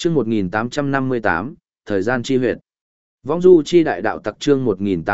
Chương 1858, thời gian chi huyệt. Vong du chi đại đạo tặc chương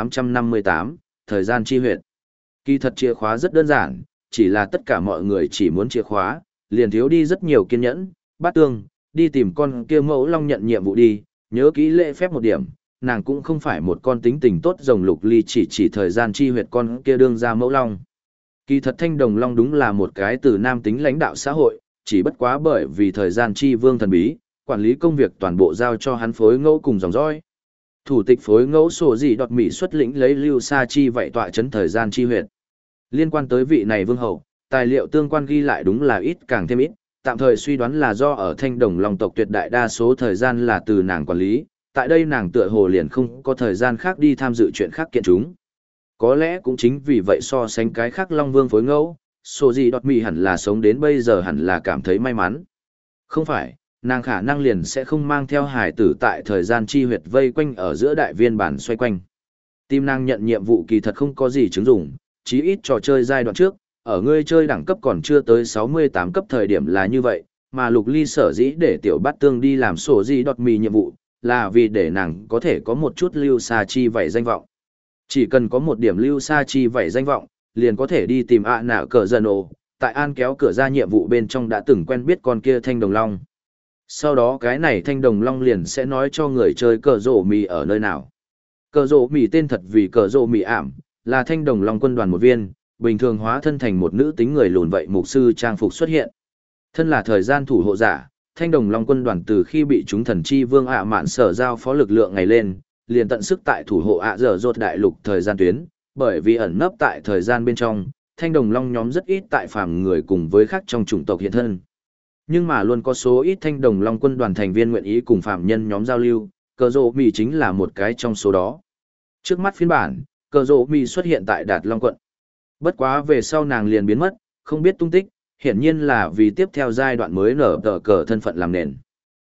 1858, thời gian chi huyệt. Kỳ thật chìa khóa rất đơn giản, chỉ là tất cả mọi người chỉ muốn chìa khóa, liền thiếu đi rất nhiều kiên nhẫn. Bát Tương, đi tìm con kia mẫu long nhận nhiệm vụ đi, nhớ kỹ lễ phép một điểm, nàng cũng không phải một con tính tình tốt rồng Lục Ly chỉ thời gian chi huyệt con kia đương ra mẫu long. Kỳ thật Thanh Đồng Long đúng là một cái từ nam tính lãnh đạo xã hội, chỉ bất quá bởi vì thời gian chi vương thần bí, quản lý công việc toàn bộ giao cho hắn phối ngẫu cùng dòng dõi. Thủ tịch phối ngẫu sổ gì đọt mỹ xuất lĩnh lấy Lưu Sa Chi vậy tọa chấn thời gian chi huyệt. Liên quan tới vị này vương hậu, tài liệu tương quan ghi lại đúng là ít càng thêm ít, tạm thời suy đoán là do ở Thanh Đồng Long tộc tuyệt đại đa số thời gian là từ nàng quản lý, tại đây nàng tựa hồ liền không có thời gian khác đi tham dự chuyện khác kiện chúng. Có lẽ cũng chính vì vậy so sánh cái khác Long Vương phối ngẫu, sổ gì đọt mỹ hẳn là sống đến bây giờ hẳn là cảm thấy may mắn. Không phải, nàng khả năng liền sẽ không mang theo hải tử tại thời gian chi huyệt vây quanh ở giữa đại viên bản xoay quanh. Tim nàng nhận nhiệm vụ kỳ thật không có gì chứng dụng, chí ít trò chơi giai đoạn trước, ở ngươi chơi đẳng cấp còn chưa tới 68 cấp thời điểm là như vậy, mà Lục Ly sở dĩ để tiểu Bát Tương đi làm sổ gì đọt mì nhiệm vụ, là vì để nàng có thể có một chút Lưu Sa Chi vậy danh vọng. Chỉ cần có một điểm Lưu Sa Chi vậy danh vọng, liền có thể đi tìm nạ cờ dần ồ, tại An kéo cửa ra nhiệm vụ bên trong đã từng quen biết con kia Thanh Đồng Long. Sau đó cái này Thanh Đồng Long liền sẽ nói cho người chơi cờ rổ mì ở nơi nào. Cờ rổ mì tên thật vì cờ rổ mì ảm, là Thanh Đồng Long quân đoàn một viên, bình thường hóa thân thành một nữ tính người lùn vậy mục sư trang phục xuất hiện. Thân là thời gian thủ hộ giả, Thanh Đồng Long quân đoàn từ khi bị chúng thần chi vương mạn sở giao phó lực lượng ngày lên, liền tận sức tại thủ hộ dở dột đại lục thời gian tuyến, bởi vì ẩn nấp tại thời gian bên trong, Thanh Đồng Long nhóm rất ít tại phàm người cùng với khác trong chủng tộc hiện thân. Nhưng mà luôn có số ít Thanh Đồng Long quân đoàn thành viên nguyện ý cùng phạm nhân nhóm giao lưu, cờ rộ mì chính là một cái trong số đó. Trước mắt phiên bản, cờ rộ mì xuất hiện tại Đạt Long quận. Bất quá về sau nàng liền biến mất, không biết tung tích, hiển nhiên là vì tiếp theo giai đoạn mới nở tờ cờ thân phận làm nền.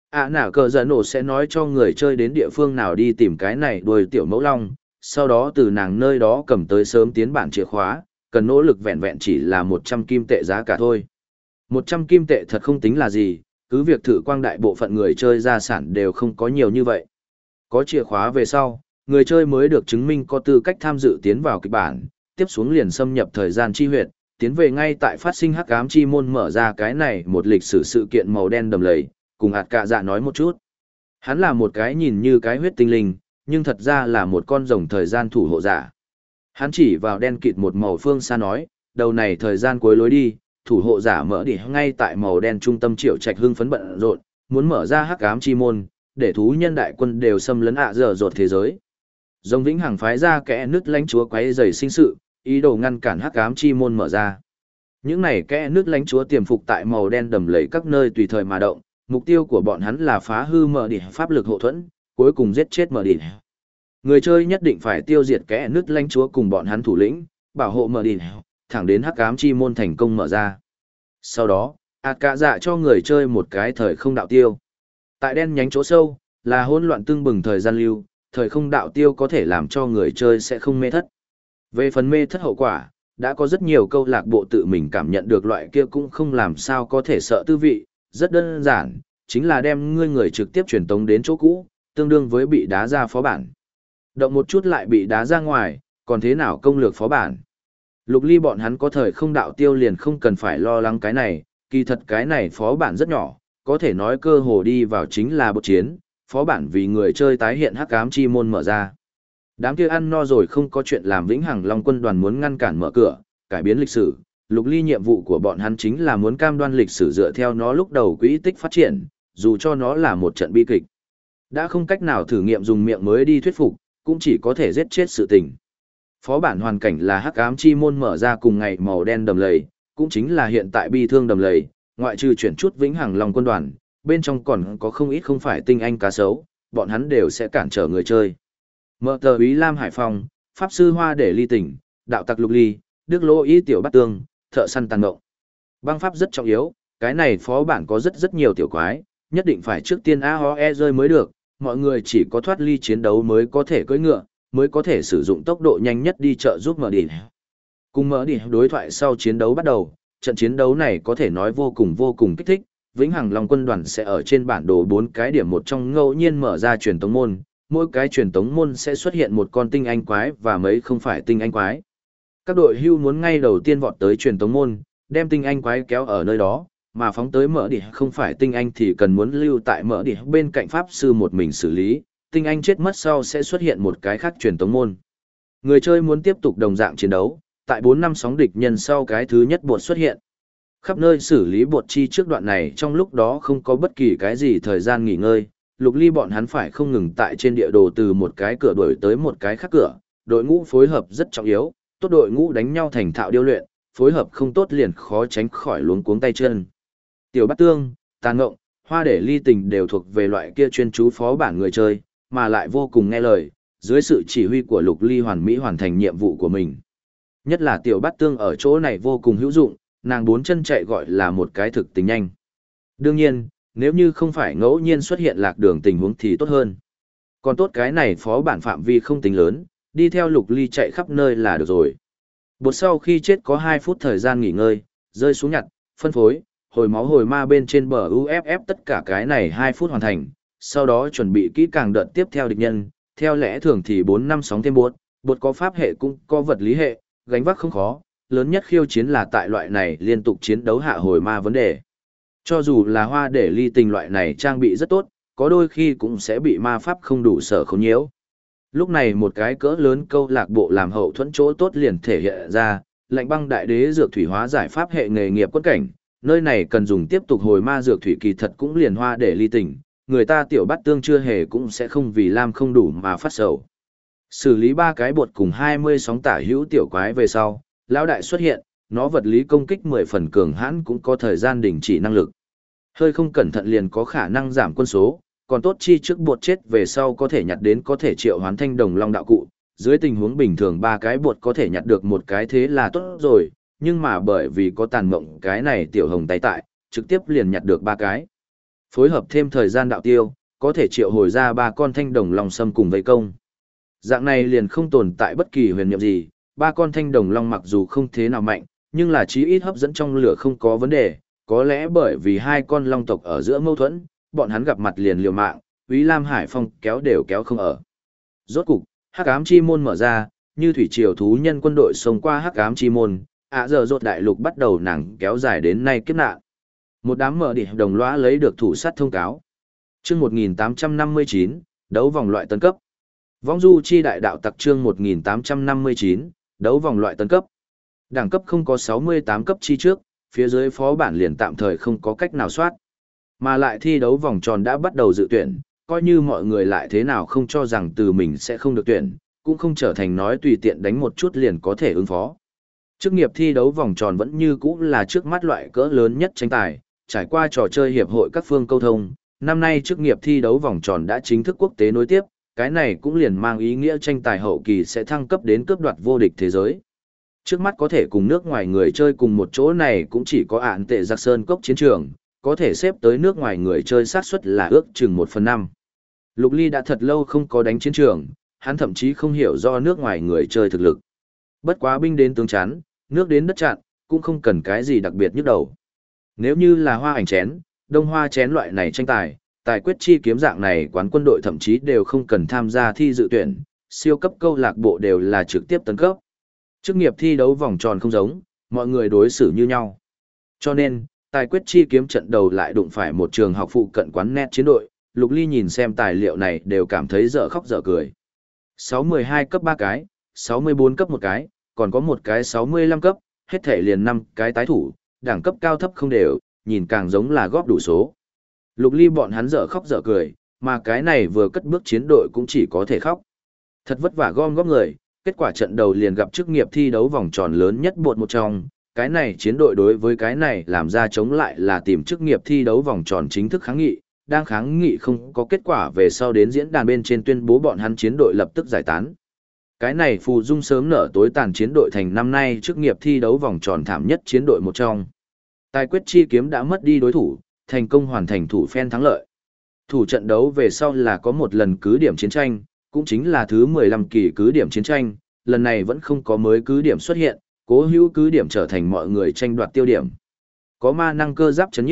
Nả cờ giận nổ sẽ nói cho người chơi đến địa phương nào đi tìm cái này đuôi tiểu mẫu long, sau đó từ nàng nơi đó cầm tới sớm tiến bản chìa khóa, cần nỗ lực vẹn vẹn chỉ là 100 kim tệ giá cả thôi. 100 kim tệ thật không tính là gì, cứ việc thử quang đại bộ phận người chơi gia sản đều không có nhiều như vậy. Có chìa khóa về sau, người chơi mới được chứng minh có tư cách tham dự tiến vào kịch bản, tiếp xuống liền xâm nhập thời gian chi huyệt, tiến về ngay tại phát sinh hắc ám chi môn mở ra cái này một lịch sử sự kiện màu đen đầm lầy, cùng hạt cạ dạ nói một chút. Hắn là một cái nhìn như cái huyết tinh linh, nhưng thật ra là một con rồng thời gian thủ hộ giả. Hắn chỉ vào đen kịt một màu phương xa nói, đầu này thời gian cuối lối đi, thủ hộ giả mở đi ngay tại màu đen trung tâm triệu trạch hưng phấn bận rộn, muốn mở ra hắc ám chi môn, để thú nhân đại quân đều xâm lấn dở dột thế giới. Rồng vĩnh hằng phái ra kẽ nứt lãnh chúa quấy rầy sinh sự, ý đồ ngăn cản hắc ám chi môn mở ra. Những này kẽ nứt lãnh chúa tiềm phục tại màu đen đầm lầy các nơi tùy thời mà động, mục tiêu của bọn hắn là phá hư mở đi pháp lực hộ thuẫn, cuối cùng giết chết mở đi. Người chơi nhất định phải tiêu diệt kẽ nứt lãnh chúa cùng bọn hắn thủ lĩnh, bảo hộ mở đi, thẳng đến hắc ám chi môn thành công mở ra. Sau đó, cạ dạ cho người chơi một cái thời không đạo tiêu. Tại đen nhánh chỗ sâu, là hỗn loạn tương bừng thời gian lưu, thời không đạo tiêu có thể làm cho người chơi sẽ không mê thất. Về phần mê thất hậu quả, đã có rất nhiều câu lạc bộ tự mình cảm nhận được loại kia cũng không làm sao có thể sợ tư vị, rất đơn giản, chính là đem người trực tiếp truyền tống đến chỗ cũ, tương đương với bị đá ra phó bản. Động một chút lại bị đá ra ngoài, còn thế nào công lược phó bản. Lục Ly bọn hắn có thời không đạo tiêu liền không cần phải lo lắng cái này, kỳ thật cái này phó bản rất nhỏ, có thể nói cơ hồ đi vào chính là một chiến, phó bản vì người chơi tái hiện hắc ám chi môn mở ra. Đám kia ăn no rồi không có chuyện làm vĩnh hằng Long quân đoàn muốn ngăn cản mở cửa, cải biến lịch sử. Lục Ly nhiệm vụ của bọn hắn chính là muốn cam đoan lịch sử dựa theo nó lúc đầu quỹ tích phát triển, dù cho nó là một trận bi kịch. Đã không cách nào thử nghiệm dùng miệng mới đi thuyết phục, cũng chỉ có thể giết chết sự tình. Phó bản hoàn cảnh là hắc ám chi môn mở ra cùng ngày màu đen đầm lầy, cũng chính là hiện tại bi thương đầm lầy, ngoại trừ chuyển chút vĩnh hằng Long quân đoàn, bên trong còn có không ít không phải tinh anh cá sấu, bọn hắn đều sẽ cản trở người chơi. Mở tờ Úy Lam Hải Phong, Pháp Sư Hoa để ly tỉnh, đạo tặc Lục Ly, Đức Lỗ Ý tiểu Bát Tương, thợ săn tàn ngộng. Băng pháp rất trọng yếu, cái này phó bản có rất nhiều tiểu quái, nhất định phải trước tiên AOE rơi mới được, mọi người chỉ có thoát ly chiến đấu mới có thể cưỡi ngựa, mới có thể sử dụng tốc độ nhanh nhất đi trợ giúp mở đi. Cùng mở đi đối thoại sau chiến đấu bắt đầu, trận chiến đấu này có thể nói vô cùng kích thích, Vĩnh Hằng Long quân đoàn sẽ ở trên bản đồ 4 cái điểm một trong ngẫu nhiên mở ra truyền tống môn, mỗi cái truyền tống môn sẽ xuất hiện một con tinh anh quái và mấy không phải tinh anh quái. Các đội hưu muốn ngay đầu tiên vọt tới truyền tống môn, đem tinh anh quái kéo ở nơi đó, mà phóng tới mở đỉ không phải tinh anh thì cần muốn lưu tại mở đỉ bên cạnh pháp sư một mình xử lý, tinh anh chết mất sau sẽ xuất hiện một cái khác truyền tống môn. Người chơi muốn tiếp tục đồng dạng chiến đấu, tại 4 năm sóng địch nhân sau cái thứ nhất bột xuất hiện. Khắp nơi xử lý bột chi trước đoạn này trong lúc đó không có bất kỳ cái gì thời gian nghỉ ngơi, Lục Ly bọn hắn phải không ngừng tại trên địa đồ từ một cái cửa đổi tới một cái khác cửa, đội ngũ phối hợp rất trọng yếu, tốt đội ngũ đánh nhau thành thạo điêu luyện, phối hợp không tốt liền khó tránh khỏi luống cuống tay chân. Tiểu Bát Tương, Tàn Ngộng, Hoa Để Ly Tình đều thuộc về loại kia chuyên chú phó bản người chơi, mà lại vô cùng nghe lời, dưới sự chỉ huy của Lục Ly hoàn mỹ hoàn thành nhiệm vụ của mình. Nhất là Tiểu Bát Tương ở chỗ này vô cùng hữu dụng, nàng bốn chân chạy gọi là một cái thực tình nhanh. Đương nhiên, nếu như không phải ngẫu nhiên xuất hiện lạc đường tình huống thì tốt hơn. Còn tốt cái này phó bản phạm vi không tính lớn, đi theo Lục Ly chạy khắp nơi là được rồi. Bột sau khi chết có 2 phút thời gian nghỉ ngơi, rơi xuống nhặt, phân phối, hồi máu hồi ma bên trên bờ UFF tất cả cái này 2 phút hoàn thành, sau đó chuẩn bị kỹ càng đợt tiếp theo địch nhân, theo lẽ thường thì 4 năm sóng thêm bột có pháp hệ cũng có vật lý hệ, gánh vác không khó, lớn nhất khiêu chiến là tại loại này liên tục chiến đấu hạ hồi ma vấn đề. Cho dù là Hoa Để Ly Tình loại này trang bị rất tốt, có đôi khi cũng sẽ bị ma pháp không đủ sở khống nhiễu. Lúc này một cái cỡ lớn câu lạc bộ làm hậu thuẫn chỗ tốt liền thể hiện ra, Lạnh Băng Đại Đế dược thủy hóa giải pháp hệ nghề nghiệp quân cảnh, nơi này cần dùng tiếp tục hồi ma dược thủy kỳ thật cũng liền Hoa Để Ly Tình, người ta Tiểu Bát Tương chưa hề cũng sẽ không vì lam không đủ mà phát sầu. Xử lý 3 cái bột cùng 20 sóng tả hữu tiểu quái về sau, lão đại xuất hiện, nó vật lý công kích 10 phần cường hãn cũng có thời gian đình chỉ năng lực. Hơi không cẩn thận liền có khả năng giảm quân số, còn tốt chi trước bột chết về sau có thể nhặt đến có thể triệu hoán thanh đồng long đạo cụ, dưới tình huống bình thường 3 cái bột có thể nhặt được một cái thế là tốt rồi, nhưng mà bởi vì có Tàn Mộng cái này tiểu hồng tay tại, trực tiếp liền nhặt được 3 cái. Phối hợp thêm thời gian đạo tiêu, có thể triệu hồi ra 3 con thanh đồng long sâm cùng vây công. Dạng này liền không tồn tại bất kỳ huyền nhiệm gì, 3 con thanh đồng long mặc dù không thế nào mạnh, nhưng là chí ít hấp dẫn trong lửa không có vấn đề, có lẽ bởi vì 2 con long tộc ở giữa mâu thuẫn, bọn hắn gặp mặt liền liều mạng, Úy Lam Hải Phong kéo đều kéo không ở. Rốt cục, Hắc Ám Chi Môn mở ra, như thủy triều thú nhân quân đội xông qua Hắc Ám Chi Môn, giờ rốt đại lục bắt đầu nàng kéo dài đến nay kiếp nạn. Một đám mở đỉ đồng lõa lấy được thủ sát thông cáo. Chương 1859, đấu vòng loại tân cấp. Vong Du Chi Đại Đạo Tặc chương 1859, đấu vòng loại tân cấp. Đẳng cấp không có 68 cấp chi trước, phía dưới phó bản liền tạm thời không có cách nào soát. Mà lại thi đấu vòng tròn đã bắt đầu dự tuyển, coi như mọi người lại thế nào không cho rằng từ mình sẽ không được tuyển, cũng không trở thành nói tùy tiện đánh một chút liền có thể ứng phó. Chức nghiệp thi đấu vòng tròn vẫn như cũ là trước mắt loại cỡ lớn nhất tranh tài, trải qua trò chơi hiệp hội các phương câu thông, năm nay chức nghiệp thi đấu vòng tròn đã chính thức quốc tế nối tiếp, cái này cũng liền mang ý nghĩa tranh tài hậu kỳ sẽ thăng cấp đến cướp đoạt vô địch thế giới. Trước mắt có thể cùng nước ngoài người chơi cùng một chỗ này cũng chỉ có ạn tệ giặc sơn cốc chiến trường, có thể xếp tới nước ngoài người chơi xác suất là ước chừng 1/5. Lục Ly đã thật lâu không có đánh chiến trường, hắn thậm chí không hiểu do nước ngoài người chơi thực lực. Bất quá binh đến tướng chắn, nước đến đất chặn, cũng không cần cái gì đặc biệt nhức đầu. Nếu như là hoa ảnh chén, đông hoa chén loại này tranh tài, tài quyết chi kiếm dạng này quán quân đội thậm chí đều không cần tham gia thi dự tuyển, siêu cấp câu lạc bộ đều là trực tiếp tấn cấp. Chức nghiệp thi đấu vòng tròn không giống, mọi người đối xử như nhau. Cho nên, tài quyết chi kiếm trận đầu lại đụng phải một trường học phụ cận quán net chiến đội, Lục Ly nhìn xem tài liệu này đều cảm thấy dở khóc dở cười. 612 cấp 3 cái, 64 cấp 1 cái, còn có một cái 65 cấp, hết thể liền 5 cái tái thủ, đẳng cấp cao thấp không đều, nhìn càng giống là góp đủ số. Lục Ly bọn hắn dở khóc dở cười, mà cái này vừa cất bước chiến đội cũng chỉ có thể khóc. Thật vất vả gom góp người, kết quả trận đầu liền gặp chức nghiệp thi đấu vòng tròn lớn nhất bột một trong, cái này chiến đội đối với cái này làm ra chống lại là tìm chức nghiệp thi đấu vòng tròn chính thức kháng nghị, đang kháng nghị không có kết quả về sau đến diễn đàn bên trên tuyên bố bọn hắn chiến đội lập tức giải tán. Cái này phù dung sớm nở tối tàn chiến đội thành năm nay chức nghiệp thi đấu vòng tròn thảm nhất chiến đội một trong. Tài quyết chi kiếm đã mất đi đối thủ, thành công hoàn thành thủ phen thắng lợi. Thủ trận đấu về sau là có một lần cứ điểm chiến tranh, cũng chính là thứ 15 kỳ cứ điểm chiến tranh, lần này vẫn không có mới cứ điểm xuất hiện, cố hữu cứ điểm trở thành mọi người tranh đoạt tiêu điểm. Có ma năng cơ giáp chấn nhiếp,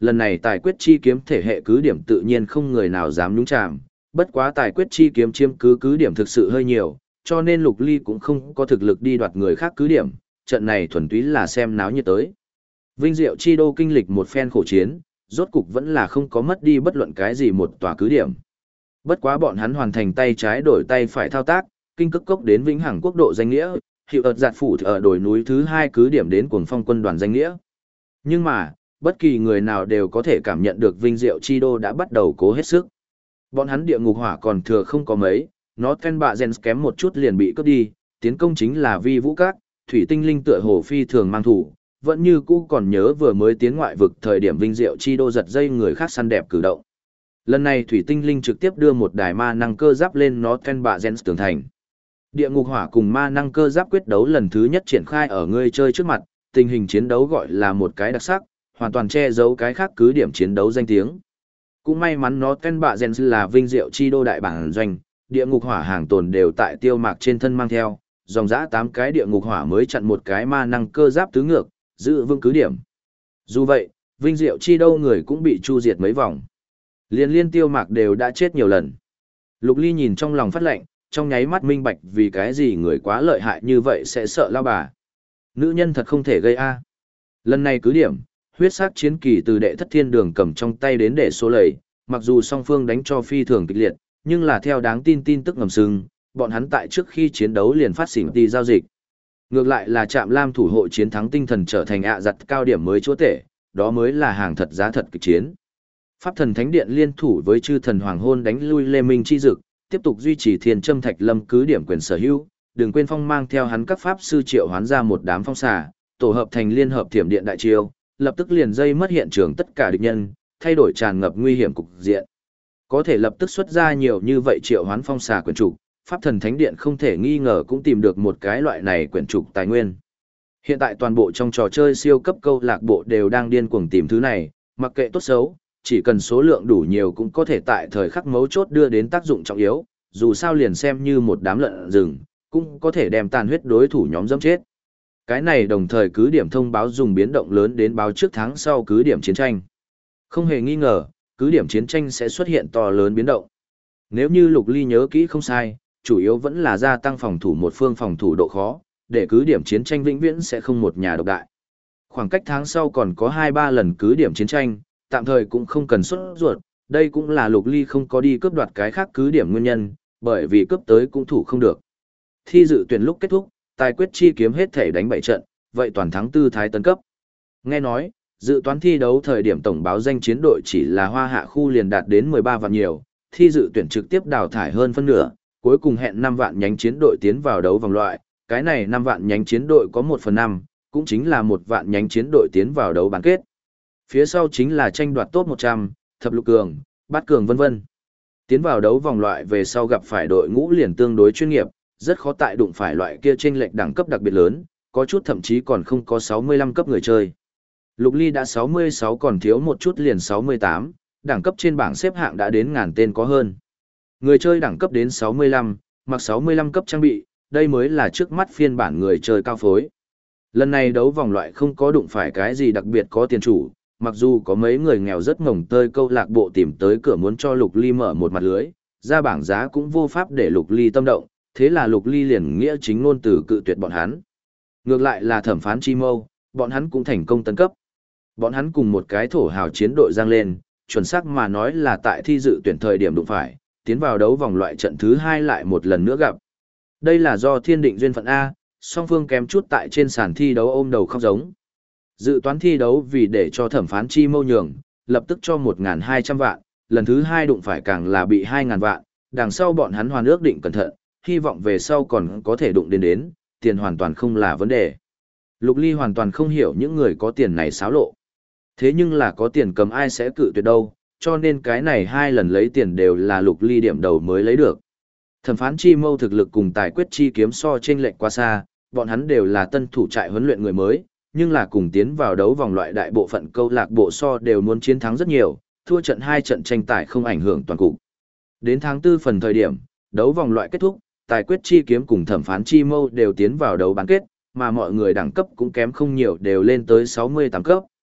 lần này tài quyết chi kiếm thể hệ cứ điểm tự nhiên không người nào dám nhúng chàm, bất quá tài quyết chi kiếm chiếm cứ điểm thực sự hơi nhiều, cho nên Lục Ly cũng không có thực lực đi đoạt người khác cứ điểm, trận này thuần túy là xem náo nhiệt tới. Vinh Diệu Chi Đô kinh lịch một phen khổ chiến, rốt cục vẫn là không có mất đi bất luận cái gì một tòa cứ điểm. Bất quá bọn hắn hoàn thành tay trái đổi tay phải thao tác, kinh cức cốc đến vĩnh hằng quốc độ danh nghĩa, hiệu ợt giạt phủ ở đồi núi thứ 2 cứ điểm đến cuồng phong quân đoàn danh nghĩa. Nhưng mà, bất kỳ người nào đều có thể cảm nhận được Vinh Diệu Chi Đô đã bắt đầu cố hết sức. Bọn hắn địa ngục hỏa còn thừa không có mấy, nó Ken Bạ Gen kém một chút liền bị cướp đi, tiến công chính là Vi Vũ Các, thủy tinh linh tựa hồ phi thường mang thủ, vẫn như cũ còn nhớ vừa mới tiến ngoại vực thời điểm Vinh Diệu Chi Đô giật dây người khác săn đẹp cử động. Lần này thủy tinh linh trực tiếp đưa một đài ma năng cơ giáp lên nó Ken Bạ Gen tường thành. Địa ngục hỏa cùng ma năng cơ giáp quyết đấu lần thứ nhất triển khai ở người chơi trước mặt, tình hình chiến đấu gọi là một cái đặc sắc, hoàn toàn che giấu cái khác cứ điểm chiến đấu danh tiếng. Cũng may mắn nó Ken Bạ Gen là Vinh Diệu Chi Đô đại bản doanh, địa ngục hỏa hàng tồn đều tại tiêu mạc trên thân mang theo, dòng dã 8 cái địa ngục hỏa mới chặn một cái ma năng cơ giáp tứ ngược, giữ vững cứ điểm. Dù vậy, Vinh Diệu Chi Đô người cũng bị chu diệt mấy vòng. Liên tiêu mạc đều đã chết nhiều lần. Lục Ly nhìn trong lòng phát lệnh, trong nháy mắt minh bạch vì cái gì người quá lợi hại như vậy sẽ sợ lao bà. Nữ nhân thật không thể gây a. Lần này cứ điểm, huyết sắc chiến kỳ từ đệ thất thiên đường cầm trong tay đến để số lầy, mặc dù song phương đánh cho phi thường kịch liệt, nhưng là theo đáng tin tức ngầm sừng, bọn hắn tại trước khi chiến đấu liền phát sinh đi giao dịch. Ngược lại là Trạm Lam thủ hộ chiến thắng tinh thần trở thành giặt cao điểm mới chúa tể, đó mới là hàng thật giá thật kịch chiến. Pháp thần thánh điện liên thủ với chư thần hoàng hôn đánh lui Lê Minh chi dực, tiếp tục duy trì Thiên Châm Thạch Lâm cứ điểm quyền sở hữu, đừng quên phong mang theo hắn các pháp sư triệu hoán ra một đám phong xà, tổ hợp thành liên hợp thiểm điện đại chiêu, lập tức liền dây mất hiện trường tất cả địch nhân, thay đổi tràn ngập nguy hiểm cục diện. Có thể lập tức xuất ra nhiều như vậy triệu hoán phong xà quyển trục, Pháp thần thánh điện không thể nghi ngờ cũng tìm được một cái loại này quyển trục tài nguyên. Hiện tại toàn bộ trong trò chơi siêu cấp câu lạc bộ đều đang điên cuồng tìm thứ này, mặc kệ tốt xấu, chỉ cần số lượng đủ nhiều cũng có thể tại thời khắc mấu chốt đưa đến tác dụng trọng yếu, dù sao liền xem như một đám lợn rừng, cũng có thể đem tàn huyết đối thủ nhóm dẫm chết. Cái này đồng thời cứ điểm thông báo dùng biến động lớn đến báo trước tháng sau cứ điểm chiến tranh. Không hề nghi ngờ, cứ điểm chiến tranh sẽ xuất hiện to lớn biến động. Nếu như Lục Ly nhớ kỹ không sai, chủ yếu vẫn là gia tăng phòng thủ một phương phòng thủ độ khó, để cứ điểm chiến tranh vĩnh viễn sẽ không một nhà độc đại. Khoảng cách tháng sau còn có 2-3 lần cứ điểm chiến tranh, tạm thời cũng không cần xuất ruột, đây cũng là Lục Ly không có đi cướp đoạt cái khác cứ điểm nguyên nhân, bởi vì cướp tới cũng thủ không được. Thi dự tuyển lúc kết thúc, tài quyết chi kiếm hết thể đánh 7 trận, vậy toàn thắng tư thái tấn cấp. Nghe nói, dự toán thi đấu thời điểm tổng báo danh chiến đội chỉ là Hoa Hạ khu liền đạt đến 13 vạn nhiều, thi dự tuyển trực tiếp đào thải hơn phân nửa, cuối cùng hẹn 5 vạn nhánh chiến đội tiến vào đấu vòng loại, cái này 5 vạn nhánh chiến đội có 1/5, cũng chính là 1 vạn nhánh chiến đội tiến vào đấu bán kết. Phía sau chính là tranh đoạt top 100, thập lục cường, bát cường vân vân. Tiến vào đấu vòng loại về sau gặp phải đội ngũ liền tương đối chuyên nghiệp, rất khó tại đụng phải loại kia chênh lệch đẳng cấp đặc biệt lớn, có chút thậm chí còn không có 65 cấp người chơi. Lục Ly đã 66 còn thiếu một chút liền 68, đẳng cấp trên bảng xếp hạng đã đến ngàn tên có hơn. Người chơi đẳng cấp đến 65, mặc 65 cấp trang bị, đây mới là trước mắt phiên bản người chơi cao phối. Lần này đấu vòng loại không có đụng phải cái gì đặc biệt có tiền chủ, mặc dù có mấy người nghèo rất mồng tơi câu lạc bộ tìm tới cửa muốn cho Lục Ly mở một mặt lưới, ra bảng giá cũng vô pháp để Lục Ly tâm động, thế là Lục Ly liền nghĩa chính ngôn từ cự tuyệt bọn hắn. Ngược lại là thẩm phán chi mâu, bọn hắn cũng thành công tấn cấp. Bọn hắn cùng một cái thổ hào chiến đội giang lên, chuẩn xác mà nói là tại thi dự tuyển thời điểm đụng phải, tiến vào đấu vòng loại trận thứ 2 lại một lần nữa gặp. Đây là do thiên định duyên phận A, song phương kém chút tại trên sàn thi đấu ôm đầu khóc giống. Dự toán thi đấu vì để cho thẩm phán chi mâu nhường, lập tức cho 1.200 vạn, lần thứ 2 đụng phải càng là bị 2.000 vạn, đằng sau bọn hắn hoàn ước định cẩn thận, hy vọng về sau còn có thể đụng đến, tiền hoàn toàn không là vấn đề. Lục Ly hoàn toàn không hiểu những người có tiền này xáo lộ. Thế nhưng là có tiền cầm ai sẽ cự tuyệt đâu, cho nên cái này 2 lần lấy tiền đều là Lục Ly điểm đầu mới lấy được. Thẩm phán chi mâu thực lực cùng tài quyết chi kiếm so chênh lệch quá xa, bọn hắn đều là tân thủ trại huấn luyện người mới, nhưng là cùng tiến vào đấu vòng loại đại bộ phận câu lạc bộ so đều muốn chiến thắng rất nhiều, thua trận 2 trận tranh tài không ảnh hưởng toàn cục. Đến tháng 4 phần thời điểm, đấu vòng loại kết thúc, tài quyết chi kiếm cùng thẩm phán chi mâu đều tiến vào đấu bán kết, mà mọi người đẳng cấp cũng kém không nhiều đều lên tới 68 cấp.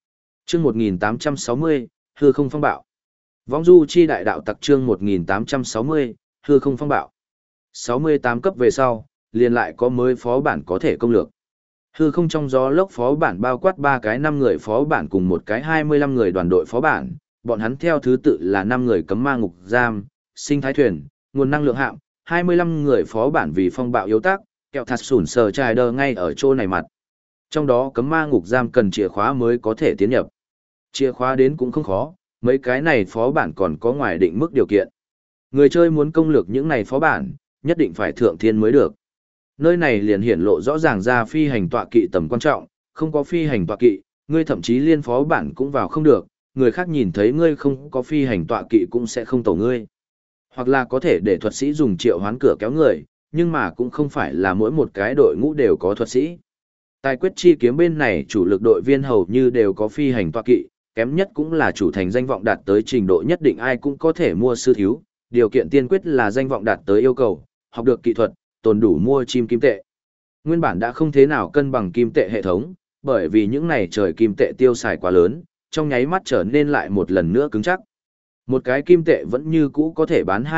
Chương 1860, hư không phong bạo. Võng du chi đại đạo tặc chương 1860, hư không phong bạo. 68 cấp về sau, liền lại có mới phó bản có thể công lược. Hư không trong gió lốc phó bản bao quát 3 cái 5 người phó bản cùng một cái 25 người đoàn đội phó bản, bọn hắn theo thứ tự là 5 người cấm ma ngục giam, sinh thái thuyền, nguồn năng lượng hạm, 25 người phó bản vì phong bạo yếu tác, kẹo thạt sủn sờ trài đờ ngay ở chỗ này mặt. Trong đó cấm ma ngục giam cần chìa khóa mới có thể tiến nhập. Chìa khóa đến cũng không khó, mấy cái này phó bản còn có ngoài định mức điều kiện. Người chơi muốn công lược những này phó bản, nhất định phải thượng thiên mới được. Nơi này liền hiển lộ rõ ràng ra phi hành tọa kỵ tầm quan trọng, không có phi hành tọa kỵ, ngươi thậm chí liên phó bản cũng vào không được, người khác nhìn thấy ngươi không có phi hành tọa kỵ cũng sẽ không tổ ngươi. Hoặc là có thể để thuật sĩ dùng triệu hoán cửa kéo người, nhưng mà cũng không phải là mỗi một cái đội ngũ đều có thuật sĩ. Tài quyết chi kiếm bên này chủ lực đội viên hầu như đều có phi hành tọa kỵ, kém nhất cũng là chủ thành danh vọng đạt tới trình độ nhất định ai cũng có thể mua sư thiếu, điều kiện tiên quyết là danh vọng đạt tới yêu cầu, học được kỹ thuật, tồn đủ mua chim kim tệ. Nguyên bản đã không thế nào cân bằng kim tệ hệ thống, bởi vì những này trời kim tệ tiêu xài quá lớn, trong nháy mắt trở nên lại một lần nữa cứng chắc. Một cái kim tệ vẫn như cũ có thể bán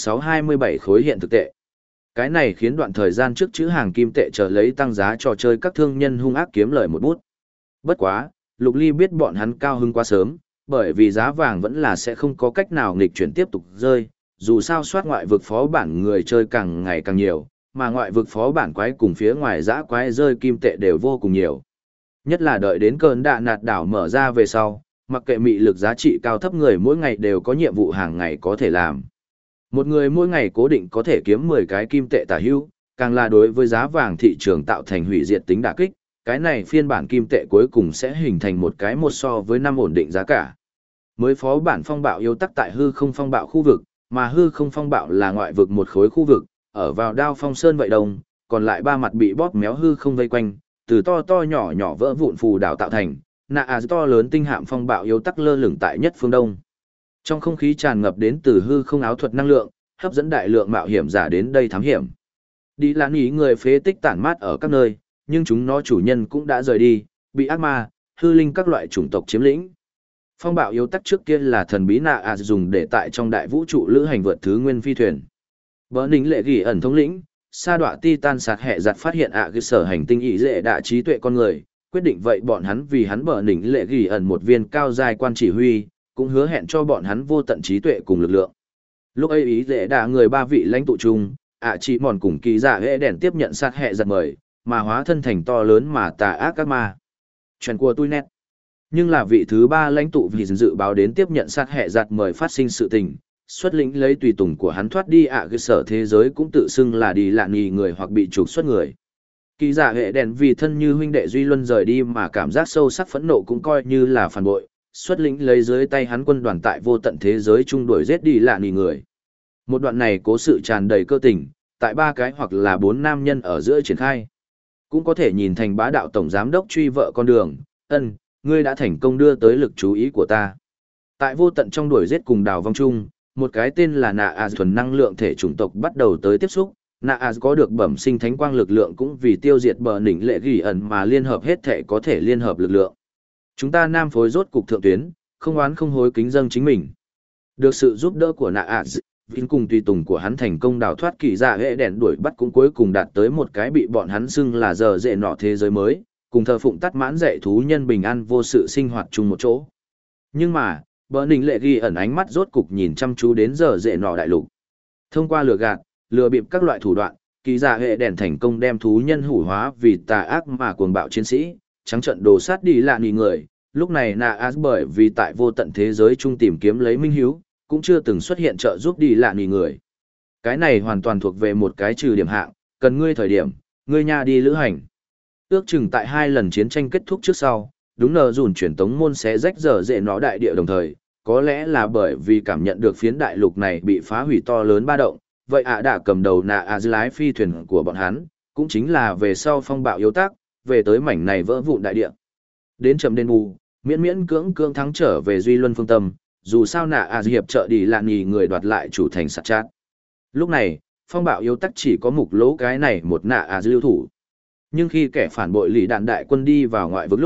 26-27 khối hiện thực tệ. Cái này khiến đoạn thời gian trước chữ hàng kim tệ trở lấy tăng giá trò chơi các thương nhân hung ác kiếm lời một bút. Bất quá, Lục Ly biết bọn hắn cao hứng quá sớm, bởi vì giá vàng vẫn là sẽ không có cách nào nghịch chuyển tiếp tục rơi, dù sao soát ngoại vực phó bản người chơi càng ngày càng nhiều, mà ngoại vực phó bản quái cùng phía ngoài giã quái rơi kim tệ đều vô cùng nhiều. Nhất là đợi đến cơn đạ nạt đảo mở ra về sau, mặc kệ mị lực giá trị cao thấp người mỗi ngày đều có nhiệm vụ hàng ngày có thể làm. Một người mỗi ngày cố định có thể kiếm 10 cái kim tệ tả hữu, càng là đối với giá vàng thị trường tạo thành hủy diệt tính đả kích, cái này phiên bản kim tệ cuối cùng sẽ hình thành một cái một so với 5 ổn định giá cả. Mới phó bản phong bạo yếu tắc tại hư không phong bạo khu vực, mà hư không phong bạo là ngoại vực một khối khu vực, ở vào đao phong sơn vậy đông, còn lại 3 mặt bị bóp méo hư không vây quanh, từ to to nhỏ nhỏ vỡ vụn phù đảo tạo thành, to lớn tinh hạm phong bạo yếu tắc lơ lửng tại nhất phương đông. Trong không khí tràn ngập đến từ hư không áo thuật năng lượng, hấp dẫn đại lượng mạo hiểm giả đến đây thám hiểm. Đi lãng ý người phế tích tản mát ở các nơi, nhưng chúng nó chủ nhân cũng đã rời đi, bị ác ma, hư linh các loại chủng tộc chiếm lĩnh. Phong bạo yếu tắc trước kia là thần bí dùng để tại trong đại vũ trụ lữ hành vượt thứ nguyên phi thuyền. Bờ nính lệ gỉ ẩn thống lĩnh, sa đọa titan sạt hẹ giặt phát hiện cái sở hành tinh ý dễ đạ trí tuệ con người, quyết định vậy bọn hắn vì hắn bờ nính lệ gỉ ẩn một viên cao giai quan chỉ huy, cũng hứa hẹn cho bọn hắn vô tận trí tuệ cùng lực lượng. Lúc ấy ý dễ đạ người 3 vị lãnh tụ chung, chỉ mòn cùng kỳ giả hệ đèn tiếp nhận sát hệ giật mời, mà hóa thân thành to lớn mà tà ác các ma. Chuyện của tôi nét. Nhưng là vị thứ 3 lãnh tụ vì dự báo đến tiếp nhận sát hệ giật mời phát sinh sự tình, xuất lĩnh lấy tùy tùng của hắn thoát đi cái sở thế giới cũng tự xưng là đi lạ nghỉ người hoặc bị trục xuất người. Kỳ giả hệ đèn vì thân như huynh đệ Duy Luân rời đi mà cảm giác sâu sắc phẫn nộ cũng coi như là phản bội, xuất lĩnh lấy dưới tay hắn quân đoàn tại vô tận thế giới chung đuổi giết đi lạ nghỉ người. Một đoạn này cố sự tràn đầy cơ tình, tại 3 cái hoặc là 4 nam nhân ở giữa triển khai. Cũng có thể nhìn thành bá đạo tổng giám đốc truy vợ con đường, ngươi đã thành công đưa tới lực chú ý của ta. Tại vô tận trong đuổi giết cùng đào vong chung, một cái tên là thuần năng lượng thể chủng tộc bắt đầu tới tiếp xúc. Có được bẩm sinh thánh quang lực lượng cũng vì tiêu diệt bờ đỉnh lệ gỉ ẩn mà liên hợp hết thể có thể liên hợp lực lượng. Chúng ta nam phối rốt cục thượng tuyến, không oán không hối kính dâng chính mình. Được sự giúp đỡ của Vin cùng tùy tùng của hắn thành công đào thoát kỳ dạ hệ đèn đuổi bắt cũng cuối cùng đạt tới một cái bị bọn hắn xưng là giờ dễ nọ thế giới mới, cùng thờ phụng tắt mãn dạy thú nhân bình an vô sự sinh hoạt chung một chỗ. Nhưng mà, bờ ninh lệ ghi ẩn ánh mắt rốt cục nhìn chăm chú đến giờ dễ nọ đại lục. Thông qua lừa gạt, lừa bịp các loại thủ đoạn, kỳ dạ hệ đèn thành công đem thú nhân hủ hóa vì tà ác mà cuồng bạo chiến sĩ, trắng trận đồ sát đi lạ nghỉ người. Lúc này bởi vì tại vô tận thế giới chung tìm kiếm lấy minh hiếu, cũng chưa từng xuất hiện trợ giúp đi lạ nghỉ người. Cái này hoàn toàn thuộc về một cái trừ điểm hạng, cần ngươi thời điểm, ngươi nha đi lữ hành. Ước chừng tại 2 lần chiến tranh kết thúc trước sau, đúng nờ dùn truyền tống môn xé rách giờ dễ nó đại địa đồng thời, có lẽ là bởi vì cảm nhận được phiến đại lục này bị phá hủy to lớn ba động, vậy đã cầm đầu lái phi thuyền của bọn hắn, cũng chính là về sau phong bạo yếu tác, về tới mảnh này vỡ vụn đại địa. Đến chậm đền bù, miễn cưỡng thắng trở về Duy Luân phương tâm, dù sao hiệp trợ đi lạ nghỉ người đoạt lại chủ thành sạt chát. Lúc này, phong bạo yếu tắc chỉ có mục lỗ cái này một lưu thủ. Nhưng khi kẻ phản bội lì đạn đại quân đi vào ngoại vực lúc,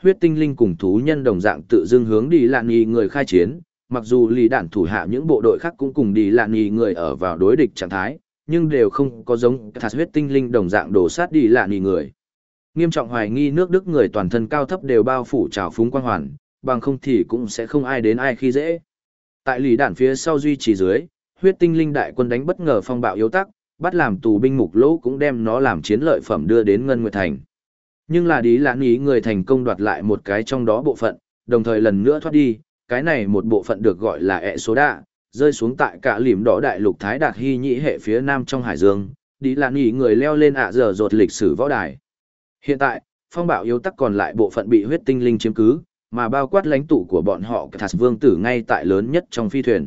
huyết tinh linh cùng thú nhân đồng dạng tự dưng hướng đi lạn nghi người khai chiến, mặc dù lì đạn thủ hạ những bộ đội khác cũng cùng đi lạn nghi người ở vào đối địch trạng thái, nhưng đều không có giống thạt huyết tinh linh đồng dạng đổ sát đi lạn nghi người. Nghiêm trọng hoài nghi nước Đức người toàn thân cao thấp đều bao phủ trào phúng quang hoàn, bằng không thì cũng sẽ không ai đến ai khi dễ. Tại lì đạn phía sau duy trì dưới, huyết tinh linh đại quân đánh bất ngờ phong bạo yếu tắc, bắt làm tù binh mục lỗ cũng đem nó làm chiến lợi phẩm đưa đến Ngân Nguyệt Thành. Nhưng là đi lãn ý người thành công đoạt lại một cái trong đó bộ phận, đồng thời lần nữa thoát đi, cái này một bộ phận được gọi là ẹ số đạ, rơi xuống tại cả lìm đỏ đại lục Thái Đạt Hy nhĩ hệ phía nam trong hải dương, đi lãn ý người leo lên giờ rột lịch sử võ đài. Hiện tại, phong bạo yếu tắc còn lại bộ phận bị huyết tinh linh chiếm cứ, mà bao quát lãnh tụ của bọn họ Thạt Vương tử ngay tại lớn nhất trong phi thuyền.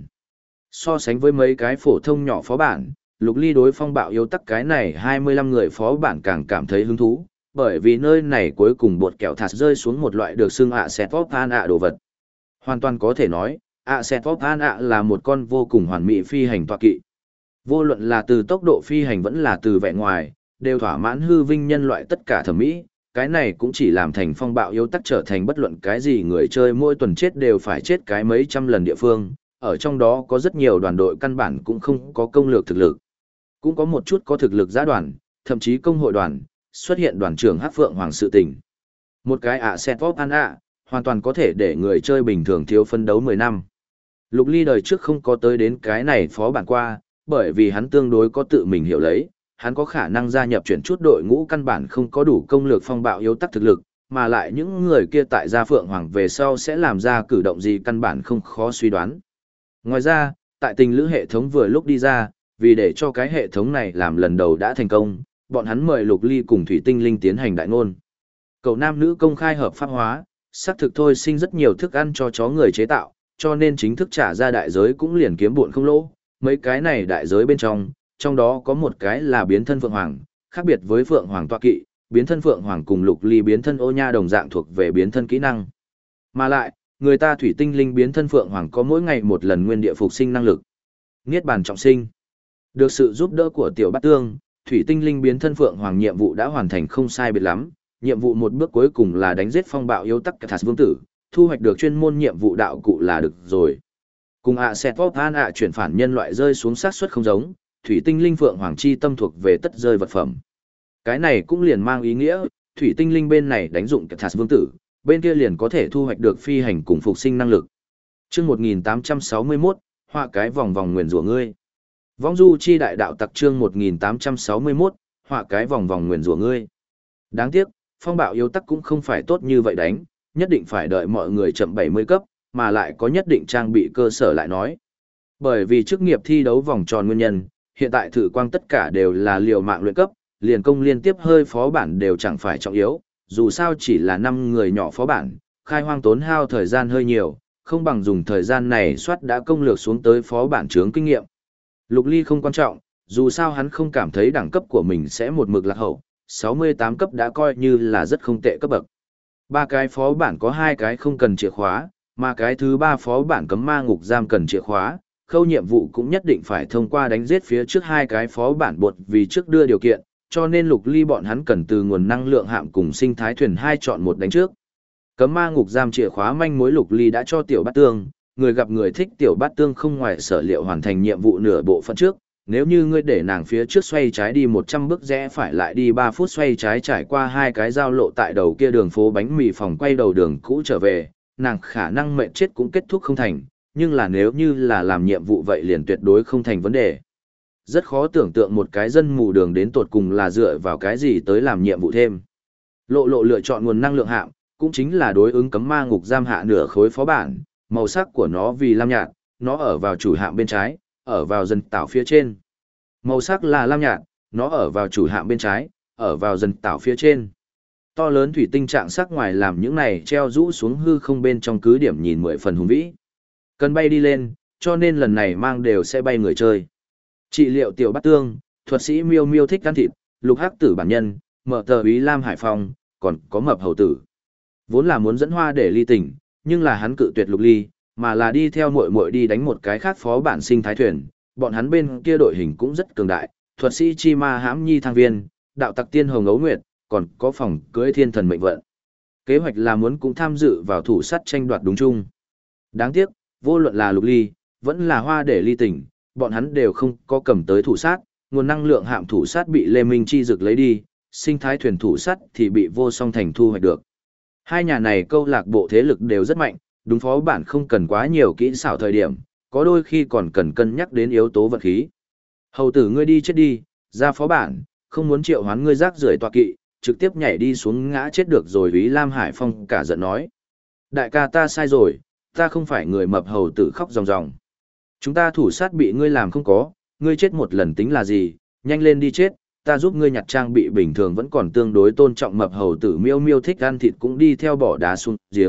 So sánh với mấy cái phổ thông nhỏ phó bản, Lục Ly đối phong bạo yếu tắc cái này 25 người phó bản càng cảm thấy hứng thú, bởi vì nơi này cuối cùng bột kẹo Thạt rơi xuống một loại được xưng Set-top An ạ đồ vật. Hoàn toàn có thể nói, Set-top An ạ là một con vô cùng hoàn mỹ phi hành tọa kỵ. Vô luận là từ tốc độ phi hành vẫn là từ vẻ ngoài, đều thỏa mãn hư vinh nhân loại tất cả thẩm mỹ, cái này cũng chỉ làm thành phong bạo yếu tắc trở thành bất luận cái gì người chơi mỗi tuần chết đều phải chết cái mấy trăm lần địa phương, ở trong đó có rất nhiều đoàn đội căn bản cũng không có công lược thực lực. Cũng có một chút có thực lực giã đoàn, thậm chí công hội đoàn, xuất hiện đoàn trưởng Hắc Phượng Hoàng sự tình. Một cái Set-top An ạ, hoàn toàn có thể để người chơi bình thường thiếu phân đấu 10 năm. Lục Ly đời trước không có tới đến cái này phó bản qua, bởi vì hắn tương đối có tự mình hiểu lấy, hắn có khả năng gia nhập chuyển chút đội ngũ căn bản không có đủ công lược phong bạo yếu tắc thực lực, mà lại những người kia tại gia Phượng Hoàng về sau sẽ làm ra cử động gì căn bản không khó suy đoán. Ngoài ra, tại tình lữ hệ thống vừa lúc đi ra, vì để cho cái hệ thống này làm lần đầu đã thành công, bọn hắn mời Lục Ly cùng Thủy Tinh Linh tiến hành đại ngôn. Cậu nam nữ công khai hợp pháp hóa, xác thực thôi sinh rất nhiều thức ăn cho chó người chế tạo, cho nên chính thức trả ra đại giới cũng liền kiếm buồn không lỗ. Mấy cái này đại giới bên trong đó có một cái là biến thân Phượng Hoàng, khác biệt với Phượng Hoàng tọa kỵ, biến thân Phượng Hoàng cùng Lục Ly biến thân ô nha đồng dạng thuộc về biến thân kỹ năng. Mà lại, người ta Thủy Tinh Linh biến thân Phượng Hoàng có mỗi ngày một lần nguyên địa phục sinh năng lực. Niết bàn trọng sinh. Được sự giúp đỡ của Tiểu Bát Tương, Thủy Tinh Linh biến thân Phượng Hoàng nhiệm vụ đã hoàn thành không sai biệt lắm, nhiệm vụ một bước cuối cùng là đánh giết phong bạo yếu tắc Thạt Vương tử, thu hoạch được chuyên môn nhiệm vụ đạo cụ là được rồi. Cùng Set-top An ạ chuyển phản nhân loại rơi xuống xác suất không giống, Thủy Tinh Linh Phượng Hoàng chi tâm thuộc về tất rơi vật phẩm. Cái này cũng liền mang ý nghĩa, Thủy Tinh Linh bên này đánh dụng Thạt Vương tử, bên kia liền có thể thu hoạch được phi hành cùng phục sinh năng lực. Chương 1861, họa cái vòng vòng nguyền rủa ngươi. Vong du chi đại đạo tặc chương 1861, họa cái vòng vòng nguyền rủa ngươi. Đáng tiếc, phong bạo yếu tắc cũng không phải tốt như vậy đánh, nhất định phải đợi mọi người chậm 70 cấp, mà lại có nhất định trang bị cơ sở lại nói. Bởi vì chức nghiệp thi đấu vòng tròn nguyên nhân, hiện tại thử quang tất cả đều là liều mạng luyện cấp, liền công liên tiếp hơi phó bản đều chẳng phải trọng yếu, dù sao chỉ là 5 người nhỏ phó bản, khai hoang tốn hao thời gian hơi nhiều, không bằng dùng thời gian này soát đã công lược xuống tới phó bản chướng kinh nghiệm. Lục Ly không quan trọng, dù sao hắn không cảm thấy đẳng cấp của mình sẽ một mực lạc hậu, 68 cấp đã coi như là rất không tệ cấp bậc. 3 cái phó bản có 2 cái không cần chìa khóa, mà cái thứ 3 phó bản cấm ma ngục giam cần chìa khóa, khâu nhiệm vụ cũng nhất định phải thông qua đánh giết phía trước 2 cái phó bản bột vì trước đưa điều kiện, cho nên Lục Ly bọn hắn cần từ nguồn năng lượng hạm cùng sinh thái thuyền 2 chọn một đánh trước. Cấm ma ngục giam chìa khóa manh mối Lục Ly đã cho Tiểu Bát Tương, người gặp người thích Tiểu Bát Tương không ngoài sở liệu hoàn thành nhiệm vụ nửa bộ phận trước, nếu như ngươi để nàng phía trước xoay trái đi 100 bước rẽ phải lại đi 3 phút xoay trái trải qua 2 cái giao lộ tại đầu kia đường phố bánh mì phòng quay đầu đường cũ trở về, nàng khả năng mệnh chết cũng kết thúc không thành, nhưng là nếu như là làm nhiệm vụ vậy liền tuyệt đối không thành vấn đề. Rất khó tưởng tượng một cái dân mù đường đến tột cùng là dựa vào cái gì tới làm nhiệm vụ thêm. Lộ lựa chọn nguồn năng lượng hạm, cũng chính là đối ứng cấm ma ngục giam hạ nửa khối phó bản, màu sắc của nó vì lam nhạt, nó ở vào chủ hạm bên trái, ở vào dân tảo phía trên. Màu sắc là lam nhạt, nó ở vào chủ hạm bên trái, ở vào dân tảo phía trên. To lớn thủy tinh trạng sắc ngoài làm những này treo rũ xuống hư không bên trong cứ điểm nhìn 10 phần hùng vĩ. Cần bay đi lên, cho nên lần này mang đều sẽ bay người chơi. Trị liệu Tiểu Bát Tương, thuật sĩ Miêu Miêu thích ăn thịt, Lục Hắc Tử bản nhân, mở tờ úy Lam Hải Phong, còn có Mập Hầu Tử. Vốn là muốn dẫn Hoa để ly tỉnh, nhưng là hắn cự tuyệt Lục Ly, mà là đi theo muội muội đi đánh một cái khác phó bản sinh thái thuyền. Bọn hắn bên kia đội hình cũng rất cường đại, thuật sĩ Chi Ma Hãm Nhi Thang Viên, đạo tặc tiên Hồng Ấu Nguyệt, còn có phòng cưới thiên thần mệnh vận. Kế hoạch là muốn cũng tham dự vào thủ sát tranh đoạt đúng chung. Đáng tiếc, vô luận là Lục Ly, vẫn là Hoa để ly tỉnh, bọn hắn đều không có cầm tới thủ sát, nguồn năng lượng hạm thủ sát bị Lê Minh Chi rực lấy đi, sinh thái thuyền thủ sát thì bị Vô Song Thành thu hoạch được. Hai nhà này câu lạc bộ thế lực đều rất mạnh, đúng phó bản không cần quá nhiều kỹ xảo thời điểm, có đôi khi còn cần cân nhắc đến yếu tố vật khí. Hầu tử ngươi đi chết đi, ra phó bản, không muốn triệu hoán ngươi rác rưởi tọa kỵ, trực tiếp nhảy đi xuống ngã chết được rồi. Úy Lam Hải Phong cả giận nói. Đại ca ta sai rồi, ta không phải người mập. Hầu tử khóc ròng ròng. Chúng ta thủ sát bị ngươi làm không có, ngươi chết một lần tính là gì, nhanh lên đi chết, ta giúp ngươi nhặt trang bị bình thường vẫn còn tương đối tôn trọng. Mập hầu tử miêu miêu thích ăn thịt cũng đi theo bỏ đá xuống giếng.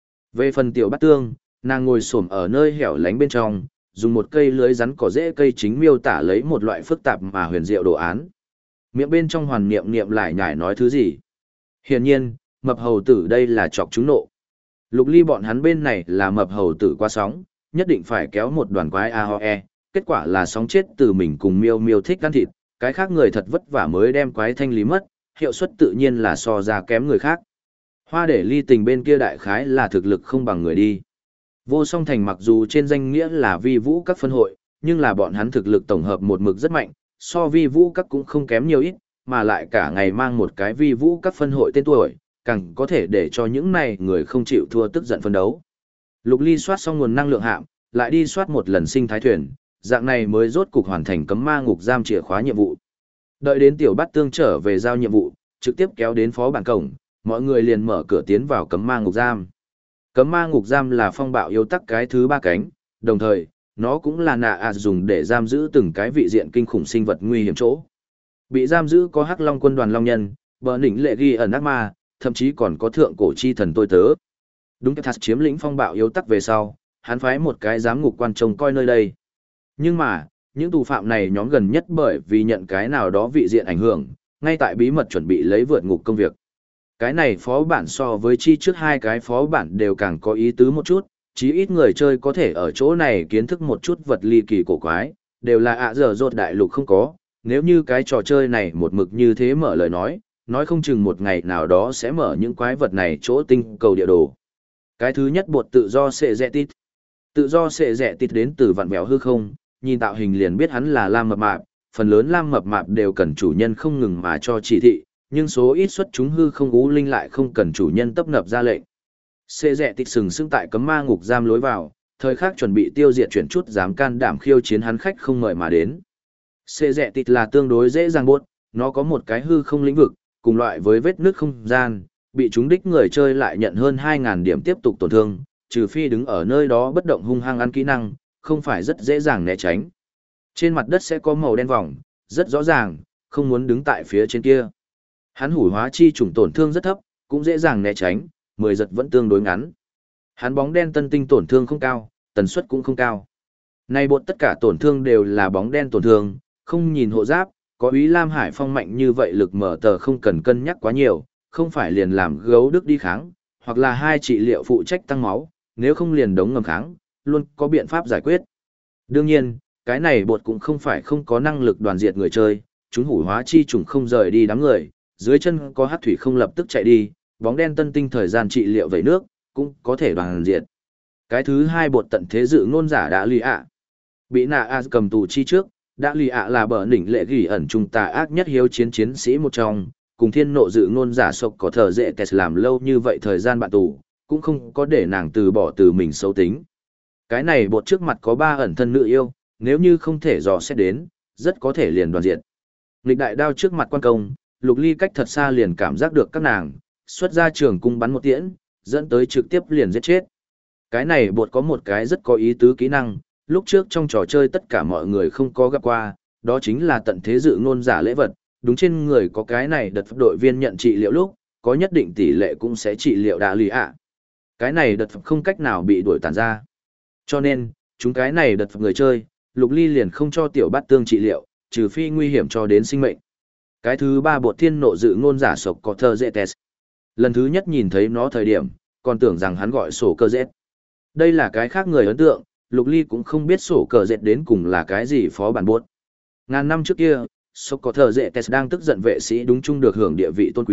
Về phần tiểu bát tương, nàng ngồi xổm ở nơi hẻo lánh bên trong, dùng một cây lưới rắn cỏ rễ cây chính miêu tả lấy một loại phức tạp mà huyền diệu đồ án. Miệng bên trong hoàn niệm niệm lại nhải nói thứ gì. Hiển nhiên, mập hầu tử đây là chọc chúng nộ. Lục Ly bọn hắn bên này là mập hầu tử qua sóng, nhất định phải kéo một đoàn quái AOE, kết quả là sóng chết từ mình cùng miêu miêu thích ăn thịt, cái khác người thật vất vả mới đem quái thanh lý mất, hiệu suất tự nhiên là so ra kém người khác. Hoa để ly tình bên kia đại khái là thực lực không bằng người đi. Vô Song Thành mặc dù trên danh nghĩa là vi vũ các phân hội, nhưng là bọn hắn thực lực tổng hợp một mực rất mạnh, so vi vũ các cũng không kém nhiều ít, mà lại cả ngày mang một cái vi vũ các phân hội tên tuổi, càng có thể để cho những này người không chịu thua tức giận phân đấu. Lục Ly soát xong nguồn năng lượng hạm, lại đi soát một lần sinh thái thuyền, dạng này mới rốt cục hoàn thành cấm ma ngục giam chìa khóa nhiệm vụ. Đợi đến tiểu bát tương trở về giao nhiệm vụ, trực tiếp kéo đến phó bản cổng, mọi người liền mở cửa tiến vào cấm ma ngục giam. Cấm ma ngục giam là phong bạo yêu tắc cái thứ ba cánh, đồng thời, nó cũng là nạ dùng để giam giữ từng cái vị diện kinh khủng sinh vật nguy hiểm chỗ. Bị giam giữ có Hắc Long quân đoàn long nhân, bờ đỉnh lệ ghi ẩn ác ma, thậm chí còn có thượng cổ chi thần tôi tớ. Đúng cái thật chiếm lĩnh phong bạo yêu tắc về sau, hắn phái một cái giám ngục quan trông coi nơi đây. Nhưng mà, những tù phạm này nhóm gần nhất bởi vì nhận cái nào đó vị diện ảnh hưởng, ngay tại bí mật chuẩn bị lấy vượt ngục công việc. Cái này phó bản so với chi trước hai cái phó bản đều càng có ý tứ một chút, chí ít người chơi có thể ở chỗ này kiến thức một chút vật ly kỳ cổ quái, đều là ạ dở dột đại lục không có, nếu như cái trò chơi này một mực như thế mở lời nói không chừng một ngày nào đó sẽ mở những quái vật này chỗ tinh cầu địa đồ. Cái thứ nhất bột tự do sệ rẹ tít. Tự do sệ rẹ tít đến từ vặn vẹo hư không, nhìn tạo hình liền biết hắn là lam mập mạp, phần lớn lam mập mạp đều cần chủ nhân không ngừng mà cho chỉ thị, nhưng số ít xuất chúng hư không ú linh lại không cần chủ nhân tấp nập ra lệnh. Xê rẹ tịt sừng sững tại cấm ma ngục giam lối vào, thời khắc chuẩn bị tiêu diệt chuyển chút dám can đảm khiêu chiến hắn khách không mời mà đến. Xê rẹ tịt là tương đối dễ dàng buốt, nó có một cái hư không lĩnh vực, cùng loại với vết nước không gian, bị chúng đích người chơi lại nhận hơn 2.000 điểm tiếp tục tổn thương, trừ phi đứng ở nơi đó bất động hung hăng ăn kỹ năng, không phải rất dễ dàng né tránh. Trên mặt đất sẽ có màu đen vòng, rất rõ ràng, không muốn đứng tại phía trên kia. Hắn hủ hóa chi trùng tổn thương rất thấp, cũng dễ dàng né tránh, 10 giật vẫn tương đối ngắn. Hắn bóng đen tân tinh tổn thương không cao, tần suất cũng không cao. Nay bột tất cả tổn thương đều là bóng đen tổn thương, không nhìn hộ giáp, có Úy Lam Hải Phong mạnh như vậy lực mở tờ không cần cân nhắc quá nhiều, không phải liền làm gấu đức đi kháng, hoặc là hai trị liệu phụ trách tăng máu, nếu không liền đống ngầm kháng, luôn có biện pháp giải quyết. Đương nhiên, cái này bột cũng không phải không có năng lực đoàn diệt người chơi, chúng hủ hóa chi trùng không rời đi đám người, dưới chân có hắc thủy không lập tức chạy đi, bóng đen tân tinh thời gian trị liệu vẩy nước, cũng có thể đoàn diệt. Cái thứ hai bột tận thế dự ngôn giả đã lì ạ. Bị nạ cầm tù chi trước, đã lì ạ là bờ đỉnh lệ gỉ ẩn trung tà ác nhất hiếu chiến sĩ một trong, cùng thiên nộ dự ngôn giả sộc có thờ dễ test làm lâu như vậy thời gian bạn tù, cũng không có để nàng từ bỏ từ mình xấu tính. Cái này bột trước mặt có 3 ẩn thân nữ yêu, nếu như không thể dò xét đến, rất có thể liền đoàn diệt. Nghịch đại đao trước mặt quan công, Lục Ly cách thật xa liền cảm giác được các nàng, xuất ra trường cung bắn một tiễn, dẫn tới trực tiếp liền giết chết. Cái này bột có một cái rất có ý tứ kỹ năng, lúc trước trong trò chơi tất cả mọi người không có gặp qua, đó chính là tận thế dự ngôn giả lễ vật, đúng trên người có cái này đợt đội viên nhận trị liệu lúc, có nhất định tỷ lệ cũng sẽ trị liệu đã lì ạ. Cái này đợt không cách nào bị đuổi tàn ra. Cho nên, chúng cái này đợt người chơi, Lục Ly liền không cho tiểu bát tương trị liệu, trừ phi nguy hiểm cho đến sinh mệnh. Cái thứ ba bột thiên nộ dự ngôn giả sộc có thơ dễ test. Lần thứ nhất nhìn thấy nó thời điểm, còn tưởng rằng hắn gọi sổ cơ dết. Đây là cái khác người ấn tượng, Lục Ly cũng không biết sổ cờ dệt đến cùng là cái gì phó bản bốt. Ngàn năm trước kia, sộc có thơ dễ test đang tức giận vệ sĩ đúng chung được hưởng địa vị tôn quý,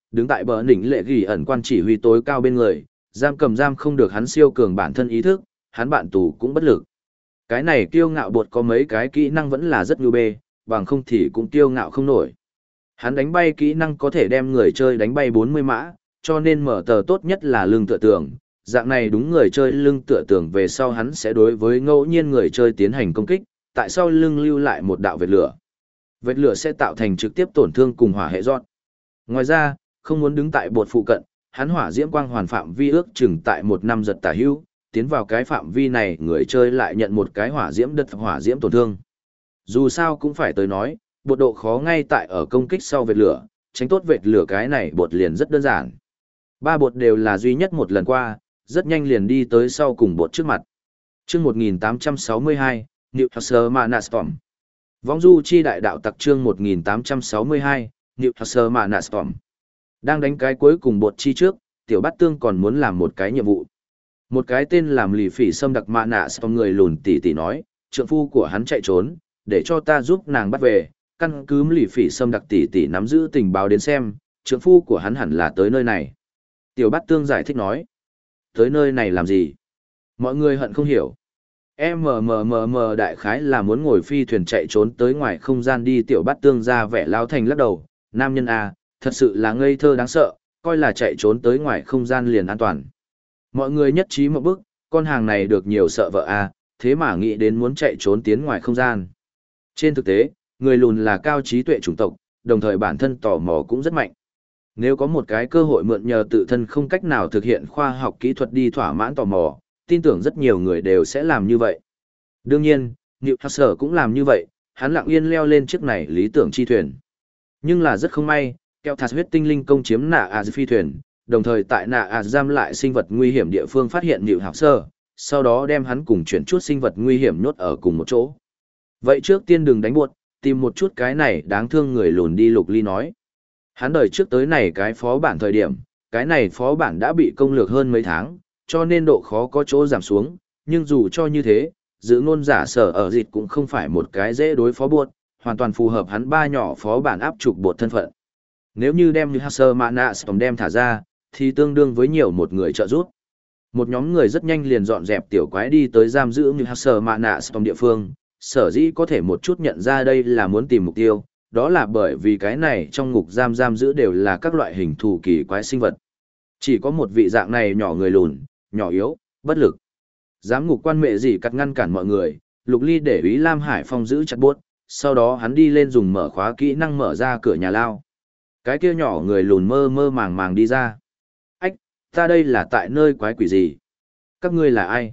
đứng tại bờ đỉnh lệ gỉ ẩn quan chỉ huy tối cao bên người, giam cầm giam không được hắn siêu cường bản thân ý thức, hắn bạn tù cũng bất lực. Cái này kiêu ngạo bột có mấy cái kỹ năng vẫn là rất nhu bê, bằng không thì cũng kiêu ngạo không nổi. Hắn đánh bay kỹ năng có thể đem người chơi đánh bay 40 mã, cho nên mở tờ tốt nhất là lưng tựa tường. Dạng này đúng người chơi lưng tựa tường về sau hắn sẽ đối với ngẫu nhiên người chơi tiến hành công kích, tại sau lưng lưu lại một đạo vệt lửa. Vệt lửa sẽ tạo thành trực tiếp tổn thương cùng hỏa hệ giọt. Ngoài ra, không muốn đứng tại bột phụ cận, hắn hỏa diễm quang hoàn phạm vi ước chừng tại 1 năm giật tả hữu, tiến vào cái phạm vi này người chơi lại nhận một cái hỏa diễm đợt hỏa diễm tổn thương. Dù sao cũng phải tới nói, bột độ khó ngay tại ở công kích sau vệt lửa, tránh tốt vệt lửa cái này bột liền rất đơn giản. 3 bột đều là duy nhất một lần qua, rất nhanh liền đi tới sau cùng bột trước mặt. Chương 1862, Newcastle Manastorm. Vong du chi đại đạo tặc chương 1862, Newcastle Manastorm. Đang đánh cái cuối cùng bột chi trước, tiểu bát tương còn muốn làm một cái nhiệm vụ. Một cái tên làm lì phỉ xâm đặc mạ nạ xong người lùn tỉ tỉ nói, trượng phu của hắn chạy trốn, để cho ta giúp nàng bắt về, căn cứ lì phỉ xâm đặc tỉ tỉ nắm giữ tình báo đến xem, trượng phu của hắn hẳn là tới nơi này. Tiểu bát tương giải thích nói, tới nơi này làm gì? Mọi người hận không hiểu. Đại khái là muốn ngồi phi thuyền chạy trốn tới ngoài không gian đi. Tiểu bát tương ra vẻ lao thành lắc đầu, nam nhân à, thật sự là ngây thơ đáng sợ, coi là chạy trốn tới ngoài không gian liền an toàn. Mọi người nhất trí một bức, con hàng này được nhiều sợ vợ à, thế mà nghĩ đến muốn chạy trốn tiến ngoài không gian. Trên thực tế, người lùn là cao trí tuệ chủng tộc, đồng thời bản thân tò mò cũng rất mạnh. Nếu có một cái cơ hội mượn nhờ tự thân không cách nào thực hiện khoa học kỹ thuật đi thỏa mãn tò mò, tin tưởng rất nhiều người đều sẽ làm như vậy. Đương nhiên, Newcastle cũng làm như vậy, hắn lặng yên leo lên chiếc này lý tưởng chi thuyền. Nhưng là rất không may, keo thạt huyết tinh linh công chiếm nạ à phi thuyền, đồng thời tại nạ à giam lại sinh vật nguy hiểm địa phương phát hiện Newcastle, sau đó đem hắn cùng chuyển chút sinh vật nguy hiểm nhốt ở cùng một chỗ. Vậy trước tiên đừng đánh buột, tìm một chút cái này đáng thương người lùn đi. Lục Ly nói. Hắn đời trước tới này cái phó bản thời điểm, cái này phó bản đã bị công lược hơn mấy tháng, cho nên độ khó có chỗ giảm xuống, nhưng dù cho như thế, giữ ngôn giả sở ở dịch cũng không phải một cái dễ đối phó buộc, hoàn toàn phù hợp hắn ba nhỏ phó bản áp trục bột thân phận. Nếu như đem như Hasser Manastorm đem thả ra, thì tương đương với nhiều một người trợ giúp. Một nhóm người rất nhanh liền dọn dẹp tiểu quái đi tới giam giữ như Hasser Manastorm địa phương, sở dĩ có thể một chút nhận ra đây là muốn tìm mục tiêu, đó là bởi vì cái này trong ngục giam giữ đều là các loại hình thù kỳ quái sinh vật. Chỉ có một vị dạng này nhỏ người lùn, nhỏ yếu, bất lực. Giám ngục quan mẹ gì cắt ngăn cản mọi người, Lục Ly để Úy Lam Hải Phong giữ chặt buốt, sau đó hắn đi lên dùng mở khóa kỹ năng mở ra cửa nhà lao. Cái kia nhỏ người lùn mơ mơ màng màng đi ra. Ách, ta đây là tại nơi quái quỷ gì? Các ngươi là ai?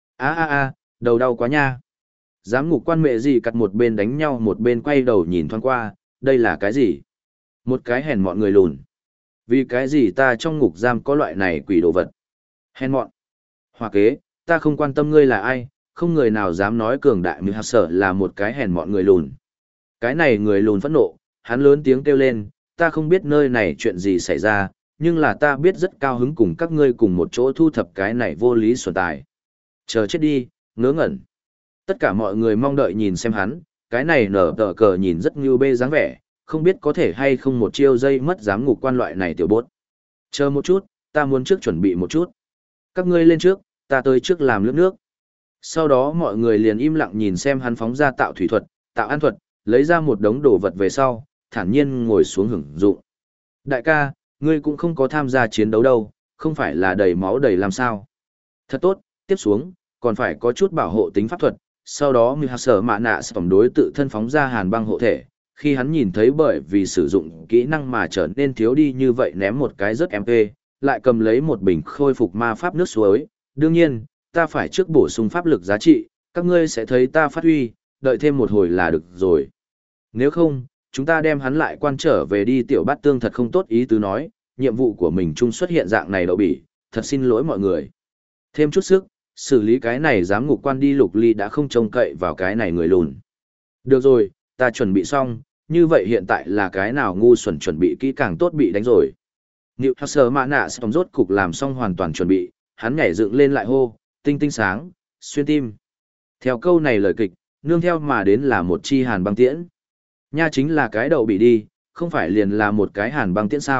Đầu đau quá nha. Giám ngục quan mẹ gì cắt một bên đánh nhau một bên quay đầu nhìn thoáng qua, đây là cái gì? Một cái hèn mọn người lùn. Vì cái gì ta trong ngục giam có loại này quỷ đồ vật? Hèn mọn. Hòa kế, ta không quan tâm ngươi là ai, không người nào dám nói cường đại như hạt sở là một cái hèn mọn người lùn. Cái này người lùn phẫn nộ, hắn lớn tiếng kêu lên, ta không biết nơi này chuyện gì xảy ra, nhưng là ta biết rất cao hứng cùng các ngươi cùng một chỗ thu thập cái này vô lý xuẩn tài. Chờ chết đi, ngớ ngẩn. Tất cả mọi người mong đợi nhìn xem hắn, cái này nở tờ cờ nhìn rất như bê dáng vẻ, không biết có thể hay không một chiêu dây mất giám ngục quan loại này tiểu bốt. Chờ một chút, ta muốn trước chuẩn bị một chút. Các ngươi lên trước, ta tới trước làm nước. Sau đó mọi người liền im lặng nhìn xem hắn phóng ra tạo thủy thuật, tạo an thuật, lấy ra một đống đồ vật về sau, thản nhiên ngồi xuống hưởng dụng. Đại ca, ngươi cũng không có tham gia chiến đấu đâu, không phải là đầy máu đầy làm sao. Thật tốt, tiếp xuống, còn phải có chút bảo hộ tính pháp thuật. Sau đó Mị Hạc Sở Mạ Nạ Storm đối tự thân phóng ra hàn băng hộ thể. Khi hắn nhìn thấy bởi vì sử dụng kỹ năng mà trở nên thiếu đi như vậy ném một cái rất MP, lại cầm lấy một bình khôi phục ma pháp nước suối. Đương nhiên, ta phải trước bổ sung pháp lực giá trị, các ngươi sẽ thấy ta phát huy, đợi thêm một hồi là được rồi. Nếu không, chúng ta đem hắn lại quan trở về đi. Tiểu Bát Tương thật không tốt ý tứ nói, nhiệm vụ của mình chung xuất hiện dạng này đậu bỉ, thật xin lỗi mọi người. Thêm chút sức, xử lý cái này giám ngục quan đi. Lục Ly đã không trông cậy vào cái này người lùn. Được rồi, ta chuẩn bị xong, như vậy hiện tại là cái nào ngu xuẩn chuẩn bị kỹ càng tốt bị đánh rồi. Newcastle Mạ Nạ Storm rốt cục làm xong hoàn toàn chuẩn bị, hắn nhảy dựng lên lại hô, tinh tinh sáng, xuyên tim. Theo câu này lời kịch, nương theo mà đến là một chi hàn băng tiễn. Nha chính là cái đậu bị đi, không phải liền là một cái hàn băng tiễn sao,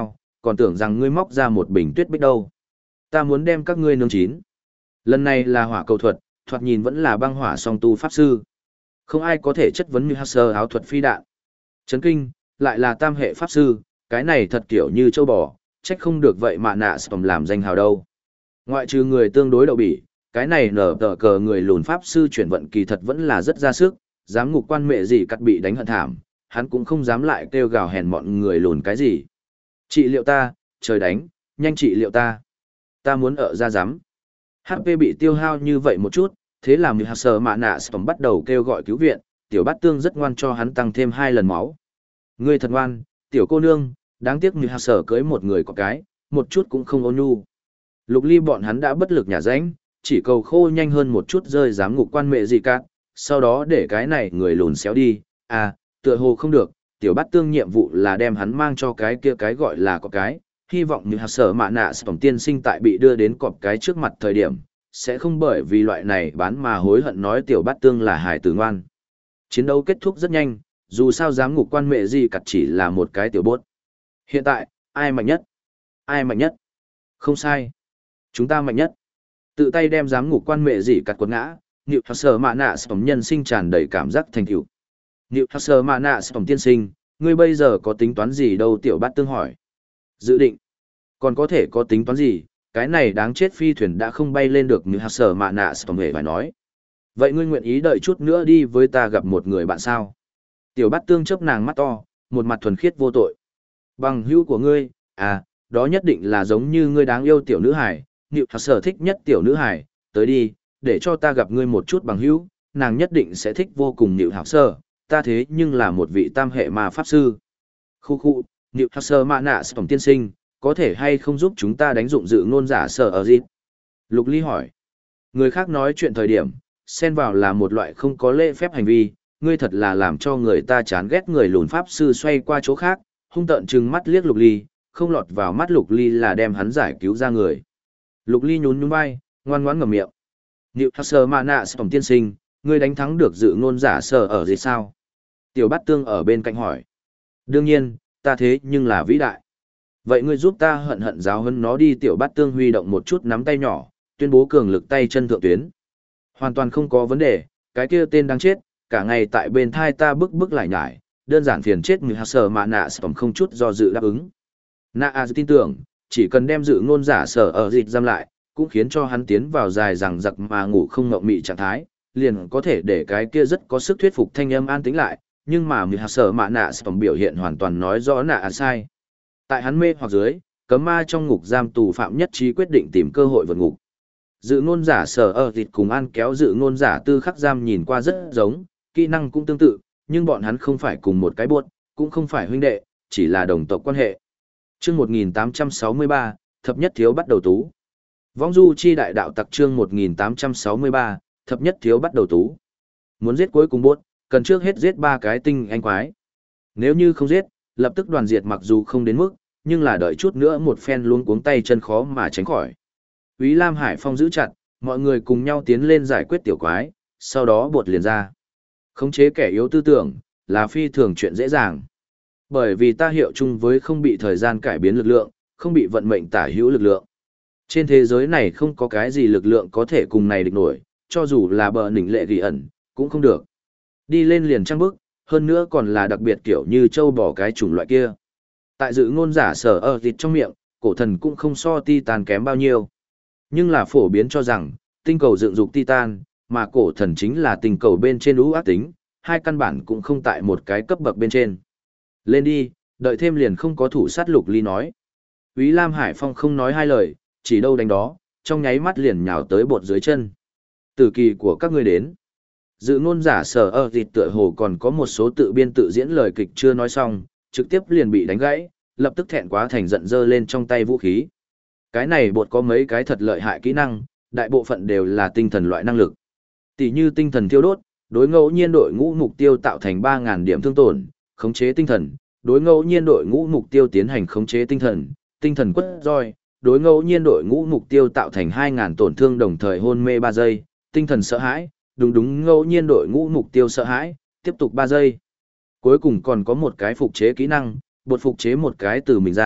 còn tưởng rằng ngươi móc ra một bình tuyết bích đâu. Ta muốn đem các ngươi nướng chín. Lần này là hỏa cầu thuật, thoạt nhìn vẫn là băng hỏa song tu pháp sư. Không ai có thể chất vấn như Husser áo thuật phi đạn. Chấn kinh, lại là tam hệ pháp sư, cái này thật kiểu như châu bò, trách không được vậy mà nạ Storm làm danh hào đâu. Ngoại trừ người tương đối đậu bỉ, cái này nở tờ cờ người lùn pháp sư chuyển vận kỳ thật vẫn là rất ra sức, dám ngục quan mẹ gì cắt bị đánh hận thảm, hắn cũng không dám lại kêu gào hèn mọn người lùn cái gì. Trị liệu ta, trời đánh, nhanh trị liệu ta. Ta muốn ở ra giám. HP bị tiêu hao như vậy một chút, thế là Mị Hạt Sở Mạ Nạ Storm bắt đầu kêu gọi cứu viện, tiểu bát tương rất ngoan cho hắn tăng thêm 2 lần máu. Ngươi thật ngoan, tiểu cô nương, đáng tiếc Mị Hạt Sở cưới một người có cái, một chút cũng không ôn nhu. Lục Ly bọn hắn đã bất lực nhả rãnh, chỉ cầu khô nhanh hơn một chút rơi giám ngục quan mẹ gì cả, sau đó để cái này người lùn xéo đi, à, tựa hồ không được, tiểu bát tương nhiệm vụ là đem hắn mang cho cái kia cái gọi là có cái, hy vọng như hạt sở mạ nạ Storm tiên sinh tại bị đưa đến cọp cái trước mặt thời điểm, sẽ không bởi vì loại này bán mà hối hận nói tiểu bát tương là hài tử ngoan. Chiến đấu kết thúc rất nhanh, dù sao giám ngục quan mẹ gì cặt chỉ là một cái tiểu bốt. Hiện tại, ai mạnh nhất? Ai mạnh nhất? Không sai. Chúng ta mạnh nhất. Tự tay đem giám ngục quan mẹ gì cặt quật ngã, Nịu Hạt Sở Mạ Nạ Storm nhân sinh tràn đầy cảm giác thành tựu. Nịu Hạt Sở Mạ Nạ Storm tiên sinh, ngươi bây giờ có tính toán gì đâu? Tiểu bát tương hỏi. Dự định. Còn có thể có tính toán gì, cái này đáng chết phi thuyền đã không bay lên được như Hạt Sở Mạ Nạ Storm hề phải nói. Vậy ngươi nguyện ý đợi chút nữa đi với ta gặp một người bạn sao? Tiểu bát tương chớp nàng mắt to, một mặt thuần khiết vô tội. Bằng hữu của ngươi, à, đó nhất định là giống như ngươi đáng yêu tiểu nữ hải, Nịu Hạt Sở thích nhất tiểu nữ hải, tới đi, để cho ta gặp ngươi một chút bằng hữu, nàng nhất định sẽ thích vô cùng Nịu Hạt Sở, ta thế nhưng là một vị tam hệ ma pháp sư. Khu khu, Nịu Hạt Sở Mạ Nạ Storm tiên sinh, có thể hay không giúp chúng ta đánh dụng dự ngôn giả sở ở dịp? Lục Ly hỏi. Người khác nói chuyện thời điểm, xen vào là một loại không có lễ phép hành vi, ngươi thật là làm cho người ta chán ghét. Người lùn pháp sư xoay qua chỗ khác, hung tợn trừng mắt liếc Lục Ly, không lọt vào mắt Lục Ly là đem hắn giải cứu ra người. Lục Ly nhún nhún vai, ngoan ngoãn ngậm miệng. Nịu Hạt Sở Mạ Nạ Storm tiên sinh, ngươi đánh thắng được dự ngôn giả sở ở dịp sao? Tiểu Bát Tương ở bên cạnh hỏi. Đương nhiên, ta thế nhưng là vĩ đại. Vậy ngươi giúp ta hận hận giáo hơn nó đi. Tiểu bát tương huy động một chút nắm tay nhỏ, tuyên bố cường lực tay chân thượng tuyến. Hoàn toàn không có vấn đề, cái kia tên đáng chết, cả ngày tại bên thai ta bức bức lại nhải, đơn giản phiền chết. Mị Hạt Sở Mạ Nạ Storm không chút do dự đáp ứng. Nạ tin tưởng, chỉ cần đem dự ngôn giả sở ở dịch giam lại, cũng khiến cho hắn tiến vào dài rằng giặc mà ngủ không ngậm mị trạng thái, liền có thể để cái kia rất có sức thuyết phục thanh âm an tĩnh lại, nhưng mà Mị Hạt Sở Mạ Nạ Storm biểu hiện hoàn toàn nói rõ nạ sai. Tại hắn mê hoặc dưới, cấm ma trong ngục giam tù phạm nhất trí quyết định tìm cơ hội vượt ngục. Dự ngôn giả sở ở thịt cùng an kéo dự ngôn giả tư khắc giam nhìn qua rất giống, kỹ năng cũng tương tự, nhưng bọn hắn không phải cùng một cái buốt, cũng không phải huynh đệ, chỉ là đồng tộc quan hệ. Chương 1863, thập nhất thiếu bắt đầu tú. Vong du chi đại đạo tặc chương 1863, thập nhất thiếu bắt đầu tú. Muốn giết cuối cùng buốt, cần trước hết giết 3 cái tinh anh quái. Nếu như không giết, lập tức đoàn diệt mặc dù không đến mức, nhưng là đợi chút nữa một phen luống cuống tay chân khó mà tránh khỏi. Úy Lam Hải Phong giữ chặt, mọi người cùng nhau tiến lên giải quyết tiểu quái, sau đó bột liền ra. Khống chế kẻ yếu tư tưởng, là phi thường chuyện dễ dàng. Bởi vì ta hiệu chung với không bị thời gian cải biến lực lượng, không bị vận mệnh tả hữu lực lượng. Trên thế giới này không có cái gì lực lượng có thể cùng này địch nổi, cho dù là bờ nỉnh lệ ghi ẩn, cũng không được. Đi lên liền trăng bức, hơn nữa còn là đặc biệt kiểu như châu bò cái chủng loại kia. Tại dự ngôn giả sở ở thịt trong miệng, cổ thần cũng không so Titan kém bao nhiêu. Nhưng là phổ biến cho rằng, tinh cầu dựng dục Titan, mà cổ thần chính là tinh cầu bên trên ú ác tính, hai căn bản cũng không tại một cái cấp bậc bên trên. Lên đi, đợi thêm liền không có thủ sát. Lục Ly nói. Úy Lam Hải Phong không nói hai lời, chỉ đâu đánh đó, trong nháy mắt liền nhào tới bột dưới chân. Tử kỳ của các ngươi đến. Dự ngôn giả sở ở thịt tựa hồ còn có một số tự biên tự diễn lời kịch chưa nói xong, trực tiếp liền bị đánh gãy, lập tức thẹn quá thành giận giơ lên trong tay vũ khí. Cái này bột có mấy cái thật lợi hại kỹ năng, đại bộ phận đều là tinh thần loại năng lực. Tỷ như tinh thần thiêu đốt, đối ngẫu nhiên đội ngũ mục tiêu tạo thành 3.000 điểm thương tổn, khống chế tinh thần, đối ngẫu nhiên đội ngũ mục tiêu tiến hành khống chế tinh thần, tinh thần quất roi, đối ngẫu nhiên đội ngũ mục tiêu tạo thành 2.000 tổn thương đồng thời hôn mê 3 giây, tinh thần sợ hãi, đúng ngẫu nhiên đội ngũ mục tiêu sợ hãi, tiếp tục 3 giây. Cuối cùng còn có một cái phục chế kỹ năng, bột phục chế một cái từ mình ra,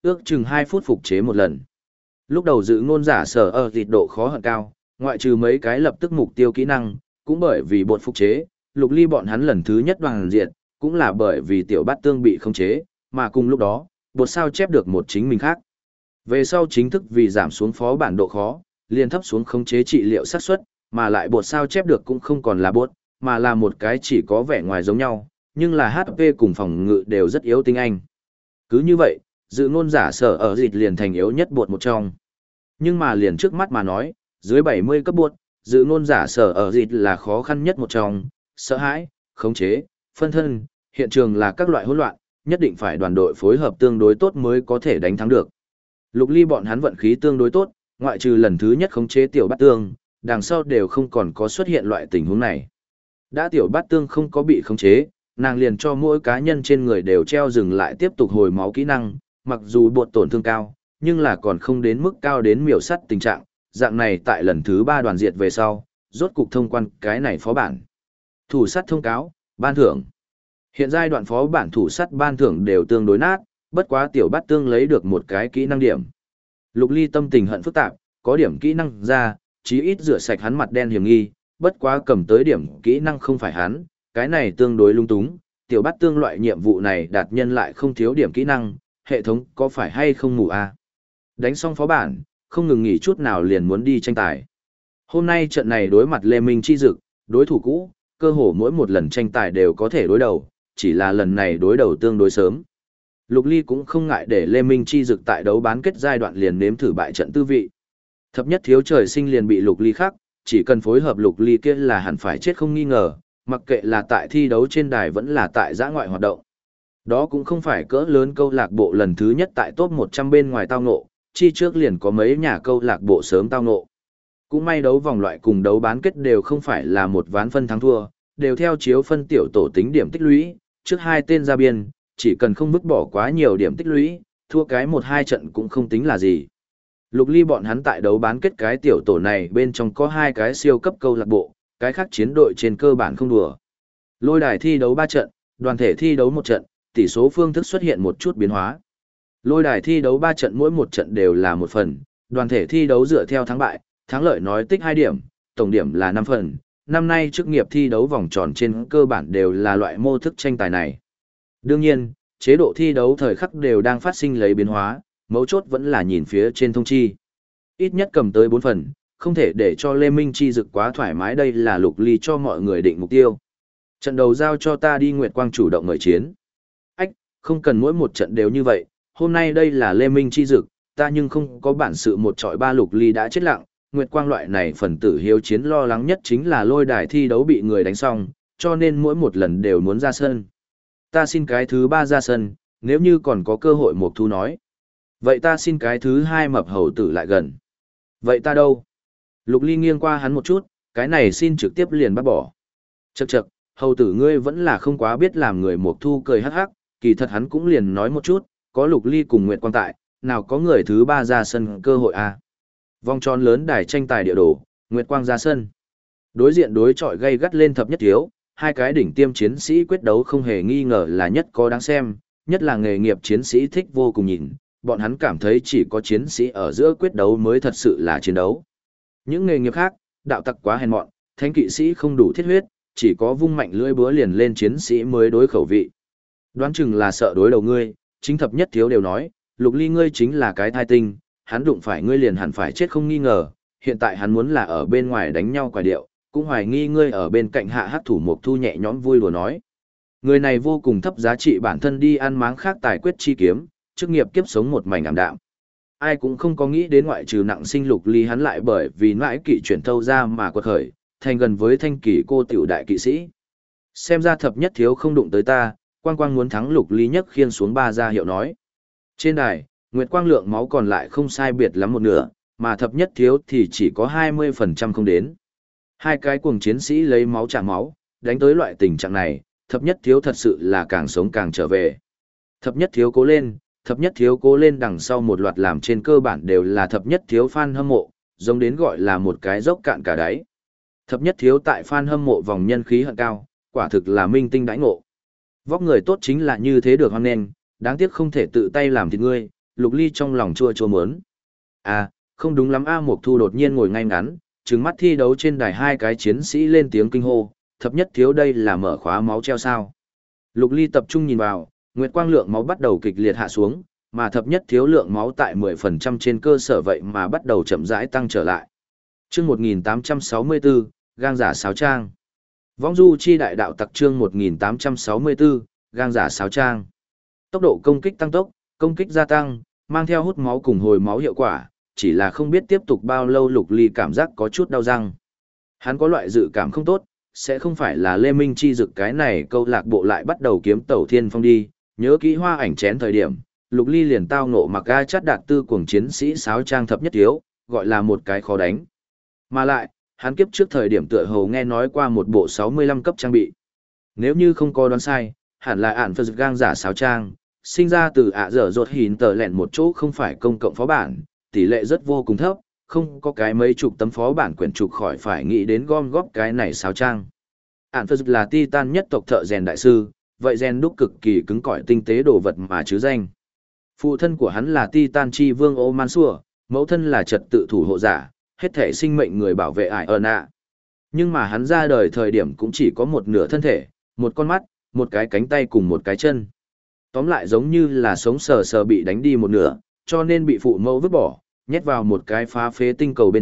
ước chừng 2 phút phục chế một lần. Lúc đầu dự ngôn giả sở ở thịt độ khó hận cao, ngoại trừ mấy cái lập tức mục tiêu kỹ năng, cũng bởi vì bột phục chế, Lục Ly bọn hắn lần thứ nhất đoàn diện, cũng là bởi vì tiểu bát tương bị khống chế, mà cùng lúc đó, bột sao chép được một chính mình khác. Về sau chính thức vì giảm xuống phó bản độ khó, liền thấp xuống khống chế trị liệu xác suất, mà lại bột sao chép được cũng không còn là bột, mà là một cái chỉ có vẻ ngoài giống nhau, nhưng là HP cùng phòng ngự đều rất yếu tinh anh. Cứ như vậy, dự ngôn giả sở ở dịch liền thành yếu nhất bột một trong. Nhưng mà liền trước mắt mà nói, dưới 70 cấp bột, dự ngôn giả sở ở dịch là khó khăn nhất một trong, sợ hãi, khống chế, phân thân, hiện trường là các loại hỗn loạn, nhất định phải đoàn đội phối hợp tương đối tốt mới có thể đánh thắng được. Lục Ly bọn hắn vận khí tương đối tốt, ngoại trừ lần thứ nhất khống chế tiểu bát tương, đằng sau đều không còn có xuất hiện loại tình huống này. Đã tiểu bát tương không có bị khống chế, nàng liền cho mỗi cá nhân trên người đều treo dừng lại tiếp tục hồi máu kỹ năng, mặc dù bột tổn thương cao, nhưng là còn không đến mức cao đến miểu sắt tình trạng, dạng này tại lần thứ 3 đoàn diệt về sau, rốt cục thông quan cái này phó bản. Thủ sắt thông cáo, ban thưởng. Hiện giai đoạn phó bản thủ sắt ban thưởng đều tương đối nát, bất quá tiểu bát tương lấy được một cái kỹ năng điểm. Lục Ly tâm tình hận phức tạp, có điểm kỹ năng ra, chí ít rửa sạch hắn mặt đen hiểm nghi, bất quá cầm tới điểm kỹ năng không phải hắn, cái này tương đối lung túng, tiểu bát tương loại nhiệm vụ này đạt nhân lại không thiếu điểm kỹ năng, hệ thống có phải hay không mù a? Đánh xong phó bản, không ngừng nghỉ chút nào liền muốn đi tranh tài. Hôm nay trận này đối mặt Lê Minh Chi Dực, đối thủ cũ, cơ hồ mỗi một lần tranh tài đều có thể đối đầu, chỉ là lần này đối đầu tương đối sớm. Lục Ly cũng không ngại để Lê Minh Chi Dực tại đấu bán kết giai đoạn liền nếm thử bại trận tư vị. Thập nhất thiếu trời sinh liền bị Lục Ly khắc, chỉ cần phối hợp Lục Ly kia là hẳn phải chết không nghi ngờ, mặc kệ là tại thi đấu trên đài vẫn là tại giã ngoại hoạt động. Đó cũng không phải cỡ lớn câu lạc bộ lần thứ nhất tại top 100 bên ngoài tao ngộ, chi trước liền có mấy nhà câu lạc bộ sớm tao ngộ. Cũng may đấu vòng loại cùng đấu bán kết đều không phải là một ván phân thắng thua, đều theo chiếu phân tiểu tổ tính điểm tích lũy, trước hai tên ra biên, chỉ cần không vứt bỏ quá nhiều điểm tích lũy, thua cái 1-2 trận cũng không tính là gì. Lục Ly bọn hắn tại đấu bán kết cái tiểu tổ này bên trong có 2 cái siêu cấp câu lạc bộ, cái khác chiến đội trên cơ bản không đùa. Lôi đài thi đấu 3 trận, đoàn thể thi đấu 1 trận, tỷ số phương thức xuất hiện một chút biến hóa. Lôi đài thi đấu 3 trận mỗi một trận đều là 1 phần, đoàn thể thi đấu dựa theo thắng bại, thắng lợi nói tích 2 điểm, tổng điểm là 5 phần. Năm nay chức nghiệp thi đấu vòng tròn trên cơ bản đều là loại mô thức tranh tài này. Đương nhiên, chế độ thi đấu thời khắc đều đang phát sinh lấy biến hóa, mấu chốt vẫn là nhìn phía trên thông chi. Ít nhất cầm tới 4 phần, không thể để cho Lê Minh Chi Dực quá thoải mái, đây là Lục Ly cho mọi người định mục tiêu. Trận đầu giao cho ta đi, Nguyệt Quang chủ động mời chiến. Ách, không cần mỗi một trận đều như vậy, hôm nay đây là Lê Minh Chi Dực, ta nhưng không có bản sự một trọi ba. Lục Ly đã chết lặng, Nguyệt Quang loại này phần tử hiếu chiến lo lắng nhất chính là lôi đài thi đấu bị người đánh xong, cho nên mỗi một lần đều muốn ra sân. Ta xin cái thứ 3 ra sân, nếu như còn có cơ hội Mộc Thu nói. Vậy ta xin cái thứ 2 Mập Hầu Tử lại gần. Vậy ta đâu? Lục Ly nghiêng qua hắn một chút, cái này xin trực tiếp liền bắt bỏ. Chậc chậc, Hầu Tử ngươi vẫn là không quá biết làm người. Mộc Thu cười hắc hắc, kỳ thật hắn cũng liền nói một chút, có Lục Ly cùng Nguyệt Quang tại, nào có người thứ 3 ra sân cơ hội à. Vòng tròn lớn đài tranh tài địa đồ, Nguyệt Quang ra sân. Đối diện đối chọi gay gắt lên thập nhất thiếu, 2 cái đỉnh tiêm chiến sĩ quyết đấu không hề nghi ngờ là nhất có đáng xem, nhất là nghề nghiệp chiến sĩ thích vô cùng nhìn, bọn hắn cảm thấy chỉ có chiến sĩ ở giữa quyết đấu mới thật sự là chiến đấu. Những nghề nghiệp khác, đạo tặc quá hèn mọn, thánh kỵ sĩ không đủ thiết huyết, chỉ có vung mạnh lưỡi búa liền lên chiến sĩ mới đối khẩu vị. Đoán chừng là sợ đối đầu ngươi, chính thập nhất thiếu đều nói, Lục Ly ngươi chính là cái thai tinh, hắn đụng phải ngươi liền hẳn phải chết không nghi ngờ, hiện tại hắn muốn là ở bên ngoài đánh nhau quả điệu, cũng hoài nghi ngươi ở bên cạnh hạ hắc thủ. Mộc Thu nhẹ nhõm vui đùa nói. Người này vô cùng thấp giá trị bản thân đi ăn máng khác tài quyết chi kiếm, chức nghiệp kiếp sống một mảnh ảm đạm. Ai cũng không có nghĩ đến ngoại trừ nặng sinh Lục Ly hắn lại bởi vì nãi kỵ chuyển thâu ra mà quật khởi, thành gần với thanh kỷ cô tiểu đại kỵ sĩ. Xem ra thập nhất thiếu không đụng tới ta, Quang Quang muốn thắng Lục Ly nhấc khiên xuống 3 ra hiệu nói. Trên đài, Nguyệt Quang lượng máu còn lại không sai biệt lắm một nửa, mà thập nhất thiếu thì chỉ có 20% không đến. 2 cái cuồng chiến sĩ lấy máu trả máu, đánh tới loại tình trạng này, thập nhất thiếu thật sự là càng sống càng trở về. Thập nhất thiếu cố lên, thập nhất thiếu cố lên, đằng sau một loạt làm trên cơ bản đều là thập nhất thiếu fan hâm mộ, giống đến gọi là một cái dốc cạn cả đáy. Thập nhất thiếu tại fan hâm mộ vòng nhân khí hận cao, quả thực là minh tinh đãi ngộ. Vóc người tốt chính là như thế được hoan nghênh, đáng tiếc không thể tự tay làm thịt ngươi. Lục Ly trong lòng chua chua muốn. À, không đúng lắm A Mộc Thu đột nhiên ngồi ngay ngắn, trừng mắt thi đấu trên đài hai cái chiến sĩ lên tiếng kinh hô, thập nhất thiếu đây là mở khóa máu treo sao. Lục Ly tập trung nhìn vào, nguyệt quang lượng máu bắt đầu kịch liệt hạ xuống, mà thập nhất thiếu lượng máu tại 10% trên cơ sở vậy mà bắt đầu chậm rãi tăng trở lại. Chương 1864, gang giả sáo trang. Vong du chi đại đạo tặc chương 1864, gang giả sáo trang. Tốc độ công kích tăng tốc, công kích gia tăng, mang theo hút máu cùng hồi máu hiệu quả, chỉ là không biết tiếp tục bao lâu Lục Ly cảm giác có chút đau răng. Hắn có loại dự cảm không tốt, sẽ không phải là Lê Minh chi dực cái này câu lạc bộ lại bắt đầu kiếm tẩu thiên phong đi, nhớ kỹ hoa ảnh chén thời điểm, Lục Ly liền tao ngộ mặc ga chát đạt tư cuồng chiến sĩ sáo trang thập nhất thiếu, gọi là một cái khó đánh. Mà lại, hắn kiếp trước thời điểm tựa hồ nghe nói qua một bộ 65 cấp trang bị. Nếu như không có đoán sai, hẳn là ản phật gang giả sáo trang, sinh ra từ dở dột hìn tờ lẹn một chỗ không phải công cộng phó bản, tỷ lệ rất vô cùng thấp, không có cái mấy chục tấm phó bản quyển trục khỏi phải nghĩ đến gom góp cái này sáo trang. Ản phật là titan nhất tộc thợ rèn đại sư, vậy rèn đúc cực kỳ cứng cỏi tinh tế đồ vật mà chứ danh. Phụ thân của hắn là Titan chi vương Ô Man Sủa, mẫu thân là trật tự thủ hộ giả, hết thể sinh mệnh người bảo vệ ải ơn ạ. Nhưng mà hắn ra đời thời điểm cũng chỉ có một nửa thân thể, một con mắt, một cái cánh tay cùng một cái chân. Tóm lại giống như là sống sờ sờ bị đánh đi một nửa, cho nên bị phụ mẫu vứt bỏ, nhét vào một cái phá phế tinh cầu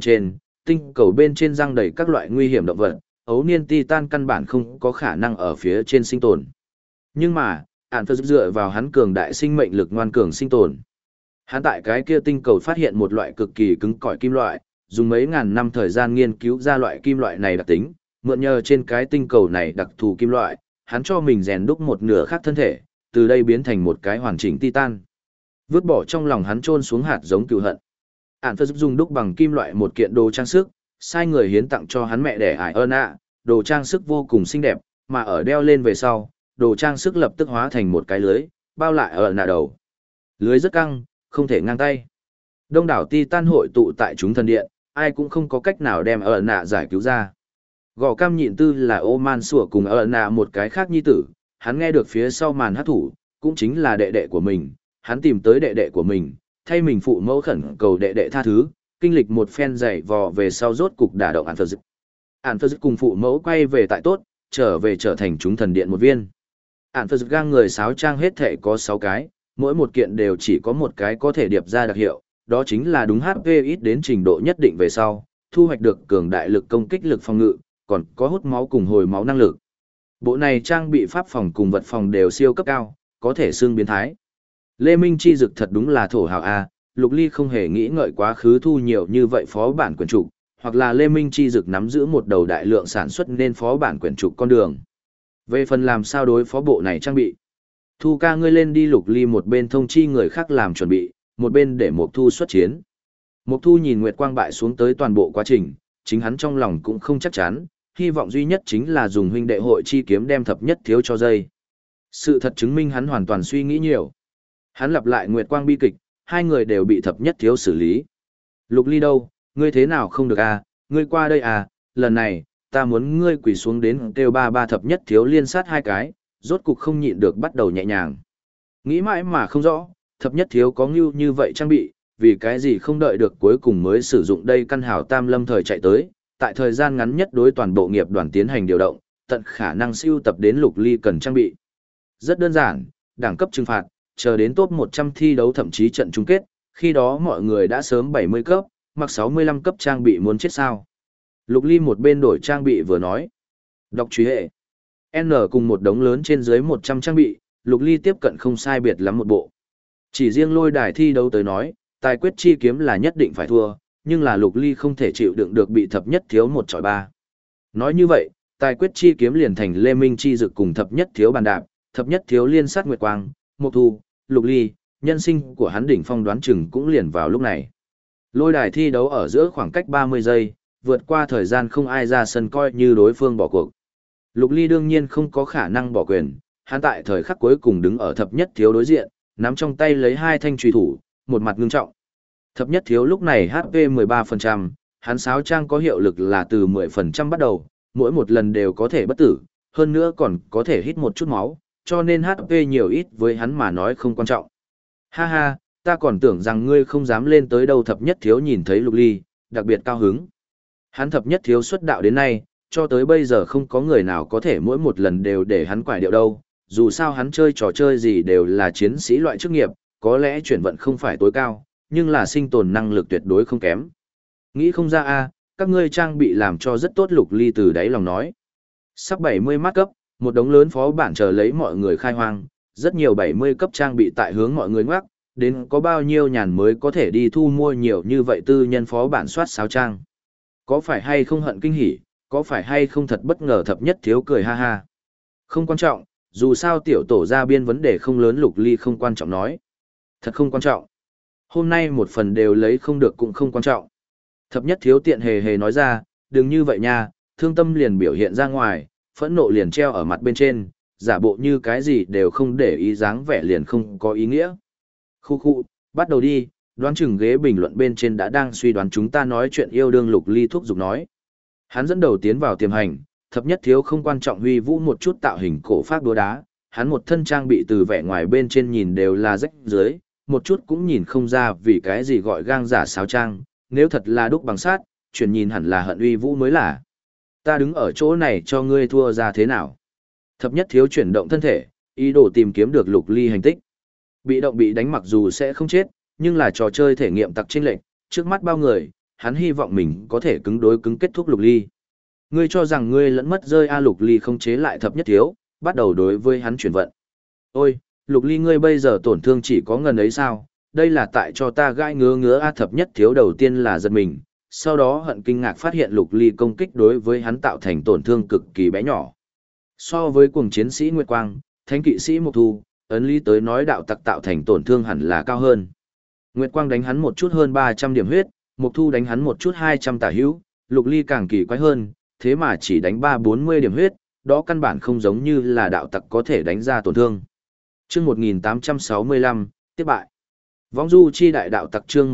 bên trên răng đầy các loại nguy hiểm động vật, ấu niên Titan căn bản không có khả năng ở phía trên sinh tồn. Nhưng mà, ản phật dựa vào hắn cường đại sinh mệnh lực ngoan cường sinh tồn. Hắn tại cái kia tinh cầu phát hiện một loại cực kỳ cứng cỏi kim loại, dùng mấy ngàn năm thời gian nghiên cứu ra loại kim loại này đặc tính, mượn nhờ trên cái tinh cầu này đặc thù kim loại, hắn cho mình rèn đúc một nửa khác thân thể, từ đây biến thành một cái hoàn chỉnh titan. Vứt bỏ trong lòng hắn chôn xuống hạt giống cừu hận. Ản phật dùng đúc bằng kim loại một kiện đồ trang sức, sai người hiến tặng cho hắn mẹ đẻ ải ơn ạ, đồ trang sức vô cùng xinh đẹp, mà ở đeo lên về sau, đồ trang sức lập tức hóa thành một cái lưới, bao lại ở nạ đầu. Lưới rất căng, không thể ngang tay. Đông đảo Titan hội tụ tại chúng thần điện, ai cũng không có cách nào đem ở nạ giải cứu ra. Gò cam nhịn tư là ô man sủa cùng ở nạ một cái khác nhi tử, hắn nghe được phía sau màn hát thủ, cũng chính là đệ đệ của mình, hắn tìm tới đệ đệ của mình, thay mình phụ mẫu khẩn cầu đệ đệ tha thứ, kinh lịch một phen dày vò về sau rốt cục đả động Ản Phật Dực. Ản Phật Dực cùng phụ mẫu quay về tại tốt, trở về trở thành chúng thần điện một viên. Ản phật gang người sáo trang hết thể có 6 cái, mỗi một kiện đều chỉ có một cái có thể điệp ra đặc hiệu, đó chính là đúng HP ít đến trình độ nhất định về sau, thu hoạch được cường đại lực công kích lực phòng ngự, còn có hút máu cùng hồi máu năng lực. Bộ này trang bị pháp phòng cùng vật phòng đều siêu cấp cao, có thể xương biến thái. Lê Minh chi dực thật đúng là thổ hào A, Lục Ly không hề nghĩ ngợi quá khứ thu nhiều như vậy phó bản quyển trục, hoặc là Lê Minh chi dực nắm giữ một đầu đại lượng sản xuất nên phó bản quyển trục con đường. Về phần làm sao đối phó bộ này trang bị, Thu ca ngươi lên đi. Lục Ly một bên thông chi người khác làm chuẩn bị, một bên để Mộc Thu xuất chiến. Mộc Thu nhìn Nguyệt Quang bại xuống tới toàn bộ quá trình, chính hắn trong lòng cũng không chắc chắn, hy vọng duy nhất chính là dùng huynh đệ hội chi kiếm đem thập nhất thiếu cho dây. Sự thật chứng minh hắn hoàn toàn suy nghĩ nhiều. Hắn lặp lại Nguyệt Quang bi kịch, hai người đều bị thập nhất thiếu xử lý. Lục Ly đâu, ngươi thế nào không được à, ngươi qua đây à, lần này, ta muốn ngươi quỳ xuống đến kêu ba ba thập nhất thiếu liên sát hai cái, rốt cục không nhịn được bắt đầu nhẹ nhàng. Nghĩ mãi mà không rõ, thập nhất thiếu có ngưu như vậy trang bị, vì cái gì không đợi được cuối cùng mới sử dụng đây căn hảo tam lâm thời chạy tới, tại thời gian ngắn nhất đối toàn bộ nghiệp đoàn tiến hành điều động, tận khả năng siêu tập đến Lục Ly cần trang bị. Rất đơn giản, đẳng cấp trừng phạt, chờ đến top 100 thi đấu thậm chí trận chung kết, khi đó mọi người đã sớm 70 cấp, mặc 65 cấp trang bị muốn chết sao. Lục Ly một bên đổi trang bị vừa nói. Đọc truy hệ. N cùng một đống lớn trên dưới 100 trang bị, Lục Ly tiếp cận không sai biệt lắm một bộ. Chỉ riêng lôi đài thi đấu tới nói, tài quyết chi kiếm là nhất định phải thua, nhưng là Lục Ly không thể chịu đựng được bị thập nhất thiếu 1-3. Nói như vậy, tài quyết chi kiếm liền thành Lê Minh chi dực cùng thập nhất thiếu bàn đạp, thập nhất thiếu liên sát Nguyệt Quang, Mộc Thu, Lục Ly, nhân sinh của hắn đỉnh phong đoán chừng cũng liền vào lúc này. Lôi đài thi đấu ở giữa khoảng cách 30 giây, vượt qua thời gian không ai ra sân coi như đối phương bỏ cuộc. Lục Ly đương nhiên không có khả năng bỏ quyền, hắn tại thời khắc cuối cùng đứng ở thập nhất thiếu đối diện, nắm trong tay lấy hai thanh chùy thủ, một mặt ngưng trọng. Thập nhất thiếu lúc này HP 13%, hắn sáo trang có hiệu lực là từ 10% bắt đầu, mỗi một lần đều có thể bất tử, hơn nữa còn có thể hít một chút máu, cho nên HP nhiều ít với hắn mà nói không quan trọng. Ha ha, ta còn tưởng rằng ngươi không dám lên tới đâu. Thập nhất thiếu nhìn thấy Lục Ly, đặc biệt cao hứng. Hắn thập nhất thiếu xuất đạo đến nay, cho tới bây giờ không có người nào có thể mỗi một lần đều để hắn quải điệu đâu. Dù sao hắn chơi trò chơi gì đều là chiến sĩ loại chức nghiệp, có lẽ chuyển vận không phải tối cao, nhưng là sinh tồn năng lực tuyệt đối không kém. Nghĩ không ra a, các ngươi trang bị làm cho rất tốt. Lục Ly từ đáy lòng nói. Sắp 70 mát cấp, một đống lớn phó bản chờ lấy mọi người khai hoang, rất nhiều 70 cấp trang bị tại hướng mọi người ngoắc, đến có bao nhiêu nhàn mới có thể đi thu mua nhiều như vậy tư nhân phó bản soát sáo trang. Có phải hay không hận kinh hỉ, có phải hay không thật bất ngờ. Thập nhất thiếu cười ha ha. Không quan trọng, dù sao tiểu tổ ra biên vấn đề không lớn. Lục Ly không quan trọng nói. Thật không quan trọng. Hôm nay một phần đều lấy không được cũng không quan trọng. Thập nhất thiếu tiện hề hề nói ra, đừng như vậy nha, thương tâm liền biểu hiện ra ngoài, phẫn nộ liền treo ở mặt bên trên, giả bộ như cái gì đều không để ý dáng vẻ liền không có ý nghĩa. Khu khu, bắt đầu đi, đoán chừng ghế bình luận bên trên đã đang suy đoán chúng ta nói chuyện yêu đương. Lục Ly thúc giục nói. Hắn dẫn đầu tiến vào tiềm hành, thập nhất thiếu không quan trọng huy vũ một chút tạo hình cổ phác đúa đá, hắn một thân trang bị từ vẻ ngoài bên trên nhìn đều là rách dưới, một chút cũng nhìn không ra vì cái gì gọi gang giả sáo trang, nếu thật là đúc bằng sát, chuyển nhìn hẳn là hận uy vũ mới là. Ta đứng ở chỗ này cho ngươi thua ra thế nào? Thập nhất thiếu chuyển động thân thể, ý đồ tìm kiếm được Lục Ly hành tích. Bị động bị đánh mặc dù sẽ không chết, nhưng là trò chơi thể nghiệm tặc chênh lệch, trước mắt bao người, hắn hy vọng mình có thể cứng đối cứng kết thúc Lục Ly. Ngươi cho rằng ngươi lẫn mất rơi a. Lục Ly không chế lại thập nhất thiếu, bắt đầu đối với hắn chuyển vận. Ôi, Lục Ly ngươi bây giờ tổn thương chỉ có ngần ấy sao? Đây là tại cho ta gãi ngứa ngứa a. Thập nhất thiếu đầu tiên là giật mình, sau đó hận kinh ngạc phát hiện Lục Ly công kích đối với hắn tạo thành tổn thương cực kỳ bé nhỏ. So với cuồng chiến sĩ Nguyệt Quang, thánh kỵ sĩ Mộc Thu, ấn lý tới nói đạo tặc tạo thành tổn thương hẳn là cao hơn. Nguyệt Quang đánh hắn một chút hơn 300 điểm huyết, Mộc Thu đánh hắn một chút 200 tả hữu, Lục Ly càng kỳ quái hơn, thế mà chỉ đánh 340 điểm huyết, đó căn bản không giống như là đạo tặc có thể đánh ra tổn thương. Chương 1865, tiếp bại. Võng du chi đại đạo tặc chương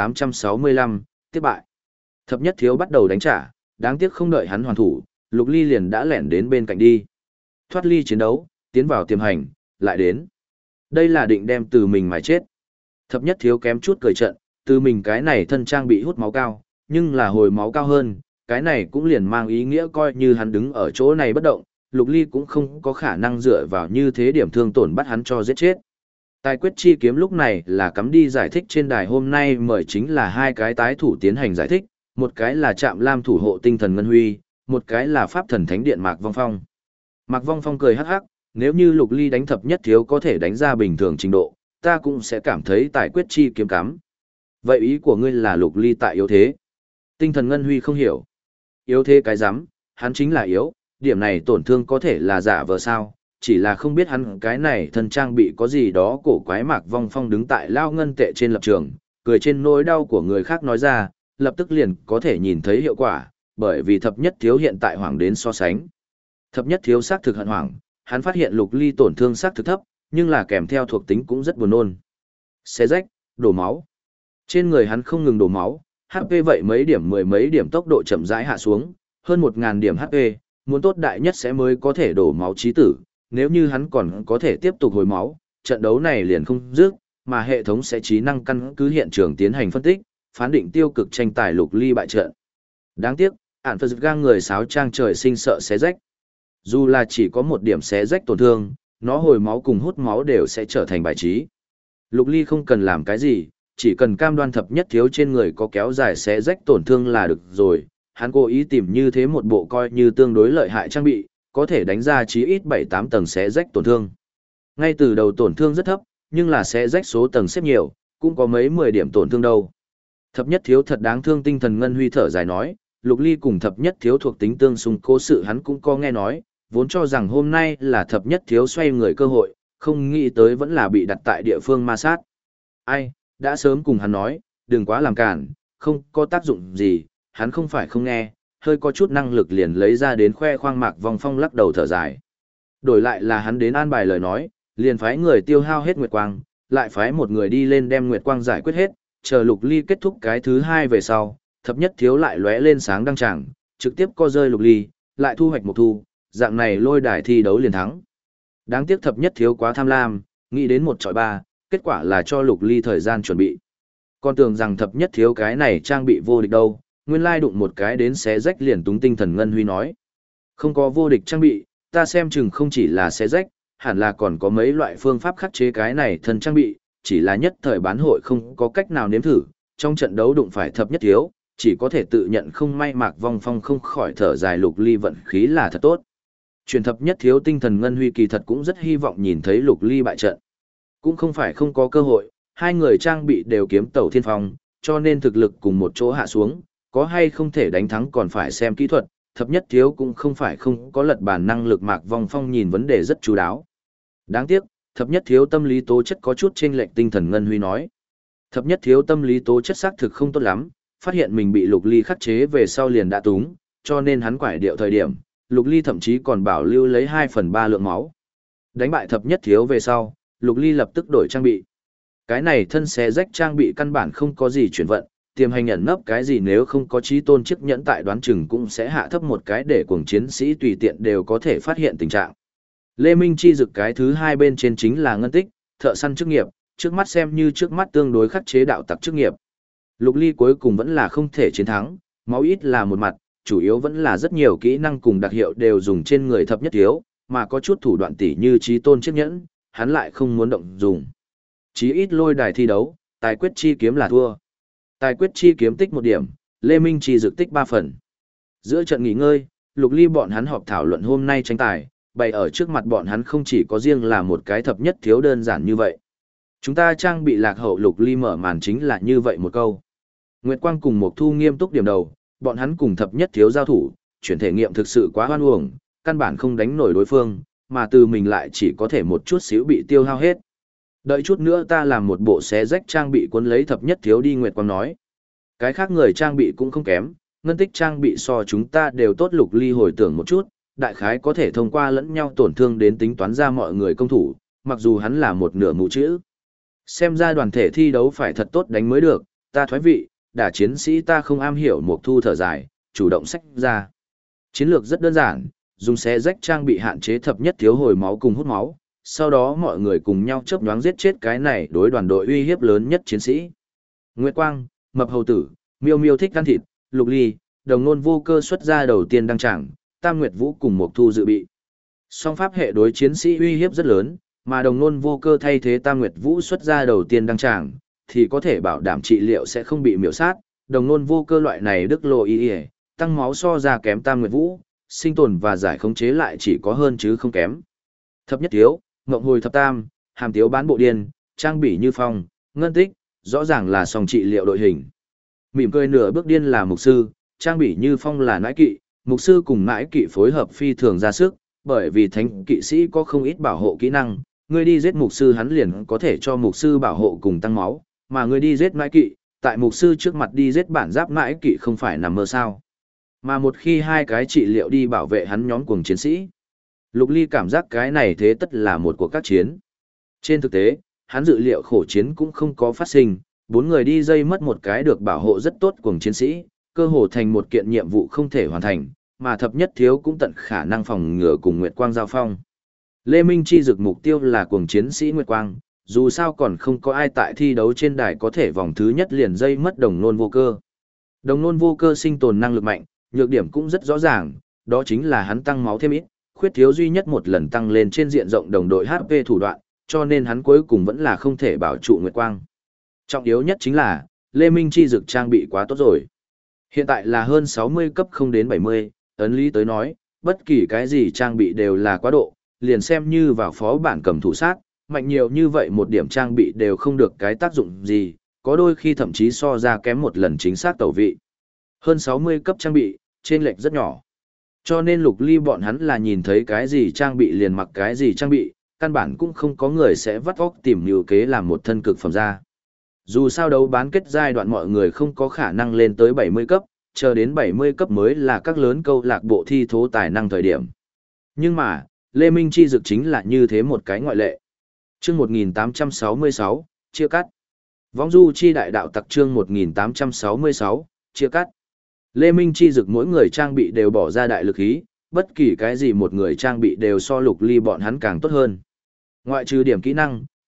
1865, tiếp bại. Thập nhất thiếu bắt đầu đánh trả, đáng tiếc không đợi hắn hoàn thủ, Lục Ly liền đã lẻn đến bên cạnh đi. Thoát ly chiến đấu, tiến vào tiềm hành, lại đến. Đây là định đem từ mình mà chết. Thập nhất thiếu kém chút cười trận, từ mình cái này thân trang bị hút máu cao, nhưng là hồi máu cao hơn, cái này cũng liền mang ý nghĩa coi như hắn đứng ở chỗ này bất động, Lục Ly cũng không có khả năng dựa vào như thế điểm thương tổn bắt hắn cho giết chết. Tài quyết chi kiếm lúc này là cắm đi giải thích trên đài hôm nay mời chính là hai cái tái thủ tiến hành giải thích, một cái là Trạm Lam thủ hộ tinh thần Ngân Huy, một cái là Pháp thần thánh điện Mạc Vong Phong. Mạc Vong Phong cười hắc hắc, nếu như Lục Ly đánh thập nhất thiếu có thể đánh ra bình thường trình độ, ta cũng sẽ cảm thấy tài quyết chi kiếm cắm. Vậy ý của ngươi là Lục Ly tại yếu thế? Tinh thần Ngân Huy không hiểu. Yếu thế cái rắm, hắn chính là yếu, điểm này tổn thương có thể là giả vờ sao, chỉ là không biết hắn cái này thân trang bị có gì đó. Cổ quái Mạc Vong Phong đứng tại lao ngân tệ trên lập trường, cười trên nỗi đau của người khác nói ra, lập tức liền có thể nhìn thấy hiệu quả, bởi vì thập nhất thiếu hiện tại hoảng đến so sánh. Thập nhất thiếu xác thực hận hoảng, hắn phát hiện Lục Ly tổn thương xác thực thấp, nhưng là kèm theo thuộc tính cũng rất buồn nôn. Xé rách, đổ máu. Trên người hắn không ngừng đổ máu, HP vậy mấy điểm mười mấy điểm tốc độ chậm rãi hạ xuống, hơn 1000 điểm HP, muốn tốt đại nhất sẽ mới có thể đổ máu chí tử, nếu như hắn còn có thể tiếp tục hồi máu, trận đấu này liền không dứt, mà hệ thống sẽ trí năng căn cứ hiện trường tiến hành phân tích, phán định tiêu cực tranh tài Lục Ly bại trận. Đáng tiếc, ản phật gang người sáo trang trời sinh sợ xé rách. Dù là chỉ có một điểm xé rách tổn thương, nó hồi máu cùng hút máu đều sẽ trở thành bài trí. Lục Ly không cần làm cái gì, chỉ cần cam đoan thập nhất thiếu trên người có kéo dài xé rách tổn thương là được rồi. Hắn cố ý tìm như thế một bộ coi như tương đối lợi hại trang bị, có thể đánh ra chí ít 7-8 tầng xé rách tổn thương. Ngay từ đầu tổn thương rất thấp, nhưng là xé rách số tầng xếp nhiều, cũng có mấy 10 điểm tổn thương đâu. Thập nhất thiếu thật đáng thương. Tinh thần Ngân Huy thở dài nói, Lục Ly cùng thập nhất thiếu thuộc tính tương xung cố sự hắn cũng có nghe nói, vốn cho rằng hôm nay là thập nhất thiếu xoay người cơ hội, không nghĩ tới vẫn là bị đặt tại địa phương ma sát. Ai, đã sớm cùng hắn nói, đừng quá làm cản, không có tác dụng gì, hắn không phải không nghe, hơi có chút năng lực liền lấy ra đến khoe khoang. Mạc Vong Phong lắc đầu thở dài. Đổi lại là hắn đến an bài lời nói, liền phái người tiêu hao hết Nguyệt Quang, lại phái một người đi lên đem Nguyệt Quang giải quyết hết, chờ Lục Ly kết thúc cái thứ hai về sau, thập nhất thiếu lại lóe lên sáng đăng tràng, trực tiếp co rơi Lục Ly, lại thu hoạch Mộc Thu, dạng này lôi đài thi đấu liền thắng. Đáng tiếc thập nhất thiếu quá tham lam, nghĩ đến 1 chọi 3, kết quả là cho Lục Ly thời gian chuẩn bị. Con tưởng rằng thập nhất thiếu cái này trang bị vô địch đâu, nguyên lai đụng một cái đến xé rách liền túng tinh thần Ngân Huy nói. Không có vô địch trang bị, ta xem chừng không chỉ là xé rách, hẳn là còn có mấy loại phương pháp khắc chế cái này thần trang bị, chỉ là nhất thời bán hội không có cách nào nếm thử, trong trận đấu đụng phải thập nhất thiếu, chỉ có thể tự nhận không may. Mạc Vong Phong không khỏi thở dài, Lục Ly vận khí là thật tốt. Truyền thập nhất thiếu tinh thần Ngân Huy kỳ thật cũng rất hy vọng nhìn thấy Lục Ly bại trận. Cũng không phải không có cơ hội, hai người trang bị đều kiếm tẩu thiên phong, cho nên thực lực cùng một chỗ hạ xuống, có hay không thể đánh thắng còn phải xem kỹ thuật, thập nhất thiếu cũng không phải không có lật bàn năng lực. Mạc Vong Phong nhìn vấn đề rất chú đáo. Đáng tiếc, thập nhất thiếu tâm lý tố chất có chút chênh lệch, tinh thần Ngân Huy nói. Thập nhất thiếu tâm lý tố chất xác thực không tốt lắm, phát hiện mình bị Lục Ly khắc chế về sau liền đã túng, cho nên hắn quải điệu thời điểm, Lục Ly thậm chí còn bảo lưu lấy 2/3 lượng máu. Đánh bại thập nhất thiếu về sau, Lục Ly lập tức đổi trang bị. Cái này thân xé rách trang bị căn bản không có gì chuyển vận, tiềm hành ẩn nấp cái gì nếu không có trí tôn chiếc nhẫn tại đoán chừng cũng sẽ hạ thấp một cái để cuồng chiến sĩ tùy tiện đều có thể phát hiện tình trạng. Lê Minh chi dực cái thứ hai bên trên chính là ngân tích, thợ săn chức nghiệp, trước mắt xem như trước mắt tương đối khắc chế đạo tặc chức nghiệp. Lục Ly cuối cùng vẫn là không thể chiến thắng, máu ít là một mặt, chủ yếu vẫn là rất nhiều kỹ năng cùng đặc hiệu đều dùng trên người thập nhất thiếu, mà có chút thủ đoạn tỉ như trí tôn chiếc nhẫn, hắn lại không muốn động dùng. Chí ít lôi đài thi đấu, tài quyết chi kiếm là thua. Tài quyết chi kiếm tích 1 điểm, Lê Minh chi dực tích 3 phần. Giữa trận nghỉ ngơi, Lục Ly bọn hắn họp thảo luận hôm nay tranh tài, bày ở trước mặt bọn hắn không chỉ có riêng là một cái thập nhất thiếu đơn giản như vậy. Chúng ta trang bị lạc hậu, Lục Ly mở màn chính là như vậy một câu. Nguyệt Quang cùng Mộc Thu nghiêm túc điểm đầu, bọn hắn cùng thập nhất thiếu giao thủ, chuyển thể nghiệm thực sự quá hoan uổng, căn bản không đánh nổi đối phương, mà từ mình lại chỉ có thể một chút xíu bị tiêu hao hết. Đợi chút nữa ta làm một bộ xé rách trang bị cuốn lấy thập nhất thiếu đi, Nguyệt Quang nói. Cái khác người trang bị cũng không kém, ngân tích trang bị so chúng ta đều tốt. Lục Ly hồi tưởng một chút, đại khái có thể thông qua lẫn nhau tổn thương đến tính toán ra mọi người công thủ, mặc dù hắn là một nửa mù chữ. Xem ra đoàn thể thi đấu phải thật tốt đánh mới được, ta thoái vị, đả chiến sĩ ta không am hiểu. Mộc Thu thở dài, chủ động sách ra. Chiến lược rất đơn giản, dùng xé rách trang bị hạn chế thập nhất thiếu hồi máu cùng hút máu, sau đó mọi người cùng nhau chớp nhoáng giết chết cái này đối đoàn đội uy hiếp lớn nhất chiến sĩ. Nguyệt Quang, Mập Hầu Tử, Miêu Miêu thích ăn thịt, Lục Ly, Đồng Nôn Vô Cơ xuất ra đầu tiên đăng tràng, Tam Nguyệt Vũ cùng Mộc Thu dự bị. Song pháp hệ đối chiến sĩ uy hiếp rất lớn, mà Đồng Nôn Vô Cơ thay thế Tam Nguyệt Vũ xuất ra đầu tiên đăng tràng, thì có thể bảo đảm trị liệu sẽ không bị miểu sát. Đồng Nôn Vô Cơ loại này đức lộ y, tăng máu so ra kém Tam Nguyệt Vũ, sinh tồn và giải khống chế lại chỉ có hơn chứ không kém. Thập nhất thiếu, Ngộng Hồi thập tam, Hàm Tiếu bán bộ điên, trang bị như phong, ngân tích, rõ ràng là song trị liệu đội hình. Mỉm cười nửa bước điên là mục sư, trang bị như phong là nãi kỵ, mục sư cùng nãi kỵ phối hợp phi thường ra sức, bởi vì thánh kỵ sĩ có không ít bảo hộ kỹ năng, người đi giết mục sư hắn liền có thể cho mục sư bảo hộ cùng tăng máu, mà người đi giết nãi kỵ, tại mục sư trước mặt đi giết bản giáp nãi kỵ không phải nằm mơ sao. Mà một khi hai cái trị liệu đi bảo vệ hắn nhóm cuồng chiến sĩ, Lục Ly cảm giác cái này thế tất là một cuộc các chiến. Trên thực tế, hắn dự liệu khổ chiến cũng không có phát sinh, 4 người đi dây mất một cái được bảo hộ rất tốt cuồng chiến sĩ, cơ hồ thành một kiện nhiệm vụ không thể hoàn thành, mà thập nhất thiếu cũng tận khả năng phòng ngừa cùng Nguyệt Quang giao phong. Lê Minh chi dực mục tiêu là cuồng chiến sĩ Nguyệt Quang, dù sao còn không có ai tại thi đấu trên đài có thể vòng thứ nhất liền dây mất Đồng Nôn Vô Cơ. Đồng Nôn Vô Cơ sinh tồn năng lực mạnh, nhược điểm cũng rất rõ ràng, đó chính là hắn tăng máu thêm ít, khuyết thiếu duy nhất một lần tăng lên trên diện rộng đồng đội HP thủ đoạn, cho nên hắn cuối cùng vẫn là không thể bảo trụ Nguyệt Quang. Trọng yếu nhất chính là, Lê Minh chi dực trang bị quá tốt rồi. Hiện tại là hơn 60 cấp không đến 70, ấn lý tới nói, bất kỳ cái gì trang bị đều là quá độ, liền xem như vào phó bản cầm thủ sát, mạnh nhiều như vậy một điểm trang bị đều không được cái tác dụng gì, có đôi khi thậm chí so ra kém một lần chính xác tẩu vị. Hơn 60 cấp trang bị, trên lệch rất nhỏ. Cho nên Lục Ly bọn hắn là nhìn thấy cái gì trang bị liền mặc cái gì trang bị, căn bản cũng không có người sẽ vắt óc tìm mưu kế làm một thân cực phẩm ra. Dù sao đấu bán kết giai đoạn mọi người không có khả năng lên tới 70 cấp, chờ đến 70 cấp mới là các lớn câu lạc bộ thi thố tài năng thời điểm. Nhưng mà, Lê Minh chi dực chính là như thế một cái ngoại lệ. Chương 1866, chia cắt. Võng du chi đại đạo tặc chương 1866, chia cắt. Lê Minh chi dực mỗi người trang bị đều bỏ ra đại lực ý, bất kỳ cái gì một người trang bị đều so Lục Ly bọn hắn càng tốt hơn. Ngoại trừ điểm kỹ năng,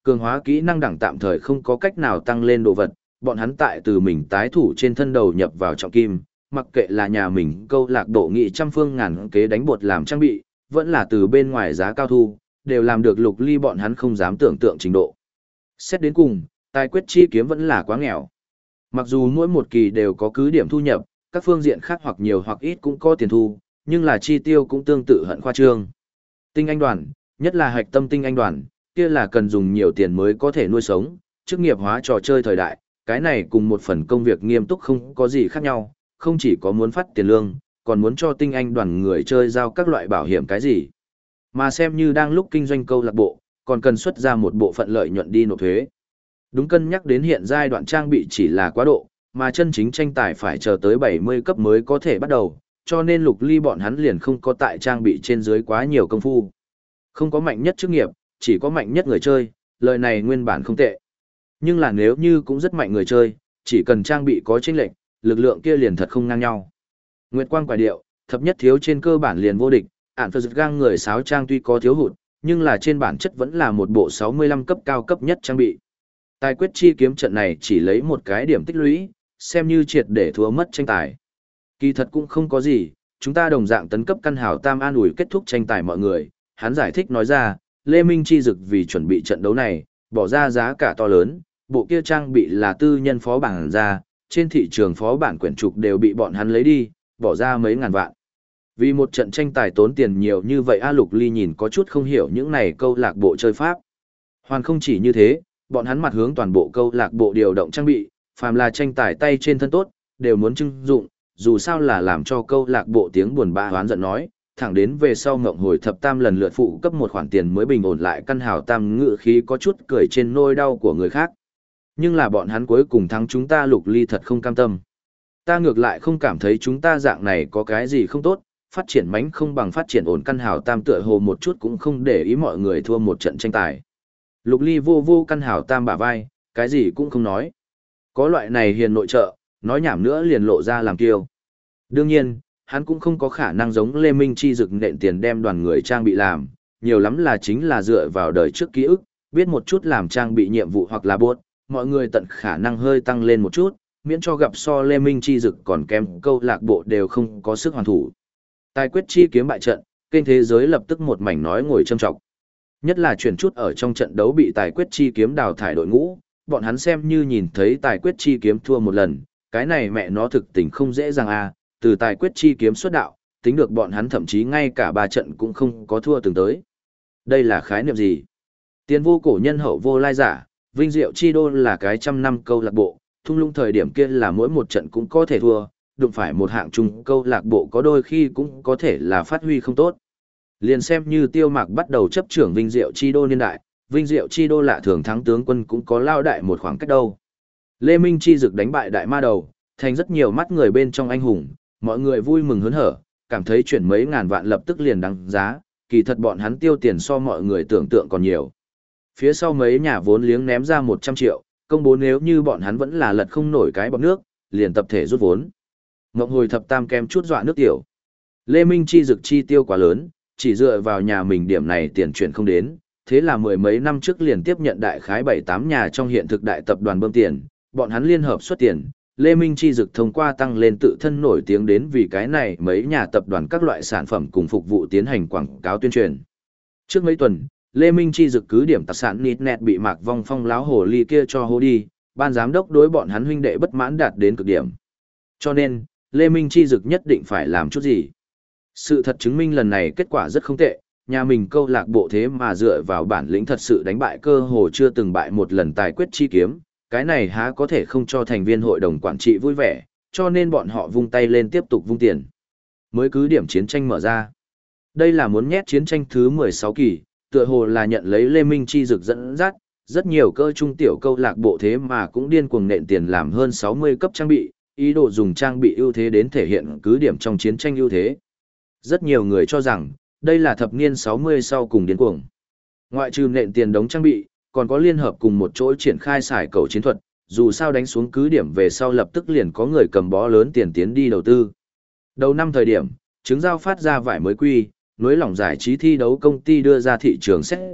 cường hóa kỹ năng đẳng tạm thời không có cách nào tăng lên đồ vật, bọn hắn tại từ mình tái thủ trên thân đầu nhập vào trọng kim, mặc kệ là nhà mình câu lạc bộ nghị trăm phương ngàn kế đánh bột làm trang bị, vẫn là từ bên ngoài giá cao thu, đều làm được Lục Ly bọn hắn không dám tưởng tượng trình độ. Xét đến cùng, tài quyết chi kiếm vẫn là quá nghèo. Mặc dù mỗi một kỳ đều có cứ điểm thu nhập, các phương diện khác hoặc nhiều hoặc ít cũng có tiền thu, nhưng là chi tiêu cũng tương tự hận khoa trương. Tinh anh đoàn, nhất là hạch tâm tinh anh đoàn, kia là cần dùng nhiều tiền mới có thể nuôi sống, chức nghiệp hóa trò chơi thời đại, cái này cùng một phần công việc nghiêm túc không có gì khác nhau, không chỉ có muốn phát tiền lương, còn muốn cho tinh anh đoàn người chơi giao các loại bảo hiểm cái gì. Mà xem như đang lúc kinh doanh câu lạc bộ, còn cần xuất ra một bộ phận lợi nhuận đi nộp thuế. Đúng cân nhắc đến hiện giai đoạn trang bị chỉ là quá độ, mà chân chính tranh tài phải chờ tới 70 cấp mới có thể bắt đầu, cho nên Lục Ly bọn hắn liền không có tại trang bị trên dưới quá nhiều công phu. Không có mạnh nhất chức nghiệp, chỉ có mạnh nhất người chơi, lời này nguyên bản không tệ. Nhưng là nếu như cũng rất mạnh người chơi, chỉ cần trang bị có chênh lệch, lực lượng kia liền thật không ngang nhau. Nguyệt quang quả điệu, thập nhất thiếu trên cơ bản liền vô địch, ản phật gang người sáo trang tuy có thiếu hụt, nhưng là trên bản chất vẫn là một bộ 65 cấp cao cấp nhất trang bị. Tài quyết chi kiếm trận này chỉ lấy một cái điểm tích lũy, xem như triệt để thua mất tranh tài. Kỳ thật cũng không có gì, chúng ta đồng dạng tấn cấp căn hào tam an ủi kết thúc tranh tài mọi người, hắn giải thích nói ra, Lê Minh Chi Dực vì chuẩn bị trận đấu này, bỏ ra giá cả to lớn, bộ kia trang bị là tư nhân phó bản ra, trên thị trường phó bản quyển trục đều bị bọn hắn lấy đi, bỏ ra mấy ngàn vạn. Vì một trận tranh tài tốn tiền nhiều như vậy A Lục Ly nhìn có chút không hiểu những này câu lạc bộ chơi pháp. Hoàn không chỉ như thế, bọn hắn mặt hướng toàn bộ câu lạc bộ điều động trang bị, phàm là tranh tài tay trên thân tốt, đều muốn trưng dụng, dù sao là làm cho câu lạc bộ tiếng buồn bã hoán giận nói, thẳng đến về sau ngộng hồi thập tam lần lượt phụ cấp một khoản tiền mới bình ổn lại căn hào tam ngự khí có chút cười trên nôi đau của người khác. Nhưng là bọn hắn cuối cùng thắng chúng ta Lục Ly thật không cam tâm. Ta ngược lại không cảm thấy chúng ta dạng này có cái gì không tốt, phát triển mánh không bằng phát triển ổn căn hào tam tựa hồ một chút cũng không để ý mọi người thua một trận tranh tài. Lục Ly vô căn hào tam bả vai, cái gì cũng không nói. Có loại này hiền nội trợ, nói nhảm nữa liền lộ ra làm kiêu. Đương nhiên, hắn cũng không có khả năng giống Lê Minh Chi Dực nện tiền đem đoàn người trang bị làm, nhiều lắm là chính là dựa vào đời trước ký ức, biết một chút làm trang bị nhiệm vụ hoặc là bốt, mọi người tận khả năng hơi tăng lên một chút, miễn cho gặp so Lê Minh Chi Dực còn kém câu lạc bộ đều không có sức hoàn thủ. Tài quyết chi kiếm bại trận, kênh thế giới lập tức một mảnh nói ngồi châm trọng. Nhất là chuyển chút ở trong trận đấu bị tài quyết chi kiếm đào thải đội ngũ, bọn hắn xem như nhìn thấy tài quyết chi kiếm thua một lần, cái này mẹ nó thực tình không dễ dàng à, từ tài quyết chi kiếm xuất đạo, tính được bọn hắn thậm chí ngay cả 3 trận cũng không có thua từng tới. Đây là khái niệm gì? Tiền vô cổ nhân hậu vô lai giả, vinh diệu chi đô là cái trăm năm câu lạc bộ, thung lũng thời điểm kia là mỗi một trận cũng có thể thua, đụng phải một hạng trung câu lạc bộ có đôi khi cũng có thể là phát huy không tốt. Liền xem như Tiêu Mạc bắt đầu chấp trưởng vinh diệu chi đô niên đại, vinh diệu chi đô lạ thường thắng tướng quân cũng có lao đại một khoảng cách đâu. Lê Minh Chi Dực đánh bại đại ma đầu, thành rất nhiều mắt người bên trong anh hùng, mọi người vui mừng hớn hở, cảm thấy chuyển mấy ngàn vạn lập tức liền đăng giá, kỳ thật bọn hắn tiêu tiền so mọi người tưởng tượng còn nhiều. Phía sau mấy nhà vốn liếng ném ra 100 triệu, công bố nếu như bọn hắn vẫn là lật không nổi cái bọt nước, liền tập thể rút vốn. Ngộng hồi thập tam kem chút dọa nước tiểu. Lê Minh Chi Dực chi tiêu quá lớn, chỉ dựa vào nhà mình điểm này tiền chuyển không đến, thế là mười mấy năm trước liền tiếp nhận đại khái 7-8 nhà trong hiện thực đại tập đoàn bơm tiền, bọn hắn liên hợp xuất tiền, Lê Minh Chi Dực thông qua tăng lên tự thân nổi tiếng đến vì cái này mấy nhà tập đoàn các loại sản phẩm cùng phục vụ tiến hành quảng cáo tuyên truyền. Trước mấy tuần, Lê Minh Chi Dực cứ điểm tạp sản nịt nẹt bị Mạc Vong Phong láo hồ ly kia cho hô đi, ban giám đốc đối bọn hắn huynh đệ bất mãn đạt đến cực điểm. Cho nên, Lê Minh Chi Dực nhất định phải làm chút gì. Sự thật chứng minh lần này kết quả rất không tệ, nhà mình câu lạc bộ thế mà dựa vào bản lĩnh thật sự đánh bại cơ hồ chưa từng bại một lần tài quyết chi kiếm, cái này há có thể không cho thành viên hội đồng quản trị vui vẻ, cho nên bọn họ vung tay lên tiếp tục vung tiền. Mới cứ điểm chiến tranh mở ra. Đây là muốn nhét chiến tranh thứ 16 kỳ, tựa hồ là nhận lấy Lê Minh Chi Dực dẫn dắt, rất nhiều cơ trung tiểu câu lạc bộ thế mà cũng điên cuồng nện tiền làm hơn 60 cấp trang bị, ý đồ dùng trang bị ưu thế đến thể hiện cứ điểm trong chiến tranh ưu thế. Rất nhiều người cho rằng, đây là thập niên 60 sau cùng điên cuồng. Ngoại trừ nện tiền đống trang bị, còn có liên hợp cùng một chỗ triển khai xài cầu chiến thuật, dù sao đánh xuống cứ điểm về sau lập tức liền có người cầm bó lớn tiền tiến đi đầu tư. Đầu năm thời điểm, chứng giao phát ra vải mới quy, nối lỏng giải trí thi đấu công ty đưa ra thị trường xét duyệt,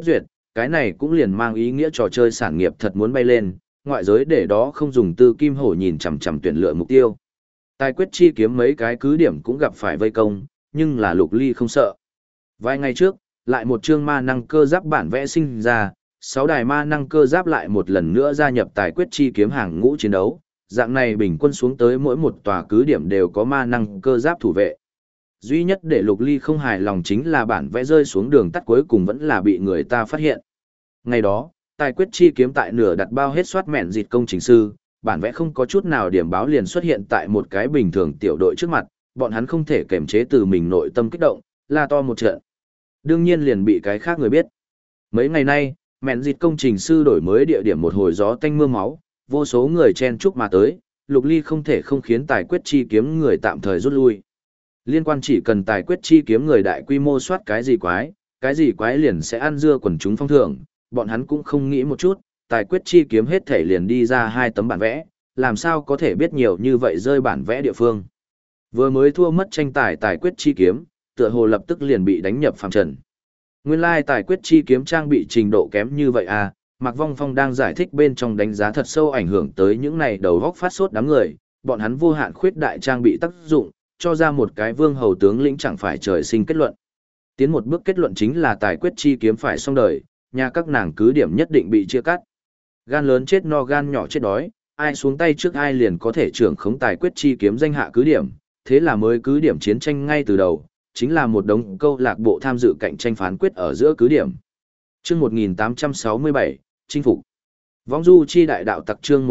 cái này cũng liền mang ý nghĩa trò chơi sản nghiệp thật muốn bay lên, ngoại giới để đó không dùng tư kim hổ nhìn chằm chằm tuyển lựa mục tiêu. Tài quyết chi kiếm mấy cái cứ điểm cũng gặp phải vây công, nhưng là Lục Ly không sợ. Vài ngày trước, lại một chương ma năng cơ giáp bản vẽ sinh ra, 6 đài ma năng cơ giáp lại một lần nữa gia nhập tài quyết chi kiếm hàng ngũ chiến đấu, dạng này bình quân xuống tới mỗi một tòa cứ điểm đều có ma năng cơ giáp thủ vệ. Duy nhất để Lục Ly không hài lòng chính là bản vẽ rơi xuống đường tắt cuối cùng vẫn là bị người ta phát hiện. Ngày đó, tài quyết chi kiếm tại nửa đặt bao hết soát mẹn dịt công trình sư, bản vẽ không có chút nào điểm báo liền xuất hiện tại một cái bình thường tiểu đội trước mặt, bọn hắn không thể kềm chế từ mình nội tâm kích động, la to một trận. Đương nhiên liền bị cái khác người biết. Mấy ngày nay, mẹn dịt công trình sư đổi mới địa điểm một hồi gió tanh mưa máu, vô số người chen chúc mà tới, Lục Ly không thể không khiến tài quyết chi kiếm người tạm thời rút lui. Liên quan chỉ cần tài quyết chi kiếm người đại quy mô soát cái gì quái liền sẽ ăn dưa quần chúng phong thưởng, bọn hắn cũng không nghĩ một chút, tài quyết chi kiếm hết thể liền đi ra 2 tấm bản vẽ, làm sao có thể biết nhiều như vậy rơi bản vẽ địa phương. Vừa mới thua mất tranh tài quyết chi kiếm, tựa hồ lập tức liền bị đánh nhập phàm trần. Nguyên lai tài quyết chi kiếm trang bị trình độ kém như vậy à, Mạc Vong Phong đang giải thích bên trong đánh giá thật sâu ảnh hưởng tới những này đầu góc phát sốt đám người, bọn hắn vô hạn khuyết đại trang bị tác dụng, cho ra một cái vương hầu tướng lĩnh chẳng phải trời sinh kết luận. Tiến một bước kết luận chính là tài quyết chi kiếm phải xong đời, nhà các nàng cứ điểm nhất định bị chia cắt. Gan lớn chết no gan nhỏ chết đói, ai xuống tay trước ai liền có thể trưởng khống tài quyết chi kiếm danh hạ cứ điểm, thế là mới cứ điểm chiến tranh ngay từ đầu, chính là một đống câu lạc bộ tham dự cạnh tranh phán quyết ở giữa cứ điểm. Chương 1867, chinh phục. Võng du chi đại đạo tặc chương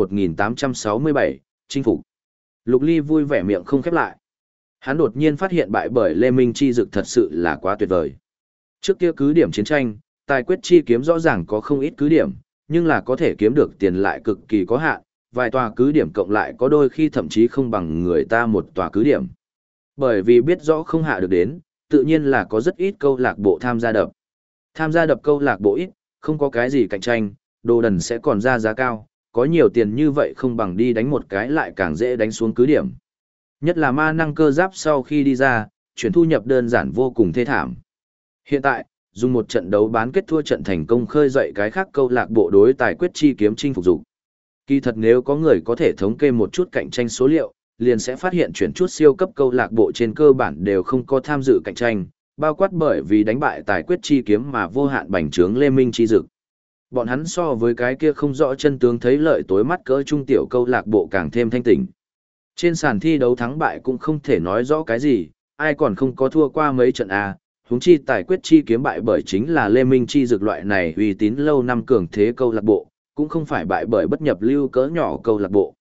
1867, chinh phục. Lục Ly vui vẻ miệng không khép lại. Hắn đột nhiên phát hiện bại bởi Lê Minh chi dực thật sự là quá tuyệt vời. Trước kia cứ điểm chiến tranh, tài quyết chi kiếm rõ ràng có không ít cứ điểm, nhưng là có thể kiếm được tiền lại cực kỳ có hạn, vài tòa cứ điểm cộng lại có đôi khi thậm chí không bằng người ta một tòa cứ điểm. Bởi vì biết rõ không hạ được đến, tự nhiên là có rất ít câu lạc bộ tham gia đập. Tham gia đập câu lạc bộ ít, không có cái gì cạnh tranh, đồ đần sẽ còn ra giá cao, có nhiều tiền như vậy không bằng đi đánh một cái lại càng dễ đánh xuống cứ điểm. Nhất là ma năng cơ giáp sau khi đi ra, chuyển thu nhập đơn giản vô cùng thê thảm. Hiện tại, dùng một trận đấu bán kết thua trận thành công khơi dậy cái khác câu lạc bộ đối tài quyết chi kiếm chinh phục dục. Kỳ thật nếu có người có thể thống kê một chút cạnh tranh số liệu, liền sẽ phát hiện chuyển chút siêu cấp câu lạc bộ trên cơ bản đều không có tham dự cạnh tranh, bao quát bởi vì đánh bại tài quyết chi kiếm mà vô hạn bành trướng Lê Minh chi dực. Bọn hắn so với cái kia không rõ chân tướng thấy lợi tối mắt cỡ trung tiểu câu lạc bộ càng thêm thanh tỉnh. Trên sàn thi đấu thắng bại cũng không thể nói rõ cái gì, ai còn không có thua qua mấy trận à, huống chi tài quyết chi kiếm bại bởi chính là Lê Minh chi dực loại này uy tín lâu năm cường thế câu lạc bộ, cũng không phải bại bởi bất nhập lưu cỡ nhỏ câu lạc bộ.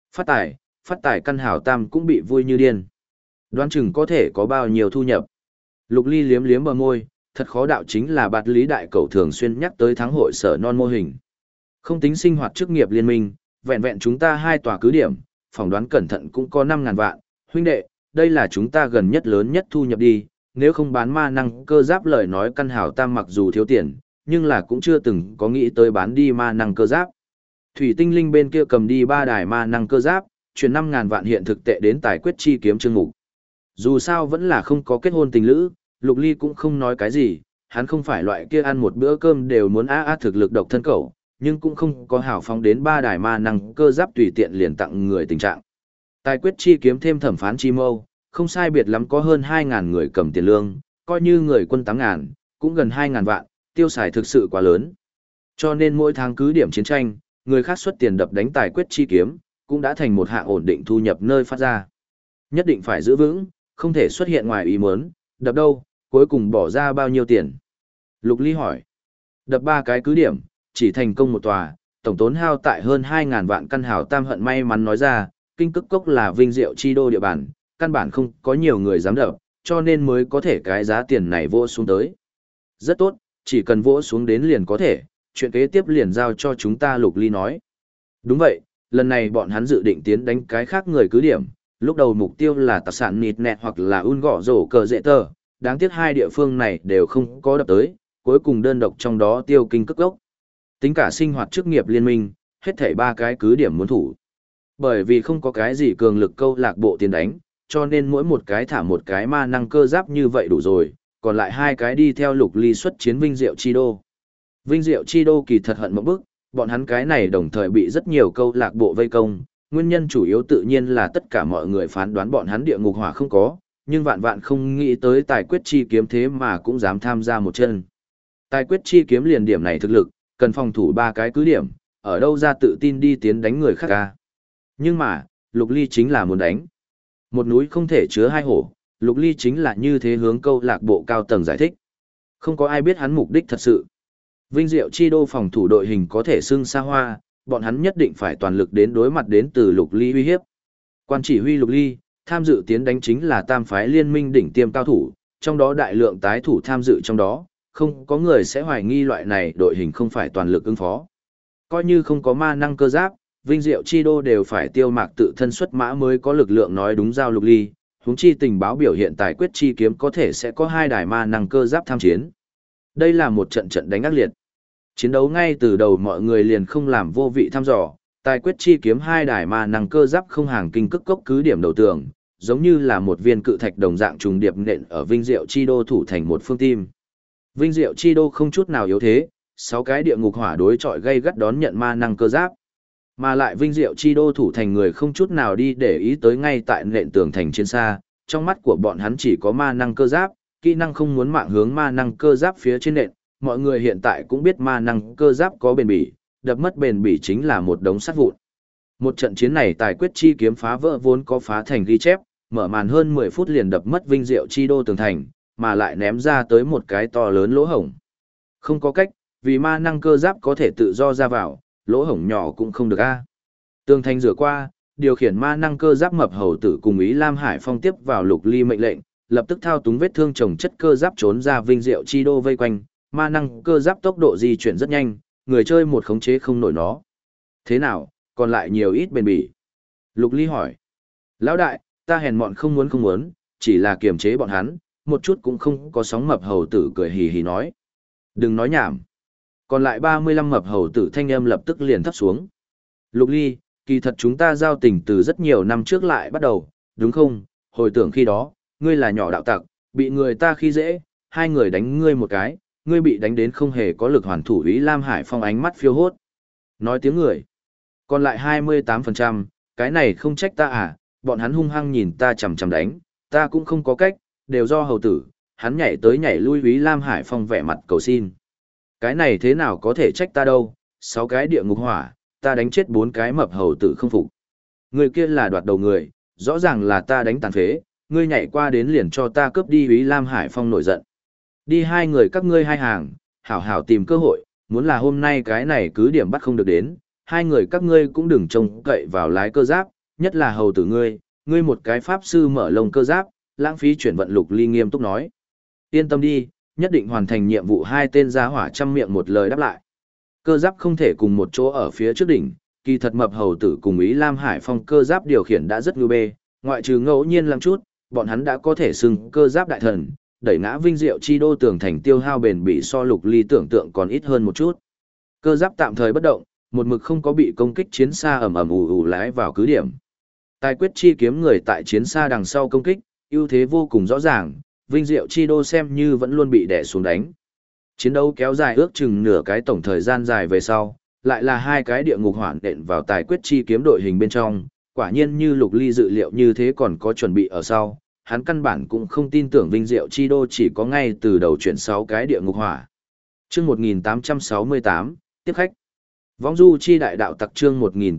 Phát tài căn hảo tam cũng bị vui như điên. Đoán chừng có thể có bao nhiêu thu nhập. Lục Ly liếm liếm bờ môi, thật khó đạo chính là bạt lý đại cẩu thường xuyên nhắc tới thắng hội sở non mô hình. Không tính sinh hoạt chức nghiệp liên minh, vẹn vẹn chúng ta 2 tòa cứ điểm, phỏng đoán cẩn thận cũng có 5.000 vạn. Huynh đệ, đây là chúng ta gần nhất lớn nhất thu nhập đi, nếu không bán ma năng cơ giáp lời nói căn hảo tam mặc dù thiếu tiền, nhưng là cũng chưa từng có nghĩ tới bán đi ma năng cơ giáp. Thủy tinh linh bên kia cầm đi 3 đài ma năng cơ giáp, chuyển 5.000 vạn hiện thực tệ đến tài quyết chi kiếm chương mục. Dù sao vẫn là không có kết hôn tình lữ, Lục Ly cũng không nói cái gì, hắn không phải loại kia ăn một bữa cơm đều muốn thực lực độc thân cẩu, nhưng cũng không có hào phóng đến 3 đài ma năng cơ giáp tùy tiện liền tặng người tình trạng. Tài quyết chi kiếm thêm thẩm phán chi mâu, không sai biệt lắm có hơn 2.000 người cầm tiền lương, coi như người quân 8.000, cũng gần 2.000 vạn, tiêu xài thực sự quá lớn. Cho nên mỗi tháng cứ điểm chiến tranh, người khác xuất tiền đập đánh tài quyết chi kiếm, cũng đã thành một hạng ổn định thu nhập nơi phát ra. Nhất định phải giữ vững, không thể xuất hiện ngoài ý muốn, đập đâu, cuối cùng bỏ ra bao nhiêu tiền. Lục Ly hỏi, đập 3 cái cứ điểm, chỉ thành công một tòa, tổng tốn hao tại hơn 2.000 vạn căn hảo tam hận may mắn nói ra, kinh cức cốc là vinh diệu chi đô địa bàn, căn bản không có nhiều người dám đập, cho nên mới có thể cái giá tiền này vỗ xuống tới. Rất tốt, chỉ cần vỗ xuống đến liền có thể, chuyện kế tiếp liền giao cho chúng ta. Lục Ly nói. Đúng vậy, lần này bọn hắn dự định tiến đánh cái khác người cứ điểm, lúc đầu mục tiêu là tạc sản nịt nẹt hoặc là un gõ rổ cờ dễ tờ, đáng tiếc 2 địa phương này đều không có đập tới, cuối cùng đơn độc trong đó tiêu kinh cức gốc. Tính cả sinh hoạt chức nghiệp liên minh, hết thảy 3 cái cứ điểm muốn thủ. Bởi vì không có cái gì cường lực câu lạc bộ tiến đánh, cho nên mỗi một cái thả một cái ma năng cơ giáp như vậy đủ rồi, còn lại 2 cái đi theo Lục Ly xuất chiến vinh diệu chi đô. Vinh Diệu Chi Đô kỳ thật hận một bức, bọn hắn cái này đồng thời bị rất nhiều câu lạc bộ vây công, nguyên nhân chủ yếu tự nhiên là tất cả mọi người phán đoán bọn hắn địa ngục hỏa không có, nhưng vạn vạn không nghĩ tới tài quyết chi kiếm thế mà cũng dám tham gia một chân. Tài quyết chi kiếm liền điểm này thực lực, cần phòng thủ 3 cái cứ điểm, ở đâu ra tự tin đi tiến đánh người khác ca. Nhưng mà, Lục Ly chính là muốn đánh. Một núi không thể chứa 2 hổ, Lục Ly chính là như thế hướng câu lạc bộ cao tầng giải thích. Không có ai biết hắn mục đích thật sự. Vinh Diệu Chi Đô phòng thủ đội hình có thể xưng xa hoa, bọn hắn nhất định phải toàn lực đến đối mặt đến từ Lục Ly uy hiếp. Quan chỉ huy Lục Ly, tham dự tiến đánh chính là tam phái liên minh đỉnh tiêm cao thủ, trong đó đại lượng tái thủ tham dự trong đó, không có người sẽ hoài nghi loại này đội hình không phải toàn lực ứng phó. Coi như không có ma năng cơ giáp, Vinh Diệu Chi Đô đều phải tiêu mạc tự thân xuất mã mới có lực lượng nói đúng giao Lục Ly, huống chi tình báo biểu hiện tài quyết chi kiếm có thể sẽ có 2 đài ma năng cơ giáp tham chiến. Đây là một trận trận đánh ác liệt. Chiến đấu ngay từ đầu mọi người liền không làm vô vị thăm dò, tài quyết chi kiếm 2 đài ma năng cơ giáp không hàng kinh cức cốc cứ điểm đầu tường, giống như là một viên cự thạch đồng dạng trùng điệp nện ở Vinh Diệu Chi Đô thủ thành một phương tim. Vinh Diệu Chi Đô không chút nào yếu thế, 6 cái địa ngục hỏa đối chọi gây gắt đón nhận ma năng cơ giáp. Mà lại Vinh Diệu Chi Đô thủ thành người không chút nào đi để ý tới ngay tại nện tường thành trên xa, trong mắt của bọn hắn chỉ có ma năng cơ giáp, kỹ năng không muốn mạng hướng ma năng cơ giáp phía trên nện. Mọi người hiện tại cũng biết ma năng cơ giáp có bền bỉ, đập mất bền bỉ chính là một đống sắt vụn. Một trận chiến này tài quyết chi kiếm phá vỡ vốn có phá thành ghi chép, mở màn hơn 10 phút liền đập mất Vinh Diệu Chi Đô tường thành, mà lại ném ra tới một cái to lớn lỗ hổng. Không có cách, vì ma năng cơ giáp có thể tự do ra vào, lỗ hổng nhỏ cũng không được a. Tường thành rửa qua, điều khiển ma năng cơ giáp mập hầu tử cùng Ý Lam Hải Phong tiếp vào Lục Ly mệnh lệnh, lập tức thao túng vết thương chồng chất cơ giáp trốn ra Vinh Diệu Chi Đô vây quanh. Ma năng cơ giáp tốc độ di chuyển rất nhanh, người chơi một khống chế không nổi nó. Thế nào, còn lại nhiều ít bền bỉ? Lục Ly hỏi. Lão đại, ta hèn mọn không muốn, chỉ là kiềm chế bọn hắn, một chút cũng không có sóng mập hầu tử cười hì hì nói. Đừng nói nhảm. Còn lại 35 mập hầu tử thanh âm lập tức liền thấp xuống. Lục Ly, kỳ thật chúng ta giao tình từ rất nhiều năm trước lại bắt đầu, đúng không? Hồi tưởng khi đó, ngươi là nhỏ đạo tặc, bị người ta khi dễ, 2 người đánh ngươi một cái. Ngươi bị đánh đến không hề có lực hoàn thủ. Ý Lam Hải Phong ánh mắt phiêu hốt. Nói tiếng người. Còn lại 28%, cái này không trách ta à, bọn hắn hung hăng nhìn ta chằm chằm đánh, ta cũng không có cách, đều do hầu tử, hắn nhảy tới nhảy lui. Ý Lam Hải Phong vẻ mặt cầu xin. Cái này thế nào có thể trách ta đâu, 6 cái địa ngục hỏa, ta đánh chết 4 cái mập hầu tử không phục. Người kia là đoạt đầu người, rõ ràng là ta đánh tàn phế, ngươi nhảy qua đến liền cho ta cướp đi. Ý Lam Hải Phong nổi giận. Đi 2 người các ngươi 2 hàng, hảo hảo tìm cơ hội, muốn là hôm nay cái này cứ điểm bắt không được đến, 2 người các ngươi cũng đừng trông cậy vào lái cơ giáp, nhất là hầu tử ngươi một cái pháp sư mở lồng cơ giáp, lãng phí chuyển vận. Lục Ly nghiêm túc nói. Yên tâm đi, nhất định hoàn thành nhiệm vụ. 2 tên giá hỏa trăm miệng một lời đáp lại. Cơ giáp không thể cùng một chỗ ở phía trước đỉnh, kỳ thật mập hầu tử cùng Ý Lam Hải Phong cơ giáp điều khiển đã rất ngưu bê, ngoại trừ ngẫu nhiên lắm chút, bọn hắn đã có thể xưng cơ giáp đại thần. Đẩy ngã Vinh Diệu Chi Đô tường thành tiêu hao bền bỉ so Lục Ly tưởng tượng còn ít hơn một chút. Cơ giáp tạm thời bất động, một mực không có bị công kích chiến xa ầm ầm ù ù lái vào cứ điểm. Tài quyết chi kiếm người tại chiến xa đằng sau công kích, ưu thế vô cùng rõ ràng, Vinh Diệu Chi Đô xem như vẫn luôn bị đè xuống đánh. Chiến đấu kéo dài ước chừng nửa cái tổng thời gian dài về sau, lại là 2 cái địa ngục hoảng đện vào tài quyết chi kiếm đội hình bên trong, quả nhiên như Lục Ly dự liệu như thế còn có chuẩn bị ở sau. Hắn căn bản cũng không tin tưởng Vinh Diệu Chi Đô chỉ có ngay từ đầu chuyển 6 cái địa ngục hỏa. Chương 1868, tiếp khách. Võng du chi đại đạo tặc chương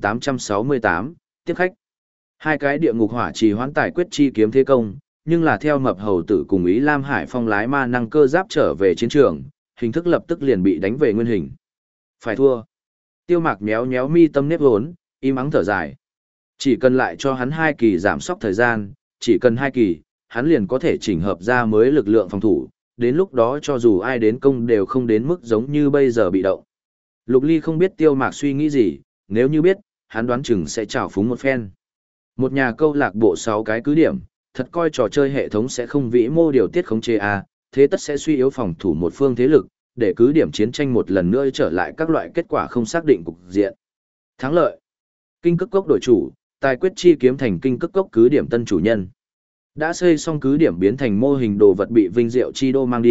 1868, tiếp khách. 2 cái địa ngục hỏa trì hoãn tài quyết chi kiếm thế công, nhưng là theo mập hầu tử cùng Ý Lam Hải Phong lái ma năng cơ giáp trở về chiến trường, hình thức lập tức liền bị đánh về nguyên hình. Phải thua. Tiêu Mạc méo méo mi tâm nếp hốn, im ắng thở dài. Chỉ cần lại cho hắn 2 kỳ giảm sốc thời gian, chỉ cần 2 kỳ, hắn liền có thể chỉnh hợp ra mới lực lượng phòng thủ, đến lúc đó cho dù ai đến công đều không đến mức giống như bây giờ bị động. Lục Ly không biết Tiêu Mạc suy nghĩ gì, nếu như biết, hắn đoán chừng sẽ trào phúng một phen. Một nhà câu lạc bộ 6 cái cứ điểm, thật coi trò chơi hệ thống sẽ không vĩ mô điều tiết khống chế a, thế tất sẽ suy yếu phòng thủ một phương thế lực, để cứ điểm chiến tranh một lần nữa trở lại các loại kết quả không xác định cục diện. Thắng lợi. Kinh Cức Cốc đổi chủ, tài quyết chi kiếm thành Kinh Cức Cốc cứ điểm tân chủ nhân. Đã xây xong cứ điểm biến thành mô hình đồ vật bị Vinh Diệu Chi Đô mang đi,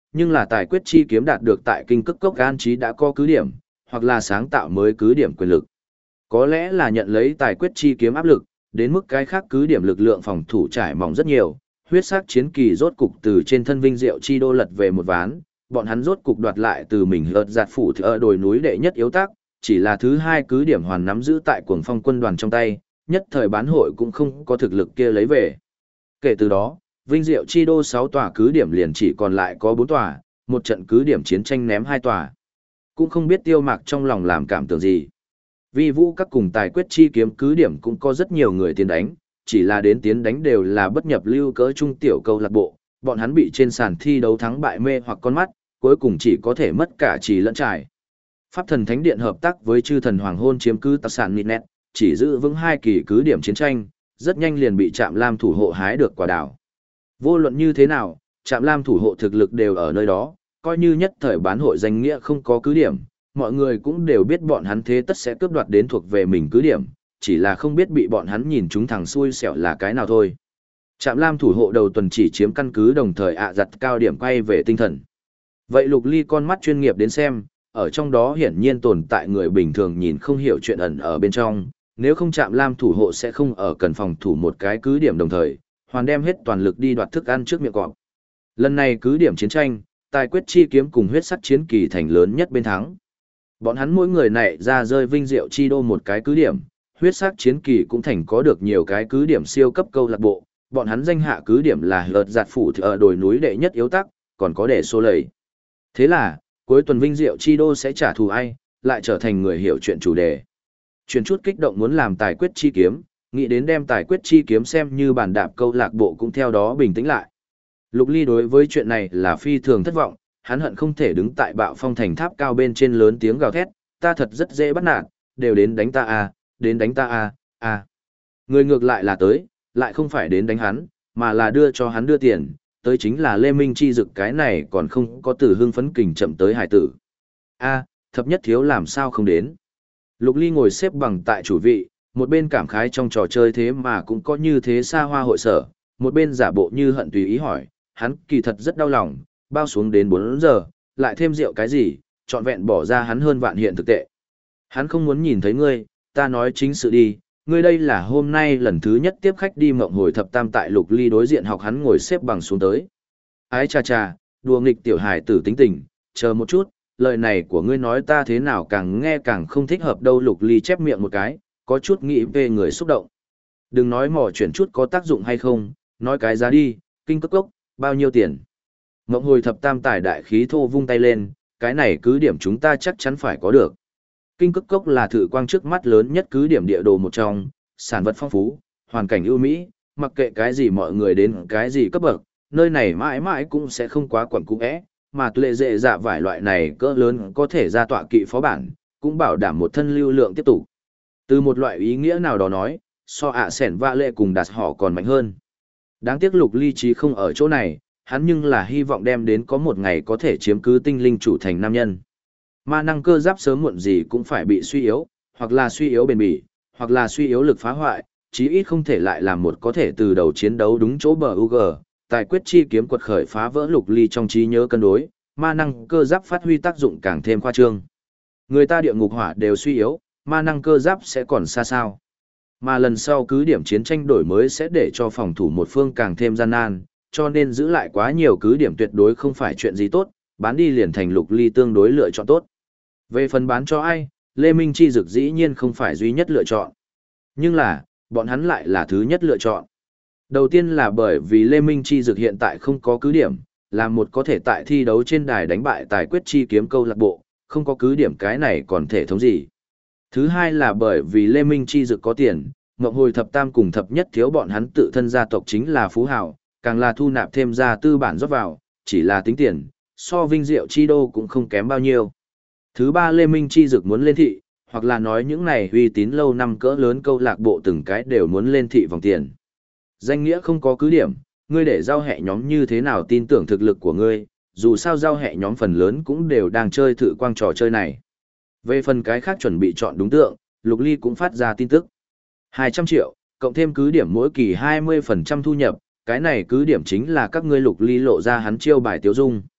nhưng là tài quyết chi kiếm đạt được tại kinh cức cốc an trí đã có cứ điểm, hoặc là sáng tạo mới cứ điểm quyền lực. Có lẽ là nhận lấy tài quyết chi kiếm áp lực, đến mức cái khác cứ điểm lực lượng phòng thủ trải mỏng rất nhiều, huyết sắc chiến kỳ rốt cục từ trên thân vinh diệu chi đô lật về một ván, bọn hắn rốt cục đoạt lại từ mình hợt giạt phủ ở đồi núi đệ nhất yếu tác, chỉ là thứ hai cứ điểm hoàn nắm giữ tại cuồng phong quân đoàn trong tay, nhất thời bán hội cũng không có thực lực kia lấy về. Kể từ đó, vinh diệu chi đô 6 tòa cứ điểm liền chỉ còn lại có 4 tòa, một trận cứ điểm chiến tranh ném 2 tòa. Cũng không biết Tiêu Mạc trong lòng làm cảm tưởng gì. Vi vũ các cùng tài quyết chi kiếm cứ điểm cũng có rất nhiều người tiến đánh, chỉ là đến tiến đánh đều là bất nhập lưu cỡ trung tiểu câu lạc bộ, bọn hắn bị trên sàn thi đấu thắng bại mê hoặc con mắt, cuối cùng chỉ có thể mất cả trì lẫn trải. Pháp thần thánh điện hợp tác với chư thần hoàng hôn chiếm cứ tài sản Nịt, chỉ giữ vững 2 kỳ cứ điểm chiến tranh, rất nhanh liền bị Trạm Lam thủ hộ hái được quả đào. Vô luận như thế nào, Trạm Lam thủ hộ thực lực đều ở nơi đó, coi như nhất thời bán hội danh nghĩa không có cứ điểm, mọi người cũng đều biết bọn hắn thế tất sẽ cướp đoạt đến thuộc về mình cứ điểm, chỉ là không biết bị bọn hắn nhìn chúng thằng xui xẻo là cái nào thôi. Trạm Lam thủ hộ đầu tuần chỉ chiếm căn cứ đồng thời giặt cao điểm quay về tinh thần. Vậy Lục Ly con mắt chuyên nghiệp đến xem, ở trong đó hiển nhiên tồn tại người bình thường nhìn không hiểu chuyện ẩn ở bên trong, nếu không Trạm Lam thủ hộ sẽ không ở cần phòng thủ một cái cứ điểm đồng thời, hoàn đem hết toàn lực đi đoạt thức ăn trước miệng cọp. Lần này cứ điểm chiến tranh, tài quyết chi kiếm cùng huyết sắc chiến kỳ thành lớn nhất bên thắng. Bọn hắn mỗi người này ra rơi vinh diệu chi đô một cái cứ điểm, huyết sắc chiến kỳ cũng thành có được nhiều cái cứ điểm siêu cấp câu lạc bộ, bọn hắn danh hạ cứ điểm là hợt giạt phủ ở đồi núi đệ nhất yếu tắc, còn có để xô lầy. Thế là, cuối tuần vinh diệu chi đô sẽ trả thù ai, lại trở thành người hiểu chuyện chủ đề. Chuyển chút kích động muốn làm tài quyết chi kiếm, nghĩ đến đem tài quyết chi kiếm xem như bản đạp câu lạc bộ cũng theo đó bình tĩnh lại. Lục Ly đối với chuyện này là phi thường thất vọng, hắn hận không thể đứng tại bạo phong thành tháp cao bên trên lớn tiếng gào thét, ta thật rất dễ bắt nạt, đều đến đánh ta à, đến đánh ta à, à. Người ngược lại là tới, lại không phải đến đánh hắn, mà là đưa cho hắn đưa tiền, tới chính là Lê Minh Chi Dực cái này còn không có từ hưng phấn kình chậm tới hải tử. A, thập nhất thiếu làm sao không đến. Lục Ly ngồi xếp bằng tại chủ vị, một bên cảm khái trong trò chơi thế mà cũng có như thế xa hoa hội sở, một bên giả bộ như hận tùy ý hỏi, hắn kỳ thật rất đau lòng, bao xuống đến 4 giờ, lại thêm rượu cái gì, trọn vẹn bỏ ra hắn hơn vạn hiện thực tệ. Hắn không muốn nhìn thấy ngươi, ta nói chính sự đi, ngươi đây là hôm nay lần thứ nhất tiếp khách đi mộng hồi thập tam tại Lục Ly đối diện học hắn ngồi xếp bằng xuống tới. Ái cha cha, đùa nghịch tiểu hài tử tính tình, chờ một chút, lời này của ngươi nói ta thế nào càng nghe càng không thích hợp đâu. Lục Ly chép miệng một cái, có chút nghĩ về người xúc động. Đừng nói mò chuyển chút có tác dụng hay không, nói cái giá đi, kinh cốc cốc, bao nhiêu tiền. Mộng hồi thập tam tài đại khí thô vung tay lên, cái này cứ điểm chúng ta chắc chắn phải có được. Kinh cốc cốc là thử quang trước mắt lớn nhất cứ điểm địa đồ một trong, sản vật phong phú, hoàn cảnh ưu mỹ, mặc kệ cái gì mọi người đến cái gì cấp bậc, nơi này mãi mãi cũng sẽ không quá quẩn cũ é, mà lệ dệ dạ vải loại này cỡ lớn có thể ra tọa kỵ phó bản, cũng bảo đảm một thân lưu lượng tiếp tục. Từ một loại ý nghĩa nào đó nói, so sẻn vạ lệ cùng đạt họ còn mạnh hơn. Đáng tiếc Lục Ly trí không ở chỗ này, hắn nhưng là hy vọng đem đến có một ngày có thể chiếm cứ tinh linh chủ thành nam nhân. Ma năng cơ giáp sớm muộn gì cũng phải bị suy yếu, hoặc là suy yếu bền bỉ, hoặc là suy yếu lực phá hoại, chí ít không thể lại làm một có thể từ đầu chiến đấu đúng chỗ bờ UG, tài quyết chi kiếm quật khởi phá vỡ Lục Ly trong trí nhớ cân đối, ma năng cơ giáp phát huy tác dụng càng thêm khoa trương. Người ta địa ngục hỏa đều suy yếu, ma năng cơ giáp sẽ còn xa sao. Mà lần sau cứ điểm chiến tranh đổi mới sẽ để cho phòng thủ một phương càng thêm gian nan, cho nên giữ lại quá nhiều cứ điểm tuyệt đối không phải chuyện gì tốt, bán đi liền thành Lục Ly tương đối lựa chọn tốt. Về phần bán cho ai, Lê Minh Chi Dực dĩ nhiên không phải duy nhất lựa chọn. Nhưng là, bọn hắn lại là thứ nhất lựa chọn. Đầu tiên là bởi vì Lê Minh Chi Dực hiện tại không có cứ điểm, là một có thể tại thi đấu trên đài đánh bại tài quyết chi kiếm câu lạc bộ, không có cứ điểm cái này còn thể thống gì. Thứ hai là bởi vì Lê Minh Chi Dực có tiền, Ngọc Hồi thập tam cùng thập nhất thiếu bọn hắn tự thân gia tộc chính là phú hào, càng là thu nạp thêm ra tư bản rót vào, chỉ là tính tiền, so vinh diệu chi đô cũng không kém bao nhiêu. Thứ ba Lê Minh Chi Dực muốn lên thị, hoặc là nói những này uy tín lâu năm cỡ lớn câu lạc bộ từng cái đều muốn lên thị vòng tiền. Danh nghĩa không có cứ điểm, ngươi để giao hẹ nhóm như thế nào tin tưởng thực lực của ngươi, dù sao giao hẹ nhóm phần lớn cũng đều đang chơi thử quang trò chơi này. Về phần cái khác chuẩn bị chọn đúng tượng, Lục Ly cũng phát ra tin tức. 200 triệu, cộng thêm cứ điểm mỗi kỳ 20% thu nhập, cái này cứ điểm chính là các ngươi. Lục Ly lộ ra hắn chiêu bài tiêu dung.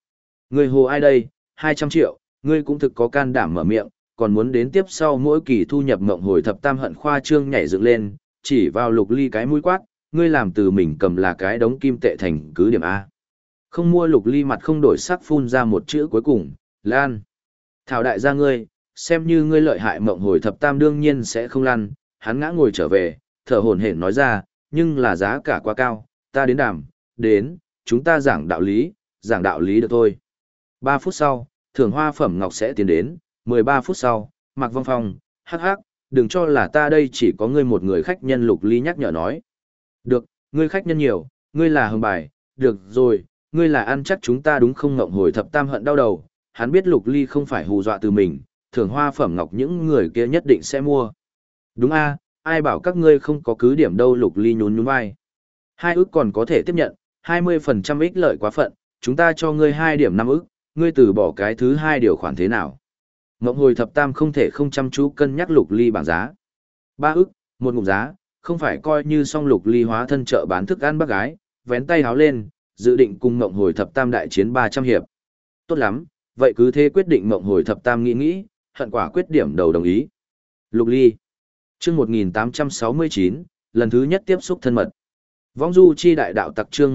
Ngươi hồ ai đây, 200 triệu, ngươi cũng thực có can đảm mở miệng, còn muốn đến tiếp sau mỗi kỳ thu nhập mộng hồi thập tam hận khoa trương nhảy dựng lên, chỉ vào Lục Ly cái mũi quát, ngươi làm từ mình cầm là cái đống kim tệ thành cứ điểm A. Không mua. Lục Ly mặt không đổi sắc phun ra một chữ cuối cùng, lan. Thảo đại gia ngươi, xem như ngươi lợi hại mộng hồi thập tam đương nhiên sẽ không lăn, hắn ngã ngồi trở về, thở hổn hển nói ra, nhưng là giá cả quá cao, ta đến đàm, đến, chúng ta giảng đạo lý được thôi. 3 phút sau, thưởng hoa phẩm ngọc sẽ tiến đến, 13 phút sau, Mạc Vong Phong, hắc hắc, đừng cho là ta đây chỉ có ngươi một người khách nhân. Lục Ly nhắc nhở nói. Được, ngươi khách nhân nhiều, ngươi là hưng bài, được rồi, ngươi là ăn chắc chúng ta đúng không? Ngộng hồi thập tam hận đau đầu, hắn biết Lục Ly không phải hù dọa từ mình, thưởng hoa phẩm ngọc những người kia nhất định sẽ mua. Đúng a, ai bảo các ngươi không có cứ điểm đâu. Lục Ly nhún nhún vai. 2 ức còn có thể tiếp nhận, 20% ích lợi quá phận, chúng ta cho ngươi 2 điểm 5 ức, ngươi từ bỏ cái thứ 2 điều khoản thế nào? Ngộng hồi thập tam không thể không chăm chú cân nhắc Lục Ly bảng giá. 3 ức, một ngụm giá, không phải coi như xong. Lục Ly hóa thân chợ bán thức ăn bác gái, vén tay háo lên, dự định cùng Ngộng hồi thập tam đại chiến 300 hiệp. Tốt lắm, vậy cứ thế quyết định. Ngộng hồi thập tam nghĩ, hận quả quyết điểm đầu đồng ý. Lục Ly. Chương 1869, lần thứ nhất tiếp xúc thân mật. Vong du chi đại đạo tặc chương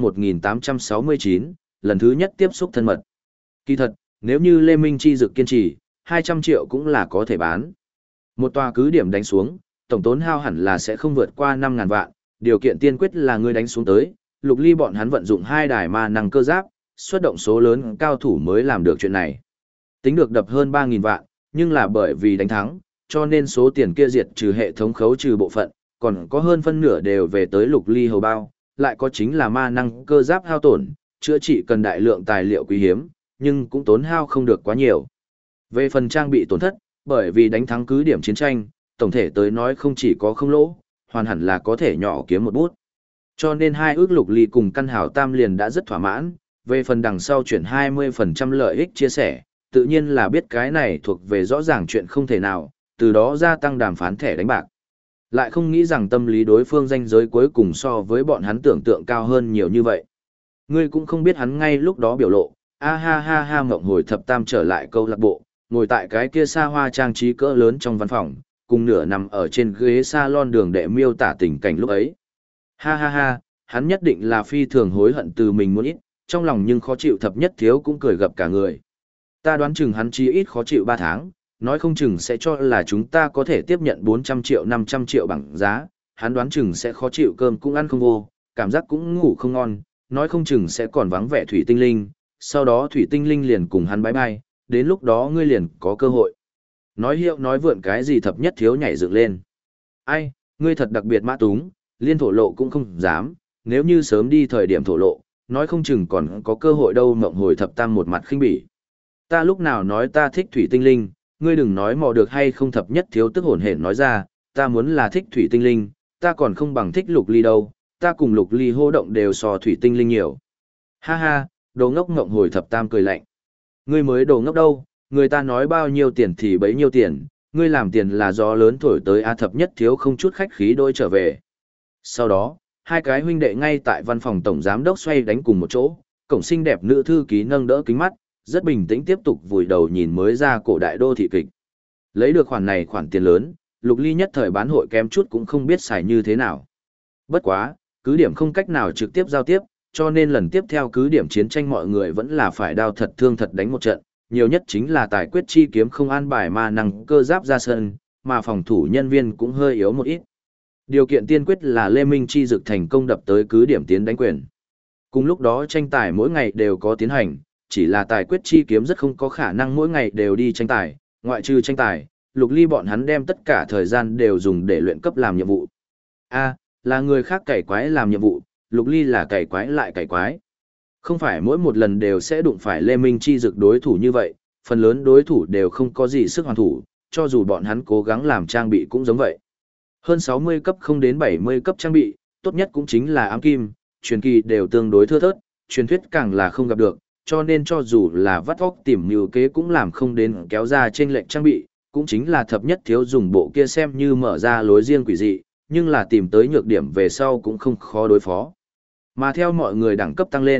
1869, lần thứ nhất tiếp xúc thân mật. Kỳ thật, nếu như Lê Minh Chi Dực kiên trì, 200 triệu cũng là có thể bán. Một tòa cứ điểm đánh xuống, tổng tốn hao hẳn là sẽ không vượt qua 5.000 vạn, điều kiện tiên quyết là ngươi đánh xuống tới. Lục Ly bọn hắn vận dụng 2 đài ma năng cơ giáp, xuất động số lớn cao thủ mới làm được chuyện này. Tính được đập hơn 3.000 vạn, nhưng là bởi vì đánh thắng, cho nên số tiền kia diệt trừ hệ thống khấu trừ bộ phận, còn có hơn phân nửa đều về tới Lục Ly hầu bao, lại có chính là ma năng cơ giáp hao tổn, chữa trị cần đại lượng tài liệu quý hiếm, nhưng cũng tốn hao không được quá nhiều. Về phần trang bị tổn thất, bởi vì đánh thắng cứ điểm chiến tranh, tổng thể tới nói không chỉ có không lỗ, hoàn hẳn là có thể nhỏ kiếm một bút. Cho nên 2 ước Lục Ly cùng căn hảo tam liền đã rất thỏa mãn, về phần đằng sau chuyển 20% lợi ích chia sẻ, tự nhiên là biết cái này thuộc về rõ ràng chuyện không thể nào, từ đó gia tăng đàm phán thẻ đánh bạc. Lại không nghĩ rằng tâm lý đối phương ranh giới cuối cùng so với bọn hắn tưởng tượng cao hơn nhiều như vậy. Ngươi cũng không biết hắn ngay lúc đó biểu lộ, a ha ha ha. Ngộng hồi thập tam trở lại câu lạc bộ, ngồi tại cái kia xa hoa trang trí cỡ lớn trong văn phòng, cùng nửa nằm ở trên ghế salon đường đệ miêu tả tình cảnh lúc ấy. Ha ha ha, hắn nhất định là phi thường hối hận từ mình muốn ít, trong lòng nhưng khó chịu thập nhất thiếu cũng cười gập cả người. Ta đoán chừng hắn chí ít khó chịu 3 tháng, nói không chừng sẽ cho là chúng ta có thể tiếp nhận 400 triệu 500 triệu bằng giá, hắn đoán chừng sẽ khó chịu cơm cũng ăn không vô, cảm giác cũng ngủ không ngon, nói không chừng sẽ còn vắng vẻ Thủy Tinh Linh, sau đó Thủy Tinh Linh liền cùng hắn bye bye, đến lúc đó ngươi liền có cơ hội. Nói hiệu nói vượn cái gì thập nhất thiếu nhảy dựng lên. Ai, ngươi thật đặc biệt mã túng, liên thổ lộ cũng không dám, nếu như sớm đi thời điểm thổ lộ, nói không chừng còn có cơ hội đâu. Mộng hồi thập tam một mặt khinh bỉ. Ta lúc nào nói ta thích Thủy Tinh Linh, ngươi đừng nói mò được hay không. Thập nhất thiếu tức hổn hển nói ra, ta muốn là thích Thủy Tinh Linh, ta còn không bằng thích Lục Ly đâu, ta cùng Lục Ly hô động đều so Thủy Tinh Linh nhiều. Ha ha, đồ ngốc. Mộng hồi thập tam cười lạnh. Ngươi mới đồ ngốc đâu, người ta nói bao nhiêu tiền thì bấy nhiêu tiền, ngươi làm tiền là gió lớn thổi tới. A thập nhất thiếu không chút khách khí đôi trở về. Sau đó, hai cái huynh đệ ngay tại văn phòng tổng giám đốc xoay đánh cùng một chỗ, cổng xinh đẹp nữ thư ký nâng đỡ kính mắt, rất bình tĩnh tiếp tục vùi đầu nhìn mới ra cổ đại đô thị kịch. Lấy được khoản này khoản tiền lớn, Lục Ly nhất thời bán hội kém chút cũng không biết xài như thế nào. Bất quá, cứ điểm không cách nào trực tiếp giao tiếp, cho nên lần tiếp theo cứ điểm chiến tranh mọi người vẫn là phải đao thật thương thật đánh một trận, nhiều nhất chính là tài quyết chi kiếm không an bài ma năng cơ giáp ra sân, mà phòng thủ nhân viên cũng hơi yếu một ít. Điều kiện tiên quyết là Lê Minh Chi Dực thành công đập tới cứ điểm tiến đánh quyền. Cùng lúc đó tranh tài mỗi ngày đều có tiến hành, chỉ là tài quyết chi kiếm rất không có khả năng mỗi ngày đều đi tranh tài, ngoại trừ tranh tài, Lục Ly bọn hắn đem tất cả thời gian đều dùng để luyện cấp làm nhiệm vụ. A, là người khác cày quái làm nhiệm vụ, Lục Ly là cày quái lại cày quái. Không phải mỗi một lần đều sẽ đụng phải Lê Minh Chi Dực đối thủ như vậy, phần lớn đối thủ đều không có gì sức hoàn thủ, cho dù bọn hắn cố gắng làm trang bị cũng giống vậy. Hơn 60 cấp không đến 70 cấp trang bị, tốt nhất cũng chính là ám kim, truyền kỳ đều tương đối thưa thớt, truyền thuyết càng là không gặp được, cho nên cho dù là vắt óc tìm mưu kế cũng làm không đến kéo ra trên lệnh trang bị, cũng chính là thập nhất thiếu dùng bộ kia xem như mở ra lối riêng quỷ dị, nhưng là tìm tới nhược điểm về sau cũng không khó đối phó. Mà theo mọi người đẳng cấp tăng lên,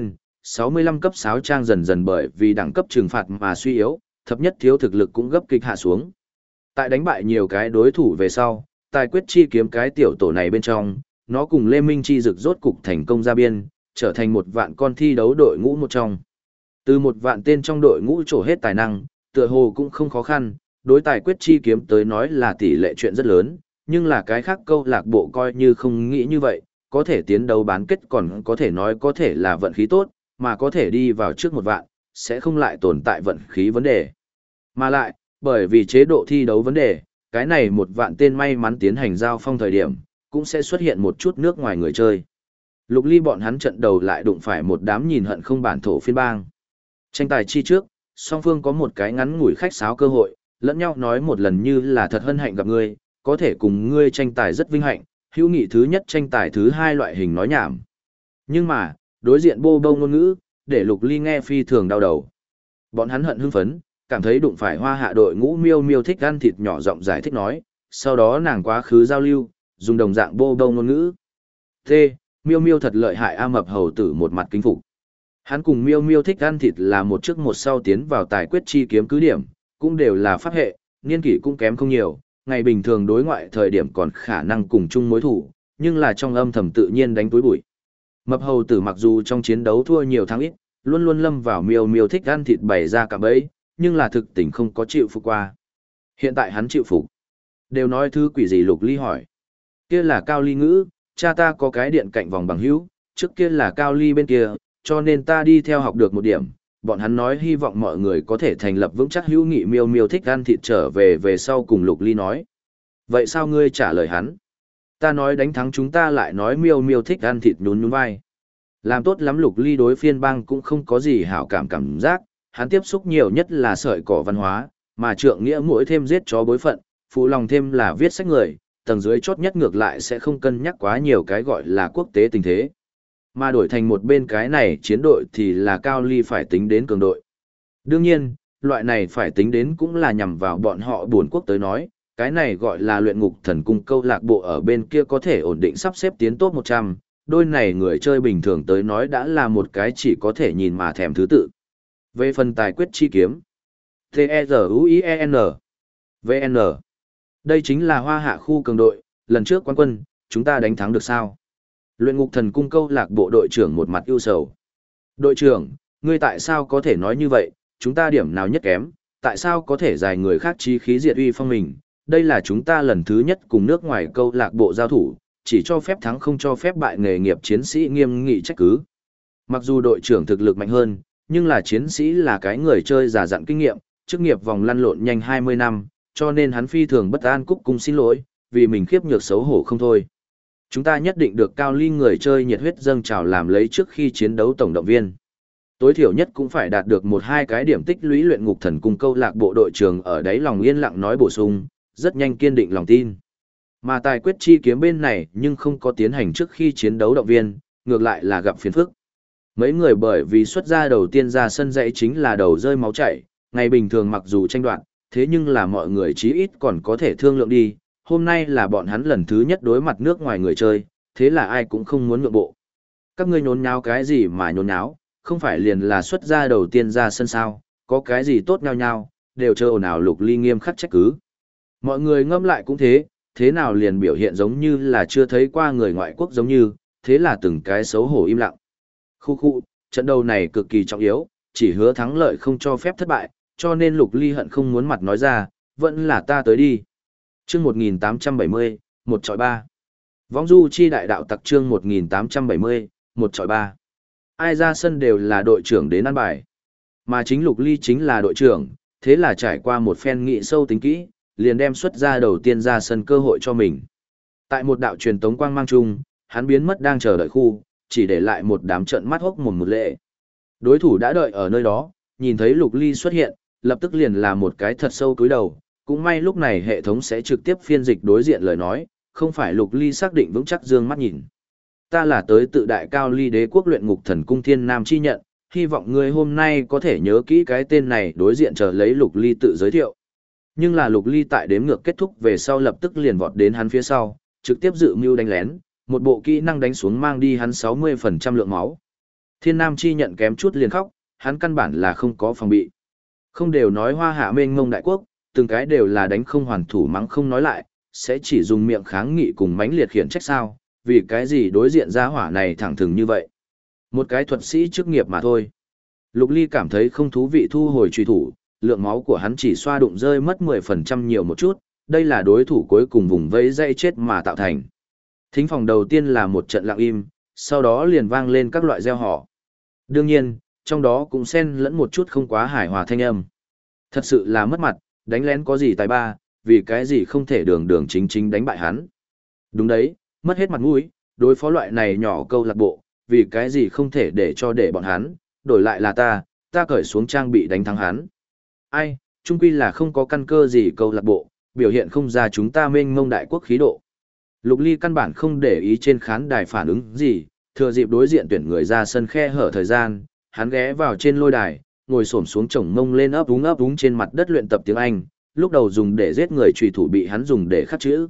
65 cấp sáo trang dần dần bởi vì đẳng cấp trừng phạt mà suy yếu, thập nhất thiếu thực lực cũng gấp kịch hạ xuống. Tại đánh bại nhiều cái đối thủ về sau, tài quyết chi kiếm cái tiểu tổ này bên trong, nó cùng Lê Minh Chi rực rốt cục thành công ra biên, trở thành một vạn con thi đấu đội ngũ một trong. Từ một vạn tên trong đội ngũ trổ hết tài năng, tựa hồ cũng không khó khăn, đối tài quyết chi kiếm tới nói là tỷ lệ chuyện rất lớn, nhưng là cái khác câu lạc bộ coi như không nghĩ như vậy, có thể tiến đấu bán kết còn có thể nói có thể là vận khí tốt, mà có thể đi vào trước một vạn, sẽ không lại tồn tại vận khí vấn đề. Mà lại, bởi vì chế độ thi đấu vấn đề, cái này một vạn tên may mắn tiến hành giao phong thời điểm, cũng sẽ xuất hiện một chút nước ngoài người chơi. Lục Ly bọn hắn trận đầu lại đụng phải một đám nhìn hận không bản thổ phiên bang. Tranh tài chi trước, song phương có một cái ngắn ngủi khách sáo cơ hội, lẫn nhau nói một lần như là thật hân hạnh gặp ngươi, có thể cùng ngươi tranh tài rất vinh hạnh, hữu nghị thứ nhất tranh tài thứ hai loại hình nói nhảm. Nhưng mà, đối diện bô bô ngôn ngữ, để Lục Ly nghe phi thường đau đầu. Bọn hắn hận hưng phấn, cảm thấy đụng phải Hoa Hạ đội ngũ Miêu Miêu thích ăn thịt nhỏ giọng giải thích nói, sau đó nàng quá khứ giao lưu, dùng đồng dạng bô bô ngôn ngữ. Miêu Miêu thật lợi hại a mập hầu tử một mặt kính phục. Hắn cùng Miêu Miêu thích ăn thịt là một trước một sau tiến vào tài quyết chi kiếm cứ điểm, cũng đều là pháp hệ, niên kỷ cũng kém không nhiều, ngày bình thường đối ngoại thời điểm còn khả năng cùng chung mối thủ, nhưng là trong âm thầm tự nhiên đánh túi bụi. Mập hầu tử mặc dù trong chiến đấu thua nhiều thắng ít, luôn luôn lâm vào Miêu Miêu thích ăn thịt bày ra cả bẫy, nhưng là thực tình không có chịu phục qua. Hiện tại hắn chịu phục. Đều nói thứ quỷ gì Lục Ly hỏi. Kia là Cao Ly ngữ, cha ta có cái điện cạnh vòng bằng hữu, trước kia là Cao Ly bên kia, cho nên ta đi theo học được một điểm. Bọn hắn nói hy vọng mọi người có thể thành lập vững chắc hữu nghị. Miêu Miêu thích ăn thịt trở về sau cùng Lục Ly nói. Vậy sao ngươi trả lời hắn? Ta nói đánh thắng chúng ta lại nói Miêu Miêu thích ăn thịt nhún nhún vai. Làm tốt lắm Lục Ly đối phiên bang cũng không có gì hảo cảm giác, hắn tiếp xúc nhiều nhất là sợi cỏ văn hóa, mà trượng nghĩa mỗi thêm giết chó bối phận, phụ lòng thêm là viết sách người, tầng dưới chốt nhất ngược lại sẽ không cân nhắc quá nhiều cái gọi là quốc tế tình thế. Mà đổi thành một bên cái này chiến đội thì là Cao Ly phải tính đến cường đội. Đương nhiên, loại này phải tính đến cũng là nhằm vào bọn họ buồn quốc tới nói, cái này gọi là luyện ngục thần cung câu lạc bộ ở bên kia có thể ổn định sắp xếp tiến top 100, đôi này người chơi bình thường tới nói đã là một cái chỉ có thể nhìn mà thèm thứ tự. Về phần tài quyết chi kiếm, T-E-Z-U-I-E-N, V-N. Đây chính là Hoa Hạ khu cường đội, lần trước quán quân, chúng ta đánh thắng được sao? Luyện ngục thần cung câu lạc bộ đội trưởng một mặt ưu sầu. Đội trưởng, ngươi tại sao có thể nói như vậy, chúng ta điểm nào nhất kém, tại sao có thể giải người khác chí khí diệt uy phong mình? Đây là chúng ta lần thứ nhất cùng nước ngoài câu lạc bộ giao thủ, chỉ cho phép thắng không cho phép bại, nghề nghiệp chiến sĩ nghiêm nghị trách cứ. Mặc dù đội trưởng thực lực mạnh hơn, nhưng là chiến sĩ là cái người chơi già dặn kinh nghiệm, chức nghiệp vòng lăn lộn nhanh 20 năm, cho nên hắn phi thường bất an cúc cung xin lỗi, vì mình khiếp nhược xấu hổ không thôi. Chúng ta nhất định được Cao Ly người chơi nhiệt huyết dâng trào làm lấy trước khi chiến đấu tổng động viên. Tối thiểu nhất cũng phải đạt được 1-2 cái điểm tích lũy. Luyện ngục thần cung câu lạc bộ đội trưởng ở đấy lòng yên lặng nói bổ sung, rất nhanh kiên định lòng tin. Mà tài quyết chi kiếm bên này nhưng không có tiến hành trước khi chiến đấu động viên, ngược lại là gặp phiền phức. Mấy người bởi vì xuất ra đầu tiên ra sân dãy chính là đầu rơi máu chảy, ngày bình thường mặc dù tranh đoạt, thế nhưng là mọi người chí ít còn có thể thương lượng đi. Hôm nay là bọn hắn lần thứ nhất đối mặt nước ngoài người chơi, thế là ai cũng không muốn nhượng bộ. Các ngươi nhốn nháo cái gì mà nhốn nháo, không phải liền là xuất ra đầu tiên ra sân sao, có cái gì tốt nhau nhau, đều chờ ồn ào. Lục Ly nghiêm khắc trách cứ. Mọi người ngâm lại cũng thế, thế nào liền biểu hiện giống như là chưa thấy qua người ngoại quốc giống như, thế là từng cái xấu hổ im lặng. Khu, trận đấu này cực kỳ trọng yếu, chỉ hứa thắng lợi không cho phép thất bại, cho nên Lục Ly hận không muốn mặt nói ra, vẫn là ta tới đi. Chương 1870, 1-3. Võng du chi đại đạo tặc chương 1870, 1-3. Ai ra sân đều là đội trưởng đến ăn bài. Mà chính Lục Ly chính là đội trưởng, thế là trải qua một phen nghị sâu tính kỹ, liền đem xuất ra đầu tiên ra sân cơ hội cho mình. Tại một đạo truyền tống quang mang chung, hắn biến mất đang chờ đợi khu, chỉ để lại một đám trận mắt hốc mồm một lệ. Đối thủ đã đợi ở nơi đó, nhìn thấy Lục Ly xuất hiện, lập tức liền là một cái thật sâu cúi đầu. Cũng may lúc này hệ thống sẽ trực tiếp phiên dịch đối diện lời nói, không phải Lục Ly xác định vững chắc dương mắt nhìn. Ta là tới tự đại Cao Ly đế quốc luyện ngục thần cung thiên nam chi nhận, hy vọng ngươi hôm nay có thể nhớ kỹ cái tên này. Đối diện chờ lấy Lục Ly tự giới thiệu. Nhưng là Lục Ly tại đếm ngược kết thúc về sau lập tức liền vọt đến hắn phía sau, trực tiếp dự mưu đánh lén, một bộ kỹ năng đánh xuống mang đi hắn 60% lượng máu. Thiên Nam chi nhận kém chút liền khóc, hắn căn bản là không có phòng bị. Không đều nói Hoa Hạ mênh mông đại quốc, từng cái đều là đánh không hoàn thủ mắng không nói lại, sẽ chỉ dùng miệng kháng nghị cùng mãnh liệt khiển trách sao, vì cái gì đối diện gia hỏa này thẳng thừng như vậy. Một cái thuật sĩ chức nghiệp mà thôi. Lục Ly cảm thấy không thú vị thu hồi truy thủ, lượng máu của hắn chỉ xoa đụng rơi mất 10% nhiều một chút, đây là đối thủ cuối cùng vùng vẫy dây chết mà tạo thành. Thính phòng đầu tiên là một trận lặng im, sau đó liền vang lên các loại reo hò. Đương nhiên, trong đó cũng xen lẫn một chút không quá hài hòa thanh âm. Thật sự là mất mặt, đánh lén có gì tài ba, vì cái gì không thể đường đường chính chính đánh bại hắn. Đúng đấy, mất hết mặt mũi, đối phó loại này nhỏ câu lạc bộ, vì cái gì không thể để bọn hắn, đổi lại là ta cởi xuống trang bị đánh thắng hắn. Ai, chung quy là không có căn cơ gì câu lạc bộ, biểu hiện không ra chúng ta mênh mông đại quốc khí độ. Lục Ly căn bản không để ý trên khán đài phản ứng gì, thừa dịp đối diện tuyển người ra sân khe hở thời gian, hắn ghé vào trên lôi đài, ngồi xổm xuống chổng mông lên ấp úng trên mặt đất luyện tập tiếng Anh, lúc đầu dùng để giết người trùy thủ bị hắn dùng để khắc chữ.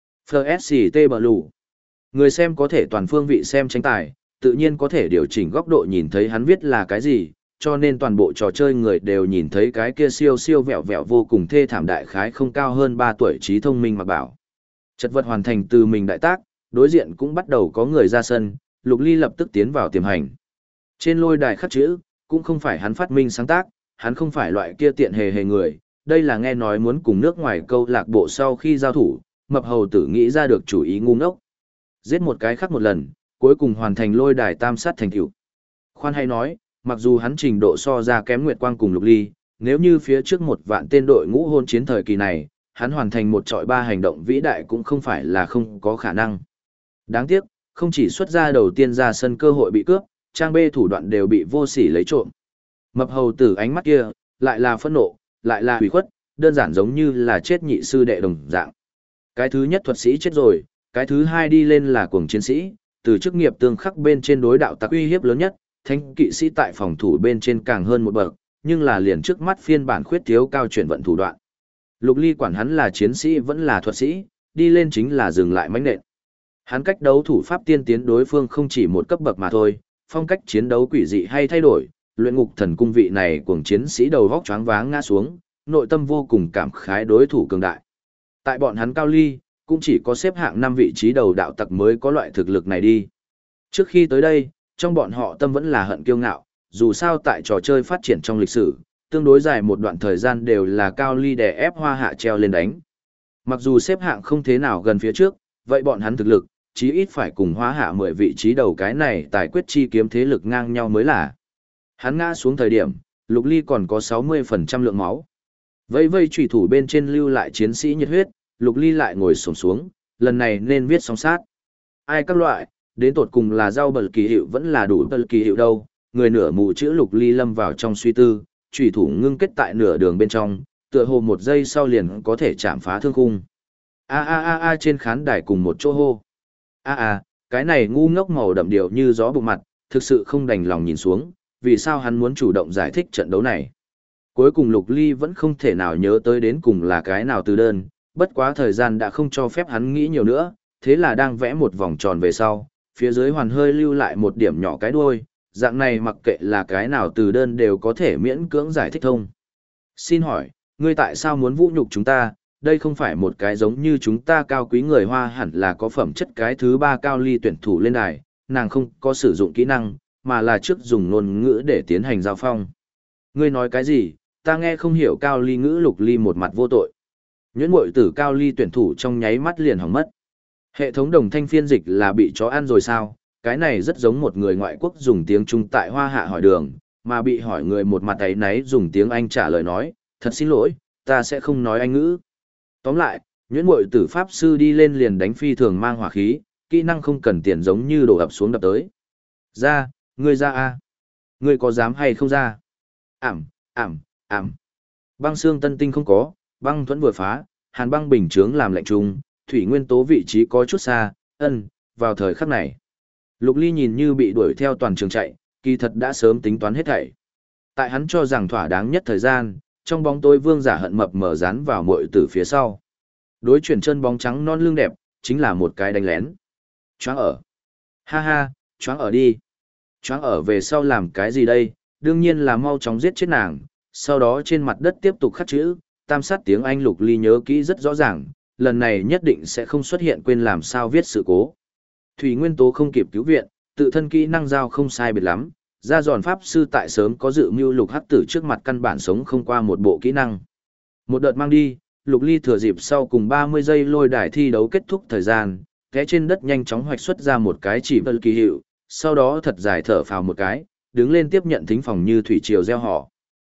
FSCT Blue. Người xem có thể toàn phương vị xem tranh tài, tự nhiên có thể điều chỉnh góc độ nhìn thấy hắn viết là cái gì, cho nên toàn bộ trò chơi người đều nhìn thấy cái kia siêu siêu vẹo vẹo vô cùng thê thảm đại khái không cao hơn 3 tuổi trí thông minh mặc bảo. Chật vật hoàn thành từ mình đại tác, đối diện cũng bắt đầu có người ra sân, Lục Ly lập tức tiến vào tiềm hành. Trên lôi đài khắc chữ, cũng không phải hắn phát minh sáng tác, hắn không phải loại kia tiện hề người, đây là nghe nói muốn cùng nước ngoài câu lạc bộ sau khi giao thủ, mập hầu tử nghĩ ra được chủ ý ngu ngốc. Giết một cái khắc một lần, cuối cùng hoàn thành lôi đài tam sát thành tựu. Khoan hay nói, mặc dù hắn trình độ so ra kém Nguyệt Quang cùng Lục Ly, nếu như phía trước 1 vạn tên đội ngũ hôn chiến thời kỳ này, hắn hoàn thành một trọi 3 hành động vĩ đại cũng không phải là không có khả năng. Đáng tiếc, không chỉ xuất ra đầu tiên ra sân cơ hội bị cướp, trang bê thủ đoạn đều bị vô sỉ lấy trộm. Mập hầu tử ánh mắt kia, lại là phẫn nộ, lại là hủy khuất, đơn giản giống như là chết nhị sư đệ đồng dạng. Cái thứ nhất thuật sĩ chết rồi, cái thứ hai đi lên là cuồng chiến sĩ, từ chức nghiệp tương khắc bên trên đối đạo tặc uy hiếp lớn nhất, thánh kỵ sĩ tại phòng thủ bên trên càng hơn một bậc, nhưng là liền trước mắt phiên bản khuyết thiếu cao chuyển vận thủ đoạn. Lục Ly quản hắn là chiến sĩ vẫn là thuật sĩ, đi lên chính là dừng lại mãnh nện. Hắn cách đấu thủ pháp tiên tiến đối phương không chỉ một cấp bậc mà thôi, phong cách chiến đấu quỷ dị hay thay đổi, luyện ngục thần cung vị này cuồng chiến sĩ đầu vóc choáng váng ngã xuống, nội tâm vô cùng cảm khái đối thủ cường đại. Tại bọn hắn cao ly, cũng chỉ có xếp hạng 5 vị trí đầu đạo tặc mới có loại thực lực này đi. Trước khi tới đây, trong bọn họ tâm vẫn là hận kiêu ngạo, dù sao tại trò chơi phát triển trong lịch sử, tương đối dài một đoạn thời gian đều là cao ly đè ép Hoa Hạ treo lên đánh. Mặc dù xếp hạng không thế nào gần phía trước, vậy bọn hắn thực lực, chí ít phải cùng Hoa Hạ 10 vị trí đầu cái này tài quyết chi kiếm thế lực ngang nhau mới là. Hắn ngã xuống thời điểm, Lục Ly còn có 60% lượng máu. Vây chủy thủ bên trên lưu lại chiến sĩ nhiệt huyết, Lục Ly lại ngồi xổm xuống, lần này nên viết song sát. Ai các loại, đến tột cùng là rau bờ kỳ hiệu vẫn là đủ bờ kỳ hiệu đâu, người nửa mù chữ Lục Ly lâm vào trong suy tư, chủy thủ ngưng kết tại nửa đường bên trong, tựa hồ 1 giây sau liền có thể chạm phá thương khung. A trên khán đài cùng một chỗ hô. Cái này ngu ngốc màu đậm điều như gió bụng mặt, thực sự không đành lòng nhìn xuống, vì sao hắn muốn chủ động giải thích trận đấu này. Cuối cùng Lục Ly vẫn không thể nào nhớ tới đến cùng là cái nào từ đơn, bất quá thời gian đã không cho phép hắn nghĩ nhiều nữa, thế là đang vẽ một vòng tròn về sau, phía dưới hoàn hơi lưu lại một điểm nhỏ cái đuôi, dạng này mặc kệ là cái nào từ đơn đều có thể miễn cưỡng giải thích thông. Xin hỏi, ngươi tại sao muốn vũ nhục chúng ta, đây không phải một cái giống như chúng ta cao quý người Hoa hẳn là có phẩm chất cái thứ 3 cao ly tuyển thủ lên đài, nàng không có sử dụng kỹ năng, mà là trước dùng ngôn ngữ để tiến hành giao phong. Ngươi nói cái gì, ta nghe không hiểu cao ly ngữ. Lục Ly một mặt vô tội. Nhuyễn muội tử cao ly tuyển thủ trong nháy mắt liền hỏng mất. Hệ thống đồng thanh phiên dịch là bị chó ăn rồi sao? Cái này rất giống một người ngoại quốc dùng tiếng Trung tại Hoa Hạ hỏi đường, mà bị hỏi người một mặt ấy náy dùng tiếng Anh trả lời nói, thật xin lỗi, ta sẽ không nói Anh ngữ. Tóm lại, nhuyễn muội tử pháp sư đi lên liền đánh phi thường mang hỏa khí, kỹ năng không cần tiền giống như đổ ập xuống đập tới. Ra, ngươi ra a, ngươi có dám hay không ra? Ảm. Băng xương tân tinh không có, băng thuẫn vừa phá, hàn băng bình chướng làm lạnh trùng, thủy nguyên tố vị trí có chút xa, vào thời khắc này. Lục Ly nhìn như bị đuổi theo toàn trường chạy, kỳ thật đã sớm tính toán hết thảy. Tại hắn cho rằng thỏa đáng nhất thời gian, trong bóng tối vương giả hận mập mờ dán vào muội tử phía sau. Đối chuyển chân bóng trắng non lưng đẹp, chính là một cái đánh lén. Choáng ở. Ha ha, choáng ở đi. Choáng ở về sau làm cái gì đây, đương nhiên là mau chóng giết chết nàng, sau đó trên mặt đất tiếp tục khắc chữ, tam sát tiếng Anh Lục Ly nhớ kỹ rất rõ ràng, lần này nhất định sẽ không xuất hiện quên làm sao viết sự cố. Thủy Nguyên Tố không kịp cứu viện, tự thân kỹ năng giao không sai biệt lắm, ra giòn pháp sư tại sớm có dự mưu Lục Hắc Tử trước mặt căn bản sống không qua một bộ kỹ năng. Một đợt mang đi, Lục Ly thừa dịp sau cùng 30 giây lôi đài thi đấu kết thúc thời gian, té trên đất nhanh chóng hoạch xuất ra một cái chỉ vân kỳ hiệu, sau đó thật dài thở phào một cái, đứng lên tiếp nhận thính phòng như thủy triều gieo họ.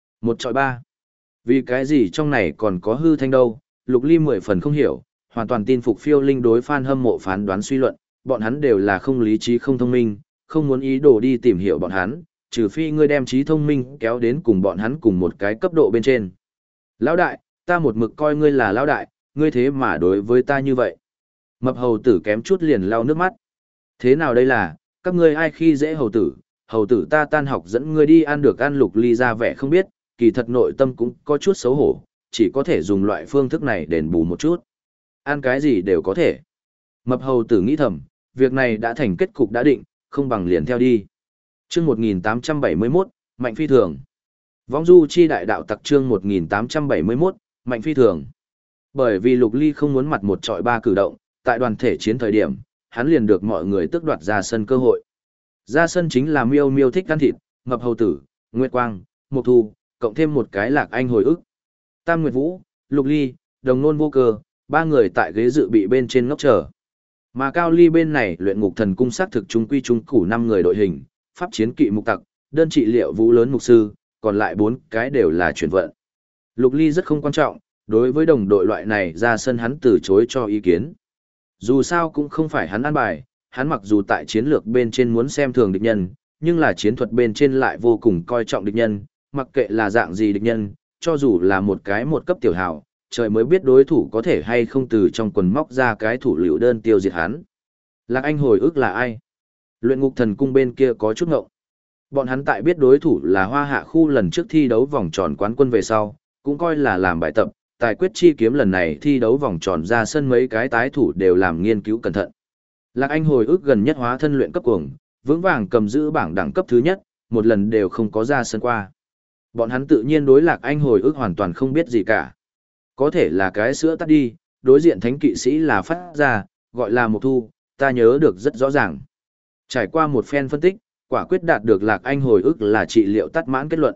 1-3. Vì cái gì trong này còn có hư thanh đâu, Lục Ly 10 phần không hiểu, hoàn toàn tin phục phiêu linh đối fan hâm mộ phán đoán suy luận, bọn hắn đều là không lý trí không thông minh, không muốn ý đồ đi tìm hiểu bọn hắn, trừ phi ngươi đem trí thông minh kéo đến cùng bọn hắn cùng một cái cấp độ bên trên. Lão đại, ta một mực coi ngươi là lão đại, ngươi thế mà đối với ta như vậy. Mập hầu tử kém chút liền lau nước mắt. Thế nào đây là, các ngươi ai khi dễ hầu tử ta tan học dẫn ngươi đi ăn được ăn. Lục Ly ra vẻ không biết, kỳ thật nội tâm cũng có chút xấu hổ, chỉ có thể dùng loại phương thức này đền bù một chút. Ăn cái gì đều có thể. Mập hầu tử nghĩ thầm, việc này đã thành kết cục đã định, không bằng liền theo đi. Chương 1871, Mạnh phi thường. Vong du chi đại đạo tặc chương 1871, Mạnh phi thường. Bởi vì Lục Ly không muốn mặt một trọi ba cử động, tại đoàn thể chiến thời điểm, hắn liền được mọi người tước đoạt ra sân cơ hội. Ra sân chính là Miêu Miêu thích ăn thịt, Mập hầu tử, Nguyệt Quang, Mộc Thu, cộng thêm một cái Lạc Anh hồi ức. Tam Nguyệt Vũ, Lục Ly, Đồng Nôn Vô Cơ, ba người tại ghế dự bị bên trên ngốc chờ. Mà Cao Ly bên này luyện ngục thần cung xác thực trung quy trung củ 5 người đội hình, pháp chiến kỵ mục tặc, đơn trị liệu vũ lớn mục sư, còn lại 4 cái đều là chuyển vận. Lục Ly rất không quan trọng, đối với đồng đội loại này ra sân hắn từ chối cho ý kiến. Dù sao cũng không phải hắn ăn bài, hắn mặc dù tại chiến lược bên trên muốn xem thường địch nhân, nhưng là chiến thuật bên trên lại vô cùng coi trọng địch nhân, mặc kệ là dạng gì địch nhân, cho dù là một cái một cấp tiểu hào, trời mới biết đối thủ có thể hay không từ trong quần móc ra cái thủ liệu đơn tiêu diệt hắn. Lạc Anh hồi ức là ai? Luyện ngục thần cung bên kia có chút ngộng. Bọn hắn tại biết đối thủ là Hoa Hạ khu lần trước thi đấu vòng tròn quán quân về sau, cũng coi là làm bài tập, tài quyết chi kiếm lần này thi đấu vòng tròn ra sân mấy cái tái thủ đều làm nghiên cứu cẩn thận. Lạc Anh hồi ức gần nhất hóa thân luyện cấp cuồng, vững vàng cầm giữ bảng đẳng cấp thứ nhất, một lần đều không có ra sân qua. Bọn hắn tự nhiên đối Lạc Anh hồi ức hoàn toàn không biết gì cả. Có thể là cái sữa tắt đi, đối diện thánh kỵ sĩ là phát ra, gọi là Mộc Thu, ta nhớ được rất rõ ràng. Trải qua một phen phân tích, quả quyết đạt được Lạc Anh hồi ức là trị liệu tắt mãn kết luận.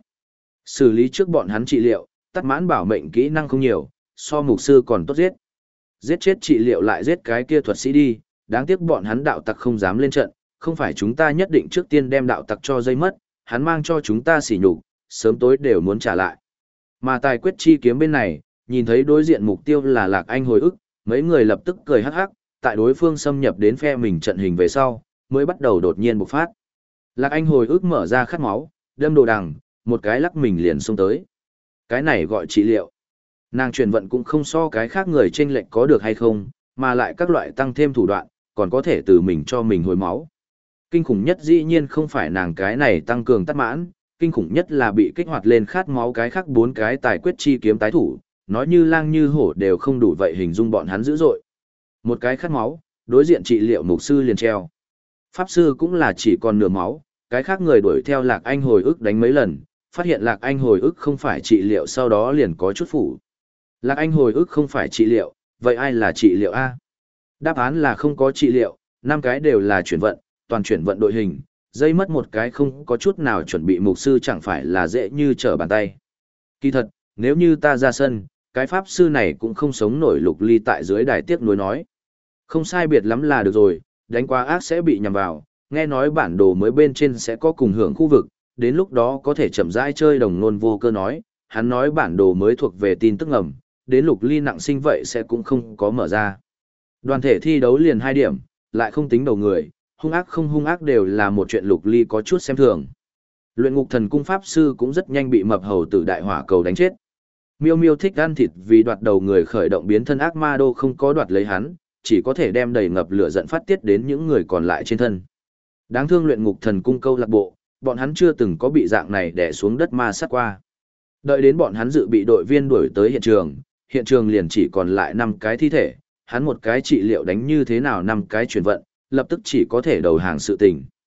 Xử lý trước bọn hắn trị liệu, tắt mãn bảo mệnh kỹ năng không nhiều, so mục sư còn tốt giết. Giết chết trị liệu lại giết cái kia thuật sĩ đi, đáng tiếc bọn hắn đạo tặc không dám lên trận, không phải chúng ta nhất định trước tiên đem đạo tặc cho dây mất, hắn mang cho chúng ta sỉ nhục, sớm tối đều muốn trả lại. Mà tài quyết chi kiếm bên này, nhìn thấy đối diện mục tiêu là Lạc Anh hồi ức, mấy người lập tức cười hắc hắc, tại đối phương xâm nhập đến phe mình trận hình về sau, mới bắt đầu đột nhiên bộc phát. Lạc Anh hồi ức mở ra khát máu, đâm đồ đằng, một cái lắc mình liền xông tới. Cái này gọi trị liệu. Nàng truyền vận cũng không so cái khác người chênh lệch có được hay không, mà lại các loại tăng thêm thủ đoạn, còn có thể từ mình cho mình hồi máu. Kinh khủng nhất dĩ nhiên không phải nàng cái này tăng cường tắt mãn, kinh khủng nhất là bị kích hoạt lên khát máu cái khác 4 cái tài quyết chi kiếm tái thủ, nói như lang như hổ đều không đủ vậy hình dung bọn hắn dữ dội. Một cái khát máu, đối diện trị liệu mục sư liền treo. Pháp sư cũng là chỉ còn nửa máu, cái khác người đuổi theo Lạc Anh hồi ức đánh mấy lần, phát hiện Lạc Anh hồi ức không phải trị liệu sau đó liền có chút phủ. Lạc Anh hồi ức không phải trị liệu, vậy ai là trị liệu A? Đáp án là không có trị liệu, 5 cái đều là chuyển vận, toàn chuyển vận đội hình, dây mất một cái không có chút nào chuẩn bị mục sư chẳng phải là dễ như trở bàn tay. Kỳ thật, nếu như ta ra sân, cái pháp sư này cũng không sống nổi. Lục Ly tại dưới đài tiếc nuối nói. Không sai biệt lắm là được rồi, đánh quá ác sẽ bị nhầm vào, nghe nói bản đồ mới bên trên sẽ có cùng hưởng khu vực, đến lúc đó có thể chậm rãi chơi. Đồng Nôn Vô Cơ nói, hắn nói bản đồ mới thuộc về tin tức ngầm, đến Lục Ly nặng sinh vậy sẽ cũng không có mở ra. Đoàn thể thi đấu liền 2 điểm, lại không tính đầu người, hung ác không hung ác đều là một chuyện Lục Ly có chút xem thường. Luyện ngục thần cung pháp sư cũng rất nhanh bị mập hầu tử đại hỏa cầu đánh chết. Miêu Miêu thích ăn thịt vì đoạt đầu người khởi động biến thân ác ma đô không có đoạt lấy hắn, chỉ có thể đem đầy ngập lửa giận phát tiết đến những người còn lại trên thân. Đáng thương luyện ngục thần cung câu lạc bộ, bọn hắn chưa từng có bị dạng này đè xuống đất ma sát qua. Đợi đến bọn hắn dự bị đội viên đuổi tới hiện trường liền chỉ còn lại 5 cái thi thể, hắn một cái trị liệu đánh như thế nào 5 cái chuyển vận, lập tức chỉ có thể đầu hàng sự tình.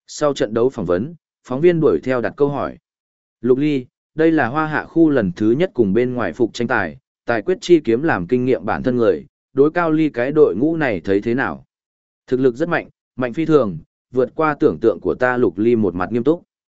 Sau trận đấu phỏng vấn, phóng viên đuổi theo đặt câu hỏi. Lục Ly, đây là Hoa Hạ khu lần thứ nhất cùng bên ngoài phục tranh tài, tài quyết chi kiếm làm kinh nghiệm bản thân người, đối Cao Ly cái đội ngũ này thấy thế nào? Thực lực rất mạnh, mạnh phi thường, vượt qua tưởng tượng của ta. Lục Ly một mặt nghiêm túc.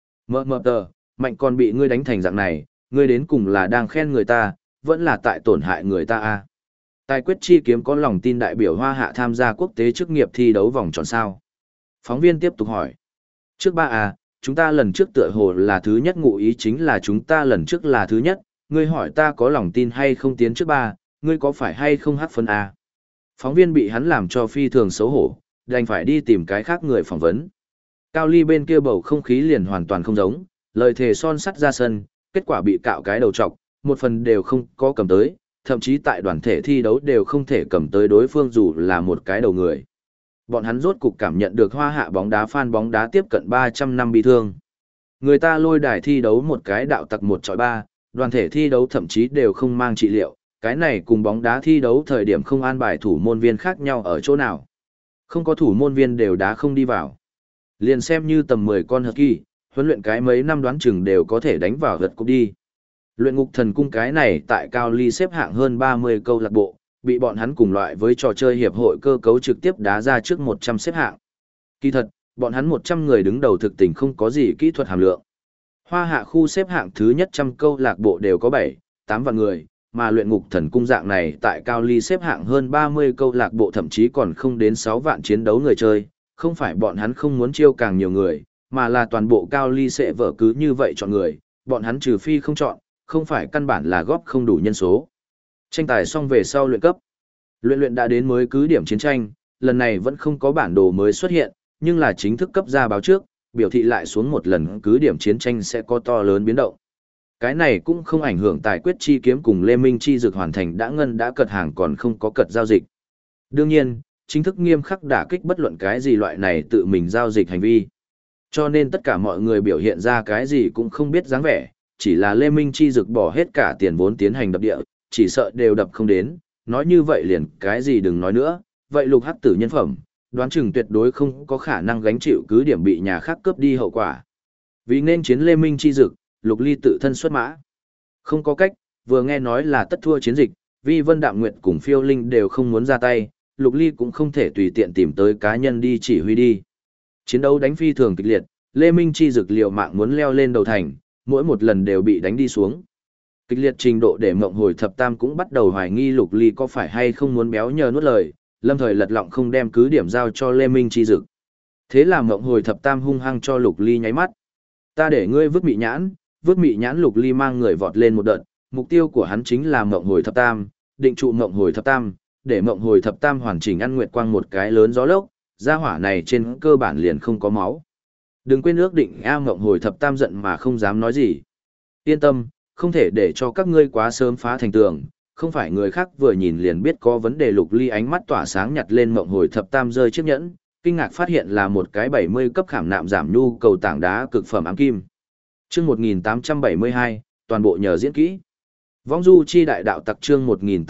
Mờ tờ, mạnh còn bị ngươi đánh thành dạng này, ngươi đến cùng là đang khen người ta, vẫn là tại tổn hại người ta à? Tài quyết chi kiếm có lòng tin đại biểu Hoa Hạ tham gia quốc tế chức nghiệp thi đấu vòng tròn sao? Phóng viên tiếp tục hỏi. Trước ba à, chúng ta lần trước tựa hồ là thứ nhất, ngụ ý chính là chúng ta lần trước là thứ nhất, ngươi hỏi ta có lòng tin hay không tiến trước ba, ngươi có phải hay không hắc phân à? Phóng viên bị hắn làm cho phi thường xấu hổ, đành phải đi tìm cái khác người phỏng vấn. Cao Ly bên kia bầu không khí liền hoàn toàn không giống, lời thề son sắt ra sân, kết quả bị cạo cái đầu trọc, một phần đều không có cầm tới, thậm chí tại đoàn thể thi đấu đều không thể cầm tới đối phương dù là một cái đầu người. Bọn hắn rốt cục cảm nhận được Hoa Hạ bóng đá fan bóng đá tiếp cận 300 năm bi thương. Người ta lôi đài thi đấu một cái đạo tặc 1-3, đoàn thể thi đấu thậm chí đều không mang trị liệu, cái này cùng bóng đá thi đấu thời điểm không an bài thủ môn viên khác nhau ở chỗ nào. Không có thủ môn viên đều đá không đi vào. Liền xem như tầm 10 con hợp kỳ, huấn luyện cái mấy năm đoán chừng đều có thể đánh vào gật cúp đi. Luyện ngục thần cung cái này tại Cao Ly xếp hạng hơn 30 câu lạc bộ, bị bọn hắn cùng loại với trò chơi hiệp hội cơ cấu trực tiếp đá ra trước 100 xếp hạng. Kỳ thật, bọn hắn 100 người đứng đầu thực tình không có gì kỹ thuật hàm lượng. Hoa Hạ khu xếp hạng thứ nhất trăm câu lạc bộ đều có 7-8 vạn người, mà luyện ngục thần cung dạng này tại Cao Ly xếp hạng hơn 30 câu lạc bộ thậm chí còn không đến 6 vạn chiến đấu người chơi, không phải bọn hắn không muốn chiêu càng nhiều người, mà là toàn bộ Cao Ly sẽ vở cứ như vậy chọn người, bọn hắn trừ phi không chọn, không phải căn bản là góp không đủ nhân số. Tranh tài xong về sau luyện cấp. Luyện đã đến mới cứ điểm chiến tranh, lần này vẫn không có bản đồ mới xuất hiện, nhưng là chính thức cấp ra báo trước, biểu thị lại xuống một lần cứ điểm chiến tranh sẽ có to lớn biến động. Cái này cũng không ảnh hưởng tài quyết chi kiếm cùng Lê Minh chi dược hoàn thành đã ngân đã cật hàng còn không có cật giao dịch. Đương nhiên, chính thức nghiêm khắc đả kích bất luận cái gì loại này tự mình giao dịch hành vi. Cho nên tất cả mọi người biểu hiện ra cái gì cũng không biết dáng vẻ, chỉ là Lê Minh chi dược bỏ hết cả tiền vốn tiến hành đập địa, chỉ sợ đều đập không đến, nói như vậy liền cái gì đừng nói nữa, vậy lục hắc tử nhân phẩm, đoán chừng tuyệt đối không có khả năng gánh chịu cứ điểm bị nhà khác cướp đi hậu quả. Vì nên chiến Lê Minh chi dực, Lục Ly tự thân xuất mã. Không có cách, vừa nghe nói là tất thua chiến dịch, Vi Vân Đạm Nguyệt cùng Phiêu Linh đều không muốn ra tay, Lục Ly cũng không thể tùy tiện tìm tới cá nhân đi chỉ huy đi. Chiến đấu đánh phi thường kịch liệt, Lê Minh chi dực liều mạng muốn leo lên đầu thành, mỗi một lần đều bị đánh đi xuống. Kịch liệt trình độ để Mộng Hồi Thập Tam cũng bắt đầu hoài nghi Lục Ly có phải hay không muốn béo nhờ nuốt lời, lâm thời lật lọng không đem cứ điểm giao cho Lê Minh chi dực. Thế là Mộng Hồi Thập Tam hung hăng cho Lục Ly nháy mắt. Ta để ngươi vứt mị nhãn. Lục Ly mang người vọt lên một đợt, mục tiêu của hắn chính là Mộng Hồi Thập Tam, định trụ Mộng Hồi Thập Tam, để Mộng Hồi Thập Tam hoàn chỉnh ăn nguyệt quang một cái lớn gió lốc, gia hỏa này trên cơ bản liền không có máu. Đừng quên ước định A. Mộng Hồi Thập Tam giận mà không dám nói gì. Yên tâm, không thể để cho các ngươi quá sớm phá thành tường, không phải người khác vừa nhìn liền biết có vấn đề. Lục Ly ánh mắt tỏa sáng nhặt lên Mộng Hồi Thập Tam rơi chiếc nhẫn, kinh ngạc phát hiện là một cái 70 cấp khảm nạm giảm nhu cầu tảng đá cực phẩm ám kim. Chương 1872, toàn bộ nhờ diễn kỹ. Vong du chi đại đạo tặc chương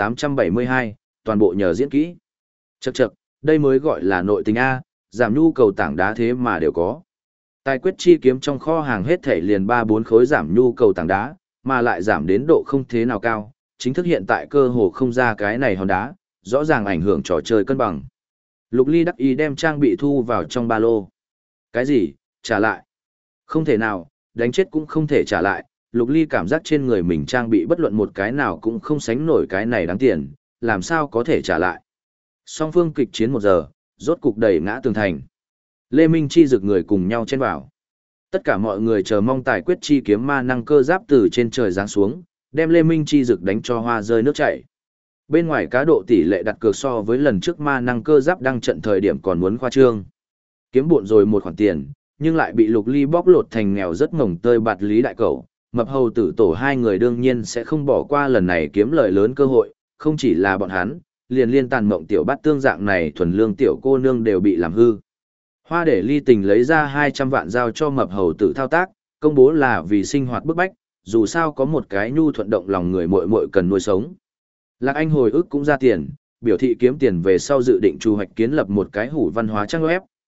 1872, toàn bộ nhờ diễn kỹ. Chậc, đây mới gọi là nội tình A, giảm nhu cầu tảng đá thế mà đều có. Tài quyết chi kiếm trong kho hàng hết thể liền 3-4 khối giảm nhu cầu tảng đá, mà lại giảm đến độ không thế nào cao, chính thức hiện tại cơ hồ không ra cái này hòn đá, rõ ràng ảnh hưởng trò chơi cân bằng. Lục Ly đắc ý đem trang bị thu vào trong ba lô. Cái gì? Trả lại? Không thể nào, đánh chết cũng không thể trả lại. Lục Ly cảm giác trên người mình trang bị bất luận một cái nào cũng không sánh nổi cái này đáng tiền, làm sao có thể trả lại. Song phương kịch chiến 1 giờ, rốt cục đẩy ngã tường thành. Lê Minh chi rực người cùng nhau chen vào. Tất cả mọi người chờ mong tài quyết chi kiếm ma năng cơ giáp từ trên trời giáng xuống, đem Lê Minh chi rực đánh cho hoa rơi nước chảy. Bên ngoài cá độ tỷ lệ đặt cược so với lần trước ma năng cơ giáp đăng trận thời điểm còn muốn khoa trương. Kiếm bộn rồi một khoản tiền, nhưng lại bị Lục Ly bóc lột thành nghèo rất mồng tơi bạt Lý Đại Cẩu. Mập Hầu Tử Tổ hai người đương nhiên sẽ không bỏ qua lần này kiếm lợi lớn cơ hội, không chỉ là bọn hắn, liền liên tàn mộng tiểu bát tương dạng này thuần lương tiểu cô nương đều bị làm hư. Hoa để Ly Tình lấy ra 200 vạn giao cho Mập Hầu Tử thao tác, công bố là vì sinh hoạt bức bách, dù sao có một cái nhu thuận động lòng người muội muội cần nuôi sống. Lạc Anh hồi ức cũng ra tiền, biểu thị kiếm tiền về sau dự định chu hoạch kiến lập một cái hủ văn hóa trang web,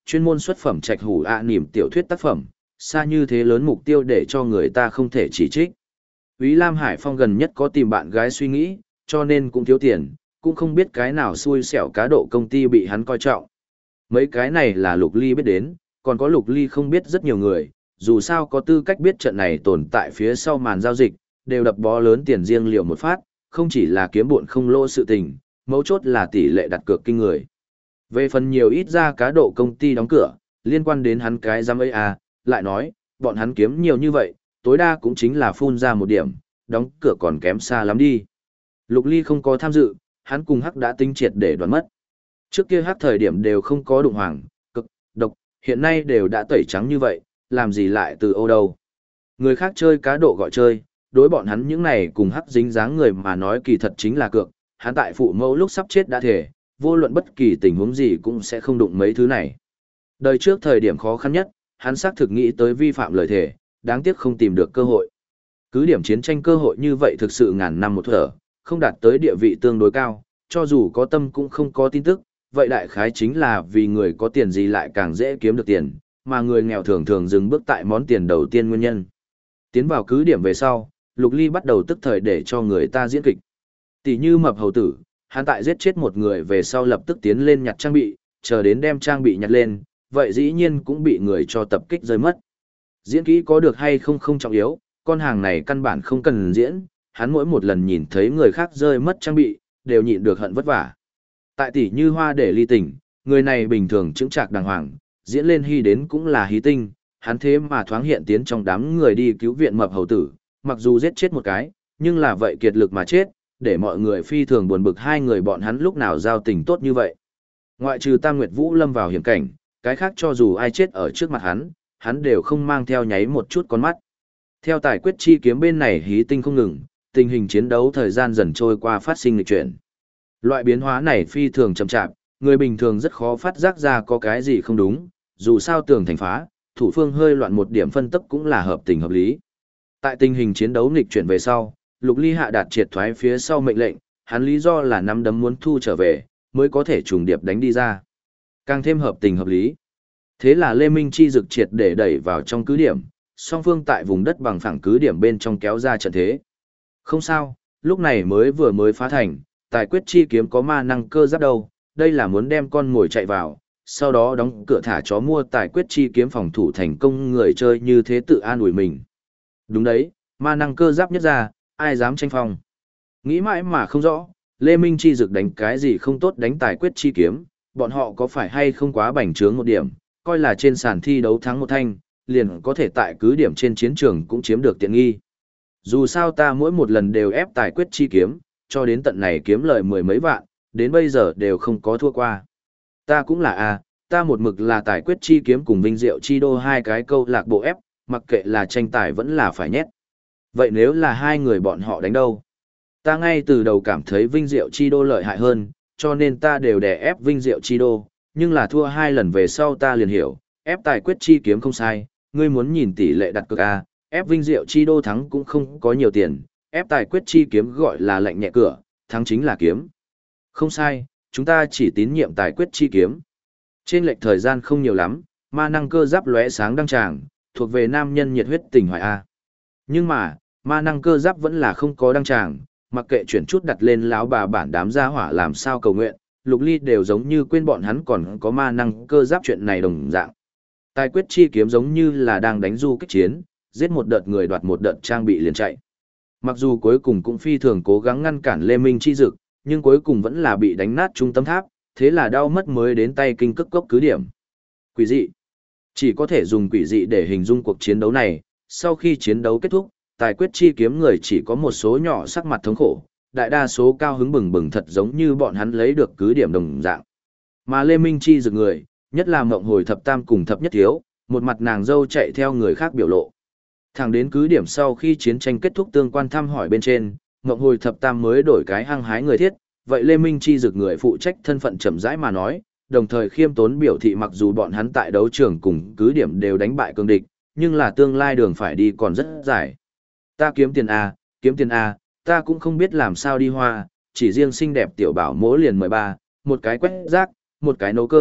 chuyên môn xuất phẩm trạch hủ niềm tiểu thuyết tác phẩm, xa như thế lớn mục tiêu để cho người ta không thể chỉ trích. Úy Lam Hải Phong gần nhất có tìm bạn gái suy nghĩ, cho nên cũng thiếu tiền, cũng không biết cái nào xui xẻo cá độ công ty bị hắn coi trọng. Mấy cái này là Lục Ly biết đến, còn có Lục Ly không biết rất nhiều người, dù sao có tư cách biết trận này tồn tại phía sau màn giao dịch, đều đập bó lớn tiền riêng liệu một phát, không chỉ là kiếm buồn không lỗ sự tình, mấu chốt là tỷ lệ đặt cược kinh người. Về phần nhiều ít ra cá độ công ty đóng cửa, liên quan đến hắn cái giám ấy lại nói, bọn hắn kiếm nhiều như vậy, tối đa cũng chính là phun ra một điểm, đóng cửa còn kém xa lắm đi. Lục Ly không có tham dự, hắn cùng Hắc đã tinh triệt để đoán mất. Trước kia Hắc thời điểm đều không có đụng hoàng, cực, độc, hiện nay đều đã tẩy trắng như vậy, làm gì lại từ Âu đâu. Người khác chơi cá độ gọi chơi, đối bọn hắn những này cùng Hắc dính dáng người mà nói kỳ thật chính là cược, hắn tại phụ mẫu lúc sắp chết đã thể, vô luận bất kỳ tình huống gì cũng sẽ không đụng mấy thứ này. Đời trước thời điểm khó khăn nhất, hắn xác thực nghĩ tới vi phạm lời thề, đáng tiếc không tìm được cơ hội. Cứ điểm chiến tranh cơ hội như vậy thực sự ngàn năm một thở, không đạt tới địa vị tương đối cao, cho dù có tâm cũng không có tin tức, vậy đại khái chính là vì người có tiền gì lại càng dễ kiếm được tiền, mà người nghèo thường thường dừng bước tại món tiền đầu tiên nguyên nhân. Tiến vào cứ điểm về sau, Lục Ly bắt đầu tức thời để cho người ta diễn kịch. Tỷ như mập hầu tử, hắn tại giết chết một người về sau lập tức tiến lên nhặt trang bị, chờ đến đem trang bị nhặt lên, vậy dĩ nhiên cũng bị người cho tập kích rơi mất. Diễn kỹ có được hay không không trọng yếu, con hàng này căn bản không cần diễn, hắn mỗi một lần nhìn thấy người khác rơi mất trang bị, đều nhịn được hận vất vả. Tại tỷ như Hoa để ly tình, người này bình thường chững chạc đàng hoàng, diễn lên hy đến cũng là hí tinh, hắn thế mà thoáng hiện tiến trong đám người đi cứu viện mập hầu tử, mặc dù giết chết một cái, nhưng là vậy kiệt lực mà chết, để mọi người phi thường buồn bực hai người bọn hắn lúc nào giao tình tốt như vậy. Ngoại trừ Tam Nguyệt Vũ lâm vào hiểm cảnh, cái khác cho dù ai chết ở trước mặt hắn đều không mang theo nháy một chút con mắt. Theo tài quyết chi kiếm bên này hí tinh không ngừng, tình hình chiến đấu thời gian dần trôi qua phát sinh lịch chuyển. Loại biến hóa này phi thường chậm chạp, người bình thường rất khó phát giác ra có cái gì không đúng, dù sao tường thành phá, thủ phương hơi loạn một điểm phân tốc cũng là hợp tình hợp lý. Tại tình hình chiến đấu nghịch chuyển về sau, Lục Ly hạ đạt triệt thoái phía sau mệnh lệnh, hắn lý do là nắm đấm muốn thu trở về, mới có thể trùng điệp đánh đi ra. Càng thêm hợp tình hợp lý. Thế là Lê Minh Chi dực triệt để đẩy vào trong cứ điểm, song phương tại vùng đất bằng phẳng cứ điểm bên trong kéo ra trận thế. Không sao, lúc này mới phá thành, tài quyết chi kiếm có ma năng cơ giáp đâu, đây là muốn đem con ngồi chạy vào, sau đó đóng cửa thả chó mua tài quyết chi kiếm phòng thủ thành công, người chơi như thế tự an ủi mình. Đúng đấy, ma năng cơ giáp nhất ra, ai dám tranh phong. Nghĩ mãi mà không rõ, Lê Minh Chi dực đánh cái gì không tốt đánh tài quyết chi kiếm, bọn họ có phải hay không quá bành trướng một điểm, coi là trên sàn thi đấu thắng một thanh, liền có thể tại cứ điểm trên chiến trường cũng chiếm được tiện nghi. Dù sao ta mỗi một lần đều ép tài quyết chi kiếm, cho đến tận này kiếm lời mười mấy vạn, đến bây giờ đều không có thua qua. Ta cũng là ta một mực là tài quyết chi kiếm cùng Vinh Diệu chi đô hai cái câu lạc bộ ép, mặc kệ là tranh tài vẫn là phải nhét. Vậy nếu là hai người bọn họ đánh đâu? Ta ngay từ đầu cảm thấy Vinh Diệu chi đô lợi hại hơn, cho nên ta đều đè ép Vinh Diệu chi đô, nhưng là thua hai lần về sau ta liền hiểu, ép tài quyết chi kiếm không sai, ngươi muốn nhìn tỷ lệ đặt cược ép Vinh Diệu chi đô thắng cũng không có nhiều tiền, ép tài quyết chi kiếm gọi là lạnh nhẹ cửa, thắng chính là kiếm. Không sai, chúng ta chỉ tín nhiệm tài quyết chi kiếm. Trên lệch thời gian không nhiều lắm, ma năng cơ giáp lóe sáng đăng tràng, thuộc về nam nhân nhiệt huyết tình hoài Nhưng mà, ma năng cơ giáp vẫn là không có đăng tràng, mặc kệ chuyển chút đặt lên lão bà bản đám gia hỏa làm sao cầu nguyện, Lục Ly đều giống như quên bọn hắn còn có ma năng cơ giáp chuyện này đồng dạng. Tài quyết chi kiếm giống như là đang đánh du kích chiến, giết một đợt người đoạt một đợt trang bị liền chạy. Mặc dù cuối cùng cũng phi thường cố gắng ngăn cản Lê Minh Chi dực, nhưng cuối cùng vẫn là bị đánh nát trung tâm tháp, thế là đau mất mới đến tay kinh cức cốc cứ điểm. Quỷ dị. Chỉ có thể dùng quỷ dị để hình dung cuộc chiến đấu này, sau khi chiến đấu kết thúc, tài quyết chi kiếm người chỉ có một số nhỏ sắc mặt thống khổ, đại đa số cao hứng bừng bừng thật giống như bọn hắn lấy được cứ điểm đồng dạng. Mà Lê Minh Chi dực người, nhất là Mộng Hồi thập tam cùng thập nhất thiếu, một mặt nàng dâu chạy theo người khác biểu lộ. Thẳng đến cứ điểm sau khi chiến tranh kết thúc tương quan thăm hỏi bên trên, Mộng Hồi thập tam mới đổi cái hăng hái người thiết, vậy Lê Minh Chi dực người phụ trách thân phận chậm rãi mà nói, đồng thời khiêm tốn biểu thị mặc dù bọn hắn tại đấu trường cùng cứ điểm đều đánh bại cường địch, nhưng là tương lai đường phải đi còn rất dài. Ta kiếm tiền ta cũng không biết làm sao đi hoa, chỉ riêng xinh đẹp tiểu bảo mỗ liền 13, một cái quét rác, một cái nấu cơm,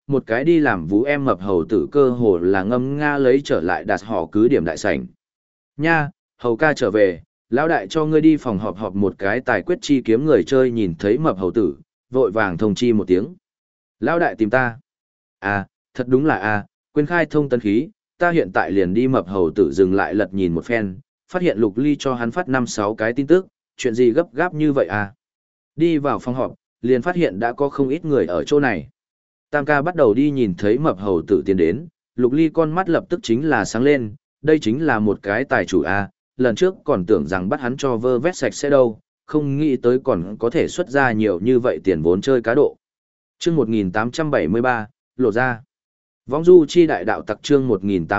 một cái đi làm vũ em mập hầu tử cơ hồ là ngâm nga lấy trở lại đặt họ cứ điểm đại sảnh. Nha, hầu ca trở về, lão đại cho ngươi đi phòng họp một cái tài quyết chi kiếm người chơi nhìn thấy mập hầu tử, vội vàng thông chi một tiếng. Lão đại tìm ta. À, thật đúng là quên khai thông tân khí, ta hiện tại liền đi. Mập hầu tử dừng lại lật nhìn một phen, phát hiện Lục Ly cho hắn phát 5-6 cái tin tức, chuyện gì gấp gáp như vậy à? Đi vào phòng họp, liền phát hiện đã có không ít người ở chỗ này. Tam ca bắt đầu đi nhìn thấy mập hầu tử tiến đến, Lục Ly con mắt lập tức chính là sáng lên, đây chính là một cái tài chủ lần trước còn tưởng rằng bắt hắn cho vơ vét sạch sẽ đâu, không nghĩ tới còn có thể xuất ra nhiều như vậy tiền vốn chơi cá độ. Chương 1873, lộ ra. Võng du chi đại đạo tặc chương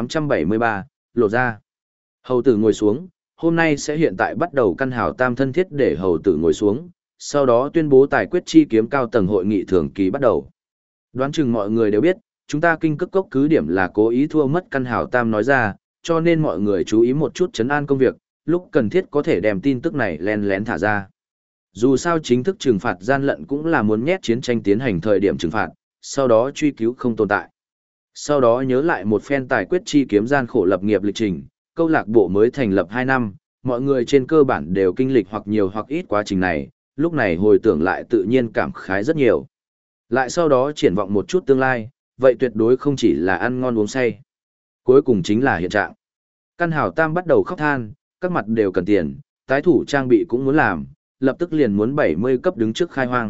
1873, lộ ra. Hầu tử ngồi xuống, hôm nay sẽ hiện tại bắt đầu căn hào tam thân thiết để hầu tử ngồi xuống, sau đó tuyên bố tài quyết chi kiếm cao tầng hội nghị thường kỳ bắt đầu. Đoán chừng mọi người đều biết, chúng ta kinh cức cốc cứ điểm là cố ý thua mất căn hào tam nói ra, cho nên mọi người chú ý một chút chấn an công việc, lúc cần thiết có thể đem tin tức này len lén thả ra. Dù sao chính thức trừng phạt gian lận cũng là muốn nhét chiến tranh tiến hành thời điểm trừng phạt, sau đó truy cứu không tồn tại. Sau đó nhớ lại một phen tài quyết chi kiếm gian khổ lập nghiệp lịch trình, câu lạc bộ mới thành lập 2 năm, mọi người trên cơ bản đều kinh lịch hoặc nhiều hoặc ít quá trình này, lúc này hồi tưởng lại tự nhiên cảm khái rất nhiều. Lại sau đó triển vọng một chút tương lai, vậy tuyệt đối không chỉ là ăn ngon uống say. Cuối cùng chính là hiện trạng. Căn hào tam bắt đầu khóc than, các mặt đều cần tiền, tái thủ trang bị cũng muốn làm, lập tức liền muốn 70 cấp đứng trước khai hoang.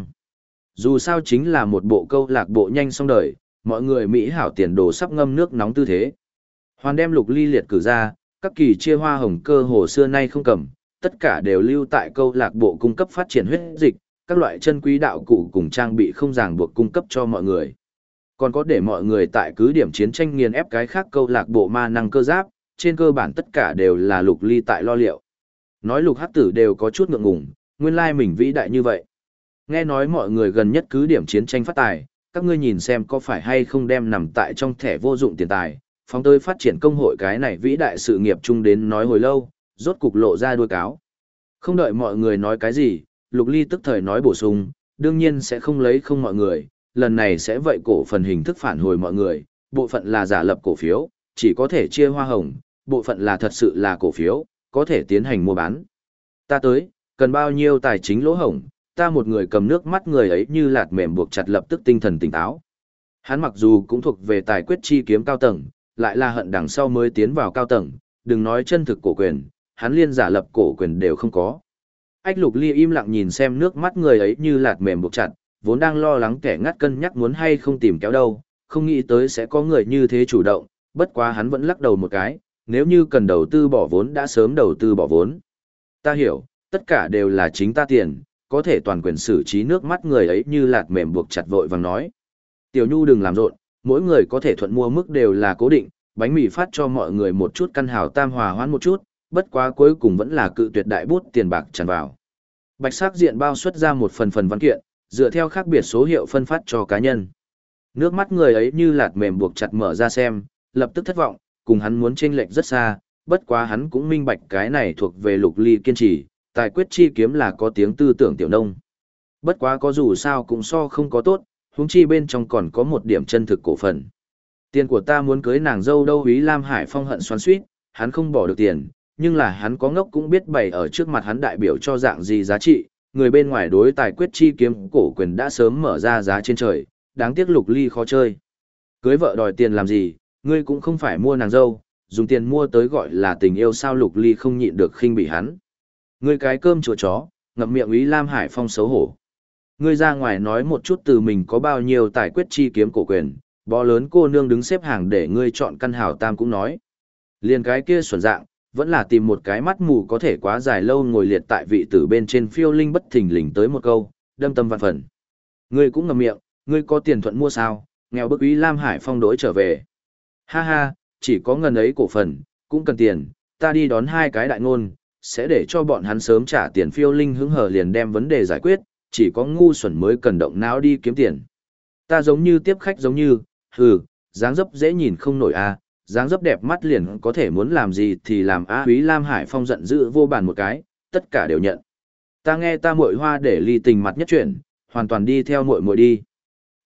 Dù sao chính là một bộ câu lạc bộ nhanh xong đời, mọi người Mỹ hảo tiền đồ sắp ngâm nước nóng tư thế. Hoàn đem Lục Ly liệt cử ra, các kỳ chia hoa hồng cơ hồ xưa nay không cầm, tất cả đều lưu tại câu lạc bộ cung cấp phát triển huyết dịch, các loại chân quý đạo cụ cùng trang bị không ràng buộc cung cấp cho mọi người. Còn có để mọi người tại cứ điểm chiến tranh nghiền ép cái khác câu lạc bộ ma năng cơ giáp, trên cơ bản tất cả đều là Lục Ly tại lo liệu. Nói Lục Hắc Tử đều có chút ngượng ngùng, nguyên lai mình vĩ đại như vậy. Nghe nói mọi người gần nhất cứ điểm chiến tranh phát tài, các ngươi nhìn xem có phải hay không đem nằm tại trong thẻ vô dụng tiền tài, phóng tới phát triển công hội cái này vĩ đại sự nghiệp chung đến nói hồi lâu, rốt cục lộ ra đuôi cáo. Không đợi mọi người nói cái gì, Lục Ly tức thời nói bổ sung, đương nhiên sẽ không lấy không mọi người, lần này sẽ vậy cổ phần hình thức phản hồi mọi người, bộ phận là giả lập cổ phiếu, chỉ có thể chia hoa hồng, bộ phận là thật sự là cổ phiếu, có thể tiến hành mua bán. Ta tới, cần bao nhiêu tài chính lỗ hổng, ta một người cầm nước mắt người ấy như lạt mềm buộc chặt lập tức tinh thần tỉnh táo. Hắn mặc dù cũng thuộc về tài quyết chi kiếm cao tầng, lại là hận đằng sau mới tiến vào cao tầng, đừng nói chân thực cổ quyền, hắn liên giả lập cổ quyền đều không có. Ách Lục Ly im lặng nhìn xem nước mắt người ấy như lạt mềm buộc chặt, vốn đang lo lắng kẻ ngắt cân nhắc muốn hay không tìm kéo đâu, không nghĩ tới sẽ có người như thế chủ động, bất quá hắn vẫn lắc đầu một cái, nếu như cần đầu tư bỏ vốn đã sớm đầu tư bỏ vốn. Ta hiểu, tất cả đều là chính ta tiền, có thể toàn quyền xử trí nước mắt người ấy như lạt mềm buộc chặt vội vàng nói. Tiểu Nhu đừng làm rộn, mỗi người có thể thuận mua mức đều là cố định, bánh mì phát cho mọi người một chút căn hào tam hòa hoãn một chút, bất quá cuối cùng vẫn là cự tuyệt đại bút tiền bạc tràn vào. Bạch sắc diện bao xuất ra một phần văn kiện, dựa theo khác biệt số hiệu phân phát cho cá nhân. Nước mắt người ấy như lạt mềm buộc chặt mở ra xem, lập tức thất vọng, cùng hắn muốn chênh lệch rất xa, bất quá hắn cũng minh bạch cái này thuộc về Lục Ly kiên trì, tài quyết chi kiếm là có tiếng tư tưởng tiểu nông. Bất quá có dù sao cũng so không có tốt, huống chi bên trong còn có một điểm chân thực cổ phần. Tiền của ta muốn cưới nàng dâu đâu, Úy Lam Hải Phong hận xoắn xuýt, hắn không bỏ được tiền, nhưng là hắn có ngốc cũng biết bày ở trước mặt hắn đại biểu cho dạng gì giá trị, người bên ngoài đối tài quyết chi kiếm cổ quyền đã sớm mở ra giá trên trời, đáng tiếc Lục Ly khó chơi. Cưới vợ đòi tiền làm gì, ngươi cũng không phải mua nàng dâu, dùng tiền mua tới gọi là tình yêu sao. Lục Ly không nhịn được khinh bỉ hắn. Ngươi cái cơm chùa chó, ngậm miệng. Úy Lam Hải Phong xấu hổ. Ngươi ra ngoài nói một chút từ mình có bao nhiêu tài quyết chi kiếm cổ quyền, bó lớn cô nương đứng xếp hàng để ngươi chọn căn hào tam cũng nói. Liền cái kia xuẩn dạng, vẫn là tìm một cái mắt mù có thể quá dài lâu ngồi liệt tại vị tử bên trên phiêu linh bất thình lình tới một câu, đâm tâm vạn phần. Ngươi cũng ngậm miệng, ngươi có tiền thuận mua sao, nghèo bức. Úy Lam Hải Phong đối trở về. Ha ha, chỉ có ngần ấy cổ phần, cũng cần tiền, ta đi đón 2 cái đại ngôn, sẽ để cho bọn hắn sớm trả tiền. Phiêu linh hứng hở liền đem vấn đề giải quyết, chỉ có ngu xuẩn mới cần động não đi kiếm tiền. Ta giống như tiếp khách giống như, dáng dấp dễ nhìn không nổi a, dáng dấp đẹp mắt liền có thể muốn làm gì thì làm a. Úy Lam Hải Phong giận dữ vô bàn một cái, tất cả đều nhận. Ta nghe ta muội Hoa để Ly tình mặt nhất chuyển, hoàn toàn đi theo muội muội đi.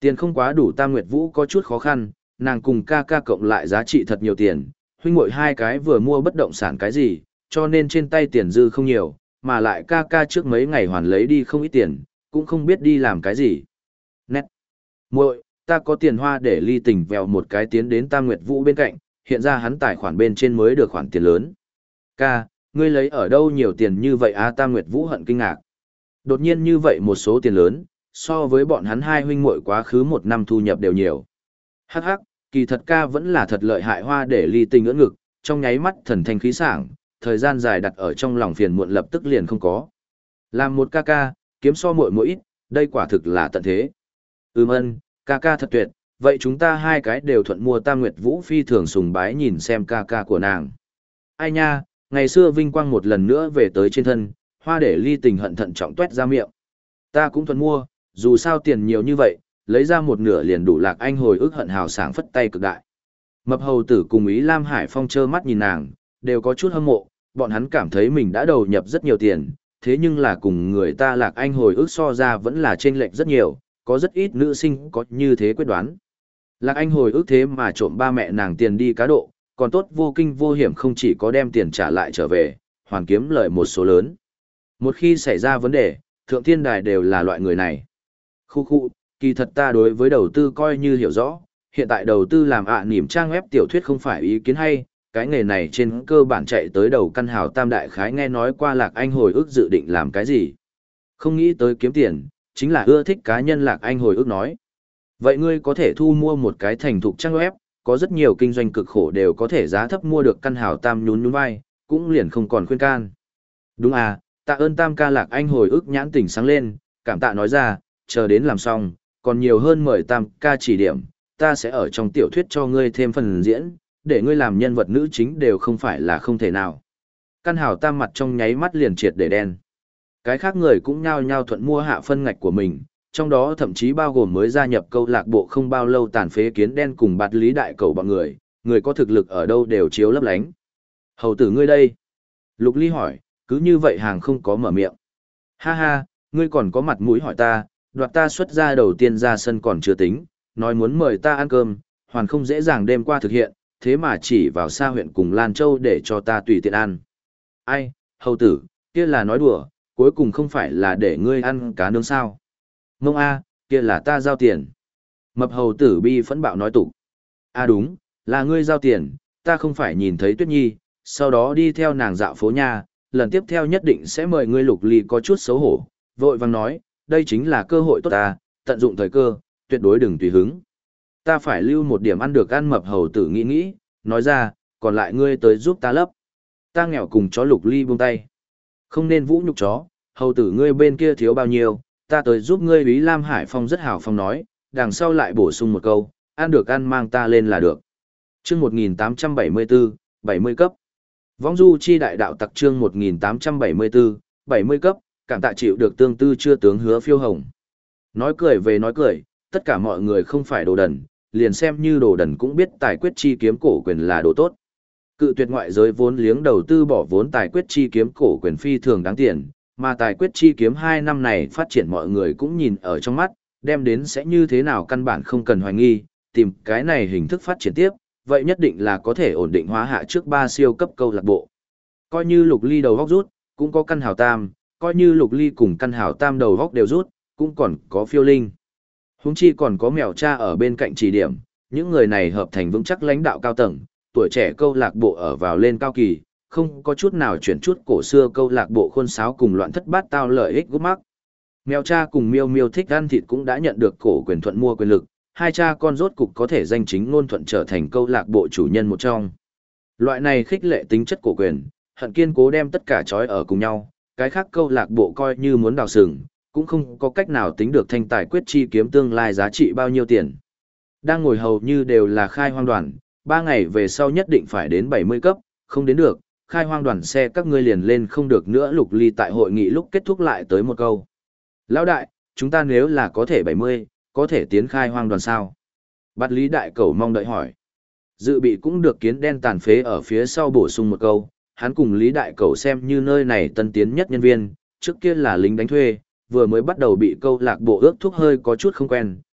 Tiền không quá đủ Tam Nguyệt Vũ có chút khó khăn, nàng cùng ca ca cộng lại giá trị thật nhiều tiền, huynh muội hai cái vừa mua bất động sản cái gì, cho nên trên tay tiền dư không nhiều, mà lại ca ca trước mấy ngày hoàn lấy đi không ít tiền, cũng không biết đi làm cái gì. Nét. Muội, ta có tiền hoa để ly tình vèo một cái tiến đến Tam Nguyệt Vũ bên cạnh, hiện ra hắn tài khoản bên trên mới được khoản tiền lớn. Ca, ngươi lấy ở đâu nhiều tiền như vậy à? Tam Nguyệt Vũ hận kinh ngạc. Đột nhiên như vậy một số tiền lớn, so với bọn hắn hai huynh muội quá khứ một năm thu nhập đều nhiều. Hắc hắc, kỳ thật ca vẫn là thật lợi hại, hoa để ly tình ưỡn ngực, trong nháy mắt thần thanh khí sảng, thời gian dài đặt ở trong lòng phiền muộn lập tức liền không có. Làm một ca ca, kiếm so muội muội ít, đây quả thực là tận thế. Ân, ca ca thật tuyệt, vậy chúng ta hai cái đều thuận mua. Tam Nguyệt Vũ phi thường sùng bái nhìn xem ca ca của nàng. Ai nha, ngày xưa vinh quang một lần nữa về tới trên thân, hoa để ly tình hận thận trọng tuét ra miệng. Ta cũng thuận mua, dù sao tiền nhiều như vậy, lấy ra một nửa liền đủ Lạc Anh hồi ức hận hào sảng phất tay cực đại. Mập hầu tử cùng Ý Lam Hải Phong trơ mắt nhìn nàng, đều có chút hâm mộ, bọn hắn cảm thấy mình đã đầu nhập rất nhiều tiền, thế nhưng là cùng người ta Lạc Anh hồi ức so ra vẫn là chênh lệch rất nhiều, có rất ít nữ sinh có như thế quyết đoán. Lạc Anh hồi ức thế mà trộm ba mẹ nàng tiền đi cá độ, còn tốt vô kinh vô hiểm không chỉ có đem tiền trả lại trở về, hoàn kiếm lợi một số lớn. Một khi xảy ra vấn đề, thượng thiên đài đều là loại người này. Khu, kỳ thật ta đối với đầu tư coi như hiểu rõ, hiện tại đầu tư làm nỉm trang web tiểu thuyết không phải ý kiến hay, cái nghề này trên cơ bản chạy tới đầu căn hào tam đại khái nghe nói qua Lạc Anh hồi ức dự định làm cái gì. Không nghĩ tới kiếm tiền, chính là ưa thích cá nhân. Lạc Anh hồi ức nói. Vậy ngươi có thể thu mua một cái thành thục trang web, có rất nhiều kinh doanh cực khổ đều có thể giá thấp mua được căn hào tam nhún vai, cũng liền không còn khuyên can. Đúng à, tạ ơn Tam ca. Lạc Anh hồi ức nhãn tỉnh sáng lên, cảm tạ nói ra, chờ đến làm xong, còn nhiều hơn mời Tam ca chỉ điểm, ta sẽ ở trong tiểu thuyết cho ngươi thêm phần diễn, để ngươi làm nhân vật nữ chính đều không phải là không thể nào. Căn hào Tam mặt trong nháy mắt liền triệt để đen. Cái khác người cũng nhao nhao thuận mua hạ phân ngạch của mình, trong đó thậm chí bao gồm mới gia nhập câu lạc bộ không bao lâu tàn phế kiến đen cùng bạt lý đại cầu bọn người có thực lực ở đâu đều chiếu lấp lánh. Hầu tử ngươi đây? Lục Ly hỏi, cứ như vậy hàng không có mở miệng. Ha ha, ngươi còn có mặt mũi hỏi ta, đoạt ta xuất ra đầu tiên ra sân còn chưa tính, nói muốn mời ta ăn cơm, hoàn không dễ dàng đêm qua thực hiện, thế mà chỉ vào xa huyện cùng Lan Châu để cho ta tùy tiện ăn. Ai, hầu tử, kia là nói đùa, cuối cùng không phải là để ngươi ăn cá nướng sao? Mông A, kia là ta giao tiền. Mập hầu tử bi phẫn bạo nói tục. A đúng, là ngươi giao tiền, ta không phải nhìn thấy Tuyết Nhi, sau đó đi theo nàng dạo phố nha, lần tiếp theo nhất định sẽ mời ngươi. Lục Ly có chút xấu hổ, vội vàng nói, đây chính là cơ hội tốt ta, tận dụng thời cơ, tuyệt đối đừng tùy hứng. Ta phải lưu một điểm ăn được ăn. Mập hầu tử nghĩ, nói ra, còn lại ngươi tới giúp ta lấp. Ta nghèo cùng chó. Lục Ly buông tay. Không nên vũ nhục chó, hầu tử ngươi bên kia thiếu bao nhiêu, ta tới giúp ngươi. Ý Lam Hải Phong rất hào phong nói, đằng sau lại bổ sung một câu, ăn được ăn mang ta lên là được. Chương 1874, 70 cấp. Vong du chi đại đạo tặc chương 1874, 70 cấp, cảm tạ chịu được tương tư chưa tướng Hứa Phiêu Hồng. Nói cười về nói cười, tất cả mọi người không phải đồ đần, liền xem như đồ đần cũng biết tài quyết chi kiếm cổ quyền là đồ tốt. Cự tuyệt ngoại giới vốn liếng đầu tư bỏ vốn tài quyết chi kiếm cổ quyền phi thường đáng tiền, mà tài quyết chi kiếm 2 năm này phát triển mọi người cũng nhìn ở trong mắt, đem đến sẽ như thế nào căn bản không cần hoài nghi, tìm cái này hình thức phát triển tiếp, vậy nhất định là có thể ổn định hóa hạ trước 3 siêu cấp câu lạc bộ. Coi như Lục Ly đầu góc rút, cũng có căn hào tam, coi như Lục Ly cùng căn hào tam đầu góc đều rút, cũng còn có Phiêu Linh. Huống chi còn có mèo cha ở bên cạnh chỉ điểm, những người này hợp thành vững chắc lãnh đạo cao tầng, tuổi trẻ câu lạc bộ ở vào lên cao kỳ, không có chút nào chuyển chút cổ xưa câu lạc bộ khuôn sáo cùng loạn thất bát tao lợi ích gút mắc. Mèo cha cùng miêu miêu thích ăn thịt cũng đã nhận được cổ quyền thuận mua quyền lực, hai cha con rốt cục có thể danh chính ngôn thuận trở thành câu lạc bộ chủ nhân một trong. Loại này khích lệ tính chất cổ quyền, hận kiên cố đem tất cả trói ở cùng nhau, cái khác câu lạc bộ coi như muốn đào sừng, cũng không có cách nào tính được thanh tài quyết chi kiếm tương lai giá trị bao nhiêu tiền. Đang ngồi hầu như đều là khai hoang đoàn, 3 ngày về sau nhất định phải đến 70 cấp, không đến được, khai hoang đoàn xe các ngươi liền lên không được nữa. Lục Ly tại hội nghị lúc kết thúc lại tới một câu. Lão đại, chúng ta nếu là có thể 70, có thể tiến khai hoang đoàn sao? Bát Lý đại cầu mong đợi hỏi. Dự bị cũng được kiến đen tàn phế ở phía sau bổ sung một câu, hắn cùng Lý đại cầu xem như nơi này tân tiến nhất nhân viên, trước kia là lính đánh thuê, vừa mới bắt đầu bị câu lạc bộ ước thúc hơi có chút không quen,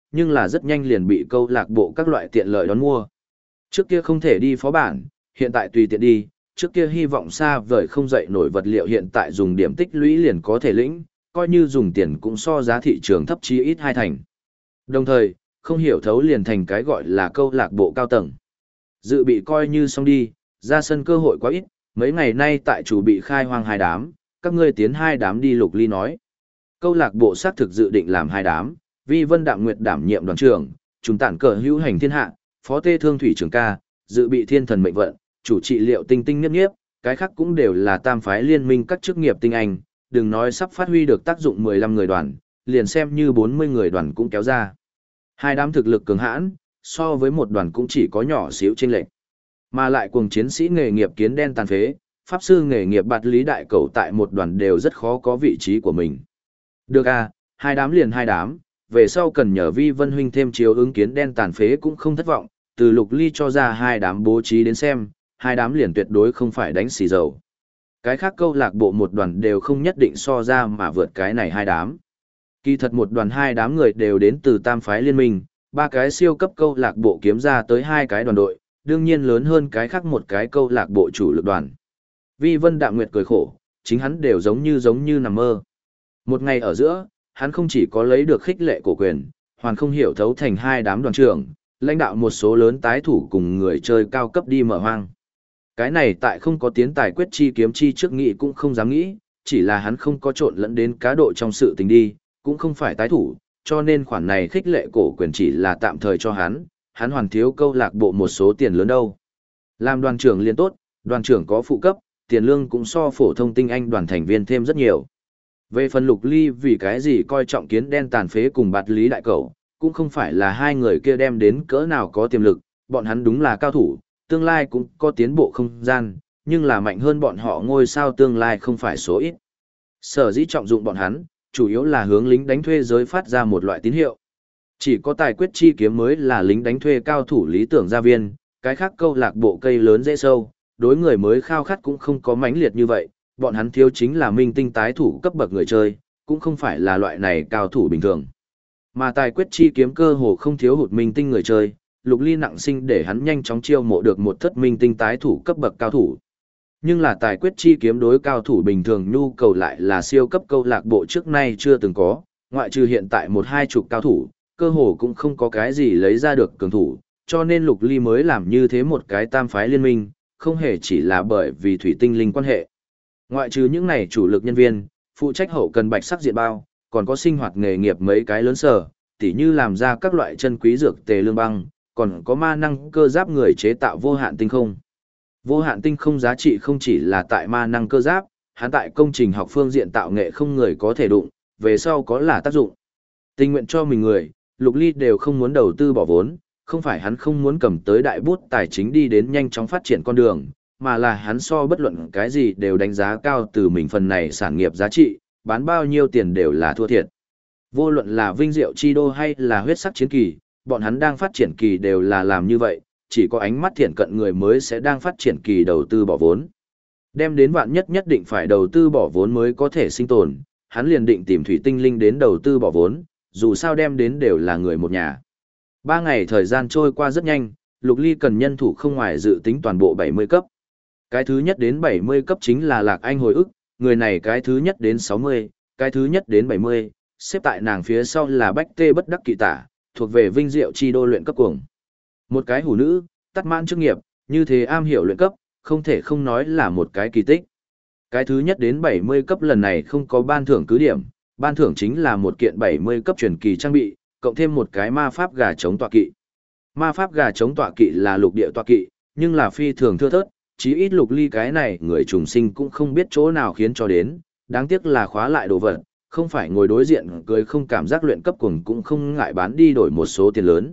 nhưng là rất nhanh liền bị câu lạc bộ các loại tiện lợi đón mua. Trước kia không thể đi phó bản, hiện tại tùy tiện đi, trước kia hy vọng xa vời không dậy nổi vật liệu hiện tại dùng điểm tích lũy liền có thể lĩnh, coi như dùng tiền cũng so giá thị trường thấp chí ít 2 thành. Đồng thời, không hiểu thấu liền thành cái gọi là câu lạc bộ cao tầng. Dự bị coi như xong đi, ra sân cơ hội quá ít, mấy ngày nay tại chủ bị khai hoang 2 đám, các ngươi tiến 2 đám đi. Lục Ly nói. Câu lạc bộ xác thực dự định làm 2 đám, Vi Vân Đạm Nguyệt đảm nhiệm đoàn trưởng, chúng tản cờ hữu hành thiên hạ, phó tê thương thủy trưởng ca, dự bị thiên thần mệnh vận, chủ trị liệu tinh tinh nghiếp nghiếp, cái khác cũng đều là tam phái liên minh các chức nghiệp tinh anh, đừng nói sắp phát huy được tác dụng 15 người đoàn, liền xem như 40 người đoàn cũng kéo ra. 2 đám thực lực cường hãn, so với một đoàn cũng chỉ có nhỏ xíu chênh lệch. Mà lại cùng chiến sĩ nghề nghiệp kiến đen tàn phế, pháp sư nghề nghiệp bạt lý đại cầu tại một đoàn đều rất khó có vị trí của mình. Được à, 2 đám liền 2 đám, về sau cần nhờ Vi Vân huynh thêm chiếu ứng kiến đen tàn phế cũng không thất vọng, từ Lục Ly cho ra 2 đám bố trí đến xem, 2 đám liền tuyệt đối không phải đánh xì dầu. Cái khác câu lạc bộ một đoàn đều không nhất định so ra mà vượt cái này 2 đám. Kỳ thật một đoàn 2 đám người đều đến từ tam phái liên minh, 3 cái siêu cấp câu lạc bộ kiếm ra tới 2 cái đoàn đội, đương nhiên lớn hơn cái khác một cái câu lạc bộ chủ lực đoàn. Vi Vân Đạm Nguyệt cười khổ, chính hắn đều giống như nằm mơ. Một ngày ở giữa, hắn không chỉ có lấy được khích lệ cổ quyền, hoàn không hiểu thấu thành 2 đám đoàn trưởng, lãnh đạo một số lớn tái thủ cùng người chơi cao cấp đi mở hoang. Cái này tại không có tiến tài quyết chi kiếm chi trước nghị cũng không dám nghĩ, chỉ là hắn không có trộn lẫn đến cá độ trong sự tình đi, cũng không phải tái thủ, cho nên khoản này khích lệ cổ quyền chỉ là tạm thời cho hắn hoàn thiếu câu lạc bộ một số tiền lớn đâu. Làm đoàn trưởng liên tốt, đoàn trưởng có phụ cấp, tiền lương cũng so phổ thông tinh anh đoàn thành viên thêm rất nhiều. Về phần Lục Ly vì cái gì coi trọng kiến đen tàn phế cùng bạt lý đại cầu, cũng không phải là 2 người kia đem đến cỡ nào có tiềm lực, bọn hắn đúng là cao thủ, tương lai cũng có tiến bộ không gian, nhưng là mạnh hơn bọn họ ngôi sao tương lai không phải số ít. Sở dĩ trọng dụng bọn hắn, chủ yếu là hướng lính đánh thuê giới phát ra một loại tín hiệu. Chỉ có tài quyết chi kiếm mới là lính đánh thuê cao thủ lý tưởng gia viên, cái khác câu lạc bộ cây lớn dễ sâu, đối người mới khao khát cũng không có mãnh liệt như vậy, bọn hắn thiếu chính là minh tinh tái thủ cấp bậc người chơi, cũng không phải là loại này cao thủ bình thường. Mà tài quyết chi kiếm cơ hồ không thiếu hụt minh tinh người chơi, Lục Ly nặng sinh để hắn nhanh chóng chiêu mộ được một thất minh tinh tái thủ cấp bậc cao thủ. Nhưng là tài quyết chi kiếm đối cao thủ bình thường nhu cầu lại là siêu cấp câu lạc bộ trước nay chưa từng có, ngoại trừ hiện tại 1-2 cao thủ, cơ hồ cũng không có cái gì lấy ra được cường thủ, cho nên Lục Ly mới làm như thế một cái tam phái liên minh, không hề chỉ là bởi vì thủy tinh linh quan hệ. Ngoại trừ những này chủ lực nhân viên, phụ trách hậu cần bạch sắc diện bao, còn có sinh hoạt nghề nghiệp mấy cái lớn sở, tỉ như làm ra các loại chân quý dược tề lương băng, còn có ma năng cơ giáp người chế tạo vô hạn tinh không. Vô hạn tinh không giá trị không chỉ là tại ma năng cơ giáp, hắn tại công trình học phương diện tạo nghệ không người có thể đụng, về sau có là tác dụng. Tình nguyện cho mình người, Lục Ly đều không muốn đầu tư bỏ vốn, không phải hắn không muốn cầm tới đại bút tài chính đi đến nhanh chóng phát triển con đường, mà là hắn so bất luận cái gì đều đánh giá cao từ mình phần này sản nghiệp giá trị, bán bao nhiêu tiền đều là thua thiệt. Vô luận là vinh diệu chi đô hay là huyết sắc chiến kỳ, bọn hắn đang phát triển kỳ đều là làm như vậy, chỉ có ánh mắt thiện cận người mới sẽ đang phát triển kỳ đầu tư bỏ vốn. Đem đến vạn nhất nhất định phải đầu tư bỏ vốn mới có thể sinh tồn, hắn liền định tìm thủy tinh linh đến đầu tư bỏ vốn, dù sao đem đến đều là người một nhà. 3 ngày thời gian trôi qua rất nhanh, Lục Ly cần nhân thủ không ngoài dự tính toàn bộ 70 cấp. Cái thứ nhất đến 70 cấp chính là Lạc Anh hồi ức, người này cái thứ nhất đến 60, cái thứ nhất đến 70, xếp tại nàng phía sau là Bách Tê Bất Đắc Kỳ Tả, thuộc về vinh diệu chi đô luyện cấp cuồng. Một cái hủ nữ, tắt mãn chức nghiệp, như thế am hiểu luyện cấp, không thể không nói là một cái kỳ tích. Cái thứ nhất đến 70 cấp lần này không có ban thưởng cứ điểm, ban thưởng chính là một kiện 70 cấp truyền kỳ trang bị, cộng thêm một cái ma pháp gà chống tọa kỵ. Ma pháp gà chống tọa kỵ là lục địa tọa kỵ, nhưng là phi thường thưa thớt, chí ít Lục Ly cái này người trùng sinh cũng không biết chỗ nào khiến cho đến, đáng tiếc là khóa lại đồ vật, không phải ngồi đối diện cười không cảm giác luyện cấp cuồng cũng không ngại bán đi đổi một số tiền lớn.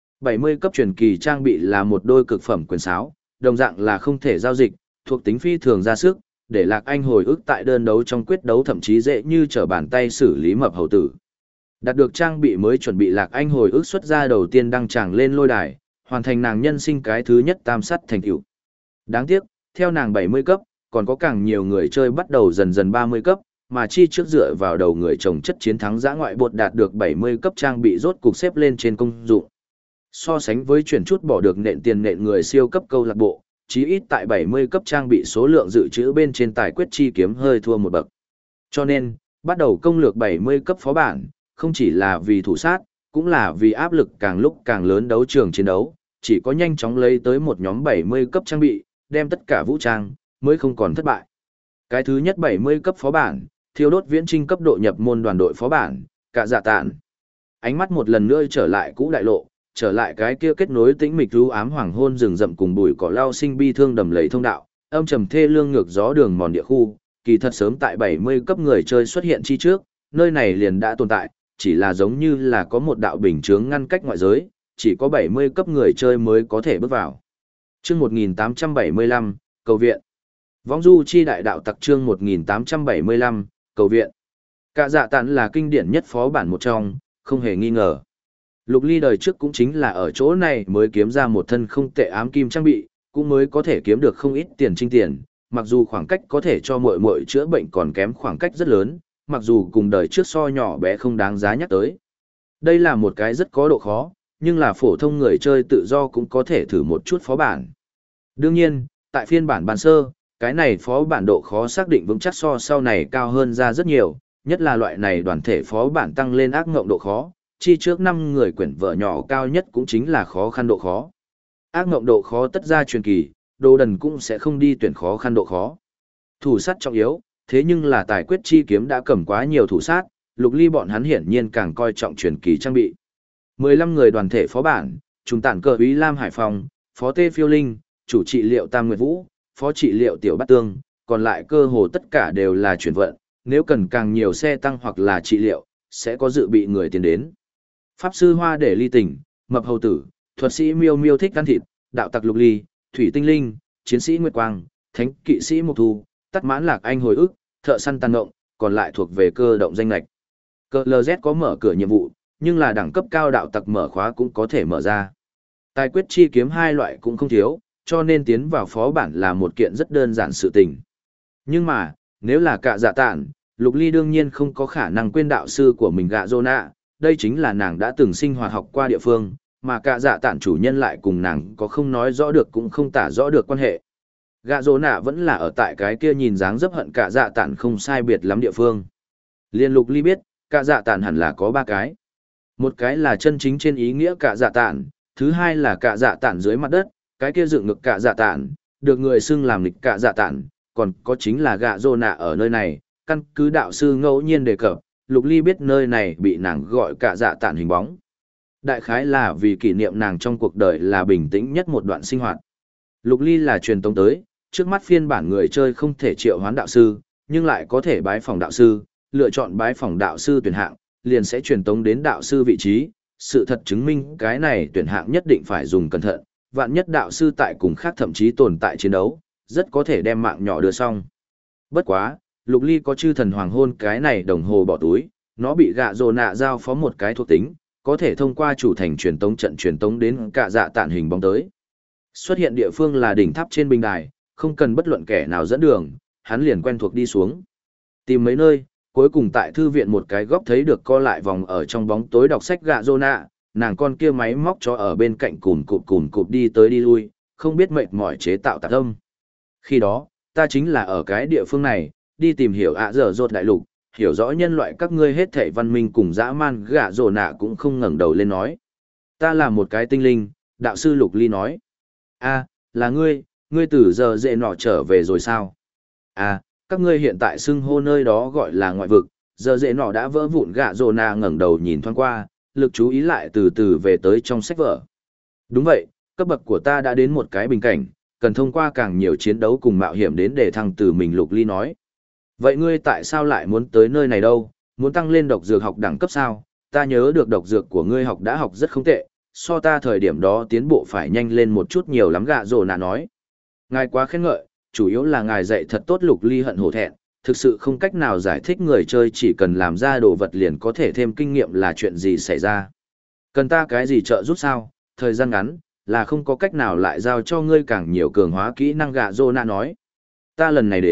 70 cấp truyền kỳ trang bị là một đôi cực phẩm quyền sáo, đồng dạng là không thể giao dịch, thuộc tính phi thường ra sức, để Lạc Anh hồi ức tại đơn đấu trong quyết đấu thậm chí dễ như trở bàn tay xử lý mập hầu tử. Đạt được trang bị mới chuẩn bị Lạc Anh hồi ức xuất ra đầu tiên đăng tràng lên lôi đài, hoàn thành nàng nhân sinh cái thứ nhất tam sát thành tựu. Đáng tiếc, theo nàng 70 cấp, còn có càng nhiều người chơi bắt đầu dần dần 30 cấp, mà chi trước dựa vào đầu người trồng chất chiến thắng dã ngoại bột đạt được 70 cấp trang bị rốt cục xếp lên trên công dụng. So sánh với chuyển chút bỏ được nện tiền nện người siêu cấp câu lạc bộ, chí ít tại 70 cấp trang bị số lượng dự trữ bên trên tài quyết chi kiếm hơi thua một bậc. Cho nên, bắt đầu công lược 70 cấp phó bản, không chỉ là vì thủ sát, cũng là vì áp lực càng lúc càng lớn đấu trường chiến đấu, chỉ có nhanh chóng lấy tới một nhóm 70 cấp trang bị, đem tất cả vũ trang, mới không còn thất bại. Cái thứ nhất 70 cấp phó bản, thiêu đốt viễn trinh cấp độ nhập môn đoàn đội phó bản, cả dạ tạn. Ánh mắt một lần nữa trở lại cũ đại lộ, trở lại cái kia kết nối tĩnh mịch u ám hoàng hôn rừng rậm cùng bụi cỏ lao sinh bi thương đầm lầy thông đạo, âm trầm thê lương ngược gió đường mòn địa khu, kỳ thật sớm tại 70 cấp người chơi xuất hiện chi trước, nơi này liền đã tồn tại, chỉ là giống như là có một đạo bình chướng ngăn cách ngoại giới, chỉ có 70 cấp người chơi mới có thể bước vào. Chương 1875, cầu viện. Vong du chi đại đạo tặc chương 1875, cầu viện. Cả dạ tạn là kinh điển nhất phó bản một trong, không hề nghi ngờ. Lục Ly đời trước cũng chính là ở chỗ này mới kiếm ra một thân không tệ ám kim trang bị, cũng mới có thể kiếm được không ít tiền trinh tiền, mặc dù khoảng cách có thể cho muội muội chữa bệnh còn kém khoảng cách rất lớn, mặc dù cùng đời trước so nhỏ bé không đáng giá nhắc tới. Đây là một cái rất có độ khó, nhưng là phổ thông người chơi tự do cũng có thể thử một chút phó bản. Đương nhiên, tại phiên bản ban sơ, cái này phó bản độ khó xác định vững chắc so sau này cao hơn ra rất nhiều, nhất là loại này đoàn thể phó bản tăng lên ác ngộng độ khó, chi trước 5 người quyển vợ nhỏ cao nhất cũng chính là khó khăn độ khó. Ác ngộng độ khó tất ra truyền kỳ, đồ đần cũng sẽ không đi tuyển khó khăn độ khó. Thủ sát trọng yếu, thế nhưng là tài quyết chi kiếm đã cầm quá nhiều thủ sát, Lục Ly bọn hắn hiển nhiên càng coi trọng truyền kỳ trang bị. 15 người đoàn thể phó bản, trùng tản cờ úy Lam Hải Phòng, phó tê phiêu linh, chủ trị liệu Tam Nguyệt Vũ, phó trị liệu Tiểu Bát Tương, còn lại cơ hồ tất cả đều là chuyển vận, nếu cần càng nhiều xe tăng hoặc là trị liệu, sẽ có dự bị người tiến đến. Pháp sư Hoa để ly tỉnh, mập hầu tử, thuật sĩ Miêu Miêu thích ăn thịt, đạo tặc Lục Ly, thủy tinh linh, chiến sĩ Nguyệt Quang, thánh kỵ sĩ Mộc Thu, tắt mãn lạc anh hồi ức, thợ săn tàn ngộng, còn lại thuộc về cơ động danh lạch. Cơ LZ có mở cửa nhiệm vụ, nhưng là đẳng cấp cao đạo tặc mở khóa cũng có thể mở ra. Tài quyết chi kiếm hai loại cũng không thiếu, cho nên tiến vào phó bản là một kiện rất đơn giản sự tình. Nhưng mà, nếu là cả dạ tản, Lục Ly đương nhiên không có khả năng quên đạo sư của mình gạ Zona, đây chính là nàng đã từng sinh hoạt học qua địa phương, mà cả dạ tản chủ nhân lại cùng nàng có không nói rõ được cũng không tả rõ được quan hệ. Gạ Zona vẫn là ở tại cái kia nhìn dáng dấp hận cả dạ tản không sai biệt lắm địa phương. Liên Lục Ly biết, cả dạ tản hẳn là có 3 cái. Một cái là chân chính trên ý nghĩa cả dạ tản, thứ hai là cả dạ tản dưới mặt đất, cái kia dựng ngực cả dạ tản, được người xưng làm lịch cả dạ tản, còn có chính là gạ Zona ở nơi này, căn cứ đạo sư ngẫu nhiên đề cập, Lục Ly biết nơi này bị nàng gọi cả dạ tản hình bóng. Đại khái là vì kỷ niệm nàng trong cuộc đời là bình tĩnh nhất một đoạn sinh hoạt. Lục Ly là truyền tống tới, trước mắt phiên bản người chơi không thể triệu hoán đạo sư, nhưng lại có thể bái phỏng đạo sư, lựa chọn bái phỏng đạo sư tuyển hạng, liền sẽ truyền tống đến đạo sư vị trí. Sự thật chứng minh cái này tuyển hạng nhất định phải dùng cẩn thận, vạn nhất đạo sư tại cùng khác thậm chí tồn tại chiến đấu, rất có thể đem mạng nhỏ đưa xong. Bất quá, Lục Ly có chư thần hoàng hôn cái này đồng hồ bỏ túi, nó bị gạ rồ nạ giao phó một cái thuộc tính, có thể thông qua chủ thành truyền tống trận truyền tống đến cả dạ tản hình bóng tới. Xuất hiện địa phương là đỉnh tháp trên bình đài, không cần bất luận kẻ nào dẫn đường, hắn liền quen thuộc đi xuống. Tìm mấy nơi, cuối cùng tại thư viện một cái góc thấy được co lại vòng ở trong bóng tối đọc sách gạ rồ nạ, nàng con kia máy móc cho ở bên cạnh cùn cụp đi tới đi lui, không biết mệt mỏi chế tạo tạc âm. Khi đó, ta chính là ở cái địa phương này, đi tìm hiểu ạ dở dột đại lục, hiểu rõ nhân loại các ngươi hết thảy văn minh cùng dã man. Gạ rồ nạ cũng không ngẩng đầu lên nói. Ta là một cái tinh linh, đạo sư Lục Ly nói. A, là ngươi từ giờ dễ nọ trở về rồi sao? À, các ngươi hiện tại xưng hô nơi đó gọi là ngoại vực, giờ dễ nọ đã vỡ vụn. Gạ rồ nạ ngẩng đầu nhìn thoáng qua, lực chú ý lại từ từ về tới trong sách vở. Đúng vậy, cấp bậc của ta đã đến một cái bình cảnh, cần thông qua càng nhiều chiến đấu cùng mạo hiểm đến để thăng từ mình. Lục Ly nói. Vậy ngươi tại sao lại muốn tới nơi này đâu, muốn tăng lên độc dược học đẳng cấp sao? Ta nhớ được độc dược của ngươi học đã học rất không tệ, so ta thời điểm đó tiến bộ phải nhanh lên một chút nhiều lắm. Gạ rồ nạ nói. Ngài quá khen ngợi, chủ yếu là ngài dạy thật tốt. Lục Ly hận hổ thẹn, thực sự không cách nào giải thích người chơi chỉ cần làm ra đồ vật liền có thể thêm kinh nghiệm là chuyện gì xảy ra. Cần ta cái gì trợ giúp sao? Thời gian ngắn, là không có cách nào lại giao cho ngươi càng nhiều cường hóa kỹ năng. Gạ rồ nạ nói. Ta lần này đến,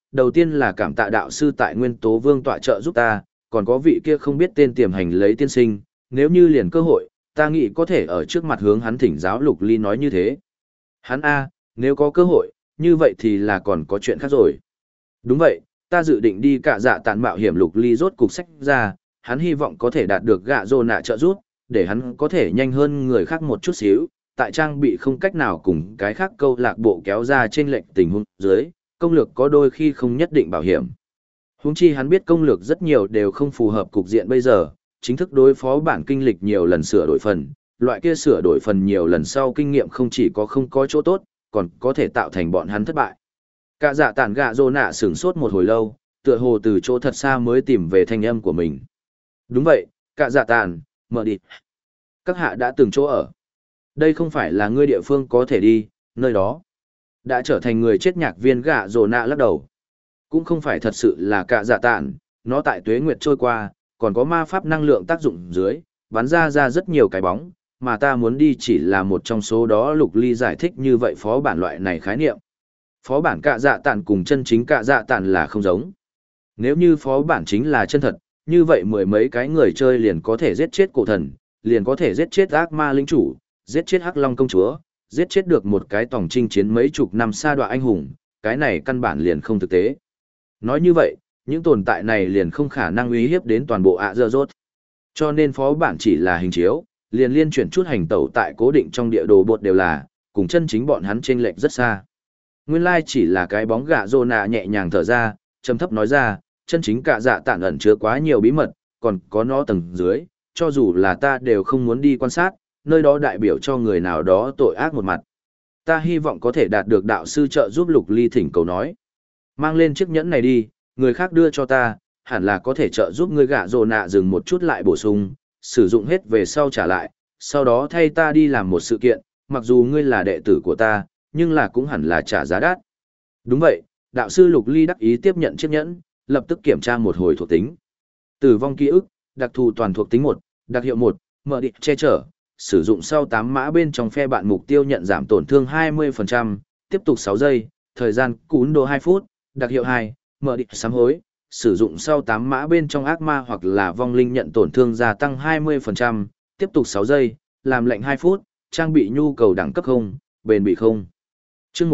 đầu tiên là cảm tạ đạo sư tại Nguyên Tố Vương tọa trợ giúp ta, còn có vị kia không biết tên tiềm hành lấy tiên sinh, nếu như liền cơ hội, ta nghĩ có thể ở trước mặt hướng hắn thỉnh giáo Lục Ly nói như thế. Hắn A, nếu có cơ hội, như vậy thì là còn có chuyện khác rồi. Đúng vậy, ta dự định đi cả dạ tàn mạo hiểm. Lục Ly rốt cục sách ra, hắn hy vọng có thể đạt được gạ rồ nạ trợ giúp, để hắn có thể nhanh hơn người khác một chút xíu, tại trang bị không cách nào cùng cái khác câu lạc bộ kéo ra trên lệnh tình huống dưới, công lược có đôi khi không nhất định bảo hiểm. Huống chi hắn biết công lược rất nhiều đều không phù hợp cục diện bây giờ, chính thức đối phó bản kinh lịch nhiều lần sửa đổi phần, loại kia sửa đổi phần nhiều lần sau kinh nghiệm không chỉ có không có chỗ tốt, còn có thể tạo thành bọn hắn thất bại. Cả dạ tản gạ rồ nạ sửng sốt một hồi lâu, tựa hồ từ chỗ thật xa mới tìm về thanh âm của mình. Đúng vậy, cả dạ tản, mở đi. Các hạ đã từng chỗ ở. Đây không phải là ngươi địa phương có thể đi, nơi đó đã trở thành người chết. Nhạc viên gạ rồ nạ lắc đầu. Cũng không phải thật sự là cả dạ tản, nó tại tuế nguyệt trôi qua, còn có ma pháp năng lượng tác dụng dưới, bắn ra rất nhiều cái bóng, mà ta muốn đi chỉ là một trong số đó. Lục Ly giải thích như vậy phó bản loại này khái niệm. Phó bản cả dạ tản cùng chân chính cả dạ tản là không giống. Nếu như phó bản chính là chân thật, như vậy mười mấy cái người chơi liền có thể giết chết cổ thần, liền có thể giết chết ác ma linh chủ, giết chết hắc long công chúa, giết chết được một cái tổng chinh chiến mấy chục năm sa đọa anh hùng, cái này căn bản liền không thực tế. Nói như vậy, những tồn tại này liền không khả năng uy hiếp đến toàn bộ ạ dơ rốt. Cho nên phó bản chỉ là hình chiếu, liền liên chuyển chút hành tẩu tại cố định trong địa đồ bột đều là, cùng chân chính bọn hắn chênh lệch rất xa. Nguyên lai chỉ là cái bóng gạ rồ nạ nhẹ nhàng thở ra, trầm thấp nói ra, chân chính cả dạ tản ẩn chứa quá nhiều bí mật, còn có nó tầng dưới, cho dù là ta đều không muốn đi quan sát, nơi đó đại biểu cho người nào đó tội ác một mặt. Ta hy vọng có thể đạt được đạo sư trợ giúp. Lục Ly thỉnh cầu nói. Mang lên chiếc nhẫn này đi, người khác đưa cho ta, hẳn là có thể trợ giúp ngươi. Gạ rồ nạ dừng một chút lại bổ sung, sử dụng hết về sau trả lại, sau đó thay ta đi làm một sự kiện, mặc dù ngươi là đệ tử của ta, nhưng là cũng hẳn là trả giá đắt. Đúng vậy, đạo sư. Lục Ly đắc ý tiếp nhận chiếc nhẫn, lập tức kiểm tra một hồi thuộc tính. Tử vong ký ức, đặc thù toàn thuộc tính 1, đặc hiệu 1, mở địch che chở, sử dụng sau 8 mã bên trong phe bạn mục tiêu nhận giảm tổn thương 20%, tiếp tục 6 giây, thời gian cún đồ 2 phút, đặc hiệu 2, mở địch sám hối, sử dụng sau 8 mã bên trong ác ma hoặc là vong linh nhận tổn thương gia tăng 20%, tiếp tục 6 giây, làm lệnh 2 phút, trang bị nhu cầu đẳng cấp 0, bền bị 0. Chương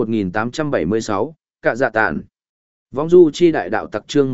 1876, cả dạ tản. Vong du chi đại đạo tặc. Chương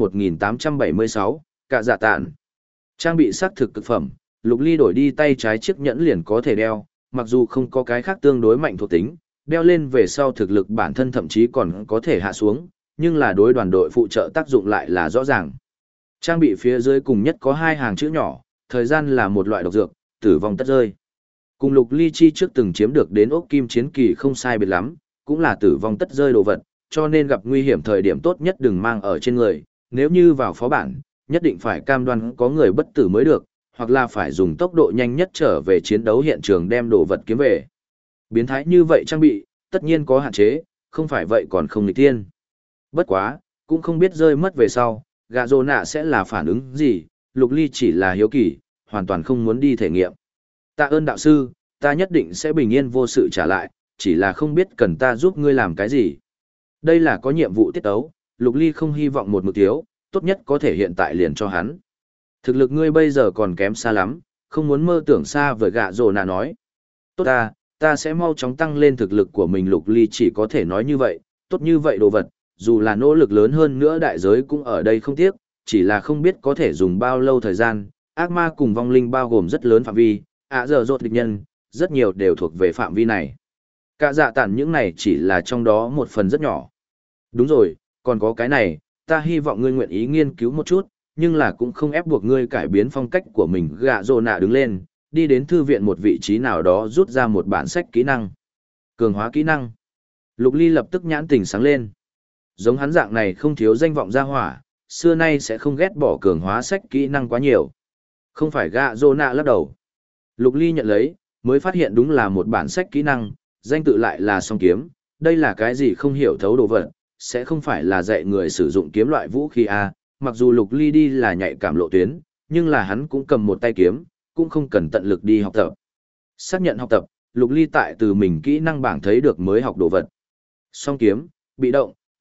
1876, cả dạ tản. Trang bị xác thực cực phẩm, Lục Ly đổi đi tay trái chiếc nhẫn liền có thể đeo, mặc dù không có cái khác tương đối mạnh thuộc tính, đeo lên về sau thực lực bản thân thậm chí còn có thể hạ xuống, nhưng là đối đoàn đội phụ trợ tác dụng lại là rõ ràng. Trang bị phía dưới cùng nhất có 2 hàng chữ nhỏ, thời gian là một loại độc dược, tử vong tất rơi. Cùng Lục Ly chi trước từng chiếm được đến ốc kim chiến kỳ không sai biệt lắm, cũng là tử vong tất rơi đồ vật, cho nên gặp nguy hiểm thời điểm tốt nhất đừng mang ở trên người, nếu như vào phó bản, nhất định phải cam đoan có người bất tử mới được, hoặc là phải dùng tốc độ nhanh nhất trở về chiến đấu hiện trường đem đồ vật kiếm về. Biến thái như vậy trang bị, tất nhiên có hạn chế, không phải vậy còn không nghịch tiên. Bất quá, cũng không biết rơi mất về sau, gạ rồ nạ sẽ là phản ứng gì. Lục Ly chỉ là hiếu kỳ, hoàn toàn không muốn đi thể nghiệm. Tạ ơn đạo sư, ta nhất định sẽ bình yên vô sự trả lại, chỉ là không biết cần ta giúp ngươi làm cái gì. Đây là có nhiệm vụ tiết tấu, Lục Ly không hy vọng một mực thiếu, tốt nhất có thể hiện tại liền cho hắn. Thực lực ngươi bây giờ còn kém xa lắm, không muốn mơ tưởng xa với gạ rồ nạ nói. Tốt ta sẽ mau chóng tăng lên thực lực của mình. Lục Ly chỉ có thể nói như vậy, tốt như vậy đồ vật, dù là nỗ lực lớn hơn nữa đại giới cũng ở đây không tiếc, chỉ là không biết có thể dùng bao lâu thời gian. Ác ma cùng vong linh bao gồm rất lớn phạm vi, giờ rốt địch nhân, rất nhiều đều thuộc về phạm vi này. Cả dạ tản những này chỉ là trong đó một phần rất nhỏ. Đúng rồi, còn có cái này, ta hy vọng ngươi nguyện ý nghiên cứu một chút, nhưng là cũng không ép buộc ngươi cải biến phong cách của mình. Gạ rồ nạ đứng lên, đi đến thư viện một vị trí nào đó rút ra một bản sách kỹ năng. Cường hóa kỹ năng. Lục Ly lập tức nhãn tình sáng lên. Giống hắn dạng này không thiếu danh vọng gia hỏa, xưa nay sẽ không ghét bỏ cường hóa sách kỹ năng quá nhiều. Không phải. Gạ rồ nạ lắc đầu. Lục Ly nhận lấy, mới phát hiện đúng là một bản sách kỹ năng, danh tự lại là song kiếm. Đây là cái gì không hiểu thấu đồ vật, sẽ không phải là dạy người sử dụng kiếm loại vũ khí a. Mặc dù Lục Ly đi là nhạy cảm lộ tuyến, nhưng là hắn cũng cầm một tay kiếm, cũng không cần tận lực đi học tập. Xác nhận học tập, Lục Ly tại từ mình kỹ năng bảng thấy được mới học đồ vật. Song kiếm, bị động,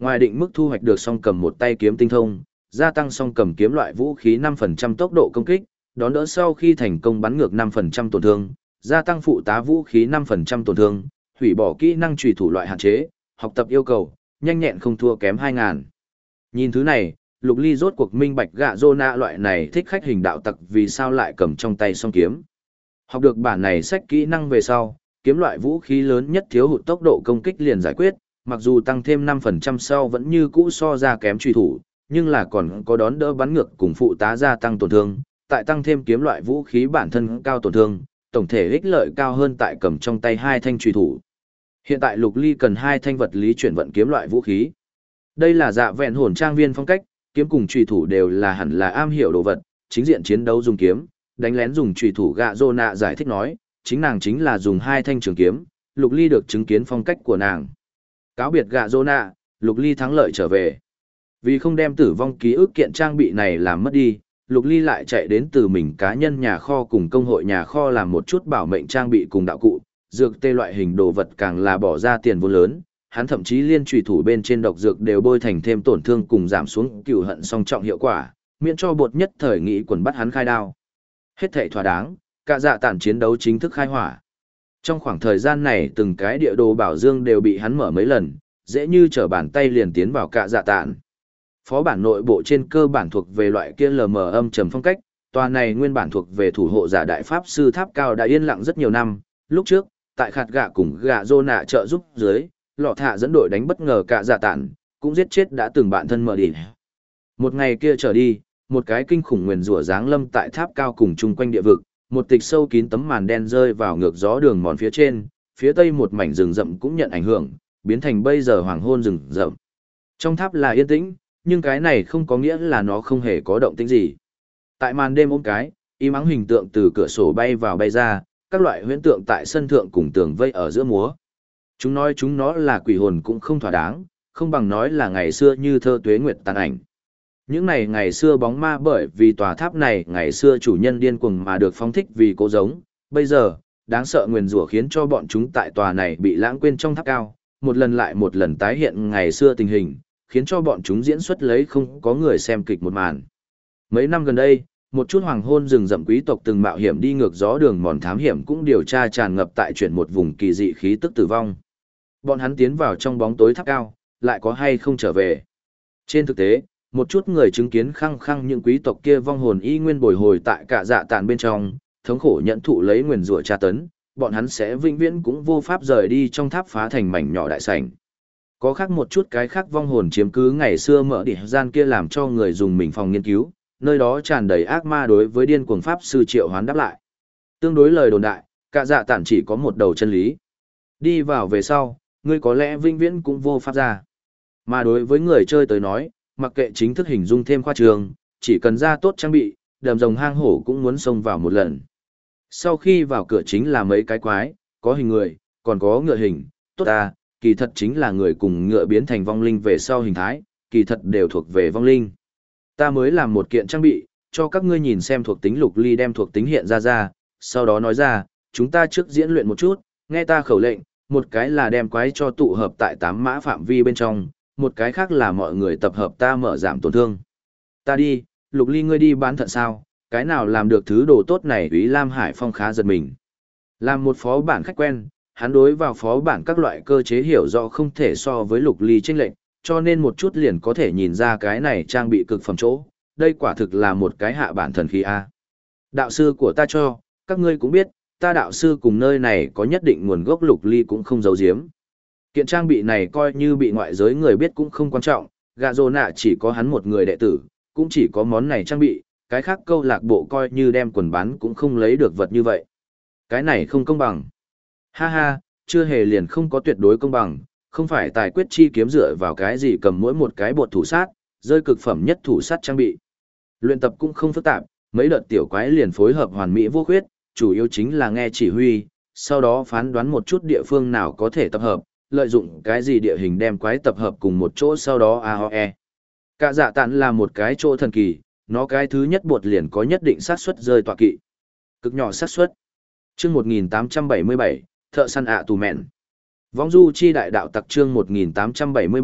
Ngoài định mức thu hoạch được song cầm một tay kiếm tinh thông, gia tăng song cầm kiếm loại vũ khí 5% tốc độ công kích, đón đỡ sau khi thành công bắn ngược 5% tổn thương, gia tăng phụ tá vũ khí 5% tổn thương, hủy bỏ kỹ năng chủy thủ loại hạn chế, học tập yêu cầu, nhanh nhẹn không thua kém 2000. Nhìn thứ này, Lục Ly rốt cuộc minh bạch gạ Zona loại này thích khách hình đạo tặc vì sao lại cầm trong tay song kiếm. Học được bản này sách kỹ năng về sau, kiếm loại vũ khí lớn nhất thiếu hụt tốc độ công kích liền giải quyết, mặc dù tăng thêm 5% sau vẫn như cũ so ra kém truy thủ, nhưng là còn có đón đỡ bắn ngược cùng phụ tá gia tăng tổn thương, tại tăng thêm kiếm loại vũ khí bản thân cao tổn thương, tổng thể ích lợi cao hơn tại cầm trong tay hai thanh truy thủ. Hiện tại Lục Ly cần hai thanh vật lý chuyển vận kiếm loại vũ khí. Đây là dạ vẹn hồn trang viên phong cách, kiếm cùng truy thủ đều là hẳn là am hiểu đồ vật, chính diện chiến đấu dùng kiếm, đánh lén dùng truy thủ. Gạ Zona giải thích nói, chính nàng chính là dùng hai thanh trường kiếm, Lục Ly được chứng kiến phong cách của nàng. Cáo biệt Gạ Zona, Lục Ly thắng lợi trở về. Vì không đem tử vong ký ức kiện trang bị này làm mất đi, Lục Ly lại chạy đến từ mình cá nhân nhà kho cùng công hội nhà kho làm một chút bảo mệnh trang bị cùng đạo cụ, dược tê loại hình đồ vật càng là bỏ ra tiền vốn lớn, hắn thậm chí liên trùy thủ bên trên độc dược đều bôi thành thêm tổn thương cùng giảm xuống cừu hận song trọng hiệu quả, miễn cho bột nhất thời nghĩ quần bắt hắn khai đao. Hết thảy thỏa đáng, cả dạ tản chiến đấu chính thức khai hỏa. Trong khoảng thời gian này từng cái địa đồ bảo dương đều bị hắn mở mấy lần, dễ như trở bàn tay liền tiến vào cả dạ tản. Phó bản nội bộ trên cơ bản thuộc về loại kia lờ mờ âm trầm phong cách, tòa này nguyên bản thuộc về thủ hộ giả đại pháp sư tháp cao đã yên lặng rất nhiều năm, lúc trước, tại khạt gạ cùng gạ Zona trợ giúp dưới, lọ thạ dẫn đội đánh bất ngờ cả dạ tản, cũng giết chết đã từng bạn thân mở đi. Một ngày kia trở đi, một cái kinh khủng nguyền rủa giáng lâm tại tháp cao cùng chung quanh địa vực, một tịch sâu kín tấm màn đen rơi vào ngược gió đường mòn phía trên, phía tây một mảnh rừng rậm cũng nhận ảnh hưởng, biến thành bây giờ hoàng hôn rừng rậm. Trong tháp là yên tĩnh, nhưng cái này không có nghĩa là nó không hề có động tĩnh gì. Tại màn đêm ôm cái, im ắng hình tượng từ cửa sổ bay vào bay ra, các loại huyễn tượng tại sân thượng cùng tường vây ở giữa múa. Chúng nói chúng nó là quỷ hồn cũng không thỏa đáng, không bằng nói là ngày xưa như thơ tuế nguyệt tàn ảnh. Những này ngày xưa bóng ma bởi vì tòa tháp này ngày xưa chủ nhân điên cuồng mà được phóng thích vì cố giống, bây giờ, đáng sợ nguyền rủa khiến cho bọn chúng tại tòa này bị lãng quên trong tháp cao, một lần lại một lần tái hiện ngày xưa tình hình, khiến cho bọn chúng diễn xuất lấy không có người xem kịch một màn. Mấy năm gần đây, một chút hoàng hôn rừng rậm quý tộc từng mạo hiểm đi ngược gió đường mòn thám hiểm cũng điều tra tràn ngập tại chuyển một vùng kỳ dị khí tức tử vong. Bọn hắn tiến vào trong bóng tối tháp cao, lại có hay không trở về. Trên thực tế, một chút người chứng kiến khăng khăng những quý tộc kia vong hồn y nguyên bồi hồi tại cả dạ tàn bên trong, thống khổ nhận thụ lấy nguyền rủa tra tấn, bọn hắn sẽ vĩnh viễn cũng vô pháp rời đi trong tháp phá thành mảnh nhỏ đại sảnh. Có khác một chút cái khác vong hồn chiếm cứ ngày xưa mở địa gian kia làm cho người dùng mình phòng nghiên cứu, nơi đó tràn đầy ác ma đối với điên cuồng pháp sư triệu hoán đáp lại. Tương đối lời đồn đại, cả dạ tản chỉ có một đầu chân lý. Đi vào về sau, ngươi có lẽ vĩnh viễn cũng vô pháp ra. Mà đối với người chơi tới nói, mặc kệ chính thức hình dung thêm khoa trường, chỉ cần ra tốt trang bị, đầm rồng hang hổ cũng muốn xông vào một lần. Sau khi vào cửa chính là mấy cái quái, có hình người, còn có ngựa hình, tốt à, kỳ thật chính là người cùng ngựa biến thành vong linh về sau hình thái, kỳ thật đều thuộc về vong linh. Ta mới làm một kiện trang bị, cho các ngươi nhìn xem thuộc tính. Lục Ly đem thuộc tính hiện ra, sau đó nói ra, chúng ta trước diễn luyện một chút, nghe ta khẩu lệnh, một cái là đem quái cho tụ hợp tại 8 mã phạm vi bên trong, một cái khác là mọi người tập hợp ta mở giảm tổn thương. Ta đi, Lục Ly ngươi đi bán thận sao, cái nào làm được thứ đồ tốt này? Úy Lam Hải Phong khá giật mình. Làm một phó bản khách quen, hắn đối vào phó bản các loại cơ chế hiểu rõ không thể so với Lục Ly chênh lệnh, cho nên một chút liền có thể nhìn ra cái này trang bị cực phẩm chỗ, đây quả thực là một cái hạ bản thần khí A. Đạo sư của ta cho, các ngươi cũng biết, ta đạo sư cùng nơi này có nhất định nguồn gốc. Lục Ly cũng không giấu giếm. Kiện trang bị này coi như bị ngoại giới người biết cũng không quan trọng, gạ Zona chỉ có hắn một người đệ tử, cũng chỉ có món này trang bị, cái khác câu lạc bộ coi như đem quần bán cũng không lấy được vật như vậy. Cái này không công bằng. Ha ha, chưa hề liền không có tuyệt đối công bằng, không phải tài quyết chi kiếm dựa vào cái gì cầm mỗi một cái bột thủ sát, rơi cực phẩm nhất thủ sát trang bị. Luyện tập cũng không phức tạp, mấy đợt tiểu quái liền phối hợp hoàn mỹ vô khuyết, chủ yếu chính là nghe chỉ huy, sau đó phán đoán một chút địa phương nào có thể tập hợp, lợi dụng cái gì địa hình đem quái tập hợp cùng một chỗ sau đó AOE. Cả dạ tản là một cái chỗ thần kỳ, nó cái thứ nhất bột liền có nhất định xác suất rơi tọa kỵ. Cực nhỏ xác suất. Chương 1877, thợ săn ạ tù mẹn. Vong du chi đại đạo tặc chương 1877,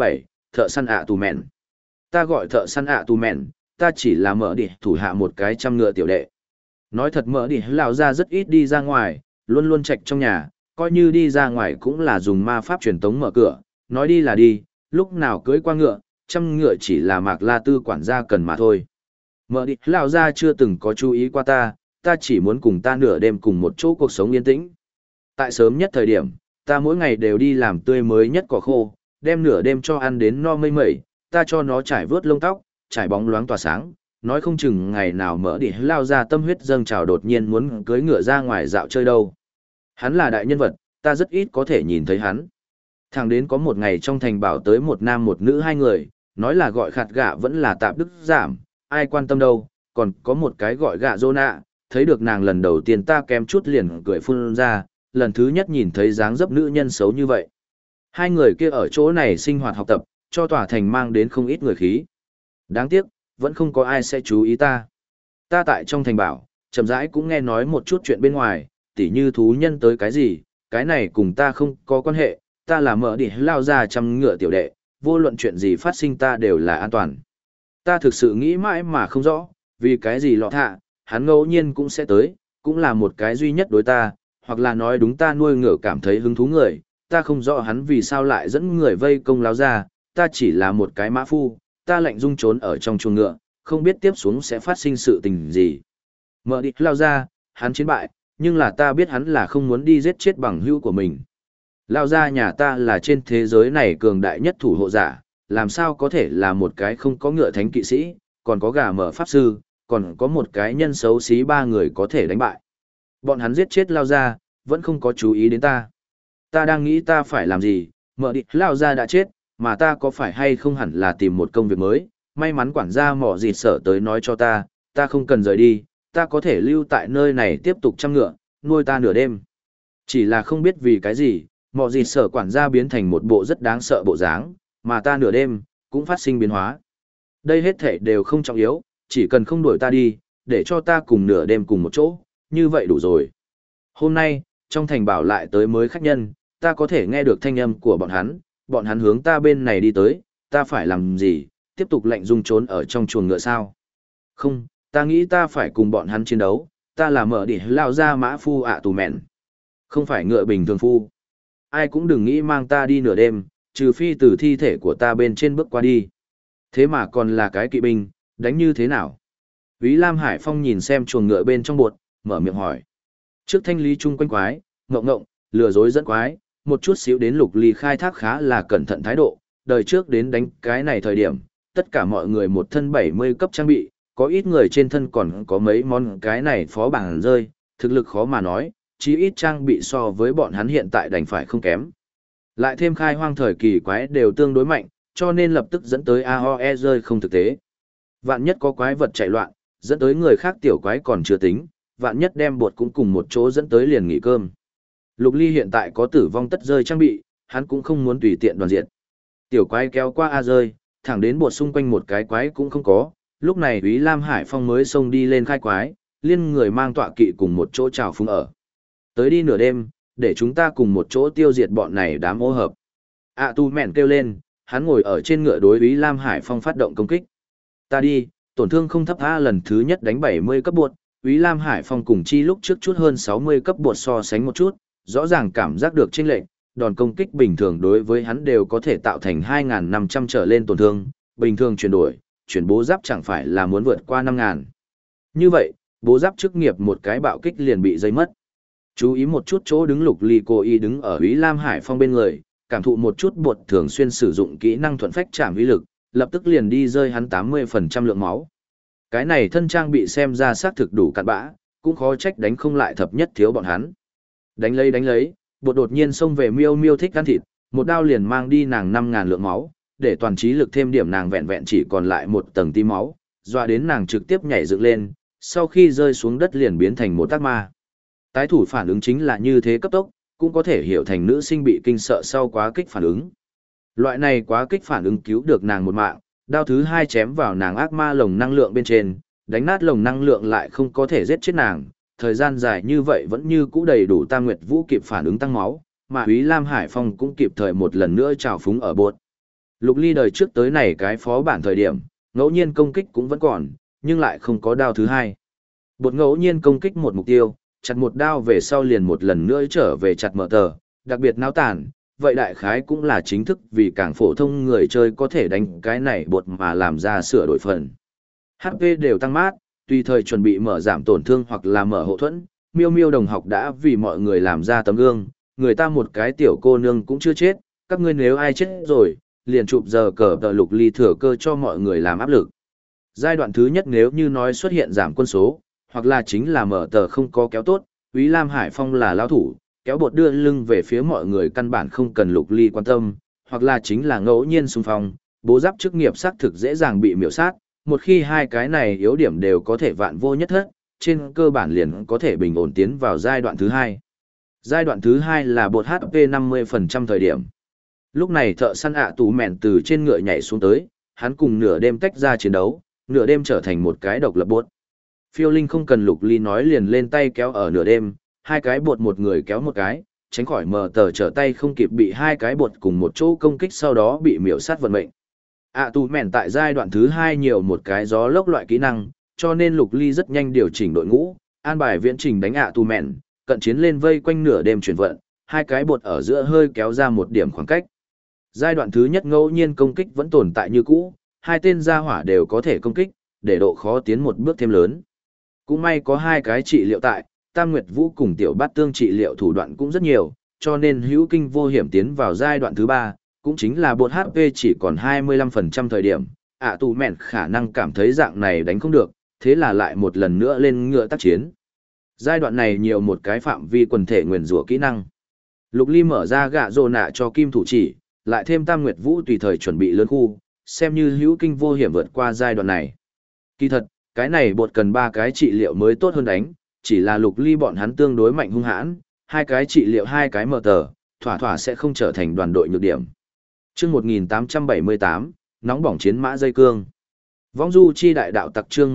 thợ săn ạ tù mẹn. Ta gọi thợ săn ạ tù mẹn, ta chỉ là mở đi thủ hạ một cái trăm ngựa tiểu đệ. Nói thật mở đi lão ra rất ít đi ra ngoài, luôn luôn trạch trong nhà, coi như đi ra ngoài cũng là dùng ma pháp truyền tống mở cửa, nói đi là đi, lúc nào cưới qua ngựa, trăm ngựa chỉ là Mạc La Tư quản gia cần mà thôi. Mở đi lão ra chưa từng có chú ý qua ta, ta chỉ muốn cùng ta nửa đêm cùng một chỗ cuộc sống yên tĩnh. Tại sớm nhất thời điểm, ta mỗi ngày đều đi làm tươi mới nhất cỏ khô, đem nửa đêm cho ăn đến no mây mẩy, ta cho nó trải vớt lông tóc, trải bóng loáng tỏa sáng, nói không chừng ngày nào mở đi lao ra tâm huyết dâng trào đột nhiên muốn cưới ngựa ra ngoài dạo chơi đâu. Hắn là đại nhân vật, ta rất ít có thể nhìn thấy hắn. Thẳng đến có một ngày trong thành bảo tới một nam một nữ hai người, nói là gọi khạt gạ vẫn là tạm đức giảm, ai quan tâm đâu, còn có một cái gọi gạ dô nạ, thấy được nàng lần đầu tiên ta kém chút liền cười phun ra, lần thứ nhất nhìn thấy dáng dấp nữ nhân xấu như vậy. Hai người kia ở chỗ này sinh hoạt học tập, cho tòa thành mang đến không ít người khí. Đáng tiếc, vẫn không có ai sẽ chú ý ta. Ta tại trong thành bảo, chậm rãi cũng nghe nói một chút chuyện bên ngoài, tỉ như thú nhân tới cái gì, cái này cùng ta không có quan hệ, ta là mở đi lao ra trăm ngựa tiểu đệ, vô luận chuyện gì phát sinh ta đều là an toàn. Ta thực sự nghĩ mãi mà không rõ, vì cái gì lọ thạ, hắn ngẫu nhiên cũng sẽ tới, cũng là một cái duy nhất đối ta, hoặc là nói đúng ta nuôi ngựa cảm thấy hứng thú người, ta không rõ hắn vì sao lại dẫn người vây công lao ra, ta chỉ là một cái mã phu, ta lạnh rung trốn ở trong chuồng ngựa, không biết tiếp xuống sẽ phát sinh sự tình gì. Mở đi lao ra, hắn chiến bại, nhưng là ta biết hắn là không muốn đi giết chết bằng hữu của mình. Lao ra nhà ta là trên thế giới này cường đại nhất thủ hộ giả, làm sao có thể là một cái không có ngựa thánh kỵ sĩ, còn có gà mở pháp sư, còn có một cái nhân xấu xí ba người có thể đánh bại. Bọn hắn giết chết lao ra, vẫn không có chú ý đến ta. Ta đang nghĩ ta phải làm gì, mở đi lao ra đã chết, mà ta có phải hay không hẳn là tìm một công việc mới, may mắn quản gia mỏ dịt sở tới nói cho ta không cần rời đi, ta có thể lưu tại nơi này tiếp tục chăm ngựa, nuôi ta nửa đêm. Chỉ là không biết vì cái gì, mỏ dịt sở quản gia biến thành một bộ rất đáng sợ bộ dáng, mà ta nửa đêm, cũng phát sinh biến hóa. Đây hết thể đều không trọng yếu, chỉ cần không đuổi ta đi, để cho ta cùng nửa đêm cùng một chỗ, như vậy đủ rồi. Hôm nay, trong thành bảo lại tới mới khách nhân, ta có thể nghe được thanh âm của bọn hắn hướng ta bên này đi tới, ta phải làm gì, tiếp tục lạnh rung trốn ở trong chuồng ngựa sao? Không, ta nghĩ ta phải cùng bọn hắn chiến đấu, ta là mở đi lao ra mã phu ạ tù mẹn. Không phải ngựa bình thường phu. Ai cũng đừng nghĩ mang ta đi nửa đêm, trừ phi từ thi thể của ta bên trên bước qua đi. Thế mà còn là cái kỵ binh, đánh như thế nào? Úy Lam Hải Phong nhìn xem chuồng ngựa bên trong bột, mở miệng hỏi. Trước thanh lý chung quanh quái, ngộng ngộng, lừa dối dẫn quái, một chút xíu đến Lục Ly khai thác khá là cẩn thận thái độ, đời trước đến đánh cái này thời điểm, tất cả mọi người một thân 70 cấp trang bị, có ít người trên thân còn có mấy món cái này phó bảng rơi, thực lực khó mà nói, chí ít trang bị so với bọn hắn hiện tại đành phải không kém. Lại thêm khai hoang thời kỳ quái đều tương đối mạnh, cho nên lập tức dẫn tới AOE rơi không thực tế. Vạn nhất có quái vật chạy loạn, dẫn tới người khác tiểu quái còn chưa tính, vạn nhất đem bột cũng cùng một chỗ dẫn tới liền nghỉ cơm. Lục Ly hiện tại có tử vong tất rơi trang bị, hắn cũng không muốn tùy tiện đoàn diện. Tiểu quái kéo qua A rơi, thẳng đến bột xung quanh một cái quái cũng không có, lúc này Úy Lam Hải Phong mới xông đi lên khai quái, liên người mang tọa kỵ cùng một chỗ chào phúng ở. Tới đi nửa đêm, để chúng ta cùng một chỗ tiêu diệt bọn này đám ô hợp. À tu mẹn kêu lên, hắn ngồi ở trên ngựa đối Úy Lam Hải Phong phát động công kích. Ta đi, tổn thương không thấp A lần thứ nhất đánh 70 cấp bột, Úy Lam Hải Phong cùng chi lúc trước chút hơn 60 cấp bột so sánh một chút, rõ ràng cảm giác được chênh lệch, đòn công kích bình thường đối với hắn đều có thể tạo thành 2.500 trở lên tổn thương, bình thường chuyển bố giáp chẳng phải là muốn vượt qua 5.000. Như vậy, bố giáp chức nghiệp một cái bạo kích liền bị dây mất. Chú ý một chút chỗ đứng Lục Ly cô y đứng ở Úy Lam Hải Phong bên người, cảm thụ một chút bột thường xuyên sử dụng kỹ năng thuận phách chạm uy lực, lập tức liền đi rơi hắn 80% lượng máu. Cái này thân trang bị xem ra xác thực đủ cặn bã, cũng khó trách đánh không lại thập nhất thiếu bọn hắn. Đánh lấy, bột đột nhiên xông về Miêu Miêu thích ăn thịt, một đao liền mang đi nàng 5.000 lượng máu, để toàn trí lực thêm điểm nàng vẹn vẹn chỉ còn lại một tầng tí máu, dọa đến nàng trực tiếp nhảy dựng lên, sau khi rơi xuống đất liền biến thành một tác ma. Tái thủ phản ứng chính là như thế cấp tốc, cũng có thể hiểu thành nữ sinh bị kinh sợ sau quá kích phản ứng. Loại này quá kích phản ứng cứu được nàng một mạng, đao thứ hai chém vào nàng ác ma lồng năng lượng bên trên, đánh nát lồng năng lượng lại không có thể giết chết nàng, thời gian dài như vậy vẫn như cũ đầy đủ Tam Nguyệt Vũ kịp phản ứng tăng máu, mà Úy Lam Hải Phong cũng kịp thời một lần nữa trào phúng ở bột. Lục Ly đời trước tới này cái phó bản thời điểm, ngẫu nhiên công kích cũng vẫn còn, nhưng lại không có đao thứ hai. Bột ngẫu nhiên công kích một mục tiêu, chặt một đao về sau liền một lần nữa trở về chặt mở tờ, đặc biệt náo tàn, vậy đại khái cũng là chính thức vì càng phổ thông người chơi có thể đánh cái này bột mà làm ra sửa đổi phần. HP đều tăng mát, tùy thời chuẩn bị mở giảm tổn thương hoặc là mở hộ thuẫn, Miêu Miêu đồng học đã vì mọi người làm ra tấm gương, người ta một cái tiểu cô nương cũng chưa chết, các ngươi nếu ai chết rồi, liền chụp giờ cờ tờ Lục Ly thừa cơ cho mọi người làm áp lực. Giai đoạn thứ nhất nếu như nói xuất hiện giảm quân số, hoặc là chính là mở tờ không có kéo tốt, Úy Lam Hải Phong là lão thủ, kéo bột đưa lưng về phía mọi người căn bản không cần Lục Ly quan tâm, hoặc là chính là ngẫu nhiên xung phong, bố giáp chức nghiệp xác thực dễ dàng bị miểu sát, một khi hai cái này yếu điểm đều có thể vạn vô nhất thất, trên cơ bản liền có thể bình ổn tiến vào giai đoạn thứ hai. Giai đoạn thứ hai là bột HP 50% thời điểm. Lúc này thợ săn tù mẹn từ trên ngựa nhảy xuống tới, hắn cùng nửa đêm tách ra chiến đấu, nửa đêm trở thành một cái độc lập bột. Phiêu Linh không cần Lục Ly nói liền lên tay kéo ở nửa đêm, hai cái bột một người kéo một cái, tránh khỏi mờ tờ trở tay không kịp bị hai cái bột cùng một chỗ công kích sau đó bị miểu sát vận mệnh. Tù mẹn tại giai đoạn thứ hai nhiều một cái gió lốc loại kỹ năng, cho nên Lục Ly rất nhanh điều chỉnh đội ngũ, an bài viễn trình đánh tù mẹn, cận chiến lên vây quanh nửa đêm chuyển vận, hai cái bột ở giữa hơi kéo ra một điểm khoảng cách. Giai đoạn thứ nhất ngẫu nhiên công kích vẫn tồn tại như cũ, hai tên gia hỏa đều có thể công kích, để độ khó tiến một bước thêm lớn. Cũng may có hai cái trị liệu tại, Tam Nguyệt Vũ cùng Tiểu Bát Tương trị liệu thủ đoạn cũng rất nhiều, cho nên hữu kinh vô hiểm tiến vào giai đoạn thứ ba, cũng chính là bột HP chỉ còn 25% thời điểm, tù mẹn khả năng cảm thấy dạng này đánh không được, thế là lại một lần nữa lên ngựa tác chiến. Giai đoạn này nhiều một cái phạm vi quần thể nguyền rủa kỹ năng. Lục Ly mở ra gạ rồ nạ cho kim thủ chỉ, lại thêm Tam Nguyệt Vũ tùy thời chuẩn bị lớn khu, xem như hữu kinh vô hiểm vượt qua giai đoạn này. Kỳ thật, cái này bột cần 3 cái trị liệu mới tốt hơn đánh, chỉ là Lục Ly bọn hắn tương đối mạnh hung hãn, 2 cái trị liệu 2 cái mở tờ, thỏa thỏa sẽ không trở thành đoàn đội nhược điểm. Chương 1878, nóng bỏng chiến mã dây cương. Vong du chi đại đạo tặc chương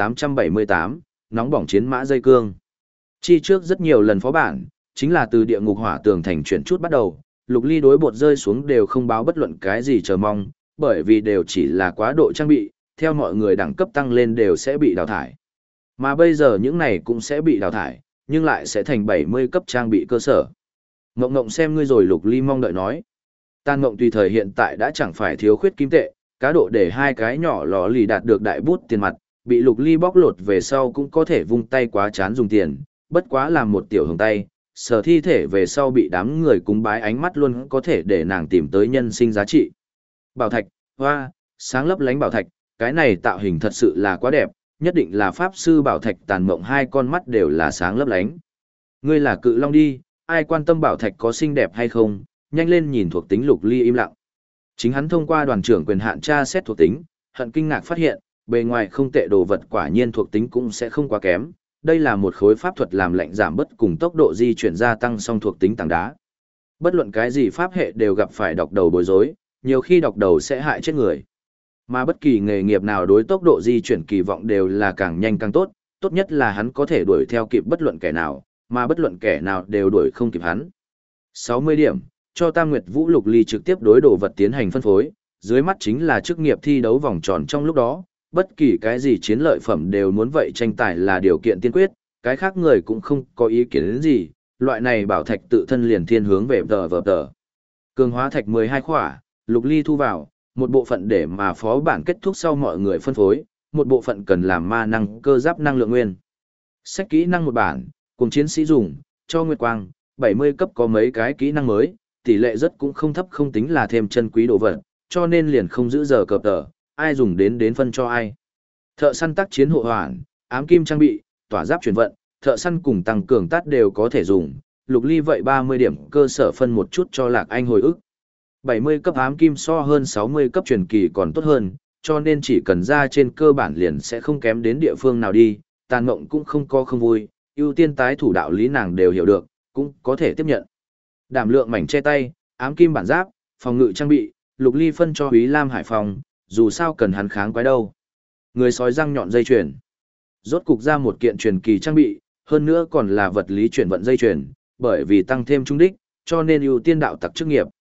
1878, nóng bỏng chiến mã dây cương. Chi trước rất nhiều lần phó bản, chính là từ địa ngục hỏa tường thành chuyển chút bắt đầu, Lục Ly đối bột rơi xuống đều không báo bất luận cái gì chờ mong, bởi vì đều chỉ là quá độ trang bị, theo mọi người đẳng cấp tăng lên đều sẽ bị đào thải. Mà bây giờ những này cũng sẽ bị đào thải, nhưng lại sẽ thành 70 cấp trang bị cơ sở. Ngộng ngộng xem ngươi rồi, Lục Ly mong đợi nói. Tàn Ngộng tùy thời hiện tại đã chẳng phải thiếu khuyết kim tệ, cá độ để hai cái nhỏ lò lì đạt được đại bút tiền mặt, bị Lục Ly bóc lột về sau cũng có thể vung tay quá chán dùng tiền, bất quá làm một tiểu hồng tay, sở thi thể về sau bị đám người cúng bái ánh mắt luôn có thể để nàng tìm tới nhân sinh giá trị. Bảo thạch, hoa, sáng lấp lánh bảo thạch, cái này tạo hình thật sự là quá đẹp, nhất định là pháp sư bảo thạch. Tàn Mộng hai con mắt đều là sáng lấp lánh. Ngươi là cự long đi, ai quan tâm bảo thạch có xinh đẹp hay không, nhanh lên nhìn thuộc tính. Lục Ly im lặng. Chính hắn thông qua đoàn trưởng quyền hạn tra xét thuộc tính, hận kinh ngạc phát hiện, bề ngoài không tệ đồ vật quả nhiên thuộc tính cũng sẽ không quá kém. Đây là một khối pháp thuật làm lạnh giảm bất cùng tốc độ di chuyển gia tăng song thuộc tính tảng đá. Bất luận cái gì pháp hệ đều gặp phải đọc đầu bối rối, nhiều khi đọc đầu sẽ hại chết người. Mà bất kỳ nghề nghiệp nào đối tốc độ di chuyển kỳ vọng đều là càng nhanh càng tốt, tốt nhất là hắn có thể đuổi theo kịp bất luận kẻ nào, mà bất luận kẻ nào đều đuổi không kịp hắn. 60 điểm, cho Tam Nguyệt Vũ. Lục Ly trực tiếp đối đồ vật tiến hành phân phối, dưới mắt chính là chức nghiệp thi đấu vòng tròn trong lúc đó, bất kỳ cái gì chiến lợi phẩm đều muốn vậy tranh tài là điều kiện tiên quyết, cái khác người cũng không có ý kiến đến gì, loại này bảo thạch tự thân liền thiên hướng về tờ. Cường hóa thạch 12 khỏa, Lục Ly thu vào, một bộ phận để mà phó bản kết thúc sau mọi người phân phối, một bộ phận cần làm ma năng cơ giáp năng lượng nguyên. Sách kỹ năng một bản, cùng chiến sĩ dùng, cho Nguyệt Quang, 70 cấp có mấy cái kỹ năng mới, tỷ lệ rất cũng không thấp, không tính là thêm chân quý đồ vật, cho nên liền không giữ giờ cập tờ, ai dùng đến phân cho ai. Thợ săn tác chiến hộ hoàn, ám kim trang bị, tỏa giáp chuyển vận, thợ săn cùng tăng cường tát đều có thể dùng. Lục Ly vậy 30 điểm cơ sở phân một chút cho Lạc Anh hồi ức. 70 cấp ám kim so hơn 60 cấp truyền kỳ còn tốt hơn, cho nên chỉ cần ra trên cơ bản liền sẽ không kém đến địa phương nào đi. Tàn Mộng cũng không có không vui, ưu tiên tái thủ đạo lý nàng đều hiểu được, cũng có thể tiếp nhận. Đảm lượng mảnh che tay, ám kim bản giáp, phòng ngự trang bị, Lục Ly phân cho Úy Lam Hải Phòng, dù sao cần hắn kháng quái đâu. Người sói răng nhọn dây chuyền. Rốt cục ra một kiện truyền kỳ trang bị, hơn nữa còn là vật lý chuyển vận dây chuyền, bởi vì tăng thêm trung đích, cho nên ưu tiên đạo tặc chức nghiệp.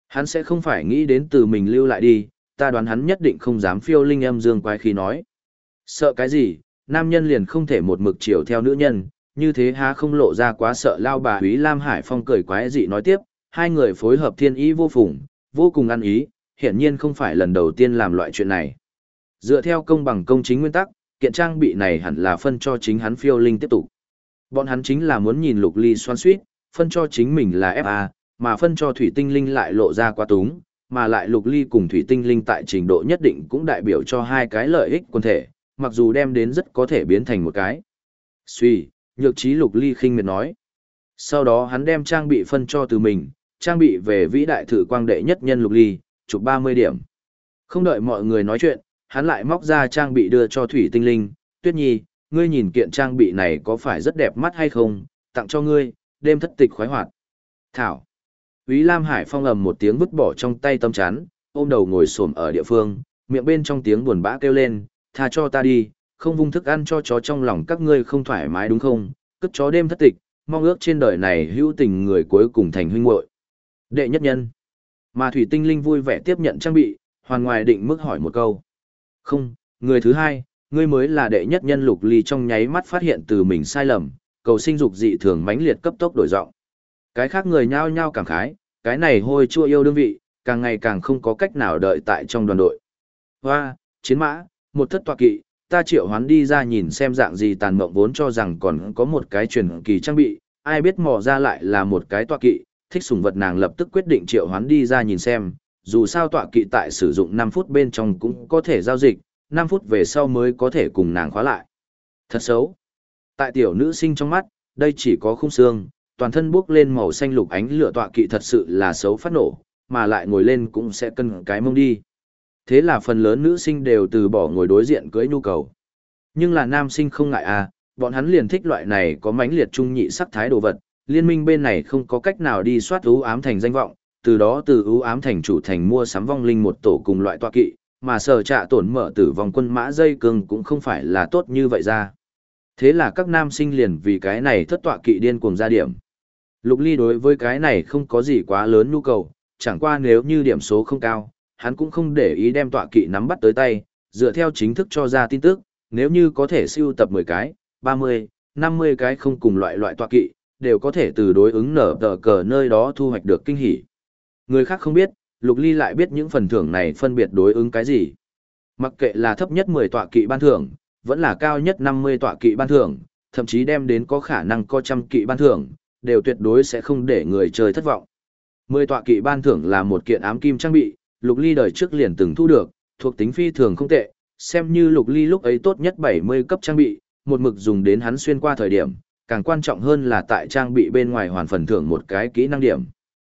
Hắn sẽ không phải nghĩ đến từ mình lưu lại đi, ta đoán hắn nhất định không dám phiêu linh âm dương quái khí nói. Sợ cái gì, nam nhân liền không thể một mực chiều theo nữ nhân, như thế há không lộ ra quá sợ lao bà Úy Lam Hải Phong cười quái dị nói tiếp, hai người phối hợp thiên ý vô phùng, vô cùng ăn ý, hiển nhiên không phải lần đầu tiên làm loại chuyện này. Dựa theo công bằng công chính nguyên tắc, kiện trang bị này hẳn là phân cho chính hắn phiêu linh tiếp tục. Bọn hắn chính là muốn nhìn Lục Ly xoan xuýt, phân cho chính mình là FA, mà phân cho Thủy Tinh Linh lại lộ ra quá túng, mà lại Lục Ly cùng Thủy Tinh Linh tại trình độ nhất định cũng đại biểu cho hai cái lợi ích quần thể, mặc dù đem đến rất có thể biến thành một cái. Suy, nhược trí Lục Ly khinh miệt nói. Sau đó hắn đem trang bị phân cho từ mình, trang bị về vĩ đại thử quang đệ nhất nhân Lục Ly, chụp 30 điểm. Không đợi mọi người nói chuyện, hắn lại móc ra trang bị đưa cho Thủy Tinh Linh, Tuyết Nhi, ngươi nhìn kiện trang bị này có phải rất đẹp mắt hay không, tặng cho ngươi, đêm thất tịch khoái hoạt. Thảo. Úy Lam Hải Phong ầm một tiếng vứt bỏ trong tay tấm chắn, ôm đầu ngồi xổm ở địa phương, miệng bên trong tiếng buồn bã kêu lên, tha cho ta đi, không vung thức ăn cho chó trong lòng các ngươi không thoải mái đúng không, cất chó đêm thất tịch, mong ước trên đời này hữu tình người cuối cùng thành huynh muội. Đệ nhất nhân. Mà Thủy Tinh Linh vui vẻ tiếp nhận trang bị, hoàn ngoài định mức hỏi một câu. Không, người thứ hai, ngươi mới là đệ nhất nhân. Lục Ly trong nháy mắt phát hiện từ mình sai lầm, cầu sinh dục dị thường mãnh liệt cấp tốc đổi giọng. Cái khác người nhao nhao cảm khái, cái này hôi chua yêu đương vị, càng ngày càng không có cách nào đợi tại trong đoàn đội. Hoa, chiến mã, một thất tọa kỵ, ta triệu hoán đi ra nhìn xem dạng gì. Tàn Mộng vốn cho rằng còn có một cái truyền kỳ trang bị, ai biết mò ra lại là một cái tọa kỵ, thích sủng vật nàng lập tức quyết định triệu hoán đi ra nhìn xem, dù sao tọa kỵ tại sử dụng 5 phút bên trong cũng có thể giao dịch, 5 phút về sau mới có thể cùng nàng khóa lại. Thật xấu. Tại tiểu nữ sinh trong mắt, đây chỉ có khung xương, toàn thân bước lên màu xanh lục ánh lửa tọa kỵ thật sự là xấu phát nổ, mà lại ngồi lên cũng sẽ cân cái mông đi. Thế là phần lớn nữ sinh đều từ bỏ ngồi đối diện cưới nhu cầu. Nhưng là nam sinh không ngại à, bọn hắn liền thích loại này có mãnh liệt trung nhị sắc thái đồ vật, liên minh bên này không có cách nào đi soát ưu ám thành danh vọng, từ đó từ ưu ám thành chủ thành mua sắm vong linh một tổ cùng loại tọa kỵ, mà sở trạ tổn mở tử vong quân mã dây cương cũng không phải là tốt như vậy ra. Thế là các nam sinh liền vì cái này thất tọa kỵ điên cuồng ra điểm. Lục Ly đối với cái này không có gì quá lớn nhu cầu, chẳng qua nếu như điểm số không cao, hắn cũng không để ý đem tọa kỵ nắm bắt tới tay, dựa theo chính thức cho ra tin tức, nếu như có thể siêu tập 10 cái, 30, 50 cái không cùng loại tọa kỵ, đều có thể từ đối ứng nở tờ cờ nơi đó thu hoạch được kinh hỉ. Người khác không biết, Lục Ly lại biết những phần thưởng này phân biệt đối ứng cái gì. Mặc kệ là thấp nhất 10 tọa kỵ ban thưởng, vẫn là cao nhất 50 tọa kỵ ban thưởng, thậm chí đem đến có khả năng có trăm kỵ ban thưởng, đều tuyệt đối sẽ không để người chơi thất vọng. 10 tọa kỵ ban thưởng là một kiện ám kim trang bị, Lục Ly đời trước liền từng thu được, thuộc tính phi thường không tệ, xem như Lục Ly lúc ấy tốt nhất 70 cấp trang bị, một mực dùng đến hắn xuyên qua thời điểm, càng quan trọng hơn là tại trang bị bên ngoài hoàn phần thưởng một cái kỹ năng điểm.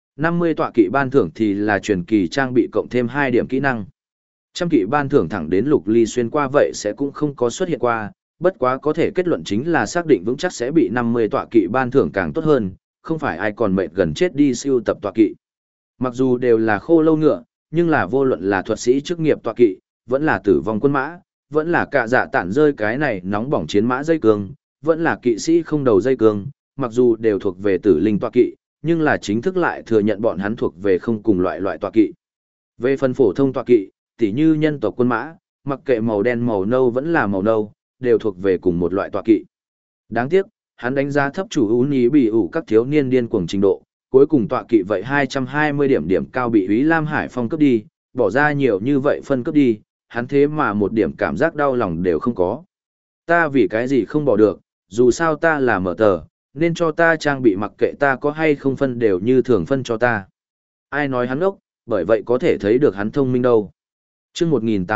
50 tọa kỵ ban thưởng thì là truyền kỳ trang bị cộng thêm 2 điểm kỹ năng. Trăm kỵ ban thưởng thẳng đến Lục Ly xuyên qua vậy sẽ cũng không có xuất hiện qua, bất quá có thể kết luận chính là xác định vững chắc sẽ bị 50 tọa kỵ ban thưởng càng tốt hơn, không phải ai còn mệt gần chết đi siêu tập tọa kỵ. Mặc dù đều là khô lâu ngựa, nhưng là vô luận là thuật sĩ chức nghiệp tọa kỵ, vẫn là tử vong quân mã, vẫn là cạ dạ tản rơi cái này nóng bỏng chiến mã dây cương, vẫn là kỵ sĩ không đầu dây cương, mặc dù đều thuộc về tử linh tọa kỵ, nhưng là chính thức lại thừa nhận bọn hắn thuộc về không cùng loại tọa kỵ. Về phần phổ thông tọa kỵ, tỉ như nhân tộc quân mã, mặc kệ màu đen màu nâu vẫn là màu nâu, đều thuộc về cùng một loại tọa kỵ. Đáng tiếc, hắn đánh giá thấp chủ ưu ní bị ủ các thiếu niên điên cuồng trình độ, cuối cùng tọa kỵ vậy 220 điểm cao bị Úy Lam Hải Phong cướp đi, bỏ ra nhiều như vậy phân cướp đi, hắn thế mà một điểm cảm giác đau lòng đều không có. Ta vì cái gì không bỏ được, dù sao ta là mở tờ, nên cho ta trang bị mặc kệ ta có hay không phân đều như thường phân cho ta. Ai nói hắn ốc, bởi vậy có thể thấy được hắn thông minh đâu. Chương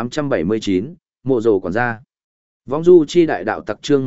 1879, Mộ Dồ quản gia. Vong Du chi đại đạo tặc chương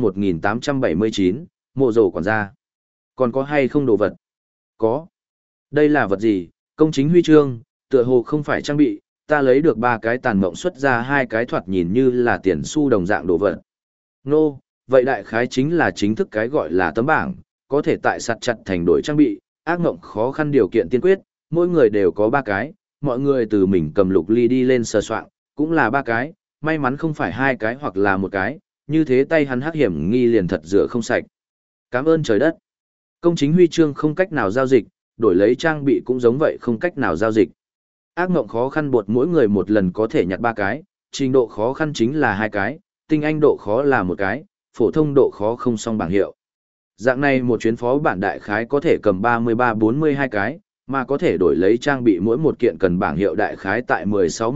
1879, Mộ Dồ quản gia. Còn có hay không đồ vật? Có. Đây là vật gì? Công chính huy chương, tựa hồ không phải trang bị, ta lấy được 3 cái tàn mộng xuất ra 2 cái thoạt nhìn như là tiền xu đồng dạng đồ vật. Nô, vậy đại khái chính là chính thức cái gọi là tấm bảng, có thể tại sạt chặt thành đổi trang bị, ác mộng khó khăn điều kiện tiên quyết, mỗi người đều có 3 cái, mọi người từ mình cầm Lục Ly đi lên sờ soạn, cũng là 3 cái, may mắn không phải 2 cái hoặc là 1 cái, như thế tay hắn hắc hiểm nghi liền thật rửa không sạch. Cảm ơn trời đất. Công chính huy chương không cách nào giao dịch, đổi lấy trang bị cũng giống vậy không cách nào giao dịch. Ác mộng khó khăn bột mỗi người một lần có thể nhặt 3 cái, trình độ khó khăn chính là 2 cái, tinh anh độ khó là 1 cái, phổ thông độ khó không song bảng hiệu. Dạng này một chuyến phó bản đại khái có thể cầm 33-42 cái, mà có thể đổi lấy trang bị mỗi một kiện cần bảng hiệu đại khái tại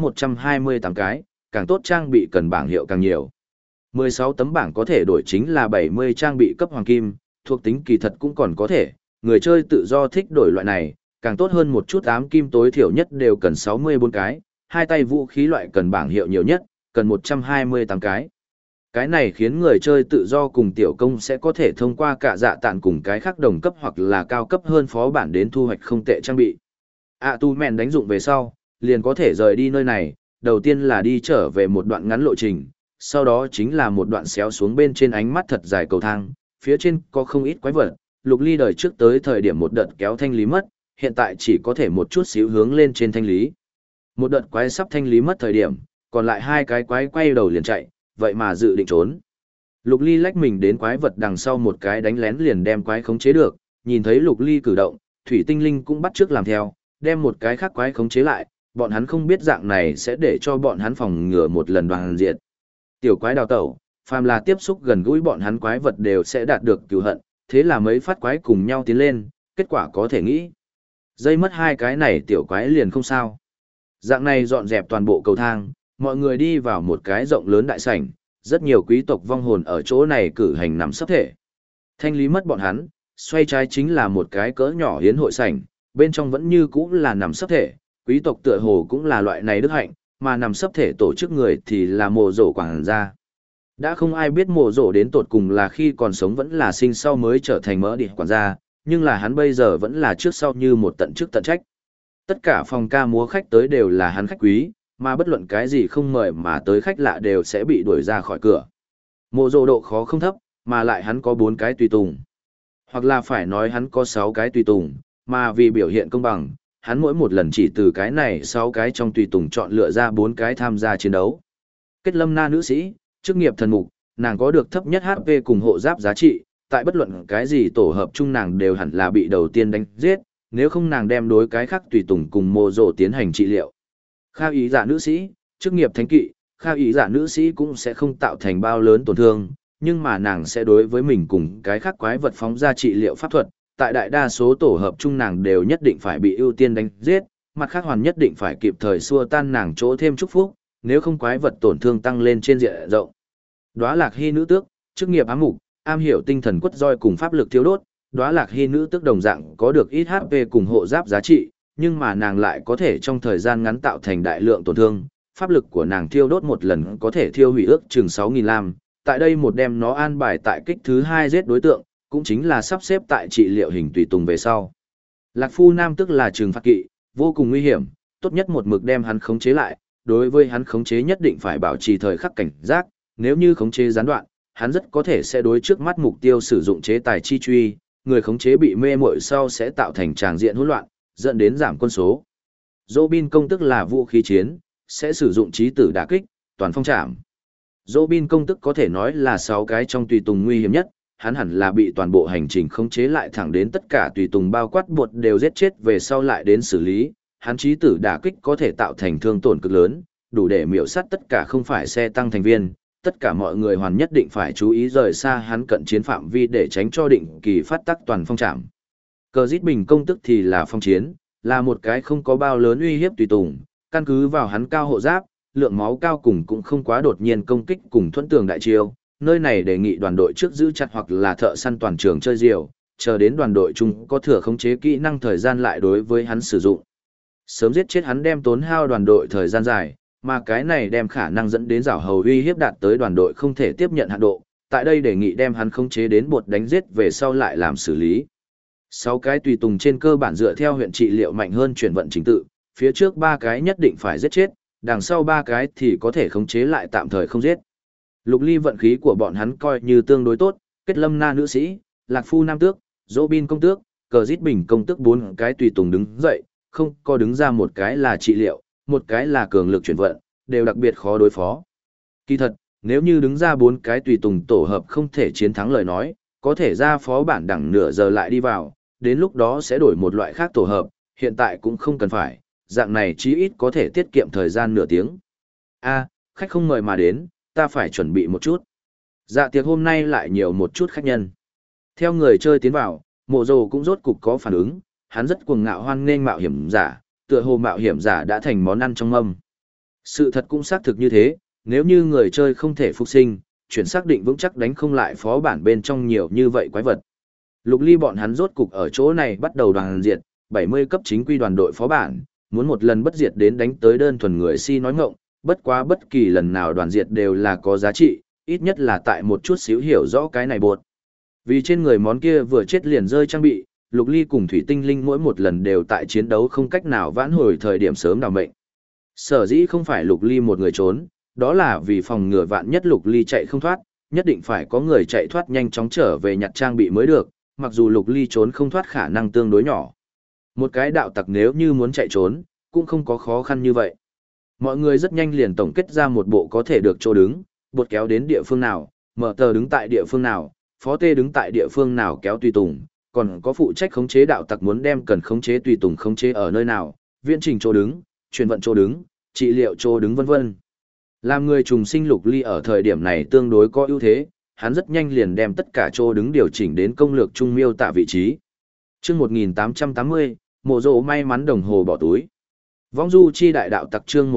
16-128 cái, càng tốt trang bị cần bảng hiệu càng nhiều. 16 tấm bảng có thể đổi chính là 70 trang bị cấp hoàng kim, thuộc tính kỳ thật cũng còn có thể, người chơi tự do thích đổi loại này, càng tốt hơn một chút ám kim tối thiểu nhất đều cần 64 cái, hai tay vũ khí loại cần bảng hiệu nhiều nhất, cần 128 cái. Cái này khiến người chơi tự do cùng tiểu công sẽ có thể thông qua cả dạ tạn cùng cái khác đồng cấp hoặc là cao cấp hơn phó bản đến thu hoạch không tệ trang bị. Tu mèn đánh dụng về sau, liền có thể rời đi nơi này, đầu tiên là đi trở về một đoạn ngắn lộ trình, sau đó chính là một đoạn xéo xuống bên trên ánh mắt thật dài cầu thang, phía trên có không ít quái vật, Lục Ly đời trước tới thời điểm một đợt kéo thanh lý mất, hiện tại chỉ có thể một chút xíu hướng lên trên thanh lý. Một đợt quái sắp thanh lý mất thời điểm, còn lại 2 cái quái quay đầu liền chạy, vậy mà dự định trốn. Lục Ly lách mình đến quái vật đằng sau một cái đánh lén liền đem quái khống chế được, nhìn thấy Lục Ly cử động, Thủy Tinh Linh cũng bắt chước làm theo, đem một cái khác quái khống chế lại, bọn hắn không biết dạng này sẽ để cho bọn hắn phòng ngừa một lần đoàn diệt. Tiểu quái đào tẩu, phàm là tiếp xúc gần gũi bọn hắn quái vật đều sẽ đạt được cừu hận, thế là mấy phát quái cùng nhau tiến lên, kết quả có thể nghĩ. Dây mất 2 cái này tiểu quái liền không sao. Dạng này dọn dẹp toàn bộ cầu thang, mọi người đi vào một cái rộng lớn đại sảnh, rất nhiều quý tộc vong hồn ở chỗ này cử hành nằm sấp thể. Thanh lý mất bọn hắn, xoay trái chính là một cái cỡ nhỏ hiến hội sảnh, bên trong vẫn như cũ là nằm sấp thể, quý tộc tựa hồ cũng là loại này đức hạnh, mà nằm sấp thể tổ chức người thì là mồ rổ quảng gia. Đã không ai biết mồ rổ đến tột cùng là khi còn sống vẫn là sinh sau mới trở thành mỡ địa quản gia, nhưng là hắn bây giờ vẫn là trước sau như một tận chức tận trách. Tất cả phòng ca múa khách tới đều là hắn khách quý, mà bất luận cái gì không mời mà tới khách lạ đều sẽ bị đuổi ra khỏi cửa. Mộ rồ độ khó không thấp, mà lại hắn có 4 cái tùy tùng. Hoặc là phải nói hắn có 6 cái tùy tùng, mà vì biểu hiện công bằng, hắn mỗi một lần chỉ từ cái này 6 cái trong tùy tùng chọn lựa ra 4 cái tham gia chiến đấu. Kết Lâm Na nữ sĩ, chức nghiệp thần mục, nàng có được thấp nhất HP cùng hộ giáp giá trị, tại bất luận cái gì tổ hợp chung nàng đều hẳn là bị đầu tiên đánh giết, nếu không nàng đem đối cái khác tùy tùng cùng mộ rồ tiến hành trị liệu. Kha ý giả nữ sĩ, chức nghiệp thánh kỵ, Kha ý giả nữ sĩ cũng sẽ không tạo thành bao lớn tổn thương, nhưng mà nàng sẽ đối với mình cùng cái khác quái vật phóng ra trị liệu pháp thuật, tại đại đa số tổ hợp chung nàng đều nhất định phải bị ưu tiên đánh giết, mặt khác hoàn nhất định phải kịp thời xua tan nàng chỗ thêm chúc phúc, nếu không quái vật tổn thương tăng lên trên diện rộng. Đóa Lạc Hy nữ tước, chức nghiệp ám mục, am hiểu tinh thần quất roi cùng pháp lực thiêu đốt, Đóa Lạc Hy nữ tước đồng dạng có được ít HP cùng hộ giáp giá trị, nhưng mà nàng lại có thể trong thời gian ngắn tạo thành đại lượng tổn thương, pháp lực của nàng thiêu đốt một lần có thể thiêu hủy ước chừng 6.000 lam, tại đây một đem nó an bài tại kích thứ 2 giết đối tượng, cũng chính là sắp xếp tại trị liệu hình tùy tùng về sau. Lạc Phu Nam tức là trừng phạt kỵ, vô cùng nguy hiểm, tốt nhất một mực đem hắn khống chế lại, đối với hắn khống chế nhất định phải bảo trì thời khắc cảnh giác, nếu như khống chế gián đoạn, hắn rất có thể sẽ đối trước mắt mục tiêu sử dụng chế tài chi truy, người khống chế bị mê muội sau sẽ tạo thành tràng diện hỗn loạn, dẫn đến giảm quân số. Robin công tức là vũ khí chiến, sẽ sử dụng trí tử đả kích, toàn phong trảm. Robin công tức có thể nói là 6 cái trong tùy tùng nguy hiểm nhất, hắn hẳn là bị toàn bộ hành trình khống chế lại thẳng đến tất cả tùy tùng bao quát buộc đều giết chết về sau lại đến xử lý, hắn trí tử đả kích có thể tạo thành thương tổn cực lớn, đủ để miểu sát tất cả không phải xe tăng thành viên, tất cả mọi người hoàn nhất định phải chú ý rời xa hắn cận chiến phạm vi để tránh cho định kỳ phát tác toàn phong trảm. Cờ Dít Bình công tức thì là phong chiến, là một cái không có bao lớn uy hiếp tùy tùng, căn cứ vào hắn cao hộ giáp, lượng máu cao cùng cũng không quá đột nhiên công kích cùng thuẫn tường đại chiêu, nơi này đề nghị đoàn đội trước giữ chặt hoặc là thợ săn toàn trường chơi diều, chờ đến đoàn đội chung có thừa khống chế kỹ năng thời gian lại đối với hắn sử dụng. Sớm giết chết hắn đem tốn hao đoàn đội thời gian dài, mà cái này đem khả năng dẫn đến giảo hầu uy hiếp đạt tới đoàn đội không thể tiếp nhận hạn độ, tại đây đề nghị đem hắn khống chế đến bột đánh giết về sau lại làm xử lý. 6 cái tùy tùng trên cơ bản dựa theo huyện trị liệu mạnh hơn chuyển vận trình tự, phía trước 3 cái nhất định phải giết chết, đằng sau 3 cái thì có thể khống chế lại tạm thời không giết. Lục Ly vận khí của bọn hắn coi như tương đối tốt, Kết Lâm Na nữ sĩ, Lạc Phu Nam tước, Robin công tước, Cờ Dít Bình công tước 4 cái tùy tùng đứng dậy, không có đứng ra một cái là trị liệu, một cái là cường lực chuyển vận, đều đặc biệt khó đối phó. Kỳ thật, nếu như đứng ra 4 cái tùy tùng tổ hợp không thể chiến thắng lời nói, có thể ra phó bản đẳng nửa giờ lại đi vào, đến lúc đó sẽ đổi một loại khác tổ hợp, hiện tại cũng không cần phải, dạng này chí ít có thể tiết kiệm thời gian nửa tiếng. A, khách không mời mà đến, ta phải chuẩn bị một chút. Dạ tiệc hôm nay lại nhiều một chút khách nhân. Theo người chơi tiến vào, Mộ Dồ cũng rốt cục có phản ứng, hắn rất cuồng ngạo hoan nghênh mạo hiểm giả, tựa hồ mạo hiểm giả đã thành món ăn trong mâm. Sự thật cũng xác thực như thế, nếu như người chơi không thể phục sinh, chuyển xác định vững chắc đánh không lại phó bản bên trong nhiều như vậy quái vật. Lục Ly bọn hắn rốt cục ở chỗ này bắt đầu đoàn diệt, 70 cấp chính quy đoàn đội phó bản, muốn một lần bất diệt đến đánh tới đơn thuần người si nói ngọng, bất quá bất kỳ lần nào đoàn diệt đều là có giá trị, ít nhất là tại một chút xíu hiểu rõ cái này bột. Vì trên người món kia vừa chết liền rơi trang bị, Lục Ly cùng Thủy Tinh Linh mỗi một lần đều tại chiến đấu không cách nào vãn hồi thời điểm sớm đào mệnh. Sở dĩ không phải Lục Ly một người trốn, đó là vì phòng ngừa vạn nhất Lục Ly chạy không thoát, nhất định phải có người chạy thoát nhanh chóng trở về nhặt trang bị mới được, mặc dù Lục Ly trốn không thoát khả năng tương đối nhỏ. Một cái đạo tặc nếu như muốn chạy trốn, cũng không có khó khăn như vậy. Mọi người rất nhanh liền tổng kết ra một bộ có thể được chỗ đứng, bột kéo đến địa phương nào, mở tờ đứng tại địa phương nào, phó tê đứng tại địa phương nào kéo tùy tùng, còn có phụ trách khống chế đạo tặc muốn đem cần khống chế tùy tùng khống chế ở nơi nào, viễn trình chỗ đứng, truyền vận chỗ đứng, trị liệu chỗ đứng vân vân. Làm người trùng sinh Lục Ly ở thời điểm này tương đối có ưu thế, hắn rất nhanh liền đem tất cả chỗ đứng điều chỉnh đến công lược trung miêu tạ vị trí. Chương 1880, Mộ Dỗ may mắn đồng hồ bỏ túi. Vong du chi đại đạo tặc chương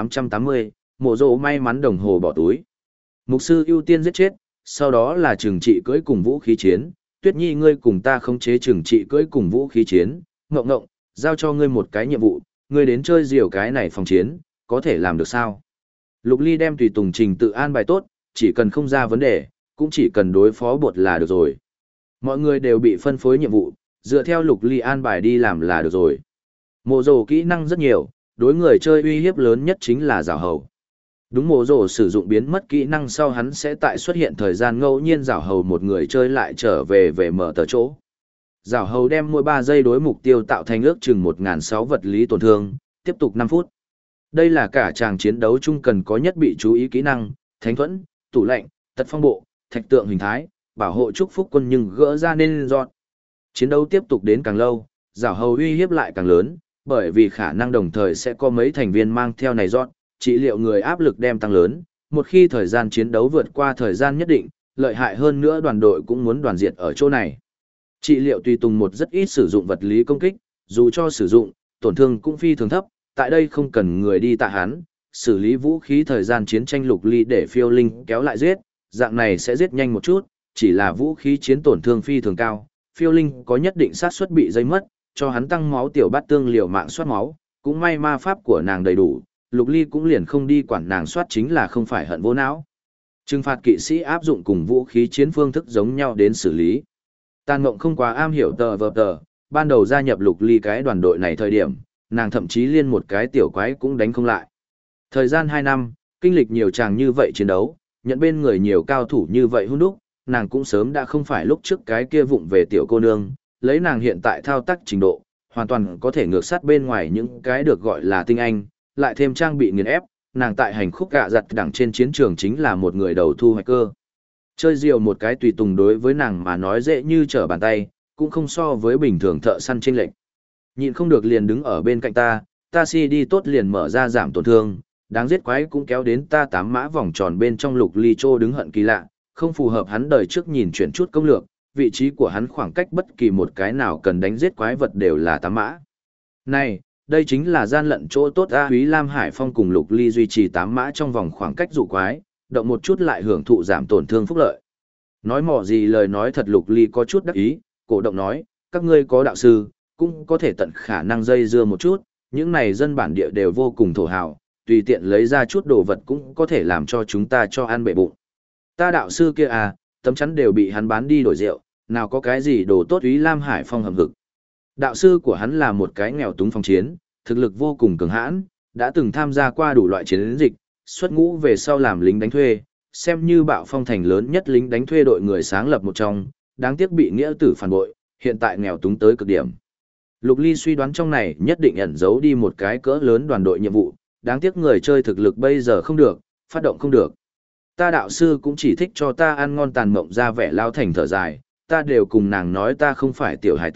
1880, Mộ Dỗ may mắn đồng hồ bỏ túi. Mục sư ưu tiên giết chết, sau đó là trừng trị cưỡi cùng vũ khí chiến, Tuyết Nhi ngươi cùng ta khống chế trừng trị cưỡi cùng vũ khí chiến, Ngộng Ngộng, giao cho ngươi một cái nhiệm vụ, ngươi đến chơi diều cái này phòng chiến, có thể làm được sao? Lục Ly đem tùy tùng trình tự an bài tốt, chỉ cần không ra vấn đề, cũng chỉ cần đối phó bột là được rồi. Mọi người đều bị phân phối nhiệm vụ, dựa theo Lục Ly an bài đi làm là được rồi. Mộ Dỗ kỹ năng rất nhiều, đối người chơi uy hiếp lớn nhất chính là giảo hầu. Đúng, Mộ Dỗ sử dụng biến mất kỹ năng sau hắn sẽ tại xuất hiện thời gian ngẫu nhiên giảo hầu một người chơi lại trở về mở tờ chỗ. Giảo hầu đem mỗi 3 giây đối mục tiêu tạo thành ước chừng 1.600 vật lý tổn thương, tiếp tục 5 phút. Đây là cả tràng chiến đấu chung cần có nhất bị chú ý kỹ năng, thánh thuẫn, tủ lạnh, tật phong bộ, thạch tượng hình thái, bảo hộ chúc phúc quân nhưng gỡ ra nên dọn. Chiến đấu tiếp tục đến càng lâu, giảo hầu uy hiếp lại càng lớn, bởi vì khả năng đồng thời sẽ có mấy thành viên mang theo này dọn, trị liệu người áp lực đem tăng lớn, một khi thời gian chiến đấu vượt qua thời gian nhất định, lợi hại hơn nữa đoàn đội cũng muốn đoàn diệt ở chỗ này. Trị liệu tùy tùng một rất ít sử dụng vật lý công kích, dù cho sử dụng, tổn thương cũng phi thường thấp, tại đây không cần người đi tạ hắn, xử lý vũ khí thời gian chiến tranh Lục Ly để phiêu linh kéo lại giết, dạng này sẽ giết nhanh một chút, chỉ là vũ khí chiến tổn thương phi thường cao, phiêu linh có nhất định xác suất bị dây mất, cho hắn tăng máu tiểu bát tương liều mạng soát máu, cũng may ma pháp của nàng đầy đủ, Lục Ly cũng liền không đi quản nàng soát chính là không phải hận vô não. Trừng phạt kỵ sĩ áp dụng cùng vũ khí chiến phương thức giống nhau đến xử lý. Tàn Mộng không quá am hiểu tờ vờ tờ, ban đầu gia nhập Lục Ly cái đoàn đội này thời điểm, nàng thậm chí liên một cái tiểu quái cũng đánh không lại. Thời gian 2 năm, kinh lịch nhiều tràng như vậy chiến đấu, nhận bên người nhiều cao thủ như vậy hun đúc, nàng cũng sớm đã không phải lúc trước cái kia vụng về tiểu cô nương, lấy nàng hiện tại thao tác trình độ, hoàn toàn có thể ngược sát bên ngoài những cái được gọi là tinh anh, lại thêm trang bị nghiền ép, nàng tại hành khúc gạ giặt đẳng trên chiến trường chính là một người đầu thu hoạch cơ. Chơi diều một cái tùy tùng đối với nàng mà nói dễ như trở bàn tay, cũng không so với bình thường thợ săn chênh lệch. Nhịn không được liền đứng ở bên cạnh ta si đi tốt liền mở ra giảm tổn thương, đáng giết quái cũng kéo đến ta 8 mã vòng tròn bên trong Lục Ly trô đứng hận kỳ lạ, không phù hợp hắn đời trước nhìn chuyển chút công lược, vị trí của hắn khoảng cách bất kỳ một cái nào cần đánh giết quái vật đều là 8 mã. Này, đây chính là gian lận chỗ tốt a. Úy Lam Hải Phong cùng Lục Ly duy trì 8 mã trong vòng khoảng cách dụ quái, động một chút lại hưởng thụ giảm tổn thương phúc lợi. Nói mỏ gì lời nói thật, Lục Ly có chút đắc ý, cổ động nói, các ngươi có đạo sư, cũng có thể tận khả năng dây dưa một chút, những này dân bản địa đều vô cùng thổ hào, tùy tiện lấy ra chút đồ vật cũng có thể làm cho chúng ta cho ăn bệ bụng. Ta đạo sư kia à, tấm chắn đều bị hắn bán đi đổi rượu, nào có cái gì đồ tốt. Úy Lam Hải Phong hầm hực. Đạo sư của hắn là một cái nghèo túng phòng chiến, thực lực vô cùng cường hãn, đã từng tham gia qua đủ loại chiến dịch, xuất ngũ về sau làm lính đánh thuê, xem như Bạo Phong thành lớn nhất lính đánh thuê đội người sáng lập một trong, đáng tiếc bị nghĩa tử phản bội, hiện tại nghèo túng tới cực điểm. Lục Ly suy đoán trong này nhất định ẩn giấu đi một cái cỡ lớn đoàn đội nhiệm vụ, đáng tiếc người chơi thực lực bây giờ không được, phát động không được. Ta đạo sư cũng chỉ thích cho ta ăn ngon. Tàn Mộng ra vẻ lao thành thở dài, ta đều cùng nàng nói ta không phải tiểu hải tử,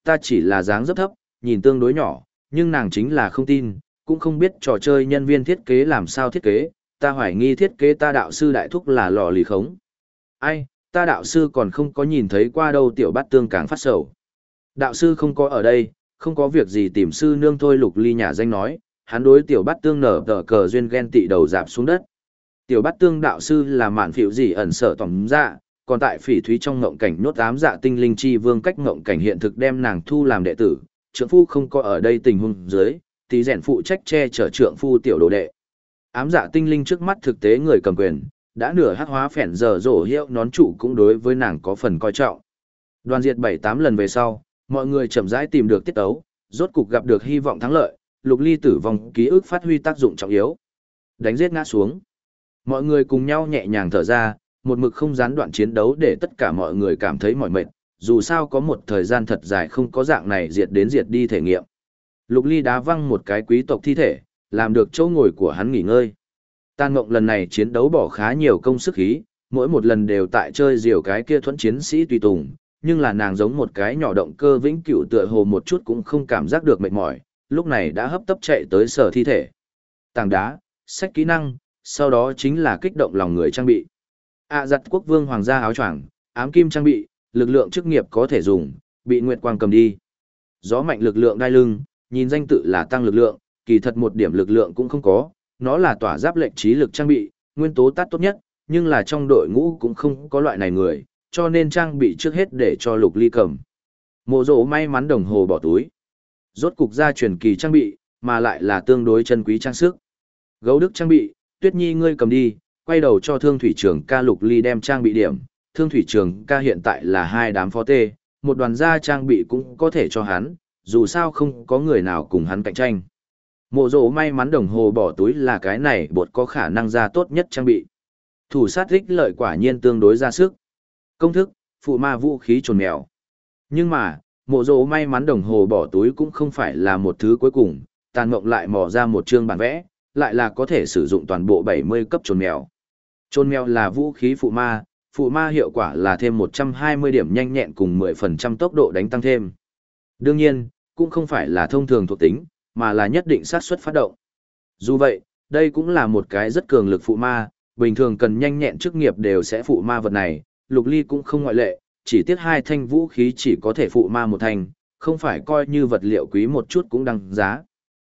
ta chỉ là dáng dấp thấp, nhìn tương đối nhỏ, nhưng nàng chính là không tin, cũng không biết trò chơi nhân viên thiết kế làm sao thiết kế, ta hoài nghi thiết kế ta đạo sư đại thúc là lò lì khống. Ai, ta đạo sư còn không có nhìn thấy qua đâu, tiểu bát tương càng phát sầu. Đạo sư không có ở đây, không có việc gì tìm sư nương thôi, Lục Ly nhà danh nói, hắn đối tiểu bát tương nở tờ cờ duyên ghen tị đầu dạp xuống đất. Tiểu bát tương đạo sư là mạn phiểu gì ẩn sở tỏng dạ, còn tại phỉ thúy trong ngộng cảnh nốt ám dạ tinh linh chi vương cách ngộng cảnh hiện thực đem nàng thu làm đệ tử, trượng phu không có ở đây tình huống dưới, tí rèn phụ trách che chở trượng phu tiểu đồ đệ. Ám dạ tinh linh trước mắt thực tế người cầm quyền, đã nửa hắc hóa phèn giờ rổ hiệu nón trụ cũng đối với nàng có phần coi trọng. Đoàn diệt 7-8 lần về sau, mọi người chậm rãi tìm được tiết tấu, rốt cục gặp được hy vọng thắng lợi, Lục Ly tử vong ký ức phát huy tác dụng trọng yếu. Đánh giết ngã xuống. Mọi người cùng nhau nhẹ nhàng thở ra, một mực không gián đoạn chiến đấu để tất cả mọi người cảm thấy mỏi mệt, dù sao có một thời gian thật dài không có dạng này diệt đến diệt đi thể nghiệm. Lục Ly đá văng một cái quý tộc thi thể, làm được chỗ ngồi của hắn nghỉ ngơi. Tàn Mộng lần này chiến đấu bỏ khá nhiều công sức khí, mỗi một lần đều tại chơi diều cái kia thuẫn chiến sĩ tùy tùng, nhưng là nàng giống một cái nhỏ động cơ vĩnh cửu tựa hồ một chút cũng không cảm giác được mệt mỏi, lúc này đã hấp tấp chạy tới sở thi thể. Tảng đá, sách kỹ năng, sau đó chính là kích động lòng người trang bị. Giặt quốc vương hoàng gia áo choàng, ám kim trang bị, lực lượng chức nghiệp có thể dùng, bị Nguyệt Quang cầm đi. Gió mạnh lực lượng đai lưng, nhìn danh tự là tăng lực lượng, kỳ thật một điểm lực lượng cũng không có, nó là tỏa giáp lệnh trí lực trang bị, nguyên tố tát tốt nhất, nhưng là trong đội ngũ cũng không có loại này người, cho nên trang bị trước hết để cho Lục Ly cầm. Mộ Dỗ may mắn đồng hồ bỏ túi. Rốt cục ra truyền kỳ trang bị, mà lại là tương đối chân quý trang sức. Gấu đức trang bị, Tuyết Nhi ngươi cầm đi, quay đầu cho Thương Thủy Trường ca. Lục Ly đem trang bị điểm, Thương Thủy Trường ca hiện tại là 2 đám phó tê, một đoàn gia trang bị cũng có thể cho hắn, dù sao không có người nào cùng hắn cạnh tranh. Mộ Dỗ may mắn đồng hồ bỏ túi là cái này bột có khả năng ra tốt nhất trang bị. Thủ sát ích lợi quả nhiên tương đối ra sức. Công thức, phụ ma vũ khí trồn mèo. Nhưng mà, Mộ Dỗ may mắn đồng hồ bỏ túi cũng không phải là một thứ cuối cùng, Tàn Mộng lại mò ra một chương bản vẽ, lại là có thể sử dụng toàn bộ 70 cấp trồn mèo. Trồn mèo là vũ khí phụ ma hiệu quả là thêm 120 điểm nhanh nhẹn cùng 10% tốc độ đánh tăng thêm. Đương nhiên, cũng không phải là thông thường thuộc tính, mà là nhất định xác suất phát động. Dù vậy, đây cũng là một cái rất cường lực phụ ma, bình thường cần nhanh nhẹn chức nghiệp đều sẽ phụ ma vật này, Lục Ly cũng không ngoại lệ, chỉ tiếc 2 thanh vũ khí chỉ có thể phụ ma 1 thanh, không phải coi như vật liệu quý một chút cũng đăng giá.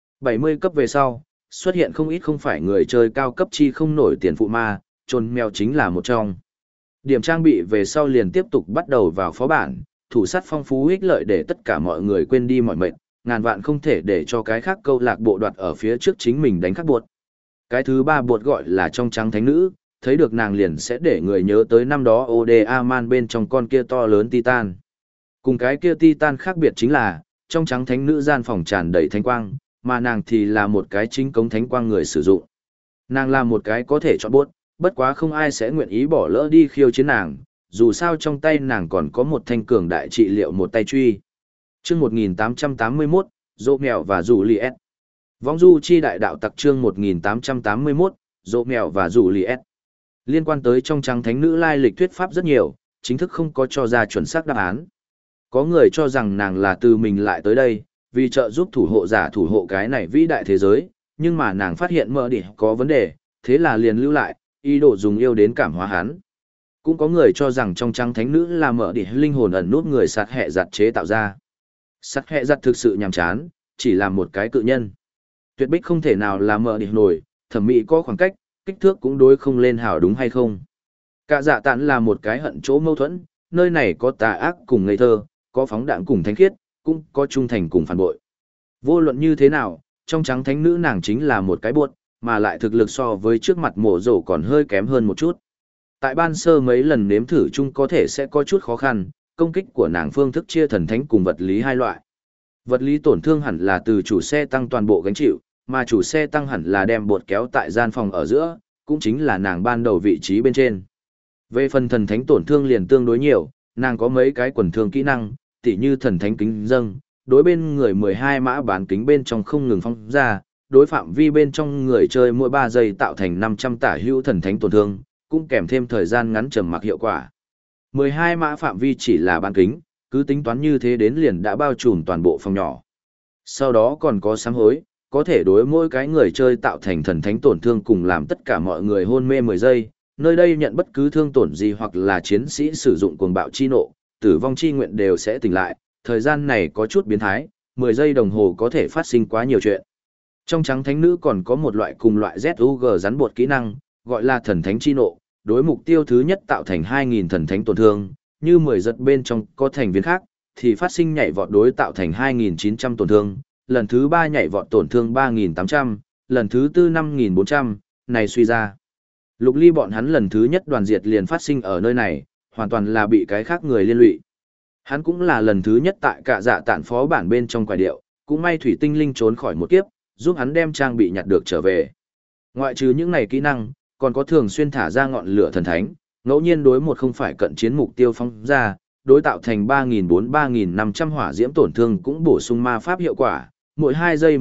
70 cấp về sau, xuất hiện không ít không phải người chơi cao cấp chi không nổi tiền phụ ma, trồn mèo chính là một trong. Điểm trang bị về sau liền tiếp tục bắt đầu vào phó bản, thủ sát phong phú ích lợi để tất cả mọi người quên đi mọi mệt, ngàn vạn không thể để cho cái khác câu lạc bộ đoạt ở phía trước chính mình đánh khắc buộc. Cái thứ 3 buộc gọi là trong trắng thánh nữ, thấy được nàng liền sẽ để người nhớ tới năm đó Oda Man bên trong con kia to lớn Titan. Cùng cái kia Titan khác biệt chính là, trong trắng thánh nữ gian phòng tràn đầy thánh quang, mà nàng thì là một cái chính cống thánh quang người sử dụng. Nàng là một cái có thể chọn buốt, bất quá không ai sẽ nguyện ý bỏ lỡ đi khiêu chiến nàng, dù sao trong tay nàng còn có một thanh cường đại trị liệu một tay truy. Chương 1881, Dỗ Mèo và Juliet. Vong du chi đại đạo tặc chương 1881, Dỗ Mèo và Juliet. Liên quan tới trong trắng thánh nữ lai lịch thuyết pháp rất nhiều, chính thức không có cho ra chuẩn xác đáp án. Có người cho rằng nàng là từ mình lại tới đây, vì trợ giúp thủ hộ giả thủ hộ cái này vĩ đại thế giới, nhưng mà nàng phát hiện mơ đỉ có vấn đề, thế là liền lưu lại, ý đồ dùng yêu đến cảm hóa hắn. Cũng có người cho rằng trong trắng thánh nữ là mơ đỉ linh hồn ẩn nút người sạt hẹ giặt chế tạo ra. Sắt hẹ giặt thực sự nhàm chán, chỉ là một cái cự nhân. Tuyệt bích không thể nào là mờ địch nổi, thẩm mỹ có khoảng cách, kích thước cũng đối không lên hảo đúng hay không. Cả dạ tản là một cái hận chỗ mâu thuẫn, nơi này có tà ác cùng ngây thơ, có phóng đãng cùng thánh khiết, cũng có trung thành cùng phản bội. Vô luận như thế nào, trong trắng thánh nữ nàng chính là một cái buột, mà lại thực lực so với trước mặt mổ rổ còn hơi kém hơn một chút. Tại ban sơ mấy lần nếm thử chung có thể sẽ có chút khó khăn, công kích của nàng phương thức chia thần thánh cùng vật lý hai loại. Vật lý tổn thương hẳn là từ chủ xe tăng toàn bộ gánh chịu, mà chủ xe tăng hẳn là đem bột kéo tại gian phòng ở giữa, cũng chính là nàng ban đầu vị trí bên trên. Về phần thần thánh tổn thương liền tương đối nhiều, nàng có mấy cái quần thương kỹ năng, tỉ như thần thánh kính dâng, đối bên người 12 mã bán kính bên trong không ngừng phóng ra, đối phạm vi bên trong người chơi mỗi 3 giây tạo thành 500 tả hữu thần thánh tổn thương, cũng kèm thêm thời gian ngắn trầm mặc hiệu quả. 12 mã phạm vi chỉ là bán kính, cứ tính toán như thế đến liền đã bao trùm toàn bộ phòng nhỏ. Sau đó còn có sám hối, có thể đối mỗi cái người chơi tạo thành thần thánh tổn thương cùng làm tất cả mọi người hôn mê 10 giây, nơi đây nhận bất cứ thương tổn gì hoặc là chiến sĩ sử dụng cuồng bạo chi nộ, tử vong chi nguyện đều sẽ tỉnh lại, thời gian này có chút biến thái, 10 giây đồng hồ có thể phát sinh quá nhiều chuyện. Trong trắng thánh nữ còn có một loại cùng loại ZUG rắn bột kỹ năng, gọi là thần thánh chi nộ, đối mục tiêu thứ nhất tạo thành 2.000 thần thánh tổn thương, như 10 giật bên trong có thành viên khác, thì phát sinh nhảy vọt đối tạo thành 2.900 tổn thương, lần thứ 3 nhảy vọt tổn thương 3.800, lần thứ 4 5.400, này suy ra. Lục Ly bọn hắn lần thứ nhất đoàn diệt liền phát sinh ở nơi này, hoàn toàn là bị cái khác người liên lụy. Hắn cũng là lần thứ nhất tại cả dạ tản phó bản bên trong quải điệu, cũng may thủy tinh linh trốn khỏi một kiếp, giúp hắn đem trang bị nhặt được trở về. Ngoại trừ những này kỹ năng, còn có thường xuyên thả ra ngọn lửa thần thánh, ngẫu nhiên đối một không phải cận chiến mục tiêu phóng ra, đối tạo thành 3.400-3.500 hỏa diễm tổn thương cũng bổ sung ma pháp hiệu quả, mỗi 2 giây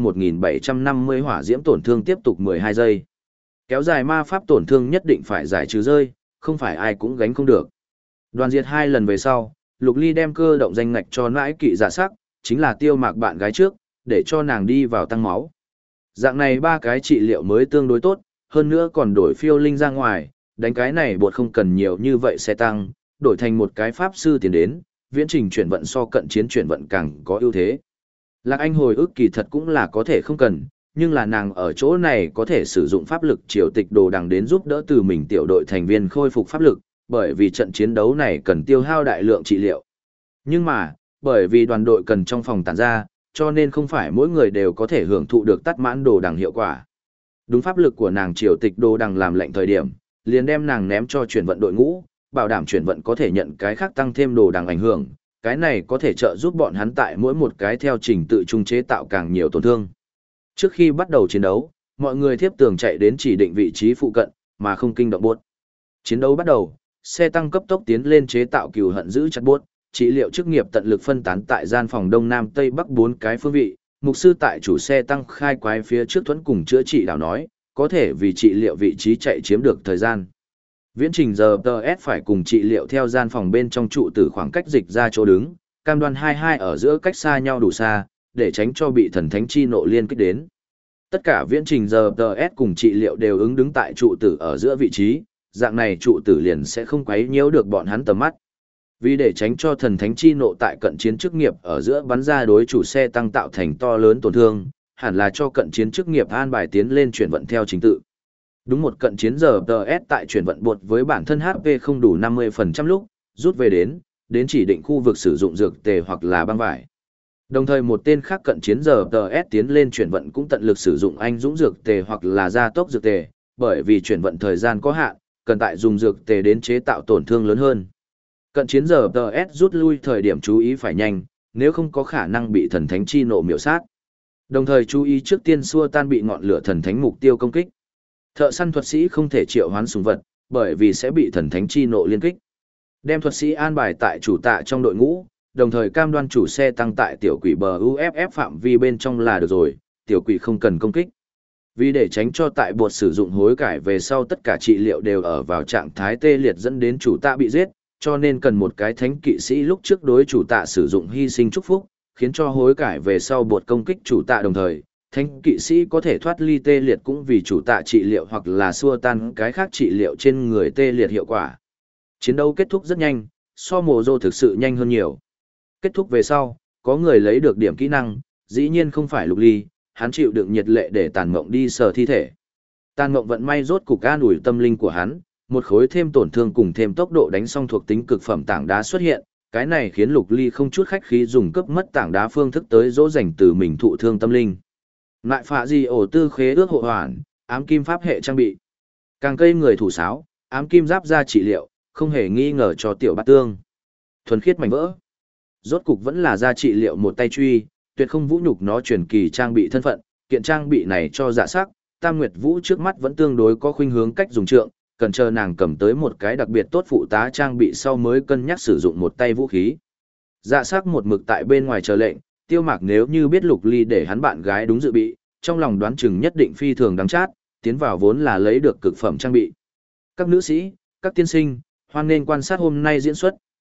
1.750 hỏa diễm tổn thương tiếp tục 12 giây. Kéo dài ma pháp tổn thương nhất định phải giải trừ rơi, không phải ai cũng gánh không được. Đoàn diệt 2 lần về sau, Lục Ly đem cơ động danh ngạch cho nãi kỵ dạ sắc, chính là Tiêu Mạc bạn gái trước, để cho nàng đi vào tăng máu. Dạng này 3 cái trị liệu mới tương đối tốt, hơn nữa còn đổi phiêu linh ra ngoài, đánh cái này bột không cần nhiều như vậy sẽ tăng, đổi thành một cái pháp sư tiền đến, viễn trình chuyển vận so cận chiến chuyển vận càng có ưu thế. Lạc Anh hồi ức kỳ thật cũng là có thể không cần, nhưng là nàng ở chỗ này có thể sử dụng pháp lực triều tịch đồ đằng đến giúp đỡ từ mình tiểu đội thành viên khôi phục pháp lực, bởi vì trận chiến đấu này cần tiêu hao đại lượng trị liệu. Nhưng mà, bởi vì đoàn đội cần trong phòng tản ra, cho nên không phải mỗi người đều có thể hưởng thụ được tắt mãn đồ đằng hiệu quả. Đúng pháp lực của nàng triều tịch đồ đằng làm lệnh thời điểm, liền đem nàng ném cho chuyển vận đội ngũ, bảo đảm chuyển vận có thể nhận cái khác tăng thêm đồ đằng ảnh hưởng, cái này có thể trợ giúp bọn hắn tại mỗi một cái theo trình tự trung chế tạo càng nhiều tổn thương. Trước khi bắt đầu chiến đấu, mọi người thiếp tường chạy đến chỉ định vị trí phụ cận, mà không kinh động buốt. Chiến đấu bắt đầu, xe tăng cấp tốc tiến lên chế tạo cừu hận giữ chặt buốt, trị liệu chức nghiệp tận lực phân tán tại gian phòng đông nam tây bắc 4 cái phương vị. Mục sư tại chủ xe tăng khai quái phía trước thuẫn cùng chữa trị đảo nói, có thể vì trị liệu vị trí chạy chiếm được thời gian. Viễn trình giờ TS phải cùng trị liệu theo gian phòng bên trong trụ tử khoảng cách dịch ra chỗ đứng, cam đoan 22 ở giữa cách xa nhau đủ xa, để tránh cho bị thần thánh chi nộ liên kích đến. Tất cả viễn trình giờ TS cùng trị liệu đều ứng đứng tại trụ tử ở giữa vị trí, dạng này trụ tử liền sẽ không quấy nhiễu được bọn hắn tầm mắt. Vì để tránh cho thần thánh chi nộ tại cận chiến chức nghiệp ở giữa bắn ra đối chủ xe tăng tạo thành to lớn tổn thương, hẳn là cho cận chiến chức nghiệp an bài tiến lên chuyển vận theo trình tự. Đúng một cận chiến giờ TS tại chuyển vận bột với bản thân HP không đủ 50% lúc, rút về đến chỉ định khu vực sử dụng dược tề hoặc là băng vải. Đồng thời một tên khác cận chiến giờ TS tiến lên chuyển vận cũng tận lực sử dụng anh dũng dược tề hoặc là gia tốc dược tề, bởi vì chuyển vận thời gian có hạn, cần tại dùng dược tề đến chế tạo tổn thương lớn hơn. Cận chiến giờ TS rút lui thời điểm chú ý phải nhanh, nếu không có khả năng bị thần thánh chi nộ miểu sát. Đồng thời chú ý trước tiên xua tan bị ngọn lửa thần thánh mục tiêu công kích. Thợ săn thuật sĩ không thể triệu hoán súng vật, bởi vì sẽ bị thần thánh chi nộ liên kích. Đem thuật sĩ an bài tại chủ tạ trong đội ngũ, đồng thời cam đoan chủ xe tăng tại tiểu quỷ bờ UFF phạm vi bên trong là được rồi, tiểu quỷ không cần công kích. Vì để tránh cho tại bột sử dụng hối cải về sau tất cả trị liệu đều ở vào trạng thái tê liệt dẫn đến chủ tạ bị giết, cho nên cần một cái thánh kỵ sĩ lúc trước đối chủ tạ sử dụng hy sinh chúc phúc, khiến cho hối cải về sau bột công kích chủ tạ đồng thời, thánh kỵ sĩ có thể thoát ly tê liệt cũng vì chủ tạ trị liệu hoặc là xua tan cái khác trị liệu trên người tê liệt hiệu quả. Chiến đấu kết thúc rất nhanh, so mồ rô thực sự nhanh hơn nhiều. Kết thúc về sau, có người lấy được điểm kỹ năng, dĩ nhiên không phải Lục Ly, hắn chịu đựng nhiệt lệ để tàn mộng đi sờ thi thể. Tàn mộng vận may rốt cục an ủi tâm linh của hắn, một khối thêm tổn thương cùng thêm tốc độ đánh xong thuộc tính cực phẩm tảng đá xuất hiện, cái này khiến Lục Ly không chút khách khí dùng cướp mất tảng đá phương thức tới dỗ dành từ mình thụ thương tâm linh. Lại phạ gì ổ tư khế ước hộ hoàn, ám kim pháp hệ trang bị. Càng cây người thủ sáo, ám kim giáp ra trị liệu, không hề nghi ngờ cho tiểu bát tương. Thuần khiết mảnh vỡ. Rốt cục vẫn là ra trị liệu một tay truy, tuyệt không vũ nhục nó truyền kỳ trang bị thân phận, kiện trang bị này cho dạ sắc, Tam Nguyệt Vũ trước mắt vẫn tương đối có khuynh hướng cách dùng trượng, cần chờ nàng cầm tới một cái đặc biệt tốt phụ tá trang bị sau mới cân nhắc sử dụng một tay vũ khí. Dạ sắc một mực tại bên ngoài chờ lệnh, Tiêu Mạc nếu như biết Lục Ly để hắn bạn gái đúng dự bị, trong lòng đoán chừng nhất định phi thường đáng chát, tiến vào vốn là lấy được cực phẩm trang bị. Các nữ sĩ, các tiên sinh, hoan nên quan sát hôm nay diễn xuất,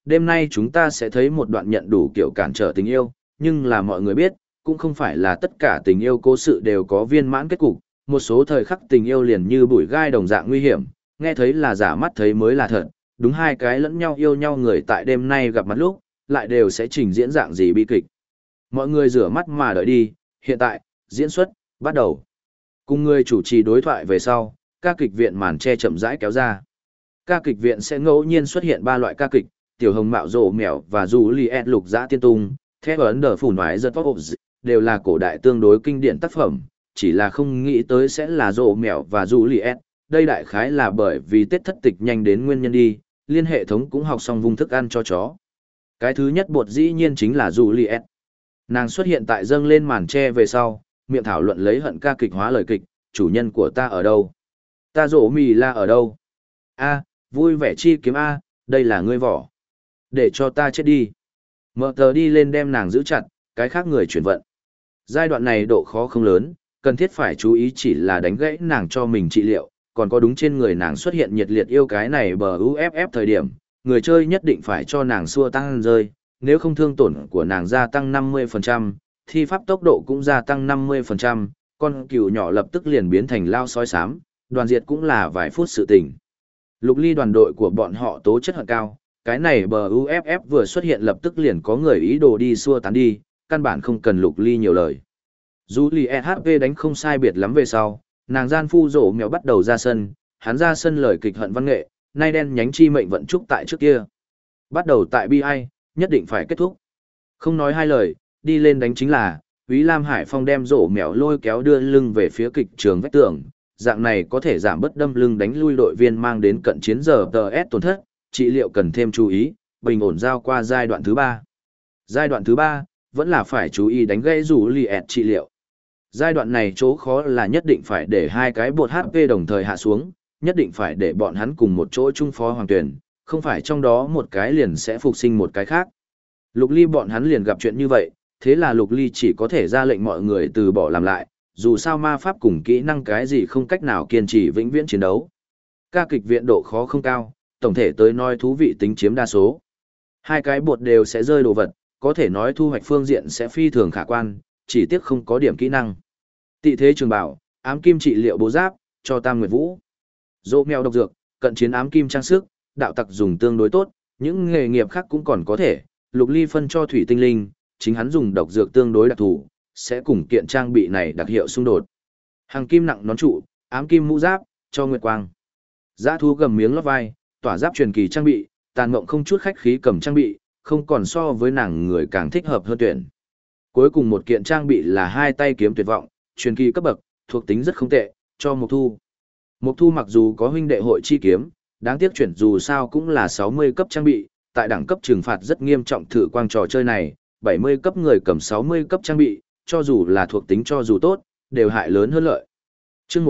đêm nay chúng ta sẽ thấy một đoạn nhận đủ kiểu cản trở tình yêu, nhưng là mọi người biết, cũng không phải là tất cả tình yêu cố sự đều có viên mãn kết cục, một số thời khắc tình yêu liền như bụi gai đồng dạng nguy hiểm, nghe thấy là giả mắt thấy mới là thật, đúng hai cái lẫn nhau yêu nhau người tại đêm nay gặp mặt lúc, lại đều sẽ trình diễn dạng gì bi kịch. Mọi người rửa mắt mà đợi đi, hiện tại, diễn xuất, bắt đầu. Cùng người chủ trì đối thoại về sau, ca kịch viện màn che chậm rãi kéo ra. Ca kịch viện sẽ ngẫu nhiên xuất hiện 3 loại ca kịch, tiểu hồng mạo rộ mèo và Juliet lục dã tiên tung, theo ấn đờ phủ nói giật pop đều là cổ đại tương đối kinh điển tác phẩm, chỉ là không nghĩ tới sẽ là rộ mèo và Juliet. Đây đại khái là bởi vì Tết thất tịch nhanh đến nguyên nhân đi, liên hệ thống cũng học xong vung thức ăn cho chó. Cái thứ nhất bột dĩ nhiên chính là Juliet. Nàng xuất hiện tại dâng lên màn che về sau, miệng thảo luận lấy hận ca kịch hóa lời kịch, chủ nhân của ta ở đâu? Ta rổ mì la ở đâu? A, vui vẻ chi kiếm A, đây là ngươi vỏ. Để cho ta chết đi. Mở tờ đi lên đem nàng giữ chặt, cái khác người chuyển vận. Giai đoạn này độ khó không lớn, cần thiết phải chú ý chỉ là đánh gãy nàng cho mình trị liệu, còn có đúng trên người nàng xuất hiện nhiệt liệt yêu cái này bờ UFF thời điểm, người chơi nhất định phải cho nàng xua tăng rơi, nếu không thương tổn của nàng gia tăng 50%, thi pháp tốc độ cũng gia tăng 50%, con cừu nhỏ lập tức liền biến thành lao sói xám, đoàn diệt cũng là vài phút sự tình. Lục ly đoàn đội của bọn họ tố chất hận cao, cái này bờ UFF vừa xuất hiện lập tức liền có người ý đồ đi xua tán đi, căn bản không cần lục ly nhiều lời. Julie HP đánh không sai biệt lắm về sau, nàng gian phu rổ mèo bắt đầu ra sân, hắn ra sân lời kịch hận văn nghệ, nay đen nhánh chi mệnh vận trúc tại trước kia. Bắt đầu tại BI, nhất định phải kết thúc. Không nói hai lời, đi lên đánh chính là, Úy Lam Hải Phong đem rổ mèo lôi kéo đưa lưng về phía kịch trường vách tường, dạng này có thể giảm bớt đâm lưng đánh lui đội viên mang đến cận chiến giờ TS tổn thất, trị liệu cần thêm chú ý, bình ổn giao qua giai đoạn thứ 3. Giai đoạn thứ 3, vẫn là phải chú ý đánh gãy rủ liệt trị liệu. Giai đoạn này chỗ khó là nhất định phải để hai cái bột HP đồng thời hạ xuống, nhất định phải để bọn hắn cùng một chỗ chung phó hoàng tuyển, không phải trong đó một cái liền sẽ phục sinh một cái khác. Lục Ly bọn hắn liền gặp chuyện như vậy, thế là Lục Ly chỉ có thể ra lệnh mọi người từ bỏ làm lại, dù sao ma pháp cùng kỹ năng cái gì không cách nào kiên trì vĩnh viễn chiến đấu. Ca kịch viện độ khó không cao, tổng thể tới nói thú vị tính chiếm đa số. Hai cái bột đều sẽ rơi đồ vật, có thể nói thu hoạch phương diện sẽ phi thường khả quan, chỉ tiếc không có điểm kỹ năng. Tị thế trường bảo, ám kim trị liệu bố giáp, cho Tam Nguyệt Vũ. Dỗ mèo độc dược, cận chiến ám kim trang sức, đạo tặc dùng tương đối tốt, những nghề nghiệp khác cũng còn có thể. Lục Ly phân cho thủy tinh linh, chính hắn dùng độc dược tương đối đặc thù, sẽ cùng kiện trang bị này đặc hiệu xung đột. Hàng kim nặng nón trụ, ám kim mũ giáp, cho Nguyệt Quang. Dã thú gầm miếng lót vai, tỏa giáp truyền kỳ trang bị, tàn mộng không chút khách khí cầm trang bị, không còn so với nàng người càng thích hợp hơn tuyển. Cuối cùng một kiện trang bị là hai tay kiếm tuyệt vọng, truyền kỳ cấp bậc, thuộc tính rất không tệ, cho Mộc Thu. Mộc Thu mặc dù có huynh đệ hội chi kiếm, đáng tiếc chuyển dù sao cũng là 60 cấp trang bị, tại đẳng cấp trừng phạt rất nghiêm trọng thử quang trò chơi này, 70 cấp người cầm 60 cấp trang bị, cho dù là thuộc tính cho dù tốt, đều hại lớn hơn lợi. Chương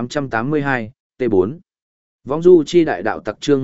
1882, T4. Võng du chi đại đạo tặc chương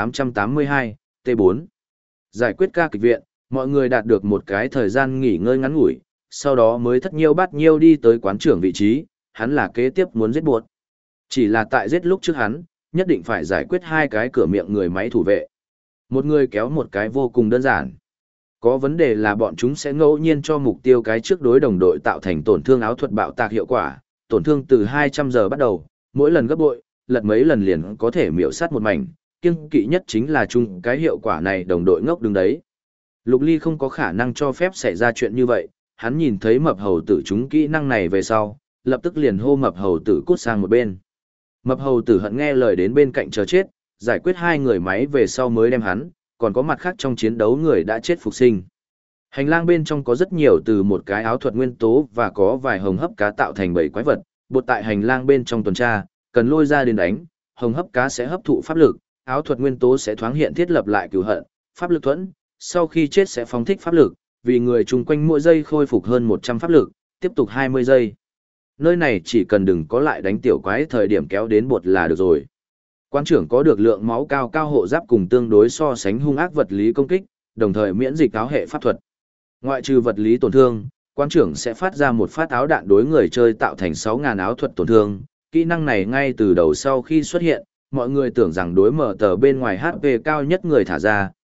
1882, T4. Giải quyết ca kịch viện, mọi người đạt được một cái thời gian nghỉ ngơi ngắn ngủi, sau đó mới thất nhiêu bát nhiêu đi tới quán trưởng vị trí, hắn là kế tiếp muốn giết buộc. Chỉ là tại giết lúc trước hắn, nhất định phải giải quyết hai cái cửa miệng người máy thủ vệ. Một người kéo một cái vô cùng đơn giản. Có vấn đề là bọn chúng sẽ ngẫu nhiên cho mục tiêu cái trước đối đồng đội tạo thành tổn thương áo thuật bạo tạc hiệu quả, tổn thương từ 200 giờ bắt đầu, mỗi lần gấp bội, lật mấy lần liền có thể miểu sát một mảnh, kiêng kỵ nhất chính là chung cái hiệu quả này đồng đội ngốc đứng đấy. Lục Ly không có khả năng cho phép xảy ra chuyện như vậy, hắn nhìn thấy mập hầu tử chúng kỹ năng này về sau, lập tức liền hô mập hầu tử cút sang một bên. Mập hầu tử hận nghe lời đến bên cạnh chờ chết, giải quyết hai người máy về sau mới đem hắn, còn có mặt khác trong chiến đấu người đã chết phục sinh. Hành lang bên trong có rất nhiều từ một cái áo thuật nguyên tố và có vài hồng hấp cá tạo thành 7 quái vật, bột tại hành lang bên trong tuần tra, cần lôi ra đến đánh, hồng hấp cá sẽ hấp thụ pháp lực, áo thuật nguyên tố sẽ thoáng hiện thiết lập lại cửu hận, pháp lực thuẫn, sau khi chết sẽ phóng thích pháp lực, vì người chung quanh mỗi giây khôi phục hơn 100 pháp lực, tiếp tục 20 giây. Nơi này chỉ cần đừng có lại đánh tiểu quái thời điểm kéo đến bột là được rồi. Quan trưởng có được lượng máu cao cao hộ giáp cùng tương đối so sánh hung ác vật lý công kích, đồng thời miễn dịch áo hệ pháp thuật. Ngoại trừ vật lý tổn thương, quan trưởng sẽ phát ra một phát áo đạn đối người chơi tạo thành 6.000 áo thuật tổn thương. Kỹ năng này ngay từ đầu sau khi xuất hiện, mọi người tưởng rằng đối mở tờ bên ngoài HP cao nhất người thả ra,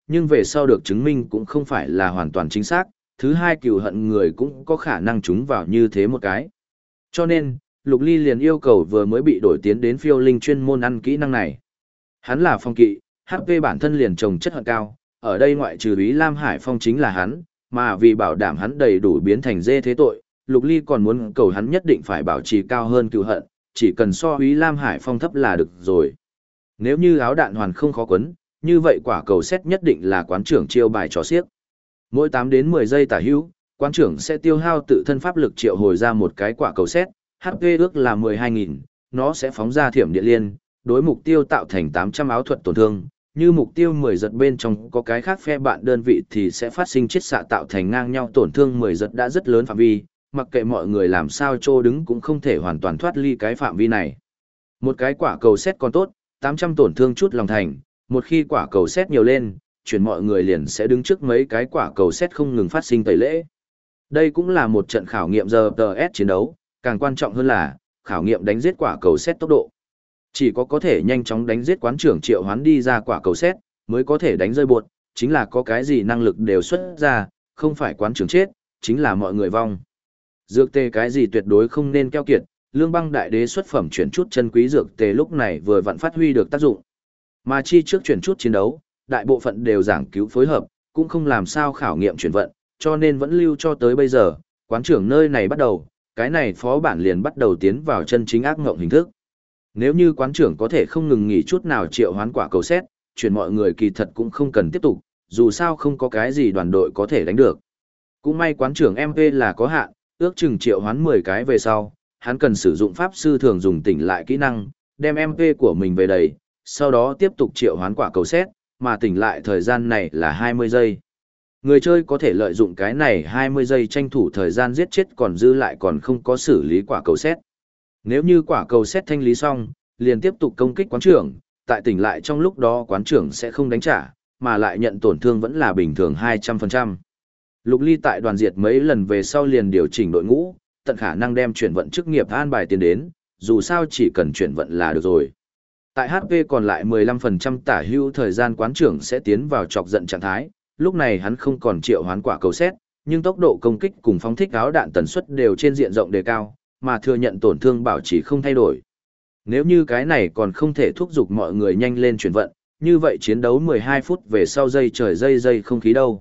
nhưng về sau được chứng minh cũng không phải là hoàn toàn chính xác, thứ hai cừu hận người cũng có khả năng trúng vào như thế một cái. Cho nên, Lục Ly liền yêu cầu vừa mới bị đổi tiến đến phiêu linh chuyên môn ăn kỹ năng này. Hắn là phong kỵ, HP bản thân liền trồng chất hận cao, ở đây ngoại trừ Úy Lam Hải Phong chính là hắn, mà vì bảo đảm hắn đầy đủ biến thành dê thế tội, Lục Ly còn muốn cầu hắn nhất định phải bảo trì cao hơn cừu hận, chỉ cần so Úy Lam Hải Phong thấp là được rồi. Nếu như áo đạn hoàn không khó quấn, như vậy quả cầu xét nhất định là quán trưởng chiêu bài trò xiếc. Mỗi 8 đến 10 giây tả hữu, quán trưởng sẽ tiêu hao tự thân pháp lực triệu hồi ra một cái quả cầu xét, HP ước là 12.000, nó sẽ phóng ra thiểm điện liên, đối mục tiêu tạo thành 800 áo thuật tổn thương. Như mục tiêu 10 giật bên trong có cái khác phe bạn đơn vị thì sẽ phát sinh chiết xạ tạo thành ngang nhau tổn thương 10 giật đã rất lớn phạm vi, mặc kệ mọi người làm sao trô đứng cũng không thể hoàn toàn thoát ly cái phạm vi này. Một cái quả cầu xét còn tốt, 800 tổn thương chút lòng thành, một khi quả cầu xét nhiều lên, chuyển mọi người liền sẽ đứng trước mấy cái quả cầu xét không ngừng phát sinh tẩy lễ. Đây cũng là một trận khảo nghiệm RTS chiến đấu, càng quan trọng hơn là khảo nghiệm đánh giết quả cầu xét tốc độ. Chỉ có thể nhanh chóng đánh giết quán trưởng triệu hoán đi ra quả cầu xét, mới có thể đánh rơi bột, chính là có cái gì năng lực đều xuất ra, không phải quán trưởng chết, chính là mọi người vong. Dược tề cái gì tuyệt đối không nên keo kiệt, Lương Băng Đại Đế xuất phẩm chuyển chút chân quý dược tề lúc này vừa vặn phát huy được tác dụng. Mà chi trước chuyển chút chiến đấu, đại bộ phận đều giảng cứu phối hợp, cũng không làm sao khảo nghiệm chuyển vận, cho nên vẫn lưu cho tới bây giờ, quán trưởng nơi này bắt đầu, cái này phó bản liền bắt đầu tiến vào chân chính ác ngộng hình thức. Nếu như quán trưởng có thể không ngừng nghỉ chút nào triệu hoán quả cầu xét, chuyển mọi người kỳ thật cũng không cần tiếp tục, dù sao không có cái gì đoàn đội có thể đánh được. Cũng may quán trưởng MP là có hạn, ước chừng triệu hoán 10 cái về sau, hắn cần sử dụng pháp sư thường dùng tỉnh lại kỹ năng, đem MP của mình về đầy, sau đó tiếp tục triệu hoán quả cầu xét, mà tỉnh lại thời gian này là 20 giây. Người chơi có thể lợi dụng cái này 20 giây tranh thủ thời gian giết chết còn dư lại còn không có xử lý quả cầu xét. Nếu như quả cầu xét thanh lý xong, liền tiếp tục công kích quán trưởng, tại tỉnh lại trong lúc đó quán trưởng sẽ không đánh trả, mà lại nhận tổn thương vẫn là bình thường 200%. Lục Ly tại đoàn diệt mấy lần về sau liền điều chỉnh đội ngũ, tận khả năng đem chuyển vận chức nghiệp an bài tiền đến, dù sao chỉ cần chuyển vận là được rồi. Tại HP còn lại 15% tả hữu thời gian quán trưởng sẽ tiến vào chọc giận trạng thái, lúc này hắn không còn triệu hoán quả cầu xét, nhưng tốc độ công kích cùng phóng thích áo đạn tần suất đều trên diện rộng đề cao, mà thừa nhận tổn thương bảo trì không thay đổi. Nếu như cái này còn không thể thúc giục mọi người nhanh lên chuyển vận, như vậy chiến đấu 12 phút về sau dây trời dây không khí đâu.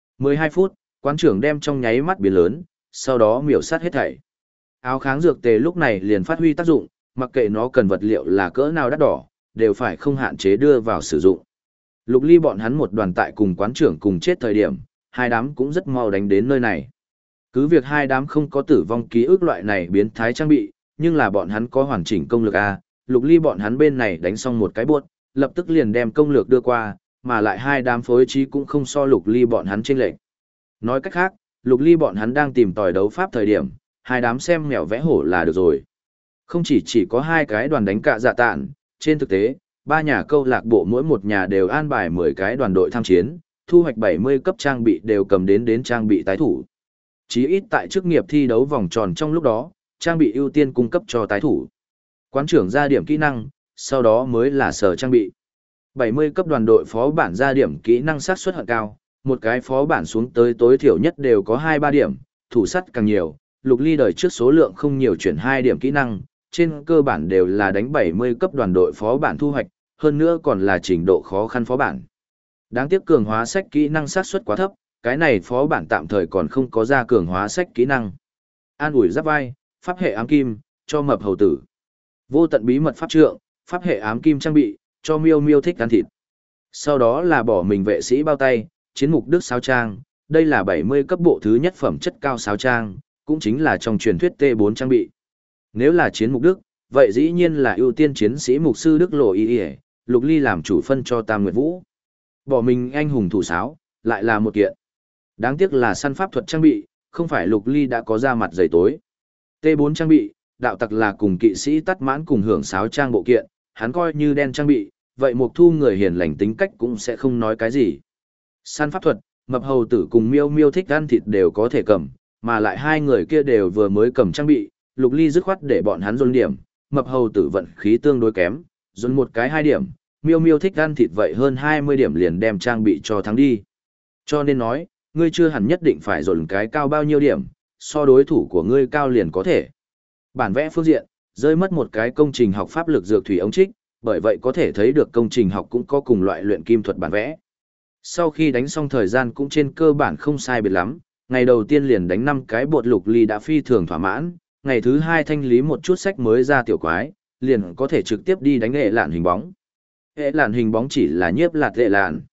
12 phút, quán trưởng đem trong nháy mắt biến lớn, sau đó miểu sát hết thảy. Áo kháng dược tề lúc này liền phát huy tác dụng, mặc kệ nó cần vật liệu là cỡ nào đắt đỏ, đều phải không hạn chế đưa vào sử dụng. Lục Ly bọn hắn một đoàn tại cùng quán trưởng cùng chết thời điểm, hai đám cũng rất mau đánh đến nơi này. Cứ việc hai đám không có tử vong ký ức loại này biến thái trang bị, nhưng là bọn hắn có hoàn chỉnh công lược A, Lục Ly bọn hắn bên này đánh xong một cái buốt, lập tức liền đem công lược đưa qua, mà lại hai đám phối trí cũng không so Lục Ly bọn hắn chênh lệch. Nói cách khác, Lục Ly bọn hắn đang tìm tòi đấu pháp thời điểm, hai đám xem mèo vẽ hổ là được rồi. Không chỉ có hai cái đoàn đánh cạ dạ tạn, trên thực tế, ba nhà câu lạc bộ mỗi một nhà đều an bài 10 cái đoàn đội tham chiến, thu hoạch 70 cấp trang bị đều cầm đến trang bị tái thủ. Chí ít tại chức nghiệp thi đấu vòng tròn trong lúc đó, trang bị ưu tiên cung cấp cho tái thủ. Quán trưởng ra điểm kỹ năng, sau đó mới là sở trang bị. 70 cấp đoàn đội phó bản ra điểm kỹ năng xác suất hận cao, một cái phó bản xuống tới tối thiểu nhất đều có 2-3 điểm, thủ sắt càng nhiều, Lục Ly đời trước số lượng không nhiều chuyển 2 điểm kỹ năng, trên cơ bản đều là đánh 70 cấp đoàn đội phó bản thu hoạch, hơn nữa còn là trình độ khó khăn phó bản. Đáng tiếc cường hóa sách kỹ năng xác suất quá thấp, cái này phó bản tạm thời còn không có ra cường hóa sách kỹ năng. An ủi giáp vai, pháp hệ ám kim, cho mập hầu tử. Vô tận bí mật pháp trượng, pháp hệ ám kim trang bị, cho miêu miêu thích ăn thịt. Sau đó là bỏ mình vệ sĩ bao tay, chiến mục đức sáo trang, đây là 70 cấp bộ thứ nhất phẩm chất cao sáo trang, cũng chính là trong truyền thuyết T4 trang bị. Nếu là chiến mục đức, vậy dĩ nhiên là ưu tiên chiến sĩ mục sư đức lộ y, Lục Ly làm chủ phân cho Tam Nguyệt Vũ. Bỏ mình anh hùng thủ sáo, lại là một kiện. Đáng tiếc là săn pháp thuật trang bị, không phải Lục Ly đã có ra mặt dày tối. T4 trang bị, đạo tặc là cùng kỵ sĩ tắt mãn cùng hưởng sáo trang bộ kiện, hắn coi như đen trang bị, vậy Mục Thu người hiền lành tính cách cũng sẽ không nói cái gì. Săn pháp thuật, mập hầu tử cùng miêu miêu thích ăn thịt đều có thể cầm, mà lại hai người kia đều vừa mới cầm trang bị, Lục Ly dứt khoát để bọn hắn dồn điểm, mập hầu tử vận khí tương đối kém, dồn một cái 2 điểm, miêu miêu thích ăn thịt vậy hơn 20 điểm liền đem trang bị cho thắng đi. Cho nên nói, ngươi chưa hẳn nhất định phải dồn cái cao bao nhiêu điểm, so đối thủ của ngươi cao liền có thể. Bản vẽ phương diện, rơi mất một cái công trình học pháp lực dược thủy ống trích, bởi vậy có thể thấy được công trình học cũng có cùng loại luyện kim thuật bản vẽ. Sau khi đánh xong thời gian cũng trên cơ bản không sai biệt lắm, ngày đầu tiên liền đánh 5 cái bột lục ly đã phi thường thỏa mãn, ngày thứ 2 thanh lý một chút sách mới ra tiểu quái, liền có thể trực tiếp đi đánh hệ lạn hình bóng. Hệ lạn hình bóng chỉ là nhiếp lạt hệ lạn.